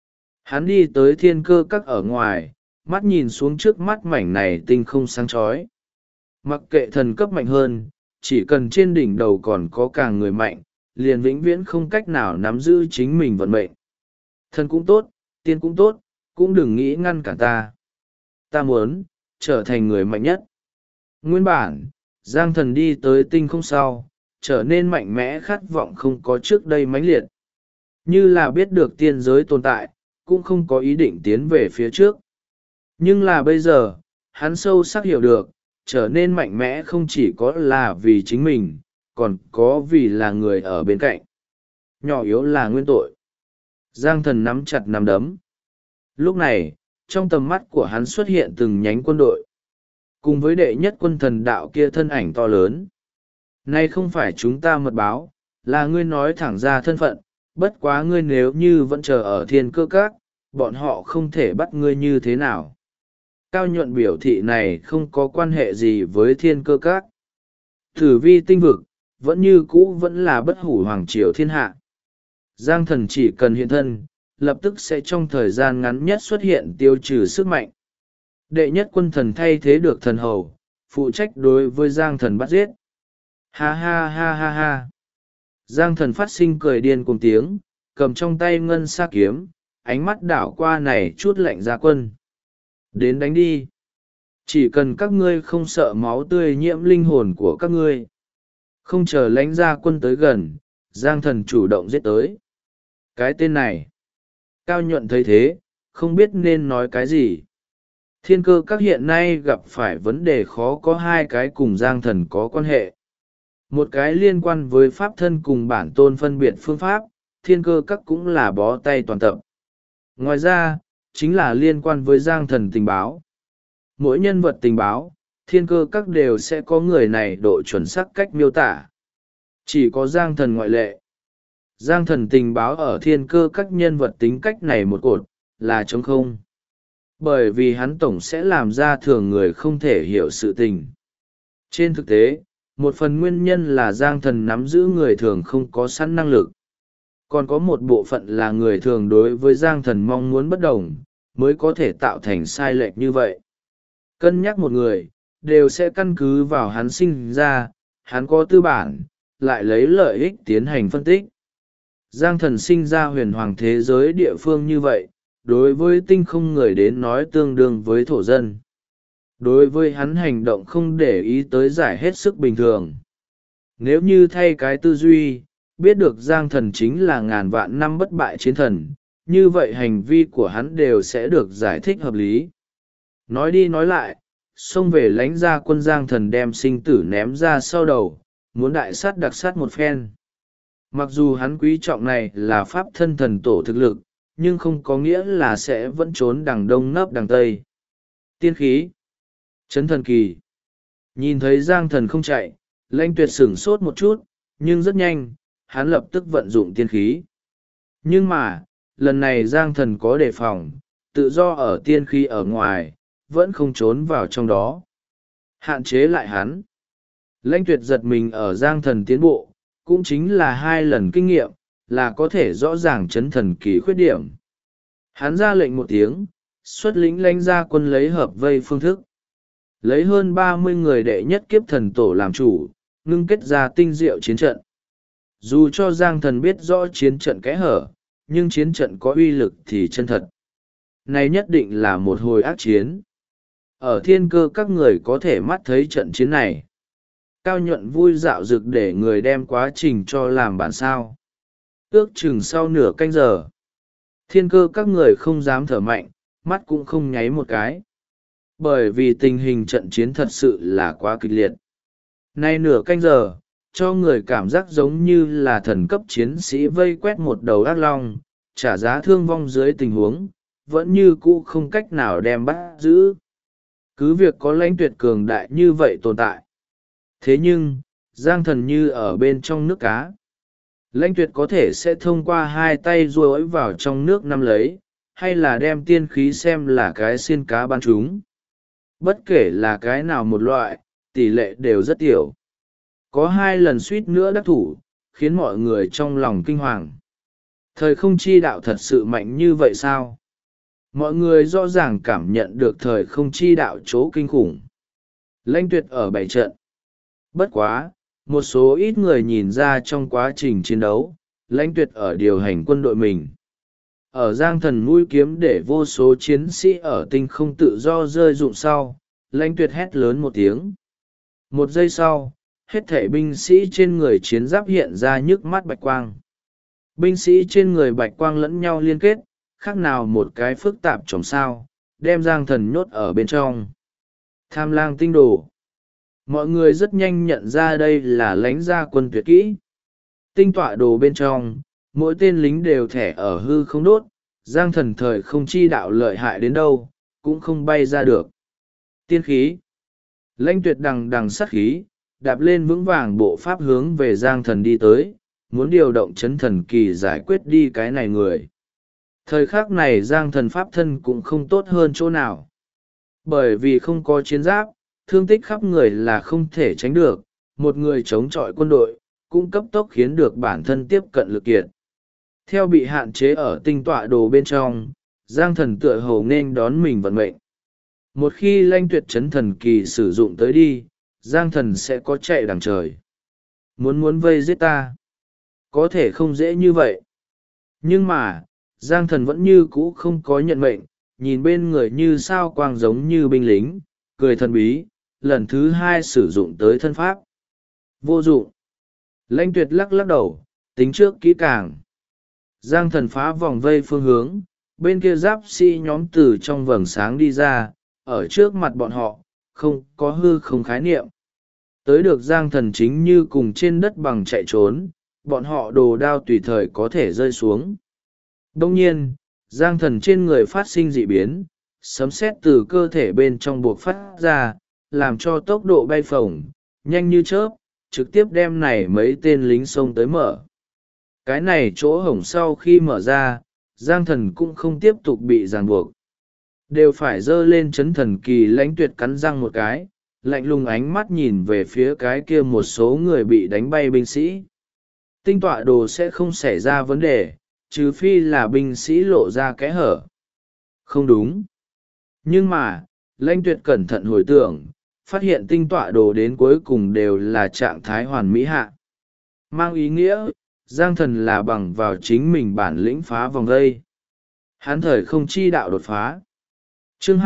Hắn đi tới Thiên Cơ Các ở ngoài, mắt nhìn xuống trước mắt mảnh này tinh không sáng chói. Mặc kệ thần cấp mạnh hơn, chỉ cần trên đỉnh đầu còn có càng người mạnh, liền vĩnh viễn không cách nào nắm giữ chính mình vận mệnh. Thần cũng tốt, tiên cũng tốt, cũng đừng nghĩ ngăn cản ta. Ta muốn trở thành người mạnh nhất. Nguyên bản, Giang Thần đi tới tinh không sau, trở nên mạnh mẽ khát vọng không có trước đây mãnh liệt. Như là biết được tiên giới tồn tại, cũng không có ý định tiến về phía trước. Nhưng là bây giờ, hắn sâu sắc hiểu được, trở nên mạnh mẽ không chỉ có là vì chính mình, còn có vì là người ở bên cạnh. Nhỏ yếu là nguyên tội. Giang Thần nắm chặt nắm đấm. Lúc này, trong tầm mắt của hắn xuất hiện từng nhánh quân đội. Cùng với đệ nhất quân thần đạo kia thân ảnh to lớn. Nay không phải chúng ta mật báo, là ngươi nói thẳng ra thân phận, bất quá ngươi nếu như vẫn chờ ở Thiên Cơ Các, bọn họ không thể bắt ngươi như thế nào. Cao Nhuận biểu thị này không có quan hệ gì với Thiên Cơ Các. Tử vi tinh vực, vẫn như cũ vẫn là bất hủ hoàng triều thiên hạ. Giang Thần chỉ cần hiện thân, lập tức sẽ trong thời gian ngắn nhất xuất hiện tiêu trừ sức mạnh. Đệ nhất quân thần thay thế được thần hầu, phụ trách đối với Giang Thần bắt giết. Ha ha ha ha ha. Giang Thần phát sinh cười điên cùng tiếng, cầm trong tay ngân sa kiếm, ánh mắt đảo qua này chút lạnh ra quân. Đến đánh đi. Chỉ cần các ngươi không sợ máu tươi nhiễm linh hồn của các ngươi. Không chờ lãnh gia quân tới gần, Giang Thần chủ động giết tới. Cái tên này. Cao Nhuận thấy thế, không biết nên nói cái gì. Thiên Cơ Các hiện nay gặp phải vấn đề khó có hai cái cùng Giang Thần có quan hệ. Một cái liên quan với pháp thân cùng bản tôn phân biệt phương pháp, Thiên Cơ Các cũng là bó tay toàn tập. Ngoài ra, chính là liên quan với Giang Thần tình báo. Mỗi nhân vật tình báo, Thiên Cơ Các đều sẽ có người này độ chuẩn xác cách miêu tả. Chỉ có Giang Thần ngoại lệ. Giang Thần tình báo ở Thiên Cơ Các nhân vật tính cách này một cột, là trống không. Bởi vì hắn tổng sẽ làm ra thường người không thể hiểu sự tình. Trên thực tế, một phần nguyên nhân là Giang Thần nắm giữ người thường không có sẵn năng lực. Còn có một bộ phận là người thường đối với Giang Thần mong muốn bất đồng, mới có thể tạo thành sai lệch như vậy. Cân nhắc một người, đều sẽ căn cứ vào hắn sinh ra, hắn có tư bản, lại lấy lợi ích tiến hành phân tích. Giang Thần sinh ra huyền hoàng thế giới địa phương như vậy, đối với tinh không người đến nói tương đương với thổ dân. Đối với hắn hành động không để ý tới giải hết sức bình thường. Nếu như thay cái tư duy, biết được Giang Thần chính là ngàn vạn năm bất bại chiến thần, như vậy hành vi của hắn đều sẽ được giải thích hợp lý. Nói đi nói lại, xông về lãnh gia quân Giang Thần đem sinh tử ném ra sau đầu, muốn đại sát đặc sát một phen. Mặc dù hắn quý trọng này là pháp thân thần tổ thực lực, nhưng không có nghĩa là sẽ vẫn trốn đằng đông nấp đằng tây. Tiên khí, chấn thần kỳ. Nhìn thấy Giang Thần không chạy, Lãnh Tuyệt sửng sốt một chút, nhưng rất nhanh, hắn lập tức vận dụng tiên khí. Nhưng mà, lần này Giang Thần có đề phòng, tự do ở tiên khí ở ngoài, vẫn không trốn vào trong đó. Hạn chế lại hắn. Lãnh Tuyệt giật mình ở Giang Thần tiến bộ, cũng chính là 2 lần kinh nghiệm, là có thể rõ ràng chấn thần kỳ khuyết điểm. Hắn ra lệnh một tiếng, xuất lĩnh lãnh gia quân lấy hợp vây phương thức. Lấy hơn 30 người đệ nhất kiếp thần tổ làm chủ, ngưng kết ra tinh diệu chiến trận. Dù cho Giang Thần biết rõ chiến trận kẽ hở, nhưng chiến trận có uy lực thì chân thật. Này nhất định là một hồi ác chiến. Ở thiên cơ các người có thể mắt thấy trận chiến này. Cao Nhuận vui dạo rực để người đem quá trình cho làm bản sao. Ước chừng sau nửa canh giờ. Thiên cơ các người không dám thở mạnh, mắt cũng không nháy một cái. Bởi vì tình hình trận chiến thật sự là quá kịch liệt. Nay nửa canh giờ, cho người cảm giác giống như là thần cấp chiến sĩ vây quét một đầu ác long, trả giá thương vong dưới tình huống, vẫn như cũ không cách nào đem bắt giữ. Cứ việc có lãnh tuyệt cường đại như vậy tồn tại. Thế nhưng, Giang Thần như ở bên trong nước cá. Lãnh tuyệt có thể sẽ thông qua hai tay duỗi vào trong nước nắm lấy, hay là đem tiên khí xem là cái xiên cá bắn chúng. Bất kể là cái nào một loại, tỷ lệ đều rất tiểu. Có 2 lần suýt nữa đắc thủ, khiến mọi người trong lòng kinh hoàng. Thời không chi đạo thật sự mạnh như vậy sao? Mọi người rõ ràng cảm nhận được thời không chi đạo chỗ kinh khủng. Lãnh tuyệt ở bảy trận. Bất quá, một số ít người nhìn ra trong quá trình chiến đấu, lãnh tuyệt ở điều hành quân đội mình. Ở Giang Thần mũi kiếm để vô số chiến sĩ ở tinh không tự do rơi rụng sau, lãnh tuyệt hét lớn một tiếng. Một giây sau, hết thảy binh sĩ trên người chiến giáp hiện ra nhức mắt bạch quang. Binh sĩ trên người bạch quang lẫn nhau liên kết, khác nào một cái phức tạp chòm sao, đem Giang Thần nhốt ở bên trong. Tham lang tinh đồ. Mọi người rất nhanh nhận ra đây là lãnh gia quân tuyệt kỹ. Tinh tọa đồ bên trong, mỗi tên lính đều thẻ ở hư không đốt, Giang Thần thời không chi đạo lợi hại đến đâu, cũng không bay ra được. Tiên khí. Lãnh tuyệt đằng đằng sát khí, đạp lên vững vàng bộ pháp hướng về Giang Thần đi tới, muốn điều động chấn thần kỳ giải quyết đi cái này người. Thời khắc này Giang Thần pháp thân cũng không tốt hơn chỗ nào. Bởi vì không có chiến giáp, thương tích khắp người là không thể tránh được, một người chống chọi quân đội, cũng cấp tốc khiến được bản thân tiếp cận lực kiệt. Theo bị hạn chế ở tinh tọa đồ bên trong, Giang Thần tựa hồ nên đón mình vận mệnh. Một khi Lãnh tuyệt chấn thần kỳ sử dụng tới đi, Giang Thần sẽ có chạy đằng trời. Muốn vây giết ta, có thể không dễ như vậy. Nhưng mà, Giang Thần vẫn như cũ không có nhận mệnh, nhìn bên người như sao quang giống như binh lính, cười thần bí, lần thứ 2 sử dụng tới thân pháp. Vô dụng. Lãnh tuyệt lắc lắc đầu, tính trước kỹ càng. Giang Thần phá vòng vây phương hướng, bên kia giáp sĩ nhóm từ trong vầng sáng đi ra, ở trước mặt bọn họ, không có hư không khái niệm. Tới được Giang Thần chính như cùng trên đất bằng chạy trốn, bọn họ đồ đao tùy thời có thể rơi xuống. Đông nhiên, Giang Thần trên người phát sinh dị biến, sấm sét từ cơ thể bên trong buộc phát ra, làm cho tốc độ bay phồng, nhanh như chớp, trực tiếp đem này mấy tên lính xông tới mở. Cái này chỗ hổng sau khi mở ra, Giang Thần cũng không tiếp tục bị ràng buộc. Đều phải dơ lên chấn thần kỳ. Lãnh tuyệt cắn răng một cái, lạnh lùng ánh mắt nhìn về phía cái kia một số người bị đánh bay binh sĩ. Tinh tọa đồ sẽ không xảy ra vấn đề, trừ phi là binh sĩ lộ ra kẽ hở. Không đúng. Nhưng mà, Lãnh tuyệt cẩn thận hồi tưởng, phát hiện tinh tọa đồ đến cuối cùng đều là trạng thái hoàn mỹ hạ. Mang ý nghĩa, Giang Thần là bằng vào chính mình bản lĩnh phá vòng vây. Hắn thời không chi đạo đột phá. Chương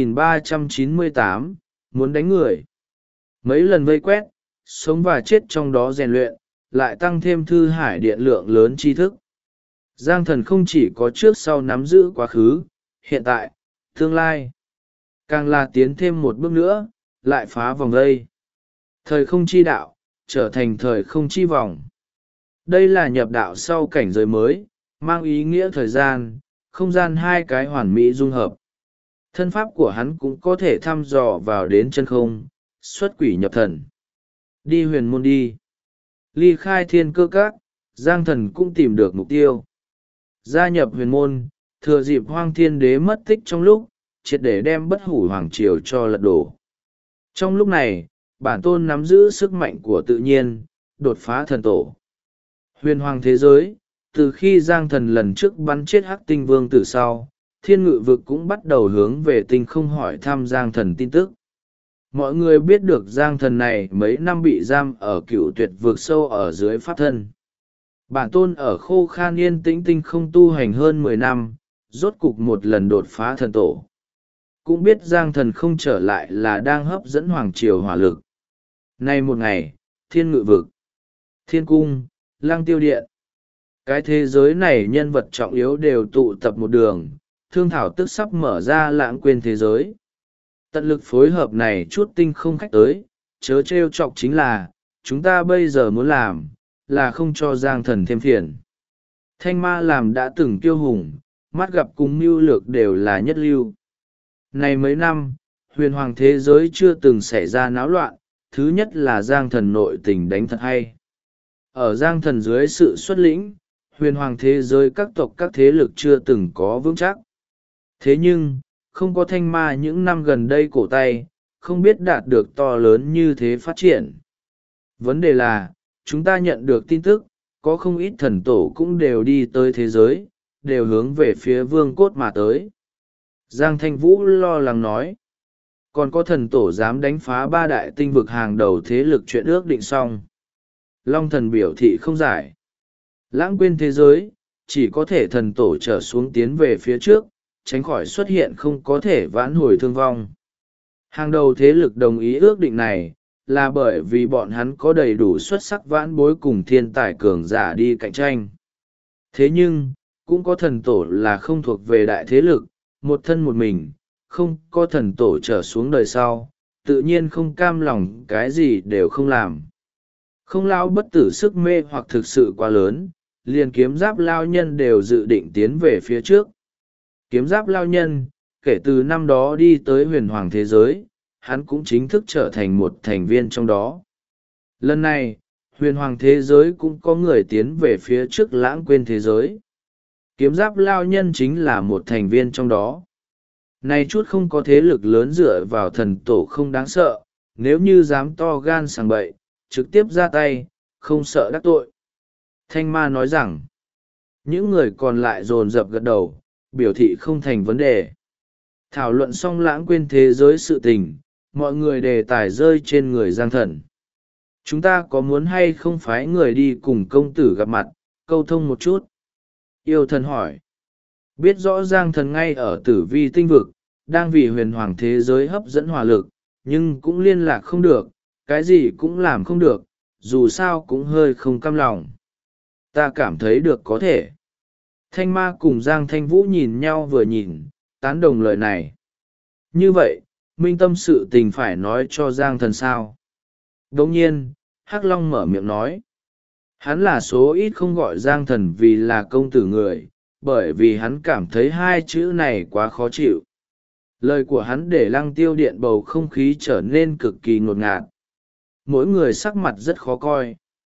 2398, muốn đánh người. Mấy lần vây quét, sống và chết trong đó rèn luyện, lại tăng thêm thư hải điện lượng lớn tri thức. Giang Thần không chỉ có trước sau nắm giữ quá khứ, hiện tại, tương lai. Càng là tiến thêm một bước nữa, lại phá vòng vây. Thời không chi đạo, trở thành thời không chi vòng. Đây là nhập đạo sau cảnh giới mới, mang ý nghĩa thời gian, không gian hai cái hoàn mỹ dung hợp. Thân pháp của hắn cũng có thể thăm dò vào đến chân không, xuất quỷ nhập thần. Đi huyền môn đi. Ly khai thiên cơ các, Giang Thần cũng tìm được mục tiêu. Gia nhập huyền môn, thừa dịp Hoang Thiên Đế mất tích trong lúc, triệt để đem bất hủ hoàng triều cho lật đổ. Trong lúc này, bản tôn nắm giữ sức mạnh của tự nhiên, đột phá thần tổ. Huyền hoàng thế giới, từ khi Giang Thần lần trước bắn chết Hắc Tinh Vương từ sau, Thiên Ngự vực cũng bắt đầu hướng về tinh không hỏi thăm Giang Thần tin tức. Mọi người biết được Giang Thần này mấy năm bị giam ở Cựu Tuyệt vực sâu ở dưới pháp thân. Bản tôn ở khô khan yên tĩnh tinh không tu hành hơn 10 năm, rốt cục một lần đột phá thần tổ. Cũng biết Giang Thần không trở lại là đang hấp dẫn hoàng triều hỏa lực. Nay một ngày, thiên ngự vực, thiên cung, lăng tiêu điện. Cái thế giới này nhân vật trọng yếu đều tụ tập một đường, thương thảo tức sắp mở ra lãng quên thế giới. Tận lực phối hợp này chút tinh không khách tới, chớ trêu chọc chính là, chúng ta bây giờ muốn làm, là không cho Giang Thần thêm phiền. Thanh ma làm đã từng kiêu hùng, mắt gặp cùng mưu lược đều là nhất lưu. Này mấy năm, huyền hoàng thế giới chưa từng xảy ra náo loạn, thứ nhất là Giang Thần nội tình đánh thật hay. Ở Giang Thần dưới sự xuất lĩnh, huyền hoàng thế giới các tộc các thế lực chưa từng có vững chắc. Thế nhưng, không có thanh ma những năm gần đây cổ tay, không biết đạt được to lớn như thế phát triển. Vấn đề là, chúng ta nhận được tin tức, có không ít thần tổ cũng đều đi tới thế giới, đều hướng về phía vương cốt mà tới. Giang Thanh Vũ lo lắng nói, còn có thần tổ dám đánh phá ba đại tinh vực hàng đầu thế lực chuyện ước định xong. Long thần biểu thị không giải. Lãng quên thế giới, chỉ có thể thần tổ trở xuống tiến về phía trước, tránh khỏi xuất hiện không có thể vãn hồi thương vong. Hàng đầu thế lực đồng ý ước định này, là bởi vì bọn hắn có đầy đủ xuất sắc vãn bối cùng thiên tài cường giả đi cạnh tranh. Thế nhưng, cũng có thần tổ là không thuộc về đại thế lực, một thân một mình, không có thần tổ trở xuống đời sau, tự nhiên không cam lòng cái gì đều không làm. Không lao bất tử sức mê hoặc thực sự quá lớn, liền kiếm giáp lao nhân đều dự định tiến về phía trước. Kiếm giáp lao nhân, kể từ năm đó đi tới huyền hoàng thế giới, hắn cũng chính thức trở thành một thành viên trong đó. Lần này, huyền hoàng thế giới cũng có người tiến về phía trước lãng quên thế giới. Kiếm giáp lao nhân chính là một thành viên trong đó. Này chút không có thế lực lớn dựa vào thần tổ không đáng sợ, nếu như dám to gan sàng bậy, trực tiếp ra tay, không sợ đắc tội. Thanh ma nói rằng, những người còn lại dồn dập gật đầu, biểu thị không thành vấn đề. Thảo luận xong lãng quên thế giới sự tình, mọi người đề tài rơi trên người Giang Thần. Chúng ta có muốn hay không phái người đi cùng công tử gặp mặt, câu thông một chút? Yêu thần hỏi. Biết rõ Giang Thần ngay ở tử vi tinh vực, đang vì huyền hoàng thế giới hấp dẫn hỏa lực, nhưng cũng liên lạc không được, cái gì cũng làm không được, dù sao cũng hơi không cam lòng. Ta cảm thấy được có thể. Thanh ma cùng Giang Thanh Vũ nhìn nhau vừa nhìn, tán đồng lời này. Như vậy, minh tâm sự tình phải nói cho Giang Thần sao? Đồng nhiên, Hắc Long mở miệng nói. Hắn là số ít không gọi Giang Thần vì là công tử người, bởi vì hắn cảm thấy hai chữ này quá khó chịu. Lời của hắn để Lăng Tiêu Điện bầu không khí trở nên cực kỳ ngột ngạt. Mỗi người sắc mặt rất khó coi.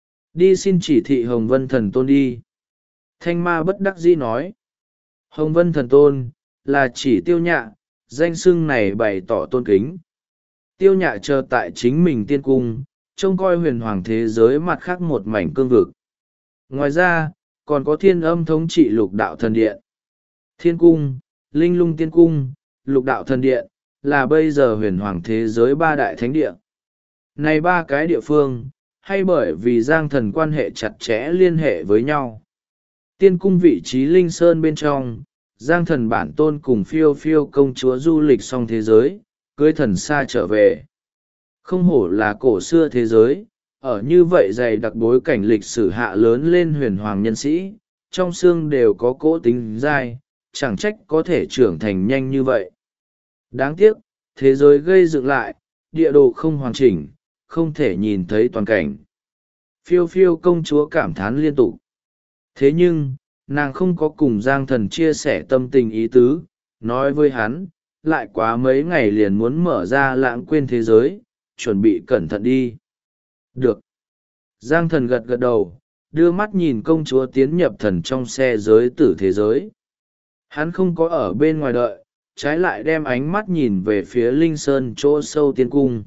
Đi xin chỉ thị Hồng Vân Thần Tôn đi. Thanh ma bất đắc dĩ nói. Hồng Vân Thần Tôn, là chỉ Tiêu Nhạ, danh xưng này bày tỏ tôn kính. Tiêu Nhạ chờ tại chính mình tiên cung, trông coi huyền hoàng thế giới mặt khác một mảnh cương vực. Ngoài ra, còn có Thiên Âm thống trị lục đạo thần điện. Thiên cung, Linh Lung tiên cung, lục đạo thần điện, là bây giờ huyền hoàng thế giới ba đại thánh địa. Này ba cái địa phương, hay bởi vì Giang Thần quan hệ chặt chẽ liên hệ với nhau. Tiên cung vị trí Linh Sơn bên trong, Giang Thần bản tôn cùng phiêu phiêu công chúa du lịch xong thế giới, cưới thần xa trở về. Không hổ là cổ xưa thế giới, ở như vậy dày đặc bối cảnh lịch sử hạ lớn lên huyền hoàng nhân sĩ, trong xương đều có cỗ tính dai, chẳng trách có thể trưởng thành nhanh như vậy. Đáng tiếc, thế giới gây dựng lại, địa đồ không hoàn chỉnh, không thể nhìn thấy toàn cảnh. Phiêu phiêu công chúa cảm thán liên tục. Thế nhưng, nàng không có cùng Giang Thần chia sẻ tâm tình ý tứ, nói với hắn, lại quá mấy ngày liền muốn mở ra lãng quên thế giới, chuẩn bị cẩn thận đi. Được. Giang Thần gật gật đầu, đưa mắt nhìn công chúa tiến nhập thần trong xe giới tử thế giới. Hắn không có ở bên ngoài đợi, trái lại đem ánh mắt nhìn về phía Linh Sơn chỗ sâu tiên cung.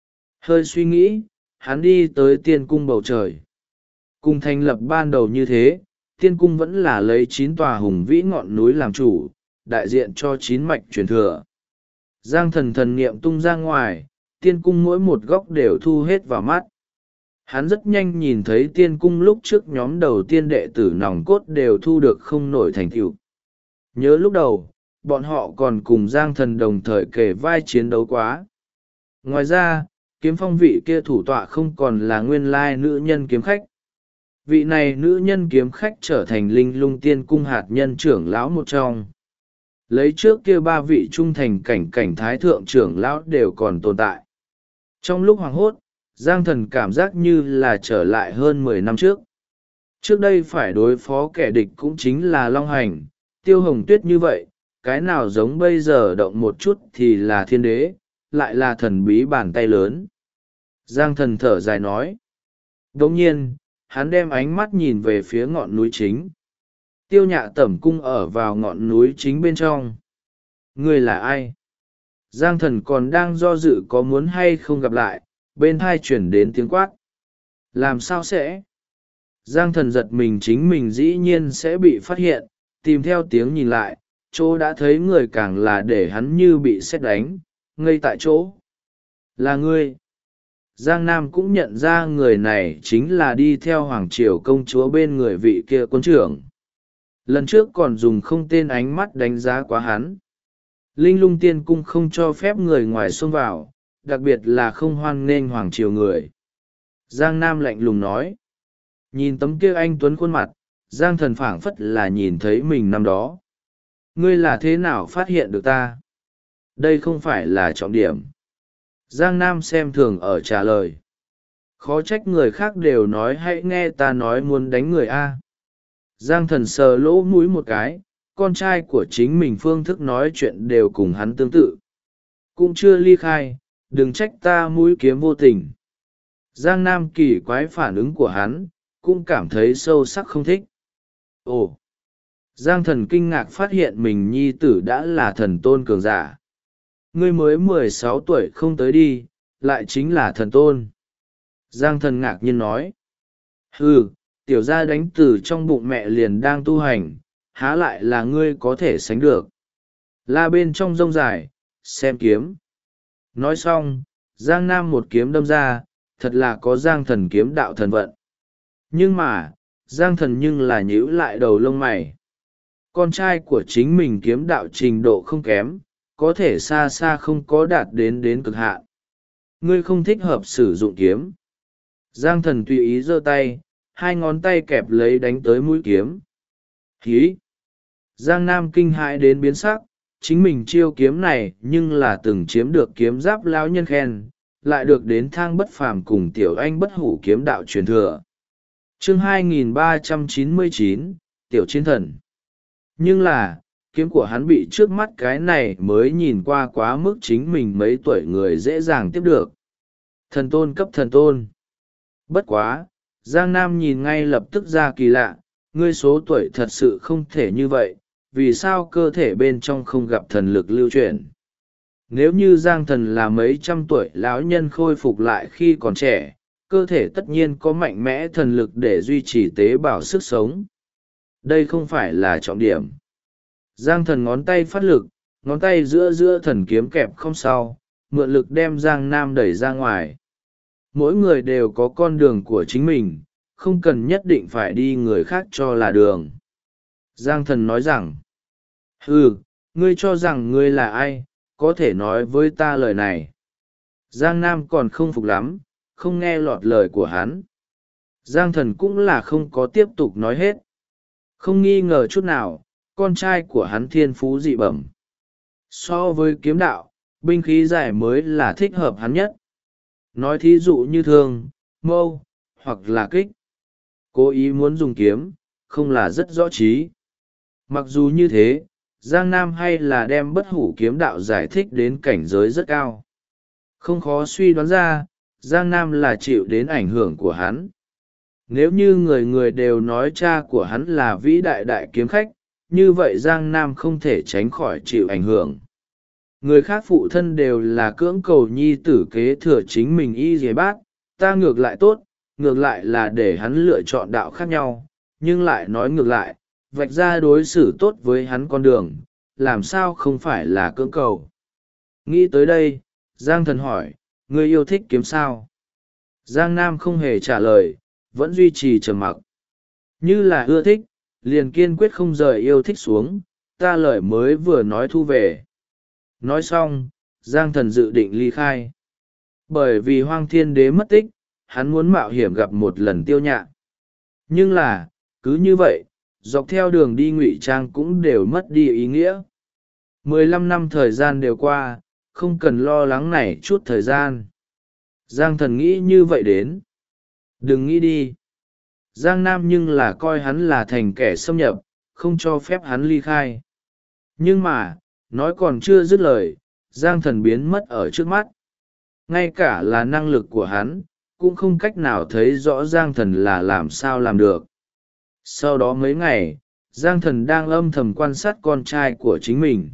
Hơi suy nghĩ, hắn đi tới tiên cung bầu trời. Cùng thành lập ban đầu như thế, tiên cung vẫn là lấy 9 tòa hùng vĩ ngọn núi làm chủ, đại diện cho 9 mạch truyền thừa. Giang Thần thần niệm tung ra ngoài, tiên cung mỗi một góc đều thu hết vào mắt. Hắn rất nhanh nhìn thấy tiên cung lúc trước nhóm đầu tiên đệ tử nòng cốt đều thu được không nổi thành tựu. Nhớ lúc đầu, bọn họ còn cùng Giang Thần đồng thời kể vai chiến đấu quá. Ngoài ra, kiếm phong vị kia thủ tọa không còn là nguyên lai nữ nhân kiếm khách. Vị này nữ nhân kiếm khách trở thành linh lung tiên cung hạt nhân trưởng lão một trong. Lấy trước kia ba vị trung thành cảnh thái thượng trưởng lão đều còn tồn tại. Trong lúc hoảng hốt, Giang Thần cảm giác như là trở lại hơn 10 năm trước. Trước đây phải đối phó kẻ địch cũng chính là Long Hành, Tiêu Hồng Tuyết như vậy, cái nào giống bây giờ động một chút thì là thiên đế, lại là thần bí bàn tay lớn. Giang Thần thở dài nói. Đồng nhiên, hắn đem ánh mắt nhìn về phía ngọn núi chính. Tiêu Nhạ Tẩm cung ở vào ngọn núi chính bên trong. Ngươi là ai? Giang Thần còn đang do dự có muốn hay không gặp lại, bên thai chuyển đến tiếng quát. Làm sao sẽ? Giang Thần giật mình, chính mình dĩ nhiên sẽ bị phát hiện, tìm theo tiếng nhìn lại, chỗ đã thấy người càng là để hắn như bị sét đánh, ngây tại chỗ. Là ngươi. Giang Nam cũng nhận ra người này chính là đi theo Hoàng Triều công chúa bên người vị kia quân trưởng. Lần trước còn dùng không tên ánh mắt đánh giá quá hắn. Linh lung tiên cung không cho phép người ngoài xông vào, đặc biệt là không hoan nghênh Hoàng Triều người. Giang Nam lạnh lùng nói. Nhìn tấm kia anh tuấn khuôn mặt, Giang Thần phảng phất là nhìn thấy mình năm đó. Ngươi là thế nào phát hiện được ta? Đây không phải là trọng điểm. Giang Nam xem thường ở trả lời. Khó trách người khác đều nói hãy nghe ta nói muốn đánh người A. Giang Thần sờ lỗ mũi một cái, con trai của chính mình phương thức nói chuyện đều cùng hắn tương tự. Cũng chưa ly khai, đừng trách ta mũi kiếm vô tình. Giang Nam kỳ quái phản ứng của hắn, cũng cảm thấy sâu sắc không thích. Ồ! Giang Thần kinh ngạc phát hiện mình nhi tử đã là thần tôn cường giả. Ngươi mới 16 tuổi không tới đi, lại chính là thần tôn. Giang Thần ngạc nhiên nói. Hừ, tiểu gia đánh từ trong bụng mẹ liền đang tu hành, há lại là ngươi có thể sánh được. La bên trong rông dài, xem kiếm. Nói xong, Giang Nam một kiếm đâm ra, thật là có Giang Thần kiếm đạo thần vận. Nhưng mà, Giang Thần nhưng là nhíu lại đầu lông mày. Con trai của chính mình kiếm đạo trình độ không kém, có thể xa xa không có đạt đến cực hạn. Ngươi không thích hợp sử dụng kiếm. Giang Thần tùy ý giơ tay, hai ngón tay kẹp lấy đánh tới mũi kiếm. Hí! Giang Nam kinh hãi đến biến sắc, chính mình chiêu kiếm này nhưng là từng chiếm được kiếm giáp lão nhân khen, lại được đến Thang Bất Phàm cùng Tiểu Anh bất hủ kiếm đạo truyền thừa. Chương 2399, Tiểu Chiến Thần. Nhưng là, kiếm của hắn bị trước mắt cái này mới nhìn qua quá mức chính mình mấy tuổi người dễ dàng tiếp được. Thần tôn cấp thần tôn. Bất quá, Giang Nam nhìn ngay lập tức ra kỳ lạ, ngươi số tuổi thật sự không thể như vậy, vì sao cơ thể bên trong không gặp thần lực lưu chuyển. Nếu như Giang Thần là mấy trăm tuổi lão nhân khôi phục lại khi còn trẻ, cơ thể tất nhiên có mạnh mẽ thần lực để duy trì tế bào sức sống. Đây không phải là trọng điểm. Giang Thần ngón tay phát lực, ngón tay giữa thần kiếm kẹp không sau, mượn lực đem Giang Nam đẩy ra ngoài. Mỗi người đều có con đường của chính mình, không cần nhất định phải đi người khác cho là đường. Giang Thần nói rằng, ngươi cho rằng ngươi là ai, có thể nói với ta lời này. Giang Nam còn không phục lắm, không nghe lọt lời của hắn. Giang Thần cũng là không có tiếp tục nói hết. Không nghi ngờ chút nào, con trai của hắn thiên phú dị bẩm. So với kiếm đạo, binh khí giải mới là thích hợp hắn nhất. Nói thí dụ như thương, mâu, hoặc là kích. Cố ý muốn dùng kiếm, không là rất rõ trí. Mặc dù như thế, Giang Nam hay là đem bất hủ kiếm đạo giải thích đến cảnh giới rất cao. Không khó suy đoán ra, Giang Nam là chịu đến ảnh hưởng của hắn. Nếu như người người đều nói cha của hắn là vĩ đại đại kiếm khách, như vậy Giang Nam không thể tránh khỏi chịu ảnh hưởng. Người khác phụ thân đều là cưỡng cầu nhi tử kế thừa chính mình y dề bát, ta ngược lại tốt, ngược lại là để hắn lựa chọn đạo khác nhau, nhưng lại nói ngược lại, vạch ra đối xử tốt với hắn con đường, làm sao không phải là cưỡng cầu. Nghĩ tới đây, Giang Thần hỏi, ngươi yêu thích kiếm sao? Giang Nam không hề trả lời, vẫn duy trì trầm mặc. Như là ưa thích, liền kiên quyết không rời yêu thích xuống, ta lời mới vừa nói thu về. Nói xong, Giang Thần dự định ly khai. Bởi vì Hoang Thiên Đế mất tích, hắn muốn mạo hiểm gặp một lần Tiêu Nhạ. Nhưng là, cứ như vậy, dọc theo đường đi ngụy trang cũng đều mất đi ý nghĩa. 15 năm thời gian đều qua, không cần lo lắng này chút thời gian. Giang Thần nghĩ như vậy đến. Đừng nghĩ đi. Giang Nam nhưng là coi hắn là thành kẻ xâm nhập, không cho phép hắn ly khai. Nhưng mà, nói còn chưa dứt lời, Giang Thần biến mất ở trước mắt. Ngay cả là năng lực của hắn, cũng không cách nào thấy rõ Giang Thần là làm sao làm được. Sau đó mấy ngày, Giang Thần đang âm thầm quan sát con trai của chính mình.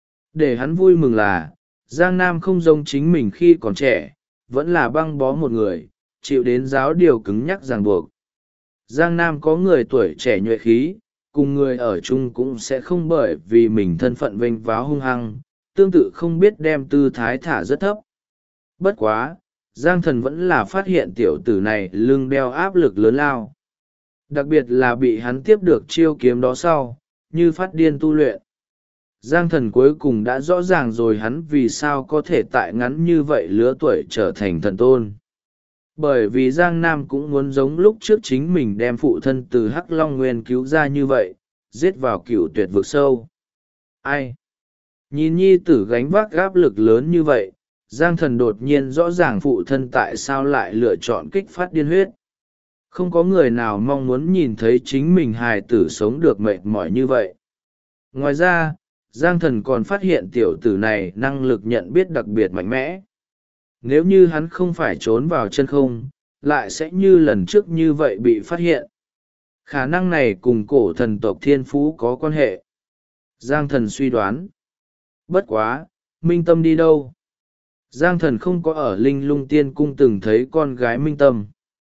Để hắn vui mừng là, Giang Nam không giống chính mình khi còn trẻ, vẫn là băng bó một người, chịu đến giáo điều cứng nhắc ràng buộc. Giang Nam có người tuổi trẻ nhuệ khí, cùng người ở chung cũng sẽ không bởi vì mình thân phận vênh váo hung hăng, tương tự không biết đem tư thái thả rất thấp. Bất quá, Giang Thần vẫn là phát hiện tiểu tử này lưng đeo áp lực lớn lao. Đặc biệt là bị hắn tiếp được chiêu kiếm đó sau, như phát điên tu luyện. Giang Thần cuối cùng đã rõ ràng rồi hắn vì sao có thể tại ngắn như vậy lứa tuổi trở thành thần tôn. Bởi vì Giang Nam cũng muốn giống lúc trước chính mình đem phụ thân từ Hắc Long Nguyên cứu ra như vậy, giết vào cựu tuyệt vực sâu. Ai? Nhìn nhi tử gánh vác áp lực lớn như vậy, Giang Thần đột nhiên rõ ràng phụ thân tại sao lại lựa chọn kích phát điên huyết. Không có người nào mong muốn nhìn thấy chính mình hài tử sống được mệt mỏi như vậy. Ngoài ra, Giang Thần còn phát hiện tiểu tử này năng lực nhận biết đặc biệt mạnh mẽ. Nếu như hắn không phải trốn vào chân không, lại sẽ như lần trước như vậy bị phát hiện. Khả năng này cùng cổ thần tộc Thiên Phú có quan hệ. Giang Thần suy đoán. Bất quá, Minh Tâm đi đâu? Giang Thần không có ở Linh Lung Tiên Cung từng thấy con gái Minh Tâm.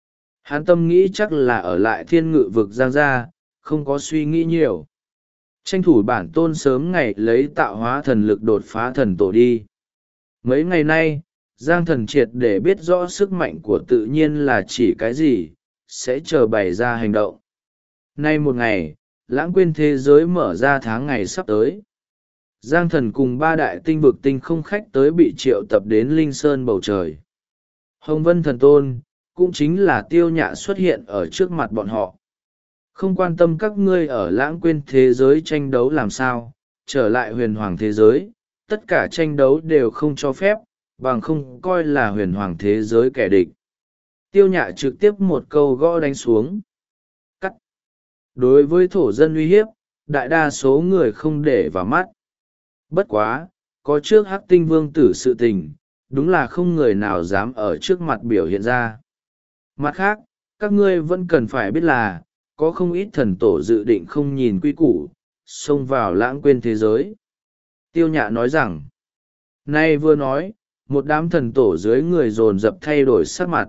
Hắn tâm nghĩ chắc là ở lại Thiên Ngự vực Giang gia, không có suy nghĩ nhiều. Tranh thủ bản tôn sớm ngày lấy tạo hóa thần lực đột phá thần tổ đi. Mấy ngày nay, Giang Thần triệt để biết rõ sức mạnh của tự nhiên là chỉ cái gì, sẽ chờ bày ra hành động. Nay một ngày, lãng quên thế giới mở ra tháng ngày sắp tới. Giang Thần cùng ba đại tinh vực tinh không khách tới bị triệu tập đến Linh Sơn bầu trời. Hồng Vân Thần Tôn, cũng chính là Tiêu Nhạ xuất hiện ở trước mặt bọn họ. Không quan tâm các ngươi ở lãng quên thế giới tranh đấu làm sao, trở lại huyền hoàng thế giới, tất cả tranh đấu đều không cho phép, bằng không coi là huyền hoàng thế giới kẻ địch. Tiêu Nhạ trực tiếp một câu gõ đánh xuống. Cắt. Đối với thổ dân uy hiếp, đại đa số người không để vào mắt. Bất quá, có trước Hắc Tinh Vương tử sự tình, đúng là không người nào dám ở trước mặt biểu hiện ra. Mặt khác, các ngươi vẫn cần phải biết là, có không ít thần tổ dự định không nhìn quy củ, xông vào lãng quên thế giới. Tiêu Nhạ nói rằng, nay vừa nói, một đám thần tổ dưới người dồn dập thay đổi sắc mặt.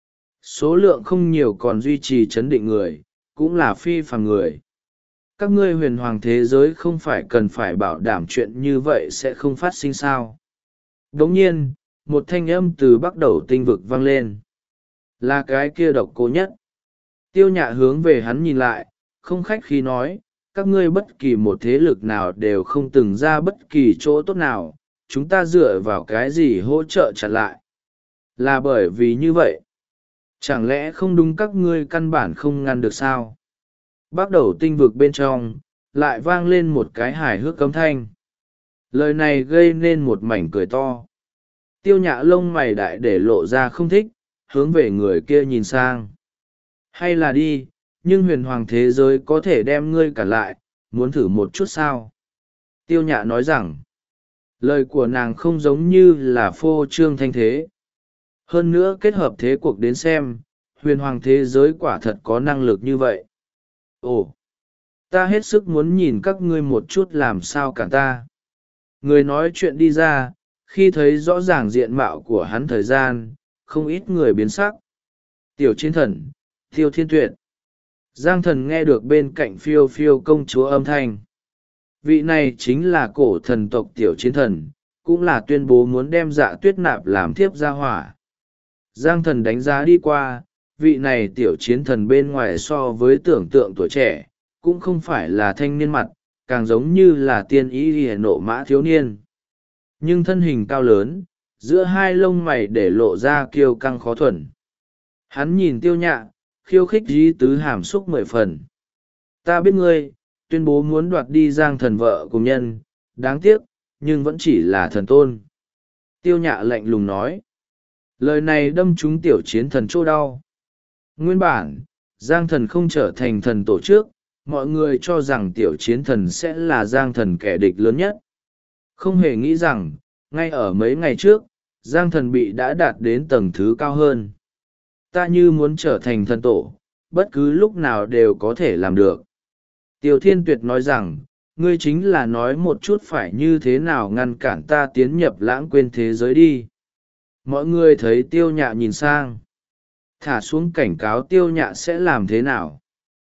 Số lượng không nhiều còn duy trì chấn định người, cũng là phi phàm người. Các ngươi huyền hoàng thế giới không phải cần phải bảo đảm chuyện như vậy sẽ không phát sinh sao. Đồng nhiên, một thanh âm từ bắt đầu tinh vực vang lên. Là cái kia độc cô nhất. Tiêu Nhạ hướng về hắn nhìn lại, không khách khí nói, các ngươi bất kỳ một thế lực nào đều không từng ra bất kỳ chỗ tốt nào, chúng ta dựa vào cái gì hỗ trợ chặn lại. Là bởi vì như vậy. Chẳng lẽ không đúng các ngươi căn bản không ngăn được sao? Bắt đầu tinh vực bên trong, lại vang lên một cái hài hước cấm thanh. Lời này gây nên một mảnh cười to. Tiêu Nhạ lông mày đại để lộ ra không thích, hướng về người kia nhìn sang. Hay là đi, nhưng huyền hoàng thế giới có thể đem ngươi cả lại, muốn thử một chút sao? Tiêu Nhạ nói rằng, lời của nàng không giống như là phô trương thanh thế. Hơn nữa kết hợp thế cuộc đến xem, huyền hoàng thế giới quả thật có năng lực như vậy. Ồ, ta hết sức muốn nhìn các ngươi một chút làm sao cả ta. Người nói chuyện đi ra, khi thấy rõ ràng diện mạo của hắn thời gian, không ít người biến sắc. Tiểu Chiến Thần, Tiêu Thiên Tuyệt. Giang Thần nghe được bên cạnh phiêu phiêu công chúa âm thanh. Vị này chính là cổ thần tộc Tiểu Chiến Thần, cũng là tuyên bố muốn đem Dạ Tuyết Nạp làm thiếp gia hỏa. Giang thần đánh giá đi qua, vị này tiểu chiến thần bên ngoài so với tưởng tượng tuổi trẻ, cũng không phải là thanh niên mặt, càng giống như là tiên ý hề nộ mã thiếu niên. Nhưng thân hình cao lớn, giữa hai lông mày để lộ ra kiêu căng khó thuần. Hắn nhìn Tiêu Nhạ, khiêu khích dí tứ hàm xúc 10 phần. Ta biết ngươi, tuyên bố muốn đoạt đi Giang thần vợ cùng nhân, đáng tiếc, nhưng vẫn chỉ là thần tôn. Tiêu Nhạ lạnh lùng nói. Lời này đâm trúng tiểu chiến thần chỗ đau. Nguyên bản, Giang thần không trở thành thần tổ trước, mọi người cho rằng tiểu chiến thần sẽ là Giang thần kẻ địch lớn nhất. Không hề nghĩ rằng, ngay ở mấy ngày trước, Giang thần bị đã đạt đến tầng thứ cao hơn. Ta như muốn trở thành thần tổ, bất cứ lúc nào đều có thể làm được. Tiêu Thiên Tuyệt nói rằng, ngươi chính là nói một chút phải như thế nào ngăn cản ta tiến nhập lãng quên thế giới đi. Mọi người thấy Tiêu Nhạ nhìn sang. Thả xuống cảnh cáo Tiêu Nhạ sẽ làm thế nào.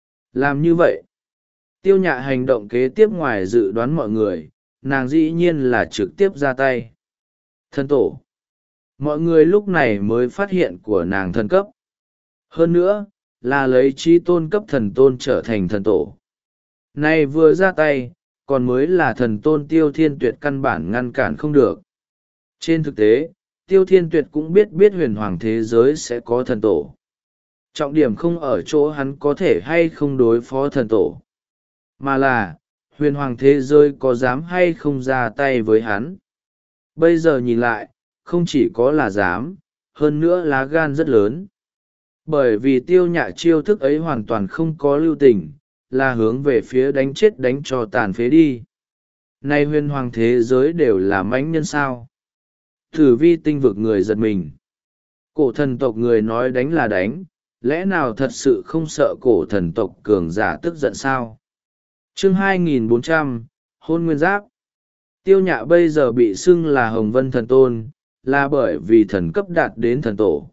Làm như vậy. Tiêu Nhạ hành động kế tiếp ngoài dự đoán mọi người, nàng dĩ nhiên là trực tiếp ra tay. Thần tổ. Mọi người lúc này mới phát hiện của nàng thần cấp. Hơn nữa, là lấy trí tôn cấp thần tôn trở thành thần tổ. Này vừa ra tay, còn mới là thần tôn Tiêu Thiên Tuyệt căn bản ngăn cản không được. Trên thực tế, Tiêu Thiên Tuyệt cũng biết huyền hoàng thế giới sẽ có thần tổ. Trọng điểm không ở chỗ hắn có thể hay không đối phó thần tổ, mà là, huyền hoàng thế giới có dám hay không ra tay với hắn. Bây giờ nhìn lại, không chỉ có là dám, hơn nữa lá gan rất lớn. Bởi vì Tiêu Nhạ chiêu thức ấy hoàn toàn không có lưu tình, là hướng về phía đánh chết đánh cho tàn phế đi. Nay huyền hoàng thế giới đều là mãnh nhân sao. Thử vi tinh vực người giật mình. Cổ thần tộc người nói đánh là đánh, lẽ nào thật sự không sợ cổ thần tộc cường giả tức giận sao? Chương 2400, Hôn Nguyên Giáp. Tiêu Nhạ bây giờ bị xưng là Hồng Vân Thần Tôn, là bởi vì thần cấp đạt đến thần tổ.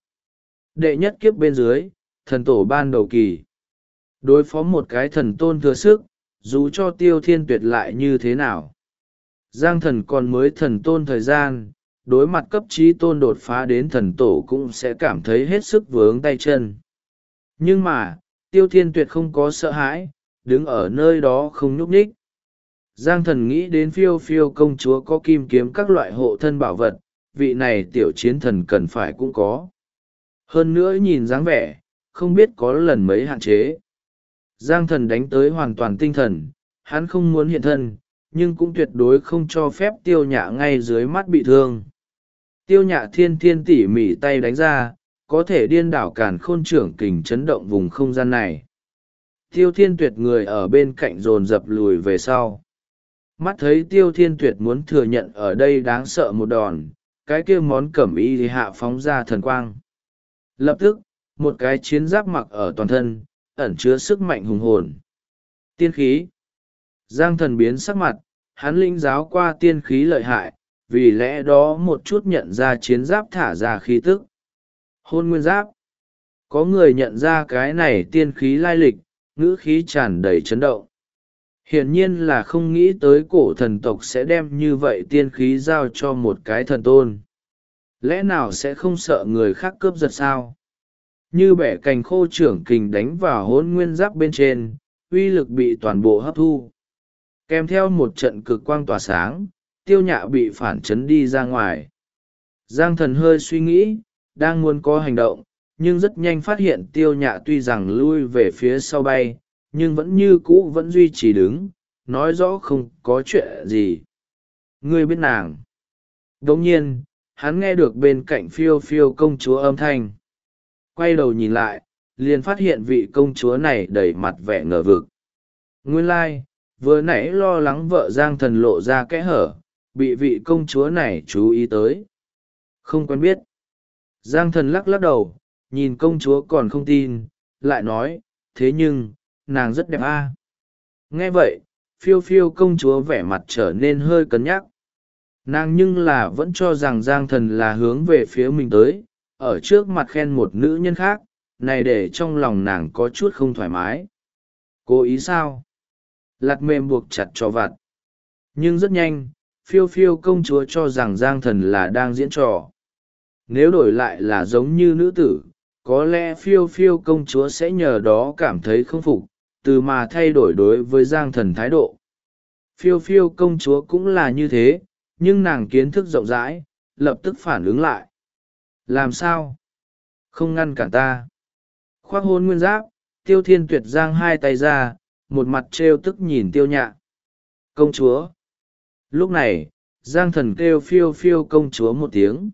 Đệ nhất kiếp bên dưới, thần tổ ban đầu kỳ. Đối phó một cái thần tôn thừa sức, dù cho Tiêu Thiên Tuyệt lại như thế nào. Giang thần còn mới thần tôn thời gian, đối mặt cấp trí tôn đột phá đến thần tổ cũng sẽ cảm thấy hết sức vướng tay chân. Nhưng mà, Tiêu Thiên Tuyệt không có sợ hãi, đứng ở nơi đó không nhúc nhích. Giang thần nghĩ đến phiêu phiêu công chúa có kim kiếm các loại hộ thân bảo vật, vị này tiểu chiến thần cần phải cũng có. Hơn nữa nhìn dáng vẻ, không biết có lần mấy hạn chế. Giang thần đánh tới hoàn toàn tinh thần, hắn không muốn hiện thân, nhưng cũng tuyệt đối không cho phép Tiêu Nhạ ngay dưới mắt bị thương. Tiêu Nhạ thiên thiên tỉ mỉ tay đánh ra, có thể điên đảo càn khôn trưởng kình chấn động vùng không gian này. Tiêu Thiên Tuyệt người ở bên cạnh dồn dập lùi về sau. Mắt thấy Tiêu Thiên Tuyệt muốn thừa nhận ở đây đáng sợ một đòn, cái kia món cẩm y thì hạ phóng ra thần quang. Lập tức, một cái chiến giáp mặc ở toàn thân, ẩn chứa sức mạnh hùng hồn. Tiên khí. Giang thần biến sắc mặt, hắn lĩnh giáo qua tiên khí lợi hại, vì lẽ đó một chút nhận ra chiến giáp thả ra khí tức. Hôn nguyên giáp. Có người nhận ra cái này tiên khí lai lịch, ngữ khí tràn đầy chấn động. Hiển nhiên là không nghĩ tới cổ thần tộc sẽ đem như vậy tiên khí giao cho một cái thần tôn. Lẽ nào sẽ không sợ người khác cướp giật sao? Như bẻ cành khô trưởng kình đánh vào hôn nguyên giáp bên trên, uy lực bị toàn bộ hấp thu. Kèm theo một trận cực quang tỏa sáng, Tiêu Nhạ bị phản chấn đi ra ngoài. Giang thần hơi suy nghĩ, đang muốn có hành động, nhưng rất nhanh phát hiện Tiêu Nhạ tuy rằng lui về phía sau bay, nhưng vẫn như cũ vẫn duy trì đứng, nói rõ không có chuyện gì. Ngươi biết nàng. Đồng nhiên, hắn nghe được bên cạnh phiêu phiêu công chúa âm thanh. Quay đầu nhìn lại, liền phát hiện vị công chúa này đầy mặt vẻ ngờ vực. Nguyên lai, vừa nãy lo lắng vợ Giang thần lộ ra kẽ hở, bị vị công chúa này chú ý tới. Không quen biết. Giang thần lắc lắc đầu, nhìn công chúa còn không tin, lại nói, thế nhưng, nàng rất đẹp a. Nghe vậy, phiêu phiêu công chúa vẻ mặt trở nên hơi cân nhắc. Nàng nhưng là vẫn cho rằng Giang thần là hướng về phía mình tới, ở trước mặt khen một nữ nhân khác, này để trong lòng nàng có chút không thoải mái. Cố ý sao? Lạt mềm buộc chặt cho vặt. Nhưng rất nhanh, phiêu phiêu công chúa cho rằng Giang thần là đang diễn trò. Nếu đổi lại là giống như nữ tử, có lẽ phiêu phiêu công chúa sẽ nhờ đó cảm thấy không phục, từ mà thay đổi đối với Giang Thần thái độ. Phiêu phiêu công chúa cũng là như thế, nhưng nàng kiến thức rộng rãi, lập tức phản ứng lại. Làm sao? Không ngăn cản ta. Khoác hôn nguyên giáp, Tiêu Thiên Tuyệt giang hai tay ra, một mặt trêu tức nhìn Tiêu Nhạ. Công chúa. Lúc này, Giang Thần kêu phiêu phiêu công chúa một tiếng.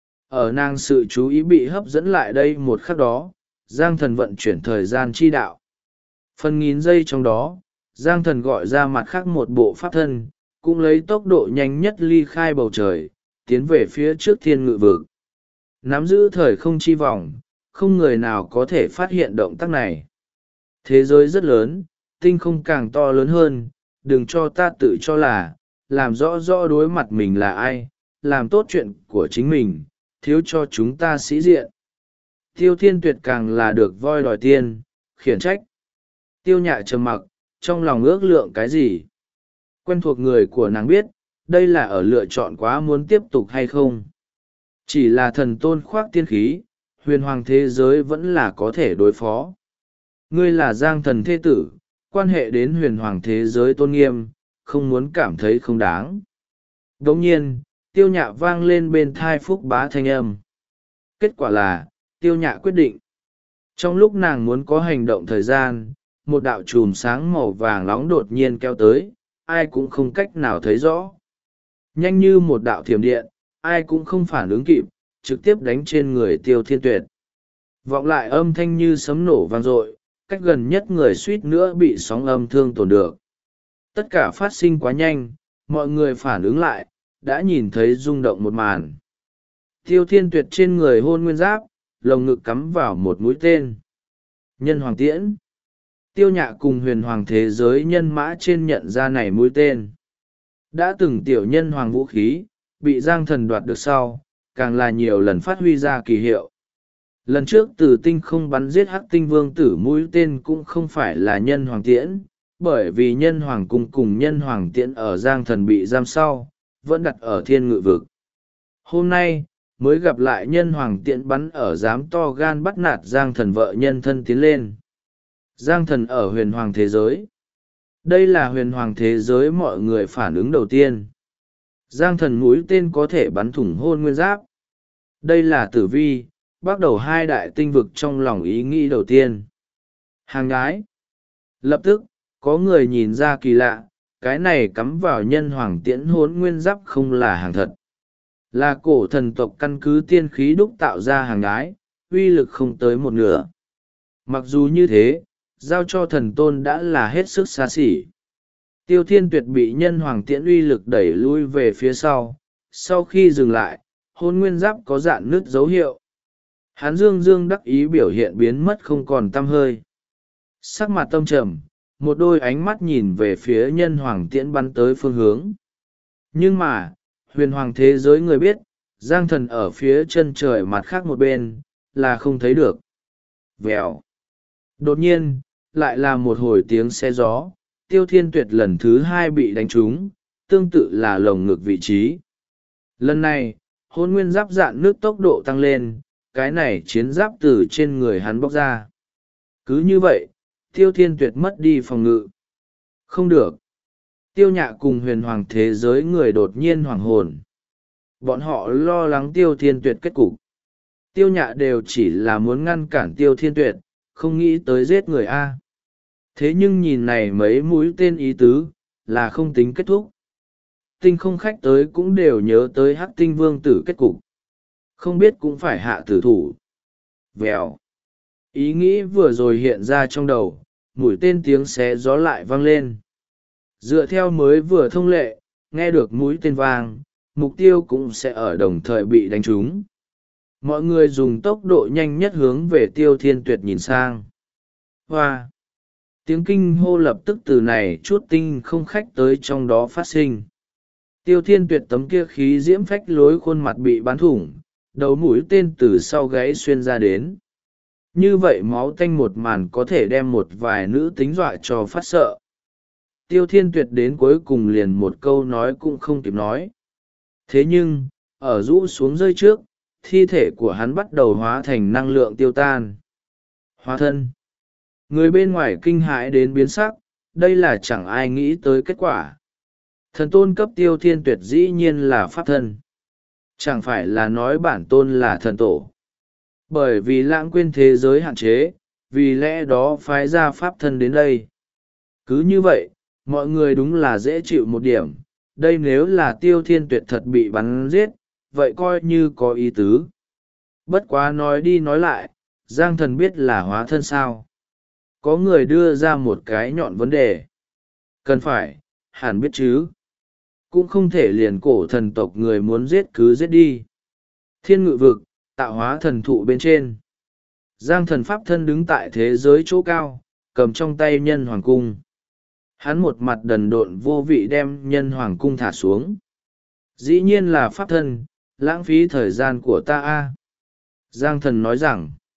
Ở nàng sự chú ý bị hấp dẫn lại đây một khắc đó, Giang Thần vận chuyển thời gian chi đạo. Phần nghìn giây trong đó, Giang Thần gọi ra mặt khác một bộ pháp thân, cũng lấy tốc độ nhanh nhất ly khai bầu trời, tiến về phía trước thiên ngự vực. Nắm giữ thời không chi vòng, không người nào có thể phát hiện động tác này. Thế giới rất lớn, tinh không càng to lớn hơn, đừng cho ta tự cho là, làm rõ rõ đối mặt mình là ai, làm tốt chuyện của chính mình, thiếu cho chúng ta sĩ diện. Tiêu Thiên Tuyệt càng là được voi đòi tiên, khiển trách. Tiêu Nhạ trầm mặc, trong lòng ước lượng cái gì. Quen thuộc người của nàng biết, đây là ở lựa chọn quá muốn tiếp tục hay không. Chỉ là thần tôn khoác tiên khí, huyền hoàng thế giới vẫn là có thể đối phó. Ngươi là Giang Thần thế tử, quan hệ đến huyền hoàng thế giới tôn nghiêm, không muốn cảm thấy không đáng. Đồng nhiên, Tiêu Nhạ vang lên bên thai Phúc Bá thanh âm. Kết quả là, Tiêu Nhạ quyết định. Trong lúc nàng muốn có hành động thời gian, một đạo chùm sáng màu vàng nóng đột nhiên kéo tới, ai cũng không cách nào thấy rõ. Nhanh như một đạo thiểm điện, ai cũng không phản ứng kịp, trực tiếp đánh trên người Tiêu Thiên Tuyệt. Vọng lại âm thanh như sấm nổ vang dội, cách gần nhất người suýt nữa bị sóng âm thương tổn được. Tất cả phát sinh quá nhanh, mọi người phản ứng lại, đã nhìn thấy rung động một màn. Tiêu Thiên Tuyệt trên người hôn nguyên giáp, lồng ngực cắm vào một mũi tên. Nhân hoàng tiễn. Tiêu Nhạ cùng huyền hoàng thế giới nhân mã trên nhận ra này mũi tên. Đã từng tiểu nhân hoàng vũ khí, bị Giang Thần đoạt được sau, càng là nhiều lần phát huy ra kỳ hiệu. Lần trước từ tinh không bắn giết hắc tinh vương tử mũi tên cũng không phải là nhân hoàng tiễn, bởi vì nhân hoàng cung cùng nhân hoàng tiễn ở Giang Thần bị giam sau, vẫn đặt ở thiên ngự vực. Hôm nay, mới gặp lại nhân hoàng tiễn bắn ở dám to gan bắt nạt Giang Thần vợ nhân thân tiến lên. Giang Thần ở huyền hoàng thế giới. Đây là huyền hoàng thế giới mọi người phản ứng đầu tiên. Giang Thần mũi tên có thể bắn thủng hôn nguyên giáp. Đây là tử vi, bắt đầu hai đại tinh vực trong lòng ý nghĩ đầu tiên. Hàng nhái. Lập tức, có người nhìn ra kỳ lạ, cái này cắm vào nhân hoàng tiễn hôn nguyên giáp không là hàng thật. Là cổ thần tộc căn cứ tiên khí đúc tạo ra hàng nhái, uy lực không tới một nửa. Mặc dù như thế, giao cho thần tôn đã là hết sức xa xỉ. Tiêu Thiên Tuyệt bị nhân hoàng tiễn uy lực đẩy lui về phía sau khi dừng lại, hôn nguyên giáp có dạn nứt dấu hiệu. Hắn dương dương đắc ý biểu hiện biến mất không còn tăm hơi. Sắc mặt tâm trầm, một đôi ánh mắt nhìn về phía nhân hoàng tiễn bắn tới phương hướng. Nhưng mà, huyền hoàng thế giới người biết, Giang Thần ở phía chân trời mặt khác một bên, là không thấy được. Vèo. Đột nhiên, lại là một hồi tiếng xe gió, Tiêu Thiên Tuyệt lần thứ hai bị đánh trúng, tương tự là lồng ngực vị trí. Lần này, hôn nguyên giáp dạn nước tốc độ tăng lên, cái này chiến giáp từ trên người hắn bóc ra. Cứ như vậy, Tiêu Thiên Tuyệt mất đi phòng ngự. Không được. Tiêu Nhạ cùng huyền hoàng thế giới người đột nhiên hoảng hồn. Bọn họ lo lắng Tiêu Thiên Tuyệt kết cục. Tiêu Nhạ đều chỉ là muốn ngăn cản Tiêu Thiên Tuyệt, không nghĩ tới giết người A. Thế nhưng nhìn này mấy mũi tên ý tứ, là không tính kết thúc. Tinh không khách tới cũng đều nhớ tới hắc tinh vương tử kết cục. Không biết cũng phải hạ tử thủ. Vèo. Ý nghĩ vừa rồi hiện ra trong đầu, mũi tên tiếng xé gió lại vang lên. Dựa theo mới vừa thông lệ, nghe được mũi tên vang, mục tiêu cũng sẽ ở đồng thời bị đánh trúng. Mọi người dùng tốc độ nhanh nhất hướng về Tiêu Thiên Tuyệt nhìn sang. Hoa! Tiếng kinh hô lập tức từ này chút tinh không khách tới trong đó phát sinh. Tiêu Thiên Tuyệt tấm kia khí diễm phách lối khuôn mặt bị bắn thủng, đầu mũi tên từ sau gáy xuyên ra đến. Như vậy máu tanh một màn có thể đem một vài nữ tính dọa cho phát sợ. Tiêu Thiên Tuyệt đến cuối cùng liền một câu nói cũng không kịp nói. Thế nhưng, ở rũ xuống rơi trước, thi thể của hắn bắt đầu hóa thành năng lượng tiêu tan. Hóa thân. Người bên ngoài kinh hãi đến biến sắc, đây là chẳng ai nghĩ tới kết quả. Thần tôn cấp Tiêu Thiên Tuyệt dĩ nhiên là pháp thân. Chẳng phải là nói bản tôn là thần tổ. Bởi vì lãng quên thế giới hạn chế, vì lẽ đó phái ra pháp thân đến đây. Cứ như vậy, mọi người đúng là dễ chịu một điểm. Đây nếu là Tiêu Thiên Tuyệt thật bị bắn giết, vậy coi như có ý tứ. Bất quá nói đi nói lại, Giang Thần biết là hóa thân sao? Có người đưa ra một cái nhọn vấn đề. Cần phải, hẳn biết chứ. Cũng không thể liền cổ thần tộc người muốn giết cứ giết đi. Thiên ngự vực, tạo hóa thần thụ bên trên. Giang Thần pháp thân đứng tại thế giới chỗ cao, cầm trong tay nhân hoàng cung. Hắn một mặt đần độn vô vị đem nhân hoàng cung thả xuống. Dĩ nhiên là pháp thân, lãng phí thời gian của ta a. Giang Thần nói rằng,